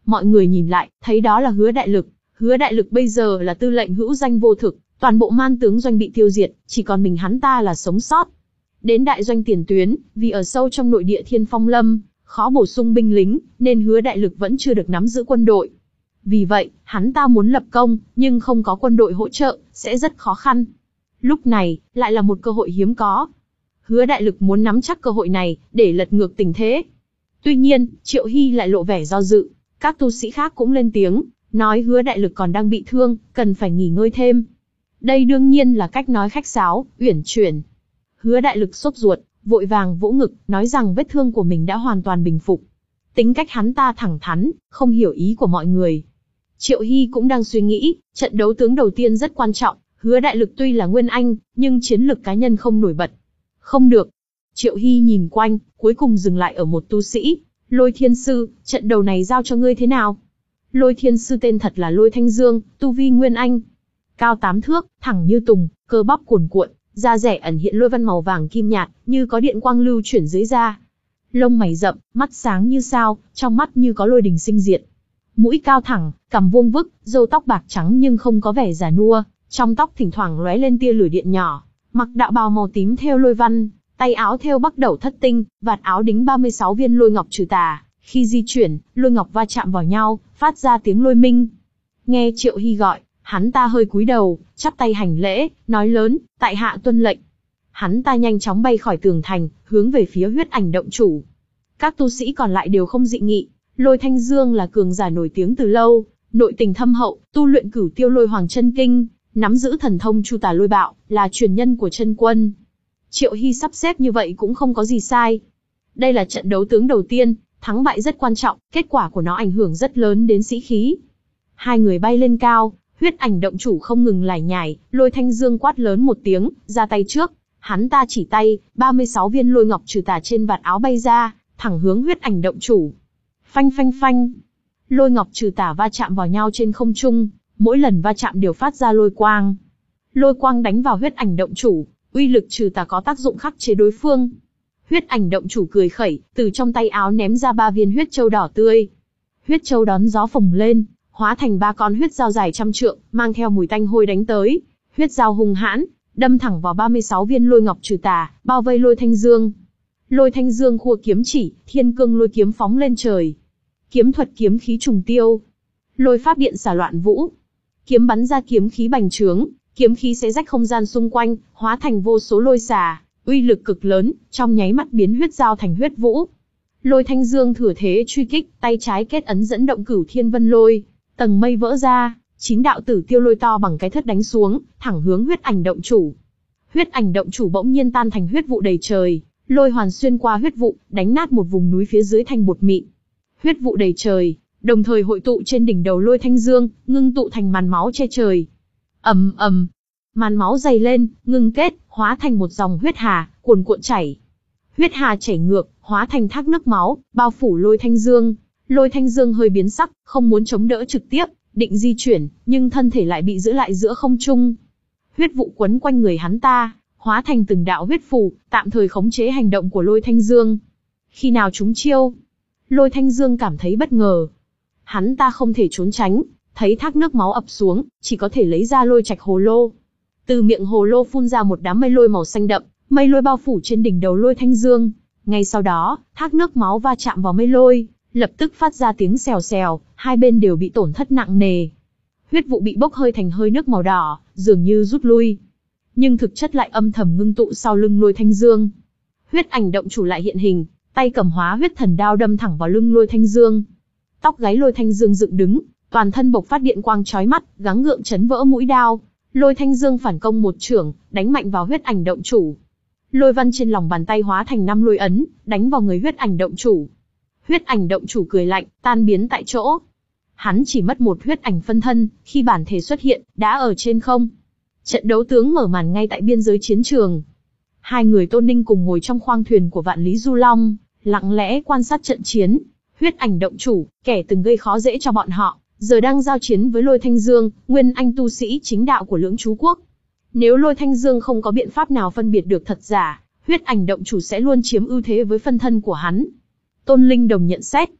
Mọi người nhìn lại, thấy đó là Hứa Đại Lực. Hứa Đại Lực bây giờ là tư lệnh hữu danh vô thực, toàn bộ man tướng doanh bị tiêu diệt, chỉ còn mình hắn ta là sống sót. Đến đại doanh tiền tuyến, vì ở sâu trong nội địa Thiên Phong Lâm, khó bổ sung binh lính, nên Hứa Đại Lực vẫn chưa được nắm giữ quân đội. Vì vậy, hắn ta muốn lập công, nhưng không có quân đội hỗ trợ, sẽ rất khó khăn. Lúc này, lại là một cơ hội hiếm có. Hứa Đại Lực muốn nắm chắc cơ hội này, để lật ngược tình thế. Tuy nhiên, Triệu Hy lại lộ vẻ do dự. Các tu sĩ khác cũng lên tiếng, nói Hứa Đại Lực còn đang bị thương, cần phải nghỉ ngơi thêm. Đây đương nhiên là cách nói khách sáo, uyển chuyển. Hứa Đại Lực sốt ruột, vội vàng vỗ ngực, nói rằng vết thương của mình đã hoàn toàn bình phục. Tính cách hắn ta thẳng thắn, không hiểu ý của mọi người. Triệu Hy cũng đang suy nghĩ, trận đấu tướng đầu tiên rất quan trọng, Hứa Đại Lực tuy là nguyên anh, nhưng chiến lực cá nhân không nổi bật. Không được. Triệu Hy nhìn quanh, cuối cùng dừng lại ở một tu sĩ. Lôi Thiên Sư, trận đầu này giao cho ngươi thế nào? Lôi Thiên Sư tên thật là Lôi Thanh Dương, tu vi nguyên anh. Cao tám thước, thẳng như tùng, cơ bắp cuồn cuộn, da rẻ ẩn hiện lôi văn màu vàng kim nhạt, như có điện quang lưu chuyển dưới da. Lông mày rậm, mắt sáng như sao, trong mắt như có lôi đình sinh diệt. Mũi cao thẳng, cằm vuông vức, râu tóc bạc trắng nhưng không có vẻ già nua, trong tóc thỉnh thoảng lóe lên tia lửa điện nhỏ. Mặc đạo bào màu tím thêu lôi văn, tay áo thêu bắc đẩu thất tinh, vạt áo đính ba mươi sáu viên lôi ngọc trừ tà. Khi di chuyển, lôi ngọc va chạm vào nhau, phát ra tiếng lôi minh. Nghe Triệu Hy gọi, hắn ta hơi cúi đầu, chắp tay hành lễ, nói lớn, tại hạ tuân lệnh. Hắn ta nhanh chóng bay khỏi tường thành, hướng về phía huyết ảnh động chủ. Các tu sĩ còn lại đều không dị nghị. Lôi Thanh Dương là cường giả nổi tiếng từ lâu, nội tình thâm hậu, tu luyện cửu tiêu lôi hoàng chân kinh, nắm giữ thần thông chu tà lôi bạo, là truyền nhân của chân quân. Triệu Hy sắp xếp như vậy cũng không có gì sai. Đây là trận đấu tướng đầu tiên, thắng bại rất quan trọng, kết quả của nó ảnh hưởng rất lớn đến sĩ khí. Hai người bay lên cao, huyết ảnh động chủ không ngừng lải nhải, Lôi Thanh Dương quát lớn một tiếng, ra tay trước. Hắn ta chỉ tay, ba mươi sáu viên lôi ngọc trừ tà trên vạt áo bay ra, thẳng hướng huyết ảnh động chủ. Phanh phanh phanh. Lôi ngọc trừ tà va chạm vào nhau trên không trung, mỗi lần va chạm đều phát ra lôi quang. Lôi quang đánh vào huyết ảnh động chủ, uy lực trừ tà có tác dụng khắc chế đối phương. Huyết ảnh động chủ cười khẩy, từ trong tay áo ném ra ba viên huyết châu đỏ tươi. Huyết châu đón gió phồng lên, hóa thành ba con huyết dao dài trăm trượng, mang theo mùi tanh hôi đánh tới. Huyết dao hung hãn, đâm thẳng vào ba mươi sáu viên lôi ngọc trừ tà, bao vây Lôi Thanh Dương. Lôi Thanh Dương khua kiếm chỉ, thiên cương lôi kiếm phóng lên trời. Kiếm thuật kiếm khí trùng tiêu. Lôi pháp điện xả loạn vũ. Kiếm bắn ra kiếm khí bành trướng, kiếm khí xé rách không gian xung quanh, hóa thành vô số lôi xà, uy lực cực lớn, trong nháy mắt biến huyết dao thành huyết vũ. Lôi Thanh Dương thừa thế truy kích, tay trái kết ấn dẫn động cửu thiên vân lôi, tầng mây vỡ ra, chín đạo tử tiêu lôi to bằng cái thất đánh xuống, thẳng hướng huyết ảnh động chủ. Huyết ảnh động chủ bỗng nhiên tan thành huyết vụ đầy trời, lôi hoàn xuyên qua huyết vụ, đánh nát một vùng núi phía dưới thành bột mịn. Huyết vụ đầy trời, đồng thời hội tụ trên đỉnh đầu Lôi Thanh Dương, ngưng tụ thành màn máu che trời. Ầm ầm, màn máu dày lên, ngưng kết, hóa thành một dòng huyết hà, cuồn cuộn chảy. Huyết hà chảy ngược, hóa thành thác nước máu, bao phủ Lôi Thanh Dương. Lôi Thanh Dương hơi biến sắc, không muốn chống đỡ trực tiếp, định di chuyển, nhưng thân thể lại bị giữ lại giữa không trung. Huyết vụ quấn quanh người hắn ta, hóa thành từng đạo huyết phù, tạm thời khống chế hành động của Lôi Thanh Dương. Khi nào trúng chiêu, Lôi Thanh Dương cảm thấy bất ngờ. Hắn ta không thể trốn tránh, thấy thác nước máu ập xuống, chỉ có thể lấy ra lôi trạch hồ lô. Từ miệng hồ lô phun ra một đám mây lôi màu xanh đậm, mây lôi bao phủ trên đỉnh đầu Lôi Thanh Dương. Ngay sau đó, thác nước máu va chạm vào mây lôi, lập tức phát ra tiếng xèo xèo, hai bên đều bị tổn thất nặng nề. Huyết vụ bị bốc hơi thành hơi nước màu đỏ, dường như rút lui. Nhưng thực chất lại âm thầm ngưng tụ sau lưng Lôi Thanh Dương. Huyết ảnh động chủ lại hiện hình, tay cầm hóa huyết thần đao đâm thẳng vào lưng Lôi Thanh Dương. Tóc gáy Lôi Thanh Dương dựng đứng, toàn thân bộc phát điện quang chói mắt, gắng gượng chấn vỡ mũi đao. Lôi Thanh Dương phản công một chưởng, đánh mạnh vào huyết ảnh động chủ. Lôi văn trên lòng bàn tay hóa thành năm lôi ấn, đánh vào người huyết ảnh động chủ. Huyết ảnh động chủ cười lạnh, tan biến tại chỗ. Hắn chỉ mất một huyết ảnh phân thân, khi bản thể xuất hiện, đã ở trên không. Trận đấu tướng mở màn ngay tại biên giới chiến trường. Hai người Tôn Ninh cùng ngồi trong khoang thuyền của Vạn Lý Du Long, lặng lẽ quan sát trận chiến. Huyết ảnh động chủ, kẻ từng gây khó dễ cho bọn họ, giờ đang giao chiến với Lôi Thanh Dương, nguyên anh tu sĩ chính đạo của Lưỡng Chú Quốc. Nếu Lôi Thanh Dương không có biện pháp nào phân biệt được thật giả, huyết ảnh động chủ sẽ luôn chiếm ưu thế với phân thân của hắn. Tôn Linh Đồng nhận xét.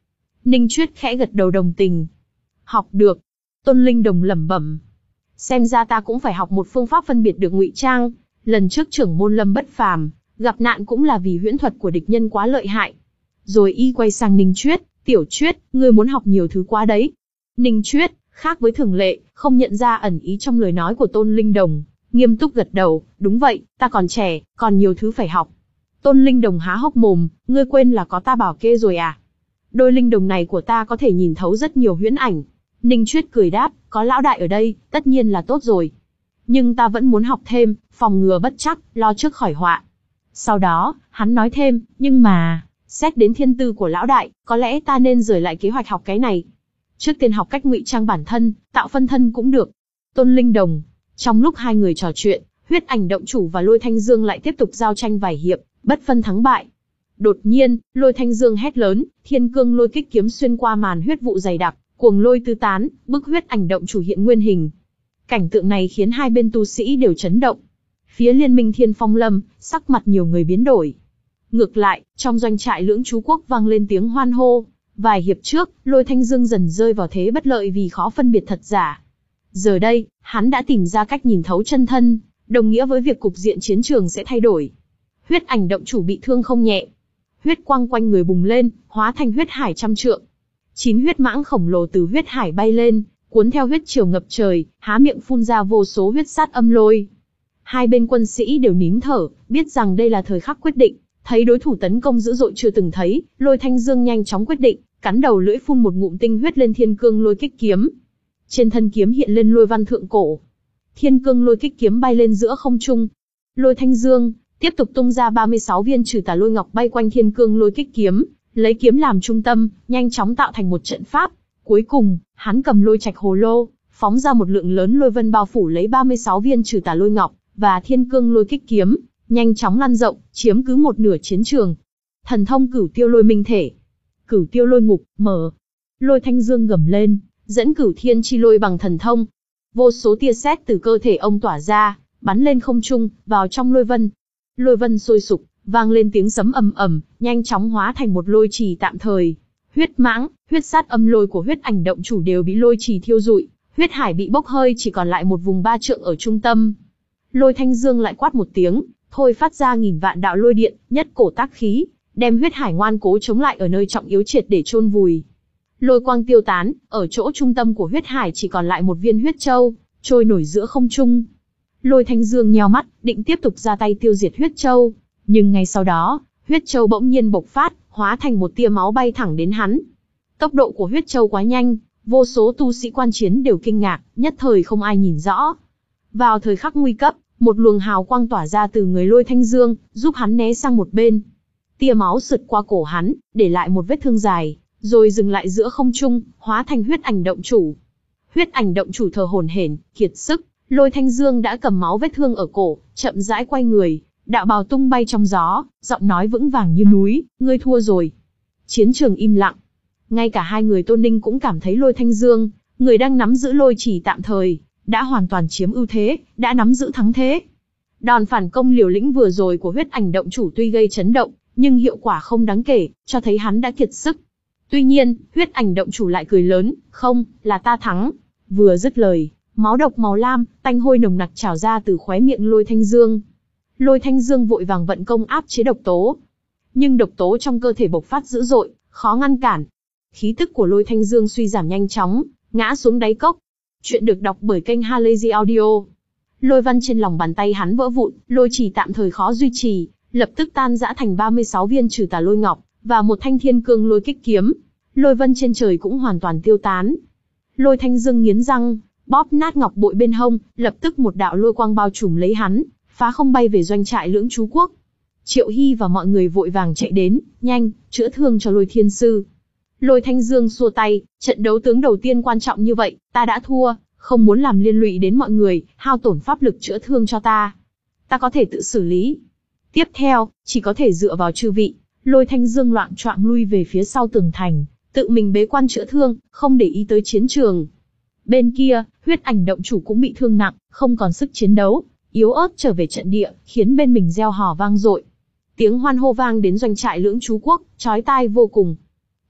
Ninh Chuyết khẽ gật đầu đồng tình. Học được. Tôn Linh Đồng lẩm bẩm. Xem ra ta cũng phải học một phương pháp phân biệt được ngụy trang. Lần trước trưởng môn Lâm Bất Phàm gặp nạn cũng là vì huyễn thuật của địch nhân quá lợi hại. Rồi y quay sang Ninh Chuyết, Tiểu Chuyết, ngươi muốn học nhiều thứ quá đấy. Ninh Chuyết, khác với thường lệ, không nhận ra ẩn ý trong lời nói của Tôn Linh Đồng, nghiêm túc gật đầu, đúng vậy, ta còn trẻ, còn nhiều thứ phải học. Tôn Linh Đồng há hốc mồm, ngươi quên là có ta bảo kê rồi à? Đôi linh đồng này của ta có thể nhìn thấu rất nhiều huyễn ảnh. Ninh Chuyết cười đáp, có lão đại ở đây, tất nhiên là tốt rồi. Nhưng ta vẫn muốn học thêm, phòng ngừa bất chắc, lo trước khỏi họa. Sau đó, hắn nói thêm, nhưng mà, xét đến thiên tư của lão đại, có lẽ ta nên rời lại kế hoạch học cái này. Trước tiên học cách ngụy trang bản thân, tạo phân thân cũng được. Tôn Linh Đồng. Trong lúc hai người trò chuyện, Huyết Ảnh Động Chủ và Lôi Thanh Dương lại tiếp tục giao tranh vài hiệp, bất phân thắng bại. Đột nhiên, Lôi Thanh Dương hét lớn, Thiên Cương Lôi Kích kiếm xuyên qua màn huyết vụ dày đặc, cuồng lôi tứ tán, bức Huyết Ảnh Động Chủ hiện nguyên hình. Cảnh tượng này khiến hai bên tu sĩ đều chấn động. Phía Liên minh Thiên Phong Lâm, sắc mặt nhiều người biến đổi. Ngược lại, trong doanh trại Lưỡng Chú Quốc vang lên tiếng hoan hô. Vài hiệp trước, Lôi Thanh Dương dần rơi vào thế bất lợi vì khó phân biệt thật giả. Giờ đây, hắn đã tìm ra cách nhìn thấu chân thân, đồng nghĩa với việc cục diện chiến trường sẽ thay đổi. Huyết Ảnh Động Chủ bị thương không nhẹ. Huyết quang quanh người bùng lên, hóa thành huyết hải trăm trượng. Chín huyết mãng khổng lồ từ huyết hải bay lên, cuốn theo huyết triều ngập trời, há miệng phun ra vô số huyết sát âm lôi. Hai bên quân sĩ đều nín thở, biết rằng đây là thời khắc quyết định. Thấy đối thủ tấn công dữ dội chưa từng thấy, Lôi Thanh Dương nhanh chóng quyết định, cắn đầu lưỡi phun một ngụm tinh huyết lên Thiên Cương Lôi Kích kiếm. Trên thân kiếm hiện lên lôi văn thượng cổ. Thiên Cương Lôi Kích kiếm bay lên giữa không trung. Lôi Thanh Dương tiếp tục tung ra ba mươi sáu viên trừ tà lôi ngọc bay quanh Thiên Cương Lôi Kích kiếm, lấy kiếm làm trung tâm, nhanh chóng tạo thành một trận pháp. Cuối cùng, hắn cầm lôi trạch hồ lô, phóng ra một lượng lớn lôi vân bao phủ lấy ba mươi sáu viên trừ tà lôi ngọc và Thiên Cương Lôi Kích kiếm, nhanh chóng lan rộng, chiếm cứ một nửa chiến trường. Thần thông Cửu Tiêu Lôi Minh Thể, Cửu Tiêu Lôi Ngục, mở. Lôi Thanh Dương gầm lên, dẫn Cửu Thiên Chi Lôi bằng thần thông. Vô số tia sét từ cơ thể ông tỏa ra, bắn lên không trung, vào trong lôi vân. Lôi vân sôi sục, vang lên tiếng sấm ầm ầm, nhanh chóng hóa thành một lôi trì tạm thời. Huyết mãng, huyết sát âm lôi của Huyết Ảnh Động Chủ đều bị lôi trì thiêu rụi, huyết hải bị bốc hơi, chỉ còn lại một vùng ba trượng ở trung tâm. Lôi Thanh Dương lại quát một tiếng, thôi phát ra nghìn vạn đạo lôi điện, nhất cổ tác khí, đem huyết hải ngoan cố chống lại ở nơi trọng yếu triệt để chôn vùi. Lôi quang tiêu tán, ở chỗ trung tâm của huyết hải chỉ còn lại một viên huyết châu, trôi nổi giữa không trung. Lôi Thanh Dương nheo mắt, định tiếp tục ra tay tiêu diệt huyết châu, nhưng ngay sau đó, huyết châu bỗng nhiên bộc phát, hóa thành một tia máu bay thẳng đến hắn. Tốc độ của huyết châu quá nhanh, vô số tu sĩ quan chiến đều kinh ngạc, nhất thời không ai nhìn rõ. Vào thời khắc nguy cấp, một luồng hào quang tỏa ra từ người Lôi Thanh Dương, giúp hắn né sang một bên. Tia máu sượt qua cổ hắn, để lại một vết thương dài, rồi dừng lại giữa không trung, hóa thành Huyết Ảnh Động Chủ. Huyết Ảnh Động Chủ thở hổn hển, kiệt sức, Lôi Thanh Dương đã cầm máu vết thương ở cổ, chậm rãi quay người, đạo bào tung bay trong gió, giọng nói vững vàng như núi, ngươi thua rồi. Chiến trường im lặng. Ngay cả hai người Tôn Ninh cũng cảm thấy Lôi Thanh Dương, người đang nắm giữ lôi chỉ tạm thời, đã hoàn toàn chiếm ưu thế, đã nắm giữ thắng thế. Đòn phản công liều lĩnh vừa rồi của Huyết Ảnh Động Chủ tuy gây chấn động, nhưng hiệu quả không đáng kể, cho thấy hắn đã kiệt sức. Tuy nhiên, Huyết Ảnh Động Chủ lại cười lớn, không, là ta thắng. Vừa dứt lời, máu độc màu lam, tanh hôi nồng nặc trào ra từ khóe miệng Lôi Thanh Dương. Lôi Thanh Dương vội vàng vận công áp chế độc tố. Nhưng độc tố trong cơ thể bộc phát dữ dội, khó ngăn cản. Khí tức của Lôi Thanh Dương suy giảm nhanh chóng, ngã xuống đáy cốc. Chuyện được đọc bởi kênh Halazy Audio. Lôi văn trên lòng bàn tay hắn vỡ vụn, lôi chỉ tạm thời khó duy trì, lập tức tan rã thành ba mươi sáu viên trừ tà lôi ngọc, và một thanh Thiên Cương Lôi Kích kiếm. Lôi vân trên trời cũng hoàn toàn tiêu tán. Lôi Thanh Dương nghiến răng, bóp nát ngọc bội bên hông, lập tức một đạo lôi quang bao trùm lấy hắn, phá không bay về doanh trại Lưỡng Chú Quốc. Triệu Hy và mọi người vội vàng chạy đến, nhanh, chữa thương cho Lôi Thiên Sư. Lôi Thanh Dương xua tay, trận đấu tướng đầu tiên quan trọng như vậy, ta đã thua, không muốn làm liên lụy đến mọi người, hao tổn pháp lực chữa thương cho ta. Ta có thể tự xử lý. Tiếp theo, chỉ có thể dựa vào chư vị. Lôi Thanh Dương loạng choạng lui về phía sau tường thành, tự mình bế quan chữa thương, không để ý tới chiến trường. Bên kia, Huyết Ảnh Động Chủ cũng bị thương nặng, không còn sức chiến đấu, yếu ớt trở về trận địa, khiến bên mình reo hò vang dội. Tiếng hoan hô vang đến doanh trại Lưỡng Chú Quốc, chói tai vô cùng.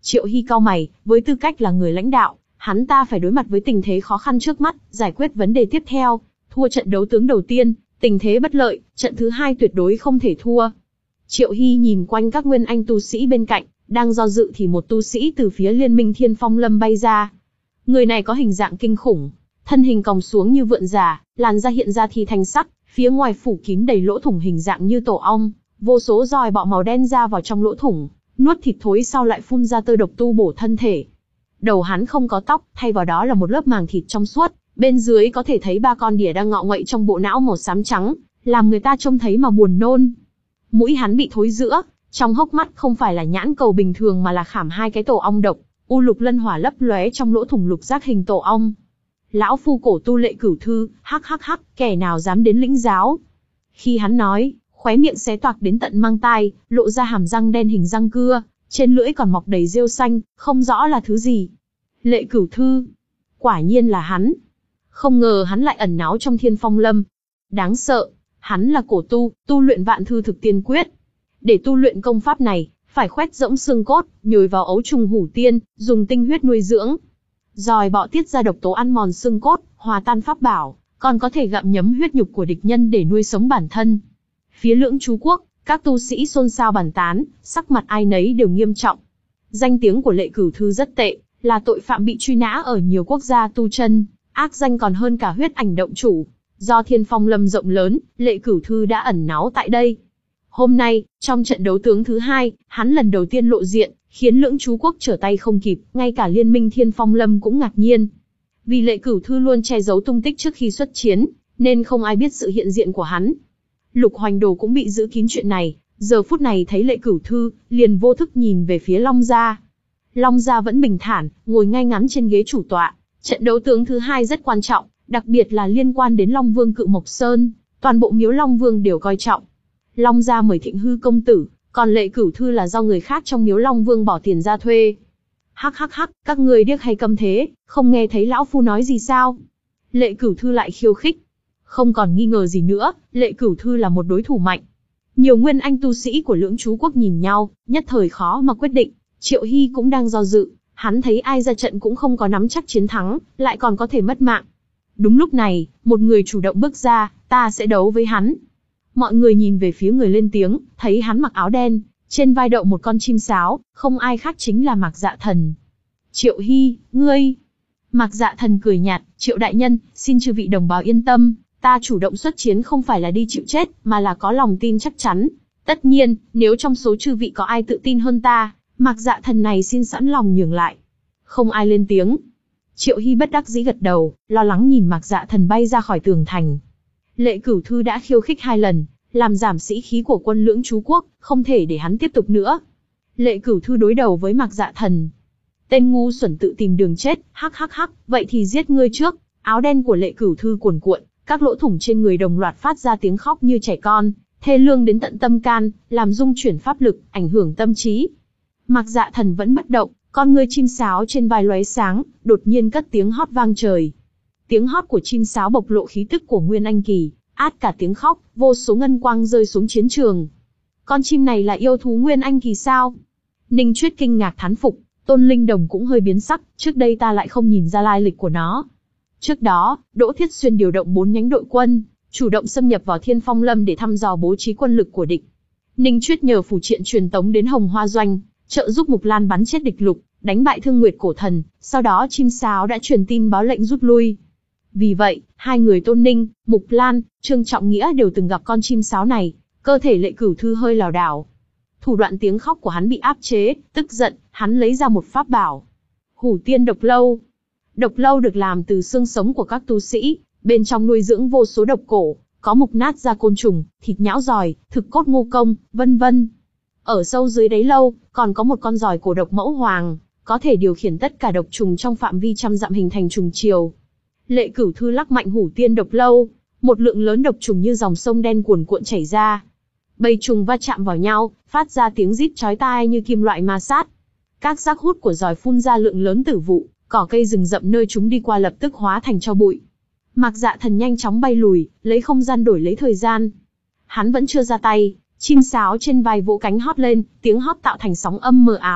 Triệu Hy cau mày, với tư cách là người lãnh đạo, hắn ta phải đối mặt với tình thế khó khăn trước mắt, giải quyết vấn đề tiếp theo. Thua trận đấu tướng đầu tiên, tình thế bất lợi, trận thứ hai tuyệt đối không thể thua. Triệu Hy nhìn quanh các nguyên anh tu sĩ bên cạnh, đang do dự thì một tu sĩ từ phía Liên minh Thiên Phong Lâm bay ra. Người này có hình dạng kinh khủng, thân hình còng xuống như vượn già, làn da hiện ra thi thanh sắc, phía ngoài phủ kín đầy lỗ thủng hình dạng như tổ ong, vô số giòi bọ màu đen ra vào trong lỗ thủng, nuốt thịt thối sau lại phun ra tơ độc tu bổ thân thể. Đầu hắn không có tóc, thay vào đó là một lớp màng thịt trong suốt, bên dưới có thể thấy ba con đỉa đang ngọ nguậy trong bộ não màu xám trắng, làm người ta trông thấy mà buồn nôn. Mũi hắn bị thối rữa, trong hốc mắt không phải là nhãn cầu bình thường mà là khảm hai cái tổ ong độc, u lục lân hỏa lấp lóe trong lỗ thủng lục giác hình tổ ong. Lão phu cổ tu Lệ Cửu Thư, hắc hắc hắc, kẻ nào dám đến lĩnh giáo. Khi hắn nói, khóe miệng xé toạc đến tận mang tai, lộ ra hàm răng đen hình răng cưa, trên lưỡi còn mọc đầy rêu xanh, không rõ là thứ gì. Lệ Cửu Thư, quả nhiên là hắn. Không ngờ hắn lại ẩn náu trong Thiên Phong Lâm. Đáng sợ, hắn là cổ tu, tu luyện Vạn Thư Thực Tiên Quyết. Để tu luyện công pháp này, phải khoét rỗng xương cốt, nhồi vào ấu trùng hủ tiên, dùng tinh huyết nuôi dưỡng. Giòi bọ tiết ra độc tố ăn mòn xương cốt, hòa tan pháp bảo, còn có thể gặm nhấm huyết nhục của địch nhân để nuôi sống bản thân. Phía Lưỡng Chú Quốc, các tu sĩ xôn xao bàn tán, sắc mặt ai nấy đều nghiêm trọng. Danh tiếng của Lệ Cửu Thư rất tệ, là tội phạm bị truy nã ở nhiều quốc gia tu chân, ác danh còn hơn cả Huyết Ảnh Động Chủ. Do Thiên Phong Lâm rộng lớn, Lệ Cửu Thư đã ẩn náu tại đây. Hôm nay, trong trận đấu tướng thứ hai, hắn lần đầu tiên lộ diện, khiến Lưỡng Chú Quốc trở tay không kịp, ngay cả Liên minh Thiên Phong Lâm cũng ngạc nhiên. Vì Lệ Cửu Thư luôn che giấu tung tích trước khi xuất chiến, nên không ai biết sự hiện diện của hắn. Lục Hoành Đồ cũng bị giữ kín chuyện này, giờ phút này thấy Lệ Cửu Thư, liền vô thức nhìn về phía Long Gia. Long Gia vẫn bình thản, ngồi ngay ngắn trên ghế chủ tọa. Trận đấu tướng thứ hai rất quan trọng, đặc biệt là liên quan đến Long Vương Cự Mộc Sơn, toàn bộ Miếu Long Vương đều coi trọng. Long Gia mời Thịnh Hư công tử, còn Lệ Cửu Thư là do người khác trong Miếu Long Vương bỏ tiền ra thuê. Hắc hắc hắc, các ngươi điếc hay câm thế, không nghe thấy lão phu nói gì sao? Lệ Cửu Thư lại khiêu khích. Không còn nghi ngờ gì nữa, Lệ Cửu Thư là một đối thủ mạnh. Nhiều nguyên anh tu sĩ của Lưỡng Chú Quốc nhìn nhau, nhất thời khó mà quyết định. Triệu Hy cũng đang do dự, hắn thấy ai ra trận cũng không có nắm chắc chiến thắng, lại còn có thể mất mạng. Đúng lúc này, một người chủ động bước ra, ta sẽ đấu với hắn. Mọi người nhìn về phía người lên tiếng, thấy hắn mặc áo đen, trên vai đậu một con chim sáo, không ai khác chính là Mạc Dạ Thần. Triệu Hy, ngươi... Mạc Dạ Thần cười nhạt, Triệu đại nhân, xin chư vị đồng bào yên tâm, ta chủ động xuất chiến không phải là đi chịu chết, mà là có lòng tin chắc chắn. Tất nhiên, nếu trong số chư vị có ai tự tin hơn ta, Mạc Dạ Thần này xin sẵn lòng nhường lại. Không ai lên tiếng. Triệu Hy bất đắc dĩ gật đầu, lo lắng nhìn Mạc Dạ Thần bay ra khỏi tường thành. Lệ Cửu Thư đã khiêu khích hai lần, làm giảm sĩ khí của quân Lưỡng Chú Quốc, không thể để hắn tiếp tục nữa. Lệ Cửu Thư đối đầu với Mạc Dạ Thần. Tên ngu xuẩn tự tìm đường chết, hắc hắc hắc, vậy thì giết ngươi trước. Áo đen của Lệ Cửu Thư cuồn cuộn, các lỗ thủng trên người đồng loạt phát ra tiếng khóc như trẻ con, thê lương đến tận tâm can, làm rung chuyển pháp lực, ảnh hưởng tâm trí. Mạc Dạ Thần vẫn bất động, con ngươi chim sáo trên vai lóe sáng, đột nhiên cất tiếng hót vang trời. Tiếng hót của chim sáo bộc lộ khí tức của Nguyên Anh Kỳ, át cả tiếng khóc, vô số ngân quang rơi xuống chiến trường. Con chim này là yêu thú Nguyên Anh Kỳ sao? Ninh Chuyết kinh ngạc thán phục, Tôn Linh Đồng cũng hơi biến sắc, trước đây ta lại không nhìn ra lai lịch của nó. Trước đó, Đỗ Thiết Xuyên điều động bốn nhánh đội quân, chủ động xâm nhập vào Thiên Phong Lâm để thăm dò bố trí quân lực của địch. Ninh Chuyết nhờ phù triện truyền tống đến Hồng Hoa Doanh, trợ giúp Mục Lan bắn chết địch lục, đánh bại Thương Nguyệt Cổ Thần, sau đó chim sáo đã truyền tin báo lệnh rút lui. Vì vậy, hai người Tôn Ninh, Mục Lan, Trương Trọng Nghĩa đều từng gặp con chim sáo này, cơ thể Lệ Cửu Thư hơi lảo đảo. Thủ đoạn tiếng khóc của hắn bị áp chế, tức giận, hắn lấy ra một pháp bảo. Hủ Tiên Độc Lâu. Độc lâu được làm từ xương sống của các tu sĩ, bên trong nuôi dưỡng vô số độc cổ, có mục nát da côn trùng, thịt nhão giòi, thực cốt ngô công, vân vân. Ở sâu dưới đáy lâu, còn có một con giòi cổ độc mẫu hoàng, có thể điều khiển tất cả độc trùng trong phạm vi trăm dặm hình thành trùng chiều. Lệ Cửu Thư lắc mạnh Hủ Tiên Độc Lâu, một lượng lớn độc trùng như dòng sông đen cuồn cuộn chảy ra. Bầy trùng va chạm vào nhau, phát ra tiếng rít chói tai như kim loại ma sát. Các rác hút của giòi phun ra lượng lớn tử vụ, cỏ cây rừng rậm nơi chúng đi qua lập tức hóa thành tro bụi. Mạc Dạ Thần nhanh chóng bay lùi, lấy không gian đổi lấy thời gian. Hắn vẫn chưa ra tay, chim sáo trên vai vỗ cánh hót lên, tiếng hót tạo thành sóng âm mờ ảo.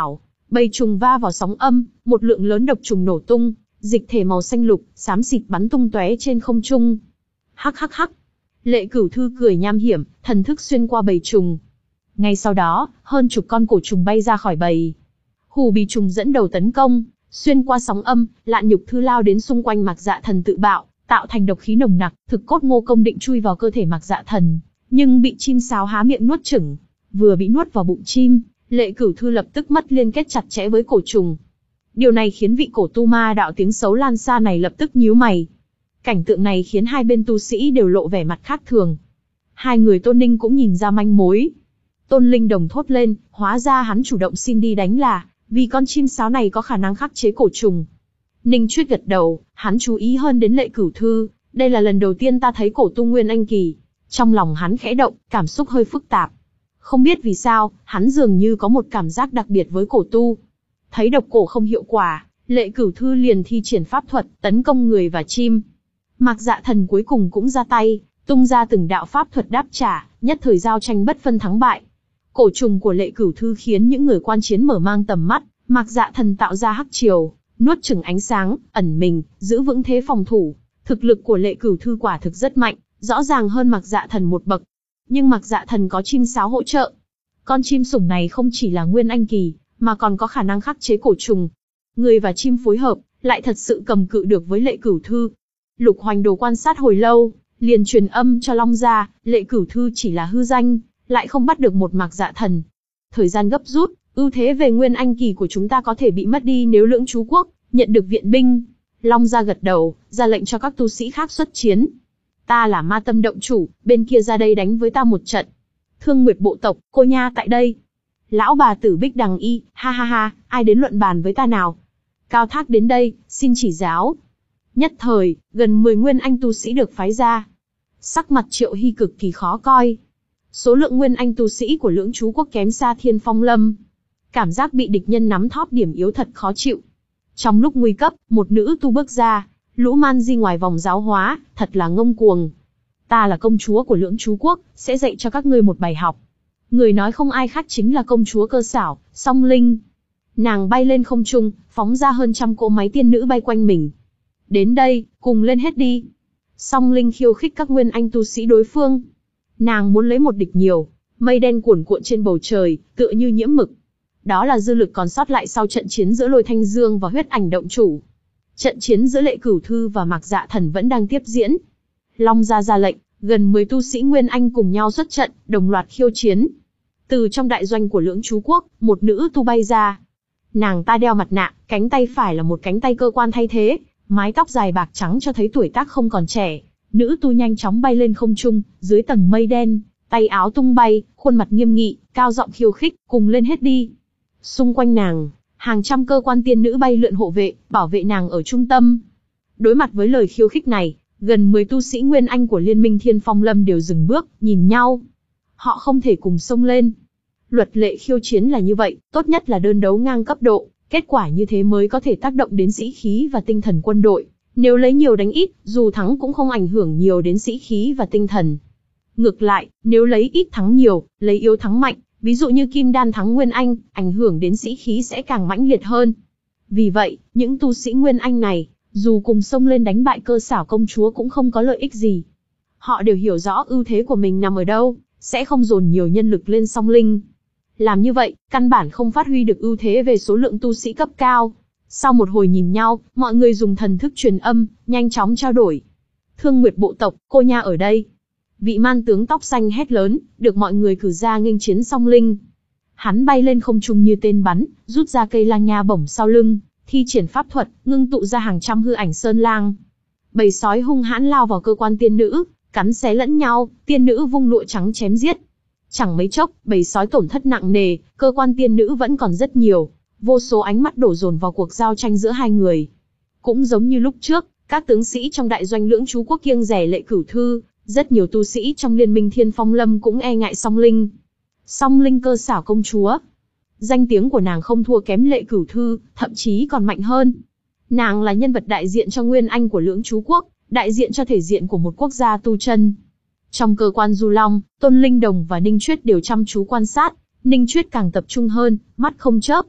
Bầy trùng va vào sóng âm, một lượng lớn độc trùng nổ tung, dịch thể màu xanh lục, xám xịt bắn tung tóe trên không trung. Hắc hắc hắc. Lệ Cửu Thư cười nham hiểm, thần thức xuyên qua bầy trùng. Ngay sau đó, hơn chục con cổ trùng bay ra khỏi bầy. Hù Bì trùng dẫn đầu tấn công, xuyên qua sóng âm, Lạn Nhục Thư lao đến xung quanh Mạc Dạ Thần tự bạo, tạo thành độc khí nồng nặc, thực cốt Ngô Công định chui vào cơ thể Mạc Dạ Thần, nhưng bị chim sáo há miệng nuốt chửng. Vừa bị nuốt vào bụng chim, Lệ Cửu Thư lập tức mất liên kết chặt chẽ với cổ trùng. Điều này khiến vị cổ tu ma đạo tiếng xấu lan xa này lập tức nhíu mày. Cảnh tượng này khiến hai bên tu sĩ đều lộ vẻ mặt khác thường. Hai người Tôn Ninh cũng nhìn ra manh mối. Tôn Linh Đồng thốt lên, hóa ra hắn chủ động xin đi đánh là vì con chim sáo này có khả năng khắc chế cổ trùng. Ninh Chuyết gật đầu, hắn chú ý hơn đến Lệ Cửu Thư, đây là lần đầu tiên ta thấy cổ tu Nguyên Anh kỳ. Trong lòng hắn khẽ động, cảm xúc hơi phức tạp. Không biết vì sao, hắn dường như có một cảm giác đặc biệt với cổ tu. Thấy độc cổ không hiệu quả, Lệ Cửu Thư liền thi triển pháp thuật, tấn công người và chim. Mạc Dạ Thần cuối cùng cũng ra tay, tung ra từng đạo pháp thuật đáp trả, nhất thời giao tranh bất phân thắng bại. Cổ trùng của Lệ Cửu Thư khiến những người quan chiến mở mang tầm mắt, Mạc Dạ Thần tạo ra hắc triều, nuốt chửng ánh sáng, ẩn mình, giữ vững thế phòng thủ. Thực lực của Lệ Cửu Thư quả thực rất mạnh, rõ ràng hơn Mạc Dạ Thần một bậc. Nhưng Mạc Dạ Thần có chim sáo hỗ trợ. Con chim sủng này không chỉ là Nguyên Anh kỳ, mà còn có khả năng khắc chế cổ trùng. Người và chim phối hợp, lại thật sự cầm cự được với Lệ Cửu Thư. Lục Hoành Đồ quan sát hồi lâu, liền truyền âm cho Long gia, Lệ Cửu Thư chỉ là hư danh, lại không bắt được một Mạc Dạ Thần. Thời gian gấp rút, ưu thế về Nguyên Anh kỳ của chúng ta có thể bị mất đi nếu Lưỡng Chú Quốc nhận được viện binh. Long gia gật đầu, ra lệnh cho các tu sĩ khác xuất chiến. Ta là Ma Tâm động chủ, bên kia ra đây đánh với ta một trận. Thương Nguyệt bộ tộc, cô nha tại đây. Lão bà tử Bích Đằng Y, ha ha ha, ai đến luận bàn với ta nào? Cao Thác đến đây, xin chỉ giáo. Nhất thời, gần mười Nguyên Anh tu sĩ được phái ra. Sắc mặt Triệu Hy cực kỳ khó coi. Số lượng Nguyên Anh tu sĩ của Lưỡng Chú Quốc kém xa Thiên Phong Lâm. Cảm giác bị địch nhân nắm thóp điểm yếu thật khó chịu. Trong lúc nguy cấp, một nữ tu bước ra, Lũ Man Di ngoài vòng giáo hóa, thật là ngông cuồng. Ta là công chúa của Lưỡng Chú Quốc, sẽ dạy cho các ngươi một bài học. Người nói không ai khác chính là công chúa Cơ Xảo, Song Linh. Nàng bay lên không trung, phóng ra hơn trăm cỗ máy tiên nữ bay quanh mình. Đến đây, cùng lên hết đi. Song Linh khiêu khích các Nguyên Anh tu sĩ đối phương. Nàng muốn lấy một địch nhiều, mây đen cuồn cuộn trên bầu trời, tựa như nhiễm mực. Đó là dư lực còn sót lại sau trận chiến giữa Lôi Thanh Dương và Huyết Ảnh động chủ. Trận chiến giữa Lệ Cửu Thư và Mạc Dạ Thần vẫn đang tiếp diễn. Long gia ra lệnh, gần mười tu sĩ Nguyên Anh cùng nhau xuất trận, đồng loạt khiêu chiến. Từ trong đại doanh của Lưỡng Chú Quốc, một nữ tu bay ra. Nàng ta đeo mặt nạ, cánh tay phải là một cánh tay cơ quan thay thế, mái tóc dài bạc trắng cho thấy tuổi tác không còn trẻ. Nữ tu nhanh chóng bay lên không trung, dưới tầng mây đen, tay áo tung bay, khuôn mặt nghiêm nghị, cao giọng khiêu khích, cùng lên hết đi. Xung quanh nàng, hàng trăm cơ quan tiên nữ bay lượn hộ vệ, bảo vệ nàng ở trung tâm. Đối mặt với lời khiêu khích này, gần mười tu sĩ Nguyên Anh của Liên minh Thiên Phong Lâm đều dừng bước, nhìn nhau. Họ không thể cùng xông lên. Luật lệ khiêu chiến là như vậy, tốt nhất là đơn đấu ngang cấp độ, kết quả như thế mới có thể tác động đến sĩ khí và tinh thần quân đội. Nếu lấy nhiều đánh ít, dù thắng cũng không ảnh hưởng nhiều đến sĩ khí và tinh thần. Ngược lại, nếu lấy ít thắng nhiều, lấy yếu thắng mạnh, ví dụ như Kim Đan thắng Nguyên Anh, ảnh hưởng đến sĩ khí sẽ càng mãnh liệt hơn. Vì vậy, những tu sĩ Nguyên Anh này, dù cùng xông lên đánh bại Cơ Xảo công chúa cũng không có lợi ích gì. Họ đều hiểu rõ ưu thế của mình nằm ở đâu, sẽ không dồn nhiều nhân lực lên Song Linh. Làm như vậy, căn bản không phát huy được ưu thế về số lượng tu sĩ cấp cao. Sau một hồi nhìn nhau, mọi người dùng thần thức truyền âm, nhanh chóng trao đổi. Thương Nguyệt bộ tộc, cô nha ở đây. Vị man tướng tóc xanh hét lớn, được mọi người cử ra nghênh chiến Song Linh. Hắn bay lên không trung như tên bắn, rút ra cây lang nha bổng sau lưng, thi triển pháp thuật, ngưng tụ ra hàng trăm hư ảnh sơn lang. Bầy sói hung hãn lao vào cơ quan tiên nữ, cắn xé lẫn nhau, tiên nữ vung lụa trắng chém giết. Chẳng mấy chốc, bầy sói tổn thất nặng nề, cơ quan tiên nữ vẫn còn rất nhiều. Vô số ánh mắt đổ dồn vào cuộc giao tranh giữa hai người. Cũng giống như lúc trước, các tướng sĩ trong đại doanh Lưỡng Chú Quốc kiêng rẻ Lệ Cửu Thư, rất nhiều tu sĩ trong Liên minh Thiên Phong Lâm cũng e ngại Song Linh. Song Linh Cơ Xảo công chúa. Danh tiếng của nàng không thua kém Lệ Cửu Thư, thậm chí còn mạnh hơn. Nàng là nhân vật đại diện cho Nguyên Anh của Lưỡng Chú Quốc, đại diện cho thể diện của một quốc gia tu chân. Trong cơ quan Du Long, Tôn Linh Đồng và Ninh Chuyết đều chăm chú quan sát, Ninh Chuyết càng tập trung hơn, mắt không chớp.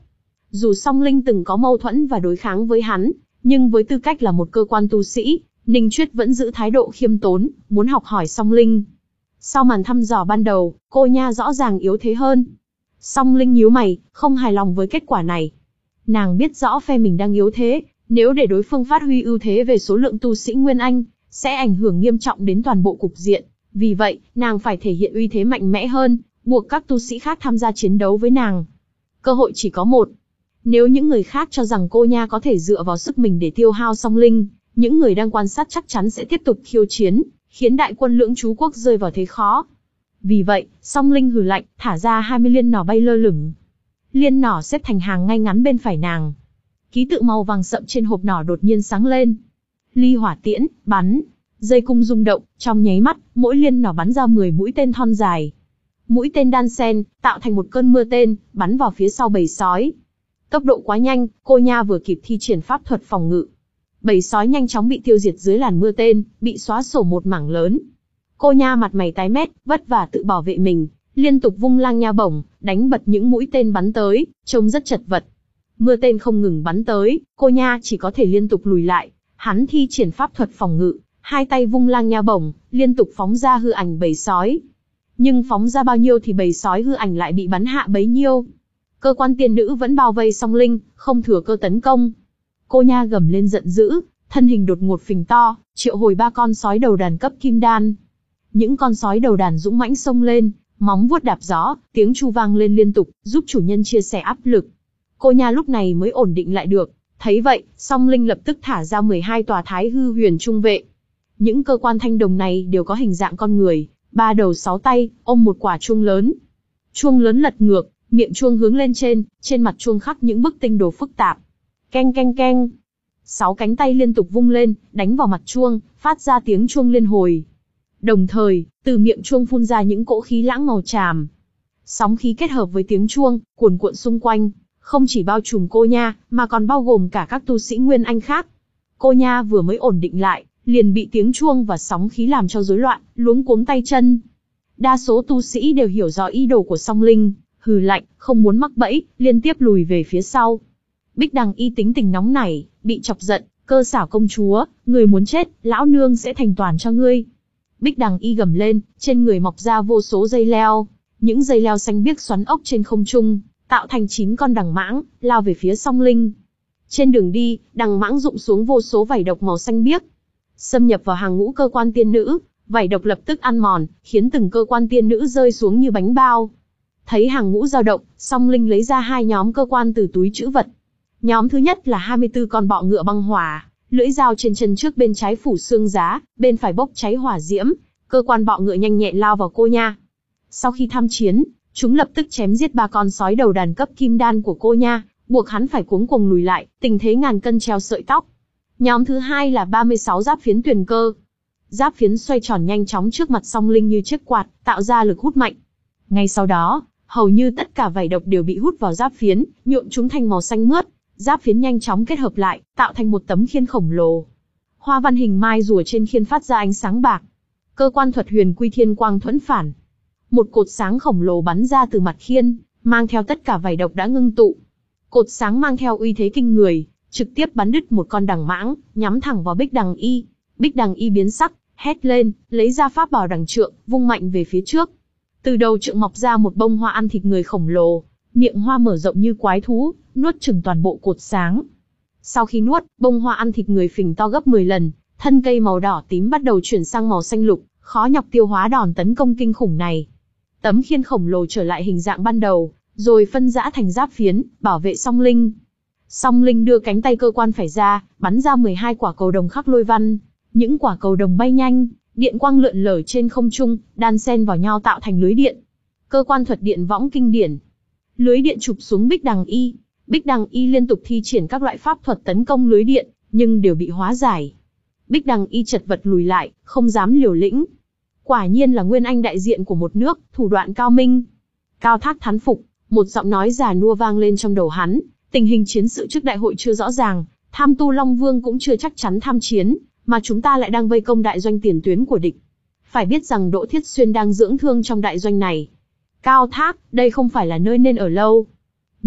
Dù Song Linh từng có mâu thuẫn và đối kháng với hắn, nhưng với tư cách là một cơ quan tu sĩ, Ninh Chuyết vẫn giữ thái độ khiêm tốn, muốn học hỏi Song Linh. Sau màn thăm dò ban đầu, cô nha rõ ràng yếu thế hơn. Song Linh nhíu mày, không hài lòng với kết quả này. Nàng biết rõ phe mình đang yếu thế, nếu để đối phương phát huy ưu thế về số lượng tu sĩ Nguyên Anh, sẽ ảnh hưởng nghiêm trọng đến toàn bộ cục diện. Vì vậy, nàng phải thể hiện uy thế mạnh mẽ hơn, buộc các tu sĩ khác tham gia chiến đấu với nàng. Cơ hội chỉ có một. Nếu những người khác cho rằng cô nha có thể dựa vào sức mình để tiêu hao Song Linh, những người đang quan sát chắc chắn sẽ tiếp tục khiêu chiến, khiến đại quân Lưỡng Chú Quốc rơi vào thế khó. Vì vậy, Song Linh hừ lạnh, thả ra hai mươi liên nỏ bay lơ lửng. Liên nỏ xếp thành hàng ngay ngắn bên phải nàng. Ký tự màu vàng sậm trên hộp nỏ đột nhiên sáng lên. Ly hỏa tiễn, bắn. Dây cung rung động, trong nháy mắt, mỗi liên nỏ bắn ra mười mũi tên thon dài. Mũi tên đan xen, tạo thành một cơn mưa tên, bắn vào phía sau bầy sói. Tốc độ quá nhanh, cô nha vừa kịp thi triển pháp thuật phòng ngự. Bầy sói nhanh chóng bị tiêu diệt dưới làn mưa tên, bị xóa sổ một mảng lớn. Cô nha mặt mày tái mét, vất vả tự bảo vệ mình, liên tục vung lang nha bổng, đánh bật những mũi tên bắn tới, trông rất chật vật. Mưa tên không ngừng bắn tới, cô nha chỉ có thể liên tục lùi lại. Hắn thi triển pháp thuật phòng ngự, hai tay vung lang nha bổng, liên tục phóng ra hư ảnh bầy sói. Nhưng phóng ra bao nhiêu thì bầy sói hư ảnh lại bị bắn hạ bấy nhiêu. Cơ quan tiên nữ vẫn bao vây Song Linh, không thừa cơ tấn công. Cô nha gầm lên giận dữ, thân hình đột ngột phình to, triệu hồi ba con sói đầu đàn cấp kim đan. Những con sói đầu đàn dũng mãnh xông lên, móng vuốt đạp gió, tiếng chu vang lên liên tục, giúp chủ nhân chia sẻ áp lực. Cô nha lúc này mới ổn định lại được. Thấy vậy, Song Linh lập tức thả ra mười hai tòa Thái Hư Huyền Trung vệ. Những cơ quan thanh đồng này đều có hình dạng con người, ba đầu sáu tay, ôm một quả chuông lớn. Chuông lớn lật ngược, miệng chuông hướng lên trên, trên mặt chuông khắc những bức tinh đồ phức tạp. Keng keng keng. Sáu cánh tay liên tục vung lên, đánh vào mặt chuông, phát ra tiếng chuông liên hồi. Đồng thời, từ miệng chuông phun ra những cỗ khí lãng màu tràm. Sóng khí kết hợp với tiếng chuông, cuồn cuộn xung quanh, không chỉ bao trùm cô nha, mà còn bao gồm cả các tu sĩ Nguyên Anh khác. Cô nha vừa mới ổn định lại, liền bị tiếng chuông và sóng khí làm cho rối loạn, luống cuống tay chân. Đa số tu sĩ đều hiểu rõ ý đồ của Song Linh, hừ lạnh, không muốn mắc bẫy, liên tiếp lùi về phía sau. Bích Đằng Y tính tình nóng nảy, bị chọc giận, cơ xảo công chúa, người muốn chết, lão nương sẽ thành toàn cho ngươi. Bích Đằng Y gầm lên, trên người mọc ra vô số dây leo, những dây leo xanh biếc xoắn ốc trên không trung, tạo thành chín con đằng mãng, lao về phía Song Linh. Trên đường đi, đằng mãng rụng xuống vô số vảy độc màu xanh biếc, xâm nhập vào hàng ngũ cơ quan tiên nữ, vảy độc lập tức ăn mòn, khiến từng cơ quan tiên nữ rơi xuống như bánh bao. Thấy hàng ngũ dao động, Song Linh lấy ra hai nhóm cơ quan từ túi trữ vật. Nhóm thứ nhất là hai mươi tư con bọ ngựa băng hỏa, lưỡi dao trên chân trước bên trái phủ xương giá, bên phải bốc cháy hỏa diễm, cơ quan bọ ngựa nhanh nhẹn lao vào cô nha. Sau khi tham chiến, chúng lập tức chém giết ba con sói đầu đàn cấp kim đan của cô nha, buộc hắn phải cuống cuồng lùi lại, tình thế ngàn cân treo sợi tóc. Nhóm thứ hai là ba mươi sáu giáp phiến tuyền cơ. Giáp phiến xoay tròn nhanh chóng trước mặt Song Linh như chiếc quạt, tạo ra lực hút mạnh. Ngay sau đó, hầu như tất cả vảy độc đều bị hút vào giáp phiến, nhuộm chúng thành màu xanh mướt. Giáp phiến nhanh chóng kết hợp lại, tạo thành một tấm khiên khổng lồ. Hoa văn hình mai rùa trên khiên phát ra ánh sáng bạc. Cơ quan thuật huyền quy thiên quang thuẫn phản. Một cột sáng khổng lồ bắn ra từ mặt khiên, mang theo tất cả vảy độc đã ngưng tụ. Cột sáng mang theo uy thế kinh người, trực tiếp bắn đứt một con đằng mãng, nhắm thẳng vào Bích Đằng Y. Bích Đằng Y biến sắc, hét lên, lấy ra pháp bảo đằng trượng, vung mạnh về phía trước. Từ đầu trượng mọc ra một bông hoa ăn thịt người khổng lồ, miệng hoa mở rộng như quái thú, nuốt chửng toàn bộ cột sáng. Sau khi nuốt, bông hoa ăn thịt người phình to gấp mười lần, thân cây màu đỏ tím bắt đầu chuyển sang màu xanh lục, khó nhọc tiêu hóa đòn tấn công kinh khủng này. Tấm khiên khổng lồ trở lại hình dạng ban đầu, rồi phân rã thành giáp phiến, bảo vệ Song Linh. Song Linh đưa cánh tay cơ quan phải ra, bắn ra mười hai quả cầu đồng khắc lôi văn. Những quả cầu đồng bay nhanh, điện quang lượn lờ trên không trung, đan xen vào nhau tạo thành lưới điện. Cơ quan thuật điện võng kinh điển. Lưới điện chụp xuống Bích Đằng Y. Bích Đằng Y liên tục thi triển các loại pháp thuật tấn công lưới điện, nhưng đều bị hóa giải. Bích Đằng Y chật vật lùi lại, không dám liều lĩnh. Quả nhiên là nguyên anh đại diện của một nước, thủ đoạn cao minh. Cao Thác thán phục, một giọng nói già nua vang lên trong đầu hắn. Tình hình chiến sự trước đại hội chưa rõ ràng, Tham Tu Long Vương cũng chưa chắc chắn tham chiến, mà chúng ta lại đang vây công đại doanh tiền tuyến của địch. Phải biết rằng Đỗ Thiết Xuyên đang dưỡng thương trong đại doanh này. Cao Thác, đây không phải là nơi nên ở lâu.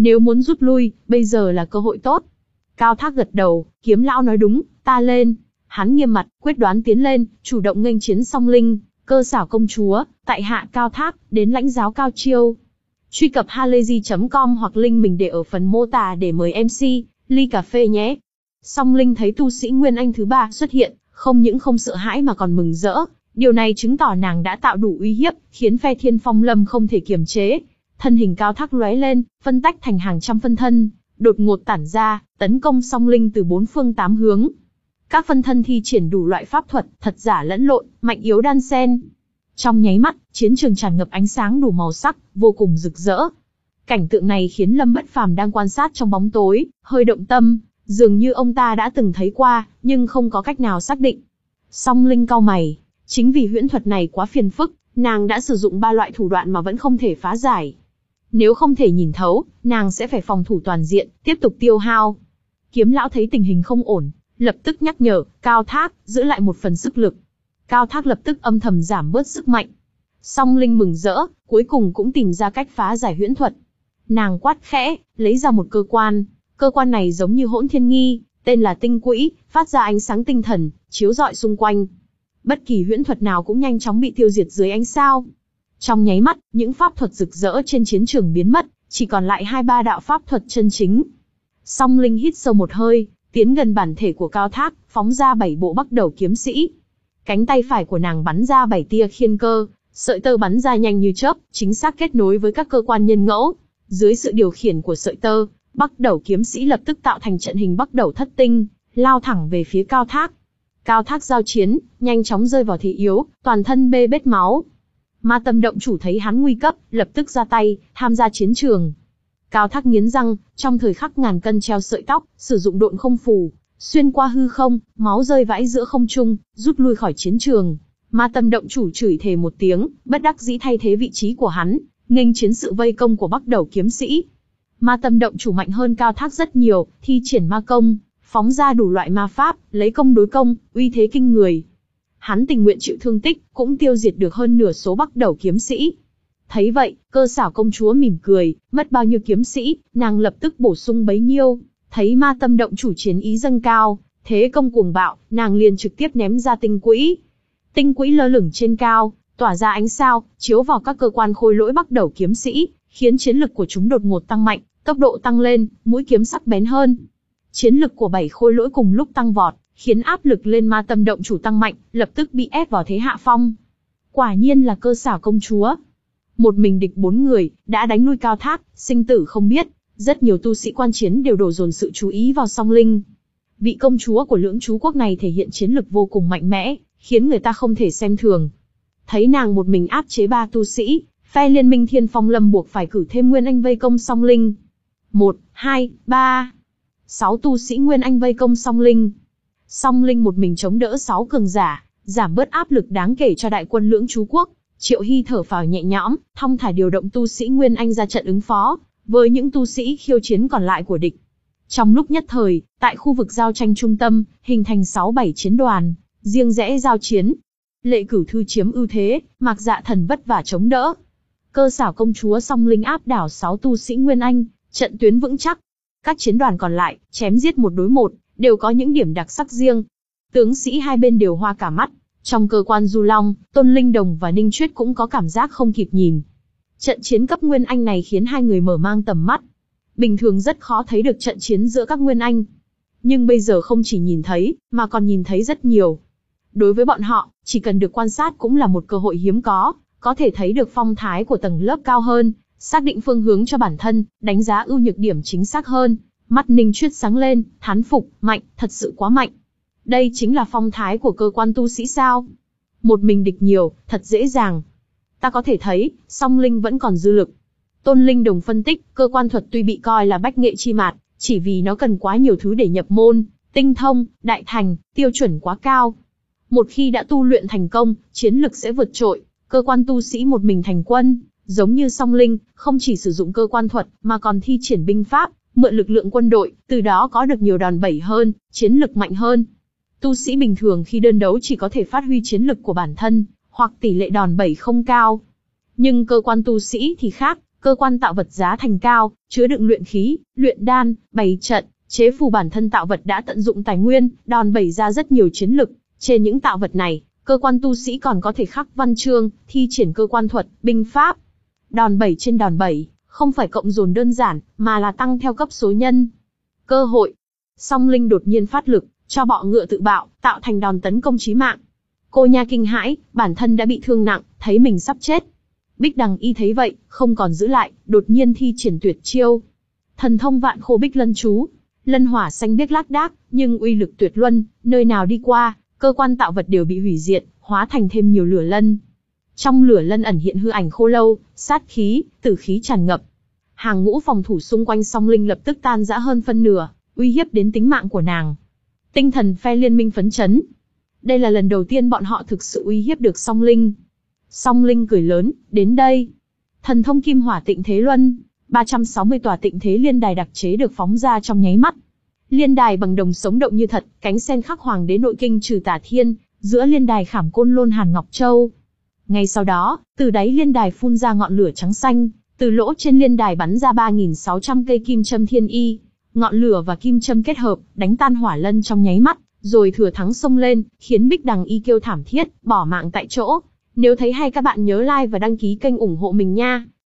Nếu muốn rút lui, bây giờ là cơ hội tốt. Cao Thác gật đầu, Kiếm lão nói đúng, ta lên. Hắn nghiêm mặt, quyết đoán tiến lên, chủ động nghênh chiến Song Linh. Cơ xảo công chúa, tại hạ Cao Thác, đến lãnh giáo cao chiêu. Truy cập halayzi chấm com hoặc link mình để ở phần mô tả để mời em xê, ly cà phê nhé. Song Linh thấy tu sĩ Nguyên Anh thứ ba xuất hiện, không những không sợ hãi mà còn mừng rỡ. Điều này chứng tỏ nàng đã tạo đủ uy hiếp, khiến phe Thiên Phong Lâm không thể kiềm chế. Thân hình Cao Thác lóe lên, phân tách thành hàng trăm phân thân, đột ngột tản ra, tấn công Song Linh từ bốn phương tám hướng. Các phân thân thi triển đủ loại pháp thuật, thật giả lẫn lộn, mạnh yếu đan xen. Trong nháy mắt, chiến trường tràn ngập ánh sáng đủ màu sắc, vô cùng rực rỡ. Cảnh tượng này khiến Lâm Bất Phàm đang quan sát trong bóng tối, hơi động tâm, dường như ông ta đã từng thấy qua, nhưng không có cách nào xác định. Song Linh cau mày, chính vì huyễn thuật này quá phiền phức, nàng đã sử dụng ba loại thủ đoạn mà vẫn không thể phá giải. Nếu không thể nhìn thấu, nàng sẽ phải phòng thủ toàn diện, tiếp tục tiêu hao. Kiếm lão thấy tình hình không ổn, lập tức nhắc nhở, Cao Thác, giữ lại một phần sức lực. Cao Thác lập tức âm thầm giảm bớt sức mạnh. Song Linh mừng rỡ, cuối cùng cũng tìm ra cách phá giải huyễn thuật. Nàng quát khẽ, lấy ra một cơ quan. Cơ quan này giống như Hỗn Thiên Nghi, tên là Tinh Quỹ, phát ra ánh sáng tinh thần, chiếu rọi xung quanh. Bất kỳ huyễn thuật nào cũng nhanh chóng bị tiêu diệt dưới ánh sao. Trong nháy mắt, những pháp thuật rực rỡ trên chiến trường biến mất, chỉ còn lại hai ba đạo pháp thuật chân chính. Song Linh hít sâu một hơi, tiến gần bản thể của Cao Thác, phóng ra bảy bộ Bắc Đầu kiếm sĩ. Cánh tay phải của nàng bắn ra bảy tia khiên cơ, sợi tơ bắn ra nhanh như chớp, chính xác kết nối với các cơ quan nhân ngẫu. Dưới sự điều khiển của sợi tơ, Bắc Đầu kiếm sĩ lập tức tạo thành trận hình Bắc Đầu thất tinh, lao thẳng về phía Cao Thác. Cao Thác giao chiến, nhanh chóng rơi vào thế yếu, toàn thân bê bết máu. Ma Tâm động chủ thấy hắn nguy cấp, lập tức ra tay, tham gia chiến trường. Cao Thác nghiến răng, trong thời khắc ngàn cân treo sợi tóc, sử dụng độn không phù, xuyên qua hư không, máu rơi vãi giữa không trung, rút lui khỏi chiến trường. Ma Tâm động chủ chửi thề một tiếng, bất đắc dĩ thay thế vị trí của hắn, nghênh chiến sự vây công của Bắc Đầu kiếm sĩ. Ma Tâm động chủ mạnh hơn Cao Thác rất nhiều, thi triển ma công, phóng ra đủ loại ma pháp, lấy công đối công, uy thế kinh người. Hắn tình nguyện chịu thương tích, cũng tiêu diệt được hơn nửa số Bắc Đầu kiếm sĩ. Thấy vậy, Cơ xảo công chúa mỉm cười, mất bao nhiêu kiếm sĩ, nàng lập tức bổ sung bấy nhiêu. Thấy Ma Tâm động chủ chiến ý dâng cao, thế công cuồng bạo, nàng liền trực tiếp ném ra tinh quỹ. Tinh quỹ lơ lửng trên cao, tỏa ra ánh sao, chiếu vào các cơ quan khôi lỗi Bắc Đầu kiếm sĩ, khiến chiến lực của chúng đột ngột tăng mạnh, tốc độ tăng lên, mũi kiếm sắc bén hơn. Chiến lực của bảy khôi lỗi cùng lúc tăng vọt, khiến áp lực lên Ma Tâm động chủ tăng mạnh, lập tức bị ép vào thế hạ phong. Quả nhiên là Cơ xảo công chúa. Một mình địch bốn người, đã đánh lui Cao Thác, sinh tử không biết. Rất nhiều tu sĩ quan chiến đều đổ dồn sự chú ý vào Song Linh. Vị công chúa của Lưỡng Chú quốc này thể hiện chiến lực vô cùng mạnh mẽ, khiến người ta không thể xem thường. Thấy nàng một mình áp chế ba tu sĩ, phe liên minh Thiên Phong Lâm buộc phải cử thêm Nguyên Anh vây công Song Linh. Một, hai, ba. Sáu tu sĩ Nguyên Anh vây công Song Linh. Song Linh một mình chống đỡ sáu cường giả, giảm bớt áp lực đáng kể cho đại quân Lưỡng Chú quốc. Triệu Hy thở phào nhẹ nhõm, thong thả điều động tu sĩ Nguyên Anh ra trận ứng phó với những tu sĩ khiêu chiến còn lại của địch. Trong lúc nhất thời, tại khu vực giao tranh trung tâm, hình thành sáu bảy chiến đoàn, riêng rẽ giao chiến. Lệ Cửu Thư chiếm ưu thế, Mạc Dạ Thần vất vả chống đỡ. Cơ xảo công chúa Song Linh áp đảo sáu tu sĩ Nguyên Anh, trận tuyến vững chắc. Các chiến đoàn còn lại, chém giết một đối một, đều có những điểm đặc sắc riêng. Tướng sĩ hai bên đều hoa cả mắt. Trong cơ quan Du Long, Tôn Linh Đồng và Ninh Chuyết cũng có cảm giác không kịp nhìn. Trận chiến cấp Nguyên Anh này khiến hai người mở mang tầm mắt. Bình thường rất khó thấy được trận chiến giữa các Nguyên Anh. Nhưng bây giờ không chỉ nhìn thấy, mà còn nhìn thấy rất nhiều. Đối với bọn họ, chỉ cần được quan sát cũng là một cơ hội hiếm có, có thể thấy được phong thái của tầng lớp cao hơn, xác định phương hướng cho bản thân, đánh giá ưu nhược điểm chính xác hơn. Mắt Ninh Chuyết sáng lên, thán phục, mạnh, thật sự quá mạnh. Đây chính là phong thái của cơ quan tu sĩ sao? Một mình địch nhiều, thật dễ dàng. Ta có thể thấy, Song Linh vẫn còn dư lực. Tôn Linh Đồng phân tích, cơ quan thuật tuy bị coi là bách nghệ chi mạt, chỉ vì nó cần quá nhiều thứ để nhập môn, tinh thông, đại thành, tiêu chuẩn quá cao. Một khi đã tu luyện thành công, chiến lực sẽ vượt trội. Cơ quan tu sĩ một mình thành quân, giống như Song Linh, không chỉ sử dụng cơ quan thuật, mà còn thi triển binh pháp, mượn lực lượng quân đội, từ đó có được nhiều đòn bẩy hơn, chiến lực mạnh hơn. Tu sĩ bình thường khi đơn đấu chỉ có thể phát huy chiến lực của bản thân, hoặc tỷ lệ đòn bẩy không cao. Nhưng cơ quan tu sĩ thì khác, Cơ quan tạo vật giá thành cao, chứa đựng luyện khí, luyện đan, bày trận, chế phù bản thân tạo vật đã tận dụng tài nguyên, đòn bẩy ra rất nhiều chiến lực. Trên những tạo vật này, cơ quan tu sĩ còn có thể khắc văn chương, thi triển cơ quan thuật, binh pháp. Đòn bẩy trên đòn bẩy, không phải cộng dồn đơn giản, mà là tăng theo cấp số nhân. Cơ hội. Song Linh đột nhiên phát lực, cho bọ ngựa tự bạo, tạo thành đòn tấn công chí mạng. Cô nha kinh hãi, bản thân đã bị thương nặng, thấy mình sắp chết. Bích Đằng Y thấy vậy, không còn giữ lại, đột nhiên thi triển tuyệt chiêu. Thần thông vạn khô bích lân chú. Lân hỏa xanh biếc lác đác, nhưng uy lực tuyệt luân, nơi nào đi qua, cơ quan tạo vật đều bị hủy diệt, hóa thành thêm nhiều lửa lân. Trong lửa lân ẩn hiện hư ảnh khô lâu, sát khí, tử khí tràn ngập. Hàng ngũ phòng thủ xung quanh Song Linh lập tức tan rã hơn phân nửa, uy hiếp đến tính mạng của nàng. Tinh thần phe liên minh phấn chấn. Đây là lần đầu tiên bọn họ thực sự uy hiếp được Song Linh. Song Linh cười lớn, đến đây. Thần thông kim hỏa tịnh thế luân, ba trăm sáu mươi tòa tịnh thế liên đài đặc chế được phóng ra trong nháy mắt. Liên đài bằng đồng sống động như thật, cánh sen khắc hoàng đế nội kinh trừ tà thiên, giữa liên đài khảm côn lôn hàn ngọc châu. Ngay sau đó, từ đáy liên đài phun ra ngọn lửa trắng xanh, từ lỗ trên liên đài bắn ra ba nghìn sáu trăm cây kim châm thiên y. Ngọn lửa và kim châm kết hợp, đánh tan hỏa lân trong nháy mắt, rồi thừa thắng xông lên, khiến Bích Đằng Y kêu thảm thiết, bỏ mạng tại chỗ. Nếu thấy hay các bạn nhớ like và đăng ký kênh ủng hộ mình nha.